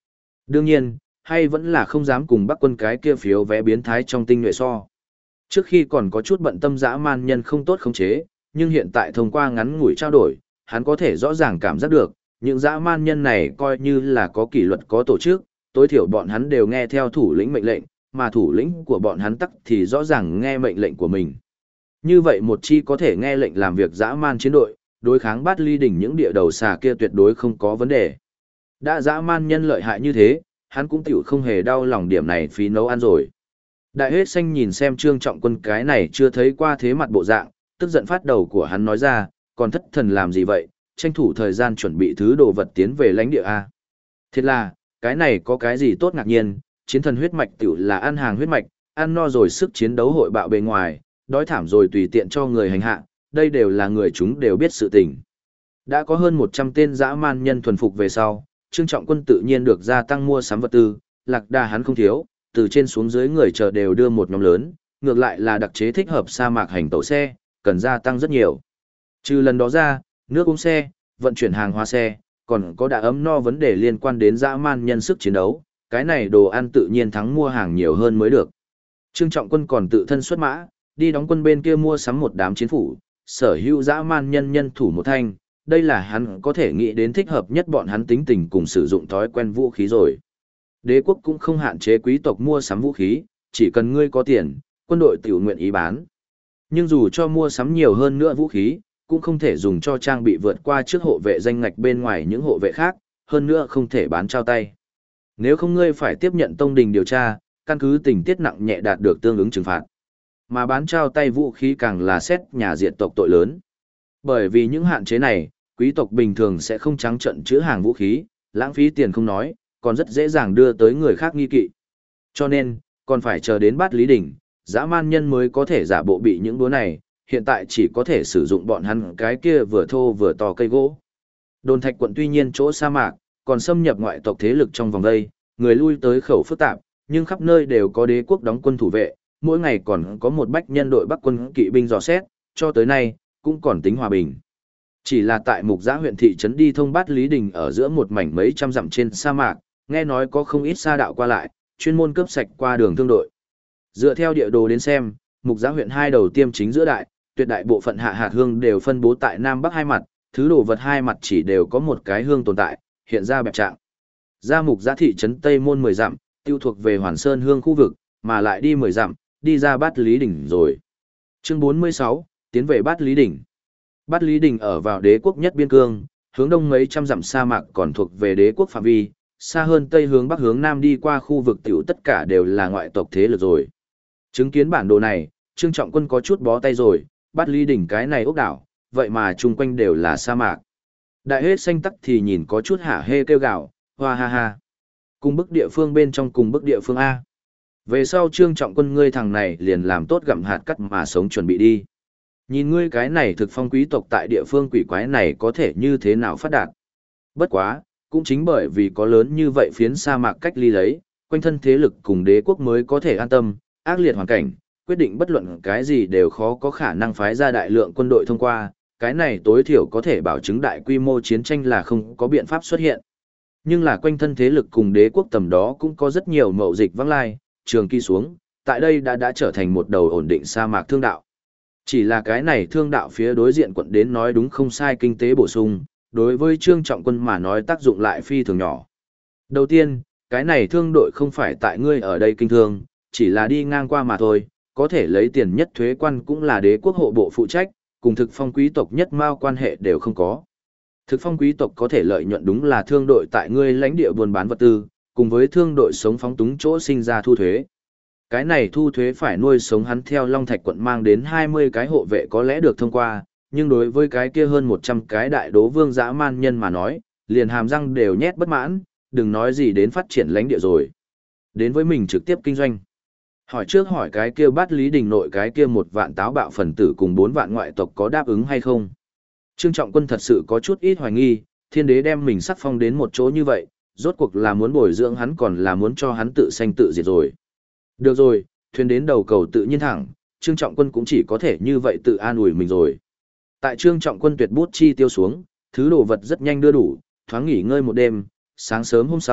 Speaker 1: Đương nhiên, hay vẫn là không dám cùng Bắc quân cái kia phiếu vé biến thái trong tinh nhuệ so. Trước khi còn có chút bận tâm dã man nhân không tốt khống chế, nhưng hiện tại thông qua ngắn ngủi trao đổi, hắn có thể rõ ràng cảm giác được, những dã man nhân này coi như là có kỷ luật có tổ chức, tối thiểu bọn hắn đều nghe theo thủ lĩnh mệnh lệnh, mà thủ lĩnh của bọn hắn tắc thì rõ ràng nghe mệnh lệnh của mình. Như vậy một chi có thể nghe lệnh làm việc dã man chiến đội, đối kháng Bát Ly đỉnh những địa đầu xà kia tuyệt đối không có vấn đề. Đã dã man nhân lợi hại như thế, hắn cũng tiểu không hề đau lòng điểm này phí nấu ăn rồi. Đại hết xanh nhìn xem Trương Trọng Quân cái này chưa thấy qua thế mặt bộ dạng, tức giận phát đầu của hắn nói ra, còn thất thần làm gì vậy, tranh thủ thời gian chuẩn bị thứ đồ vật tiến về lãnh địa A. Thiệt là, cái này có cái gì tốt ngạc nhiên, chiến thần huyết mạch tiểu là ăn hàng huyết mạch, ăn no rồi sức chiến đấu hội bạo bề ngoài, đói thảm rồi tùy tiện cho người hành hạ, đây đều là người chúng đều biết sự tình. Đã có hơn 100 tên dã man nhân thuần phục về sau, Trương Trọng Quân tự nhiên được gia tăng mua sắm vật tư, lạc đà hắn không thiếu, từ trên xuống dưới người chờ đều đưa một nhóm lớn, ngược lại là đặc chế thích hợp sa mạc hành tẩu xe, cần gia tăng rất nhiều. Trừ lần đó ra, nước uống xe, vận chuyển hàng hóa xe, còn có đã ấm no vấn đề liên quan đến dã man nhân sức chiến đấu, cái này đồ ăn tự nhiên thắng mua hàng nhiều hơn mới được. Trương Trọng Quân còn tự thân xuất mã, đi đóng quân bên kia mua sắm một đám chiến phủ, sở hữu dã man nhân nhân thủ một thanh, đây là hắn có thể nghĩ đến thích hợp nhất bọn hắn tính tình cùng sử dụng thói quen vũ khí rồi. Đế quốc cũng không hạn chế quý tộc mua sắm vũ khí, chỉ cần ngươi có tiền, quân đội tiểu nguyện ý bán. Nhưng dù cho mua sắm nhiều hơn nữa vũ khí, cũng không thể dùng cho trang bị vượt qua trước hộ vệ danh ngạch bên ngoài những hộ vệ khác, hơn nữa không thể bán trao tay. Nếu không ngươi phải tiếp nhận tông đình điều tra, căn cứ tình tiết nặng nhẹ đạt được tương ứng trừng phạt. Mà bán trao tay vũ khí càng là xét nhà diệt tộc tội lớn. Bởi vì những hạn chế này, quý tộc bình thường sẽ không trắng trợn chữ hàng vũ khí, lãng phí tiền không nói, còn rất dễ dàng đưa tới người khác nghi kỵ. Cho nên, còn phải chờ đến Bát Lý Đỉnh, dã man nhân mới có thể giả bộ bị những đúa này, hiện tại chỉ có thể sử dụng bọn hắn cái kia vừa thô vừa to cây gỗ. Đồn Thạch quận tuy nhiên chỗ sa mạc, còn xâm nhập ngoại tộc thế lực trong vòng đây, người lui tới khẩu phức tạp, nhưng khắp nơi đều có đế quốc đóng quân thủ vệ, mỗi ngày còn có một bách nhân đội Bắc quân kỵ binh dò xét, cho tới nay, cũng còn tính hòa bình. Chỉ là tại Mục Giã huyện thị trấn đi thông Bát Lý Đình ở giữa một mảnh mấy trăm dặm trên sa mạc, nghe nói có không ít sa đạo qua lại, chuyên môn cướp sạch qua đường thương đội. Dựa theo địa đồ đến xem, Mục Giã huyện hai đầu tiêm chính giữa đại, tuyệt đại bộ phận hạ hạt hương đều phân bố tại Nam Bắc hai mặt, thứ đồ vật hai mặt chỉ đều có một cái hương tồn tại, hiện ra bẹp trạng. Ra Mục Giã thị trấn Tây Môn 10 dặm, tiêu thuộc về Hoàn Sơn hương khu vực, mà lại đi 10 dặm, đi ra Bát Lý Đỉnh rồi. Chương 46, tiến về Bát Lý Đỉnh. Bát Lý Đỉnh ở vào đế quốc nhất biên cương, hướng đông mấy trăm dặm sa mạc còn thuộc về đế quốc phạm vi, xa hơn tây hướng bắc hướng nam đi qua khu vực tiểu tất cả đều là ngoại tộc thế lực rồi. Chứng kiến bản đồ này, Trương Trọng Quân có chút bó tay rồi, Bát Lý Đỉnh cái này ốc đảo, vậy mà chung quanh đều là sa mạc. Đại hết xanh tắc thì nhìn có chút hả hê kêu gào, hoa ha ha. Cùng bức địa phương bên trong cùng bức địa phương A. Về sau Trương Trọng Quân ngươi thằng này liền làm tốt gặm hạt cắt mà sống chuẩn bị đi. Nhìn ngươi cái này thực phong quý tộc tại địa phương quỷ quái này có thể như thế nào phát đạt. Bất quá, cũng chính bởi vì có lớn như vậy phiến sa mạc cách ly lấy, quanh thân thế lực cùng đế quốc mới có thể an tâm, ác liệt hoàn cảnh, quyết định bất luận cái gì đều khó có khả năng phái ra đại lượng quân đội thông qua, cái này tối thiểu có thể bảo chứng đại quy mô chiến tranh là không có biện pháp xuất hiện. Nhưng là quanh thân thế lực cùng đế quốc tầm đó cũng có rất nhiều mậu dịch vắng lai, trường kỳ xuống, tại đây đã trở thành một đầu ổn định sa mạc thương đạo. Chỉ là cái này thương đạo phía đối diện quận đến nói đúng không sai kinh tế bổ sung, đối với Trương Trọng Quân mà nói tác dụng lại phi thường nhỏ. Đầu tiên, cái này thương đội không phải tại ngươi ở đây kinh thương, chỉ là đi ngang qua mà thôi, có thể lấy tiền nhất thuế quan cũng là đế quốc hộ bộ phụ trách, cùng thực phong quý tộc nhất mao quan hệ đều không có. Thực phong quý tộc có thể lợi nhuận đúng là thương đội tại ngươi lãnh địa buôn bán vật tư, cùng với thương đội sống phóng túng chỗ sinh ra thu thuế. Cái này thu thuế phải nuôi sống hắn theo Long Thạch quận mang đến 20 cái hộ vệ có lẽ được thông qua, nhưng đối với cái kia hơn 100 cái đại đố vương dã man nhân mà nói, liền hàm răng đều nhét bất mãn, đừng nói gì đến phát triển lãnh địa rồi. Đến với mình trực tiếp kinh doanh. Hỏi trước hỏi cái kia Bát Lý Đình nội cái kia 1 vạn táo bạo phần tử cùng 4 vạn ngoại tộc có đáp ứng hay không. Trương Trọng Quân thật sự có chút ít hoài nghi, thiên đế đem mình sắc phong đến một chỗ như vậy, rốt cuộc là muốn bồi dưỡng hắn còn là muốn cho hắn tự sanh tự diệt rồi. Được rồi, thuyền đến đầu cầu tự nhiên thẳng, Trương Trọng Quân cũng chỉ có thể như vậy tự an ủi mình rồi. Tại Trương Trọng Quân tuyệt bút chi tiêu xuống, thứ đồ vật rất nhanh đưa đủ, thoáng nghỉ ngơi một đêm, sáng sớm hôm sau,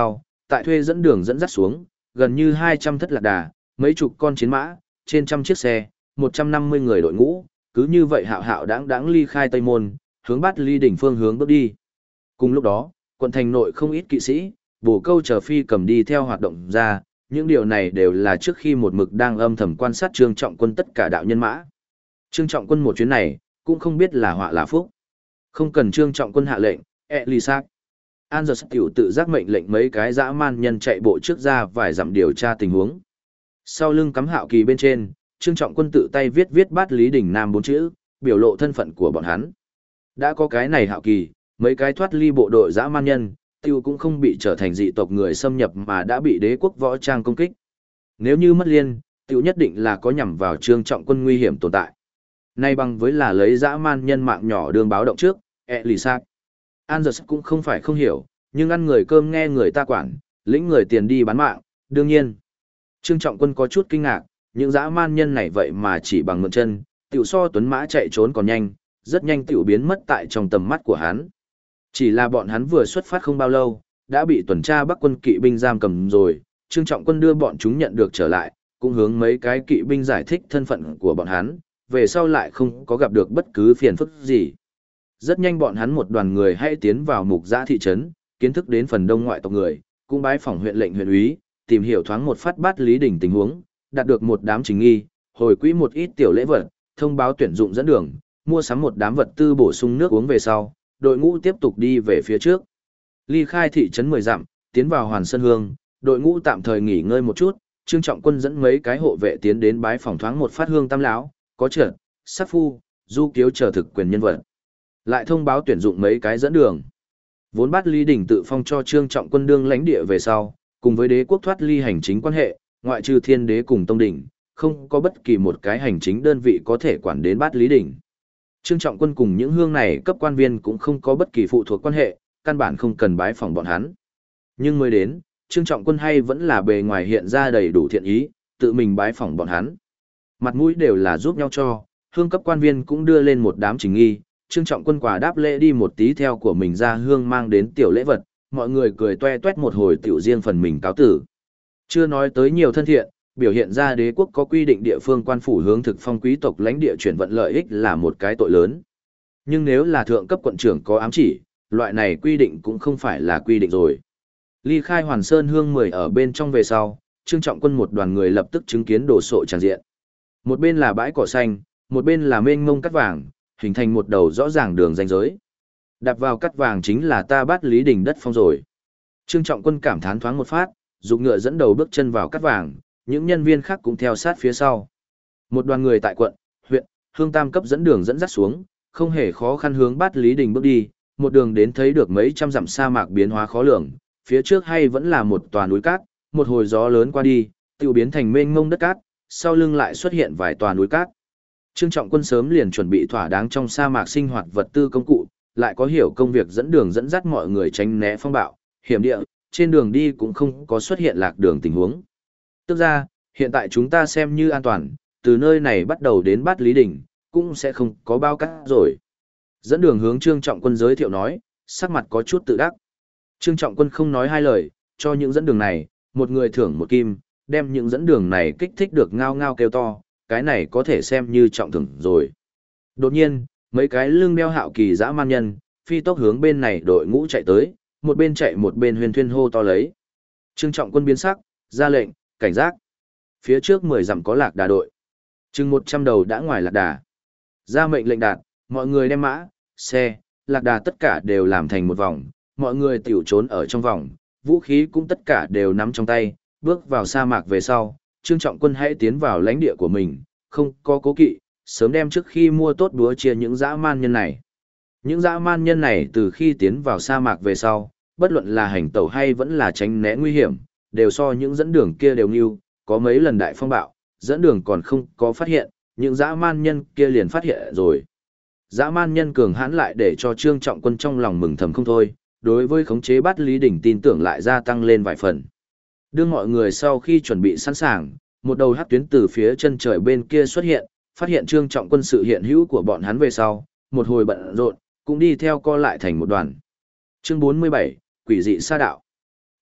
Speaker 1: tại thuê dẫn đường dẫn dắt xuống, gần như 200 thất lạc đà, mấy chục con chiến mã, trên trăm chiếc xe, 150 người đội ngũ, cứ như vậy hạo hạo đáng đáng ly khai Tây Môn, hướng Bát Ly đỉnh phương hướng bước đi. Cùng lúc đó, quận thành nội không ít kỵ sĩ, bổ câu chờ phi cầm đi theo hoạt động ra, những điều này đều là trước khi một mực đang âm thầm quan sát Trương Trọng Quân tất cả đạo nhân mã. Trương Trọng Quân một chuyến này, cũng không biết là họa là phúc. Không cần Trương Trọng Quân hạ lệnh, Elisac. An giờ tiểu tự giác mệnh lệnh mấy cái dã man nhân chạy bộ trước ra vài dặm điều tra tình huống. Sau lưng cắm hạo kỳ bên trên, Trương Trọng Quân tự tay viết Bát Lý Đỉnh Nam 4 chữ, biểu lộ thân phận của bọn hắn. Đã có cái này hạo kỳ, mấy cái thoát ly bộ đội dã man nhân, tiêu cũng không bị trở thành dị tộc người xâm nhập mà đã bị đế quốc võ trang công kích. Nếu như mất liên, tiêu nhất định là có nhằm vào Trương Trọng Quân nguy hiểm tồn tại. Nay bằng với là lấy dã man nhân mạng nhỏ đường báo động trước, Elisac. Anders cũng không phải không hiểu, nhưng ăn người cơm nghe người ta quản, lĩnh người tiền đi bán mạng, đương nhiên. Trương Trọng Quân có chút kinh ngạc, những dã man nhân này vậy mà chỉ bằng mượn chân, tiểu so tuấn mã chạy trốn còn nhanh, rất nhanh tiểu biến mất tại trong tầm mắt của hắn. Chỉ là bọn hắn vừa xuất phát không bao lâu, đã bị tuần tra Bắc quân kỵ binh giam cầm rồi, Trương Trọng Quân đưa bọn chúng nhận được trở lại, cũng hướng mấy cái kỵ binh giải thích thân phận của bọn hắn, về sau lại không có gặp được bất cứ phiền phức gì. Rất nhanh bọn hắn một đoàn người hay tiến vào mục giã thị trấn, kiến thức đến phần đông ngoại tộc người, cũng bái phỏng huyện lệnh huyện úy, tìm hiểu thoáng một phát Bát Lý Đỉnh tình huống, đạt được một đám chính nghi, hồi quỹ một ít tiểu lễ vật, thông báo tuyển dụng dẫn đường, mua sắm một đám vật tư bổ sung nước uống về sau, đội ngũ tiếp tục đi về phía trước. Ly khai thị trấn 10 dặm, tiến vào Hoàn Sơn Hương, đội ngũ tạm thời nghỉ ngơi một chút, Trương Trọng Quân dẫn mấy cái hộ vệ tiến đến bái phỏng thoáng một phát Hương Tam lão, có trợt, sắc phu, du kiếu chờ thực quyền nhân vật. Lại thông báo tuyển dụng mấy cái dẫn đường. Vốn Bát Lý Đỉnh tự phong cho Trương Trọng Quân đương lãnh địa về sau, cùng với đế quốc thoát ly hành chính quan hệ, ngoại trừ Thiên Đế cùng Tông Đỉnh, không có bất kỳ một cái hành chính đơn vị có thể quản đến Bát Lý Đỉnh. Trương Trọng Quân cùng những hương này cấp quan viên cũng không có bất kỳ phụ thuộc quan hệ, căn bản không cần bái phỏng bọn hắn. Nhưng mới đến, Trương Trọng Quân hay vẫn là bề ngoài hiện ra đầy đủ thiện ý, tự mình bái phỏng bọn hắn. Mặt mũi đều là giúp nhau cho, hương cấp quan viên cũng đưa lên một đám trình nghi, Trương Trọng Quân quả đáp lễ đi một tí theo của mình ra hương mang đến tiểu lễ vật, mọi người cười toe toét một hồi tiểu riêng phần mình cáo tử. Chưa nói tới nhiều thân thiện, biểu hiện ra đế quốc có quy định địa phương quan phủ hướng thực phong quý tộc lãnh địa chuyển vận lợi ích là một cái tội lớn. Nhưng nếu là thượng cấp quận trưởng có ám chỉ, loại này quy định cũng không phải là quy định rồi. Ly khai Hoàn Sơn Hương 10 ở bên trong về sau, Trương Trọng Quân một đoàn người lập tức chứng kiến đồ sộ tràn diện. Một bên là bãi cỏ xanh, một bên là mênh mông cắt vàng, hình thành một đầu rõ ràng đường ranh giới. Đạp vào cắt vàng chính là ta Bát Lý Đỉnh đất phong rồi. Trương Trọng Quân cảm thán thoáng một phát, dục ngựa dẫn đầu bước chân vào cắt vàng, những nhân viên khác cũng theo sát phía sau. Một đoàn người tại quận, huyện, hương tam cấp dẫn đường dẫn dắt xuống, không hề khó khăn hướng Bát Lý Đỉnh bước đi, một đường đến thấy được mấy trăm dặm sa mạc biến hóa khó lường, phía trước hay vẫn là một tòa núi cát, một hồi gió lớn qua đi, tiêu biến thành mênh mông đất cát, sau lưng lại xuất hiện vài tòa núi cát. Trương Trọng Quân sớm liền chuẩn bị thỏa đáng trong sa mạc sinh hoạt vật tư công cụ, lại có hiểu công việc dẫn đường dẫn dắt mọi người tránh né phong bạo, hiểm địa, trên đường đi cũng không có xuất hiện lạc đường tình huống. Tức ra, hiện tại chúng ta xem như an toàn, từ nơi này bắt đầu đến Bát Lý Đỉnh, cũng sẽ không có bao cát rồi. Dẫn đường hướng Trương Trọng Quân giới thiệu nói, sắc mặt có chút tự đắc. Trương Trọng Quân không nói hai lời, cho những dẫn đường này, một người thưởng một kim, đem những dẫn đường này kích thích được ngao ngao kêu to, cái này có thể xem như trọng thưởng rồi. Đột nhiên, mấy cái lưng đeo hạo kỳ dã man nhân, phi tốc hướng bên này đội ngũ chạy tới, một bên chạy một bên huyền thuyên hô to lấy. Trương Trọng Quân biến sắc, ra lệnh, cảnh giác. Phía trước 10 dặm có lạc đà đội. Chừng 100 đầu đã ngoài lạc đà. Ra mệnh lệnh đạt, mọi người đem mã, xe, lạc đà tất cả đều làm thành một vòng, mọi người tiểu trốn ở trong vòng, vũ khí cũng tất cả đều nắm trong tay, bước vào sa mạc về sau, Trương Trọng Quân hãy tiến vào lãnh địa của mình, không có cố kỵ, sớm đem trước khi mua tốt búa chia những dã man nhân này. Những dã man nhân này từ khi tiến vào sa mạc về sau, bất luận là hành tẩu hay vẫn là tránh né nguy hiểm, đều so những dẫn đường kia đều nghiêu, có mấy lần đại phong bạo, dẫn đường còn không có phát hiện, những dã man nhân kia liền phát hiện rồi. Dã man nhân cường hãn lại để cho Trương Trọng Quân trong lòng mừng thầm không thôi, đối với khống chế Bát Lý Đỉnh tin tưởng lại gia tăng lên vài phần. Đưa mọi người sau khi chuẩn bị sẵn sàng, một đầu hắc tuyến từ phía chân trời bên kia xuất hiện, phát hiện Trương Trọng Quân sự hiện hữu của bọn hắn về sau, một hồi bận rộn, cũng đi theo co lại thành một đoàn. Chương 47, Quỷ dị sa đạo.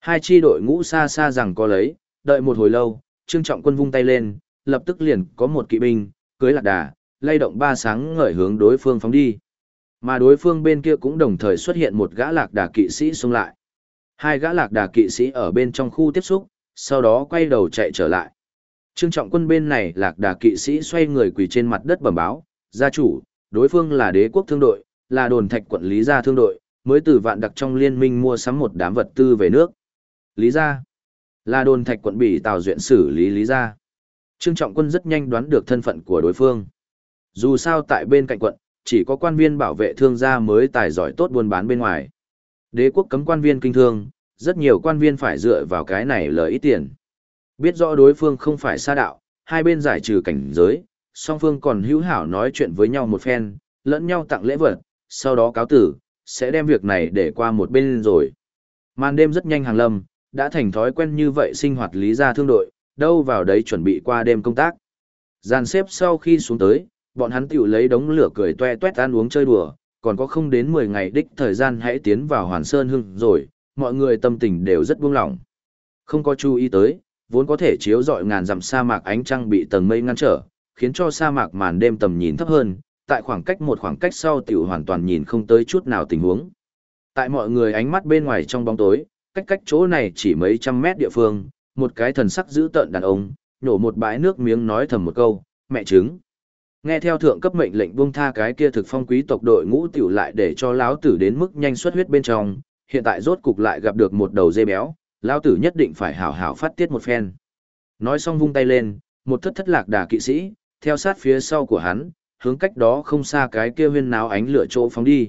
Speaker 1: Hai chi đội ngũ xa xa rằng có lấy, đợi một hồi lâu, Trương Trọng Quân vung tay lên, lập tức liền có một kỵ binh, cưới lạc đà, lay động ba sáng ngời hướng đối phương phóng đi. Mà đối phương bên kia cũng đồng thời xuất hiện một gã lạc đà kỵ sĩ xông lại. Hai gã lạc đà kỵ sĩ ở bên trong khu tiếp xúc, sau đó quay đầu chạy trở lại. Trương Trọng Quân bên này lạc đà kỵ sĩ xoay người quỳ trên mặt đất bẩm báo, gia chủ, đối phương là Đế quốc thương đội, là Đồn Thạch quận Lý Gia thương đội, mới từ Vạn Đặc trong liên minh mua sắm một đám vật tư về nước. Lý Gia là Đồn Thạch quận bị Tào Duyện xử lý Lý Gia. Trương Trọng Quân rất nhanh đoán được thân phận của đối phương. Dù sao tại bên cạnh quận, chỉ có quan viên bảo vệ thương gia mới tài giỏi tốt buôn bán bên ngoài. Đế quốc cấm quan viên kinh thương, rất nhiều quan viên phải dựa vào cái này lời ít tiền. Biết rõ đối phương không phải sa đạo, hai bên giải trừ cảnh giới, song phương còn hữu hảo nói chuyện với nhau một phen, lẫn nhau tặng lễ vật, sau đó cáo tử, sẽ đem việc này để qua một bên rồi. Màn đêm rất nhanh hàng lâm, đã thành thói quen như vậy sinh hoạt Lý Gia thương đội, đâu vào đấy chuẩn bị qua đêm công tác. Dàn xếp sau khi xuống tới, bọn hắn tiểu lấy đống lửa cười toe toét ăn uống chơi đùa, còn có không đến 10 ngày đích thời gian hãy tiến vào Hoàn Sơn Hưng rồi, mọi người tâm tình đều rất buông lỏng. Không có chú ý tới, vốn có thể chiếu rọi ngàn dặm sa mạc ánh trăng bị tầng mây ngăn trở, khiến cho sa mạc màn đêm tầm nhìn thấp hơn, tại khoảng cách sau tiểu hoàn toàn nhìn không tới chút nào tình huống. Tại mọi người ánh mắt bên ngoài trong bóng tối, cách chỗ này chỉ mấy trăm mét địa phương, một cái thần sắc dữ tợn đàn ông, nhổ một bãi nước miếng nói thầm một câu, mẹ trứng. Nghe theo thượng cấp mệnh lệnh buông tha cái kia thực phong quý tộc đội ngũ tiểu lại để cho lão tử đến mức nhanh xuất huyết bên trong, hiện tại rốt cục lại gặp được một đầu dê béo, lão tử nhất định phải hảo hảo phát tiết một phen. Nói xong vung tay lên, một thất lạc đà kỵ sĩ, theo sát phía sau của hắn, hướng cách đó không xa cái kia huyên náo ánh lửa chỗ phóng đi.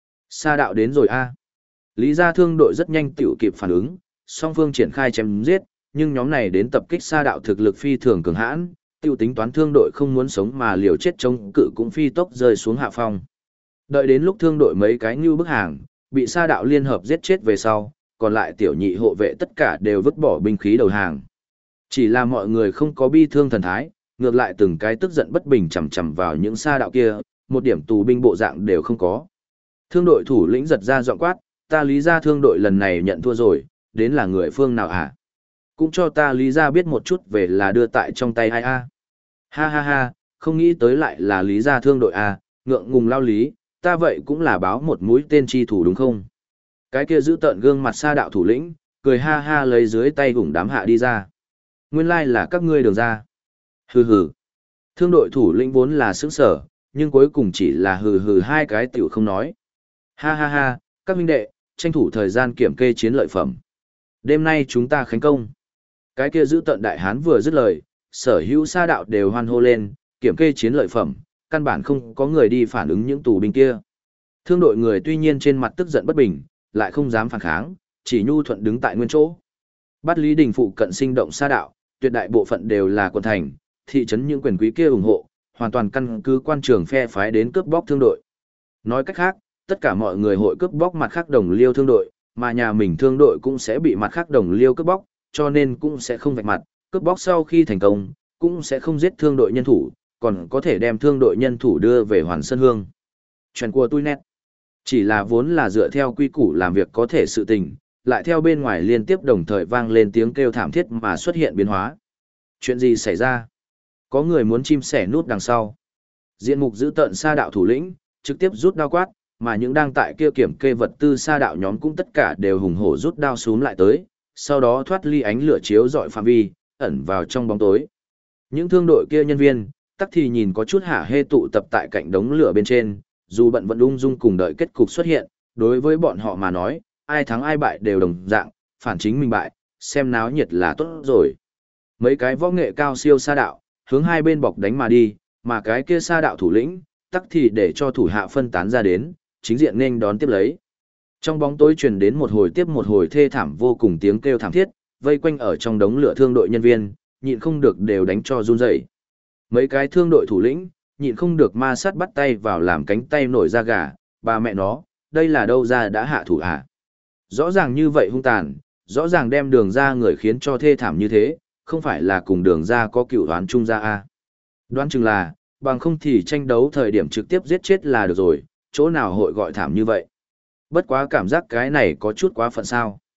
Speaker 1: Sa đạo đến rồi a. Lý Gia thương đội rất nhanh tiểu kịp phản ứng, song phương triển khai chém giết, nhưng nhóm này đến tập kích sa đạo thực lực phi thường cường hãn, tiêu tính toán thương đội không muốn sống mà liều chết chống cự cũng phi tốc rơi xuống hạ phong. Đợi đến lúc thương đội mấy cái như bức hàng, bị sa đạo liên hợp giết chết về sau, còn lại tiểu nhị hộ vệ tất cả đều vứt bỏ binh khí đầu hàng. Chỉ là mọi người không có bi thương thần thái, ngược lại từng cái tức giận bất bình chằm chằm vào những sa đạo kia, một điểm tù binh bộ dạng đều không có. Thương đội thủ lĩnh giật ra giọng quát, ta Lý Gia thương đội lần này nhận thua rồi, đến là người phương nào hả? Cũng cho ta Lý Gia biết một chút về là đưa tại trong tay ai a. Ha ha ha, không nghĩ tới lại là Lý Gia thương đội a, ngượng ngùng lao lý, ta vậy cũng là báo một mũi tên chi thủ đúng không? Cái kia giữ tợn gương mặt sa đạo thủ lĩnh, cười ha ha lấy dưới tay gủng đám hạ đi ra. Nguyên lai là các ngươi đường ra. Hừ hừ. Thương đội thủ lĩnh vốn là sững sở, nhưng cuối cùng chỉ là hừ hừ hai cái tiểu không nói. Ha ha ha, các huynh đệ, tranh thủ thời gian kiểm kê chiến lợi phẩm. Đêm nay chúng ta khánh công. Cái kia giữ tận đại hán vừa dứt lời, sở hữu sa đạo đều hoan hô lên, kiểm kê chiến lợi phẩm, căn bản không có người đi phản ứng những tù binh kia. Thương đội người tuy nhiên trên mặt tức giận bất bình, lại không dám phản kháng, chỉ nhu thuận đứng tại nguyên chỗ. Bắt Lý Đình phụ cận sinh động sa đạo, tuyệt đại bộ phận đều là quận thành, thị trấn những quyền quý kia ủng hộ, hoàn toàn căn cứ quan trường phe phái đến cướp bóc thương đội. Nói cách khác, tất cả mọi người hội cướp bóc mặt khác đồng liêu thương đội, mà nhà mình thương đội cũng sẽ bị mặt khác đồng liêu cướp bóc, cho nên cũng sẽ không vạch mặt, cướp bóc sau khi thành công, cũng sẽ không giết thương đội nhân thủ, còn có thể đem thương đội nhân thủ đưa về Hoàn Sơn Hương. Chuyện của tôi nét. Chỉ là vốn là dựa theo quy củ làm việc có thể sự tình, lại theo bên ngoài liên tiếp đồng thời vang lên tiếng kêu thảm thiết mà xuất hiện biến hóa. Chuyện gì xảy ra? Có người muốn chim sẻ nút đằng sau. Diện mục giữ tợn sa đạo thủ lĩnh, trực tiếp rút đao quát, mà những đang tại kia kiểm kê vật tư sa đạo nhóm cũng tất cả đều hùng hổ rút đao xuống lại tới, sau đó thoát ly ánh lửa chiếu dọi phạm vi, ẩn vào trong bóng tối. Những thương đội kia nhân viên, tắc thì nhìn có chút hả hê tụ tập tại cạnh đống lửa bên trên, dù bận vẫn ung dung cùng đợi kết cục xuất hiện, đối với bọn họ mà nói, ai thắng ai bại đều đồng dạng, phản chính mình bại, xem náo nhiệt là tốt rồi. Mấy cái võ nghệ cao siêu sa đạo, hướng hai bên bọc đánh mà đi, mà cái kia sa đạo thủ lĩnh, tắc thì để cho thủ hạ phân tán ra đến, chính diện nên đón tiếp lấy. Trong bóng tối truyền đến một hồi tiếp một hồi thê thảm vô cùng tiếng kêu thảm thiết, vây quanh ở trong đống lửa thương đội nhân viên, nhịn không được đều đánh cho run rẩy. Mấy cái thương đội thủ lĩnh, nhịn không được ma sát bắt tay vào làm cánh tay nổi da gà, bà mẹ nó, đây là đâu ra đã hạ thủ à? Rõ ràng như vậy hung tàn, rõ ràng đem đường ra người khiến cho thê thảm như thế, không phải là cùng đường ra có cựu đoán chung ra à? Đoán chừng là, bằng không thì tranh đấu thời điểm trực tiếp giết chết là được rồi, chỗ nào hội gọi thảm như vậy. Bất quá cảm giác cái này có chút quá phận sao.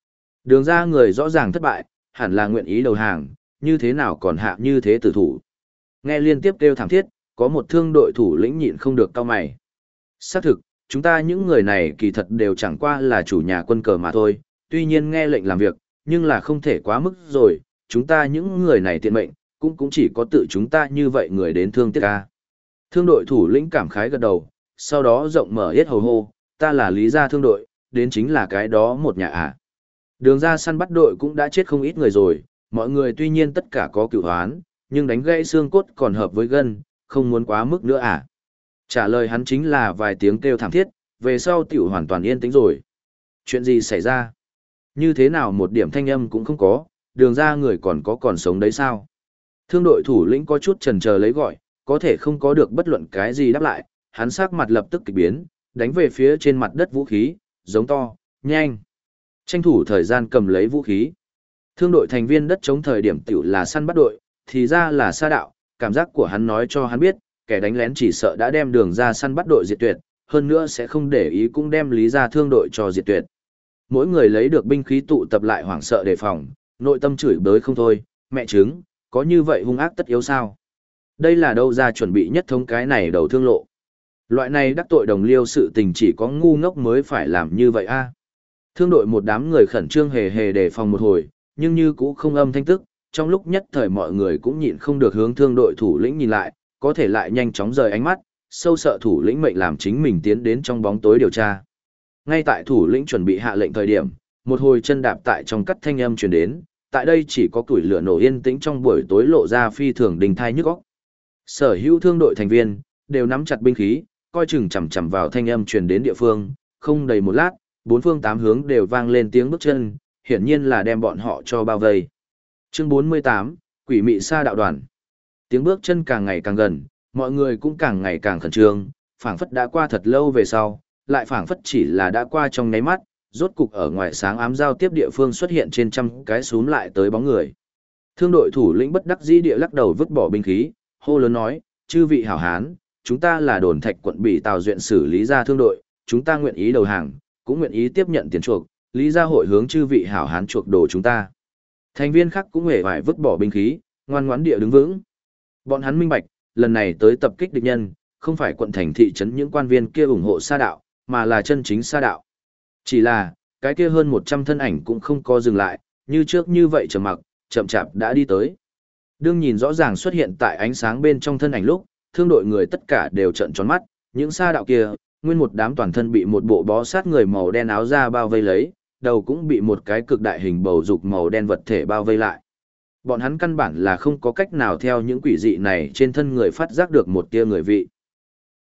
Speaker 1: Đường ra người rõ ràng thất bại, hẳn là nguyện ý đầu hàng, như thế nào còn hạ như thế tử thủ. Nghe liên tiếp kêu thảm thiết, có một thương đội thủ lĩnh nhịn không được cau mày. Xác thực, chúng ta những người này kỳ thật đều chẳng qua là chủ nhà quân cờ mà thôi, tuy nhiên nghe lệnh làm việc, nhưng là không thể quá mức rồi, chúng ta những người này tiện mệnh, cũng chỉ có tự chúng ta như vậy người đến thương tiếc ca. Thương đội thủ lĩnh cảm khái gật đầu, sau đó rộng mở yết hầu hô, ta là Lý gia thương đội, đến chính là cái đó một nhà à. Đường ra săn bắt đội cũng đã chết không ít người rồi, mọi người tuy nhiên tất cả có cửu hoán, nhưng đánh gãy xương cốt còn hợp với gân, không muốn quá mức nữa à. Trả lời hắn chính là vài tiếng kêu thảm thiết, về sau tiểu hoàn toàn yên tĩnh rồi. Chuyện gì xảy ra? Như thế nào một điểm thanh âm cũng không có, đường ra người còn sống đấy sao? Thương đội thủ lĩnh có chút chần chờ lấy gọi, có thể không có được bất luận cái gì đáp lại, hắn sắc mặt lập tức kịch biến, đánh về phía trên mặt đất vũ khí, giống to, nhanh. Tranh thủ thời gian cầm lấy vũ khí. Thương đội thành viên đất chống thời điểm tiểu là săn bắt đội, thì ra là sa đạo, cảm giác của hắn nói cho hắn biết, kẻ đánh lén chỉ sợ đã đem đường ra săn bắt đội diệt tuyệt, hơn nữa sẽ không để ý cũng đem Lý gia thương đội cho diệt tuyệt. Mỗi người lấy được binh khí tụ tập lại hoảng sợ đề phòng, nội tâm chửi bới không thôi, mẹ chứng, có như vậy hung ác tất yếu sao? Đây là đâu ra chuẩn bị nhất thống cái này đầu thương lộ. Loại này đắc tội đồng liêu sự tình chỉ có ngu ngốc mới phải làm như vậy a. Thương đội một đám người khẩn trương hề hề đề phòng một hồi, nhưng như cũ không âm thanh tức, trong lúc nhất thời mọi người cũng nhịn không được hướng thương đội thủ lĩnh nhìn lại, có thể lại nhanh chóng rời ánh mắt, sâu sợ thủ lĩnh mệnh làm chính mình tiến đến trong bóng tối điều tra. Ngay tại thủ lĩnh chuẩn bị hạ lệnh thời điểm, một hồi chân đạp tại trong cắt thanh âm truyền đến, tại đây chỉ có củi lửa nổ yên tĩnh trong buổi tối lộ ra phi thường đình thai nhức óc. Sở hữu thương đội thành viên đều nắm chặt binh khí, coi chừng chằm chằm vào thanh âm truyền đến địa phương, không đầy một lát, bốn phương tám hướng đều vang lên tiếng bước chân, hiển nhiên là đem bọn họ cho bao vây. Chương 48, Quỷ mị sa đạo đoàn. Tiếng bước chân càng ngày càng gần, mọi người cũng càng ngày càng khẩn trương, phảng phất đã qua thật lâu về sau, lại phảng phất chỉ là đã qua trong nháy mắt, rốt cục ở ngoài sáng ám giao tiếp địa phương xuất hiện trên trăm cái xúm lại tới bóng người. Thương đội thủ lĩnh bất đắc dĩ địa lắc đầu vứt bỏ binh khí, hô lớn nói, chư vị hảo hán, chúng ta là đồn thạch quận bị Tào Duyện xử Lý gia thương đội, chúng ta nguyện ý đầu hàng, cũng nguyện ý tiếp nhận tiền chuộc, Lý gia hội hướng chư vị hảo hán chuộc đồ chúng ta. Thành viên khác cũng hề phải vứt bỏ binh khí, ngoan ngoãn địa đứng vững. Bọn hắn minh bạch, lần này tới tập kích địch nhân, không phải quận thành thị trấn những quan viên kia ủng hộ sa đạo, mà là chân chính sa đạo. Chỉ là, cái kia hơn 100 thân ảnh cũng không có dừng lại, như trước như vậy trầm mặc, chậm chạp đã đi tới. Đương nhìn rõ ràng xuất hiện tại ánh sáng bên trong thân ảnh lúc, thương đội người tất cả đều trợn tròn mắt, những sa đạo kia, nguyên một đám toàn thân bị một bộ bó sát người màu đen áo da bao vây lấy, đầu cũng bị một cái cực đại hình bầu dục màu đen vật thể bao vây lại. Bọn hắn căn bản là không có cách nào theo những quỷ dị này trên thân người phát giác được một tia người vị.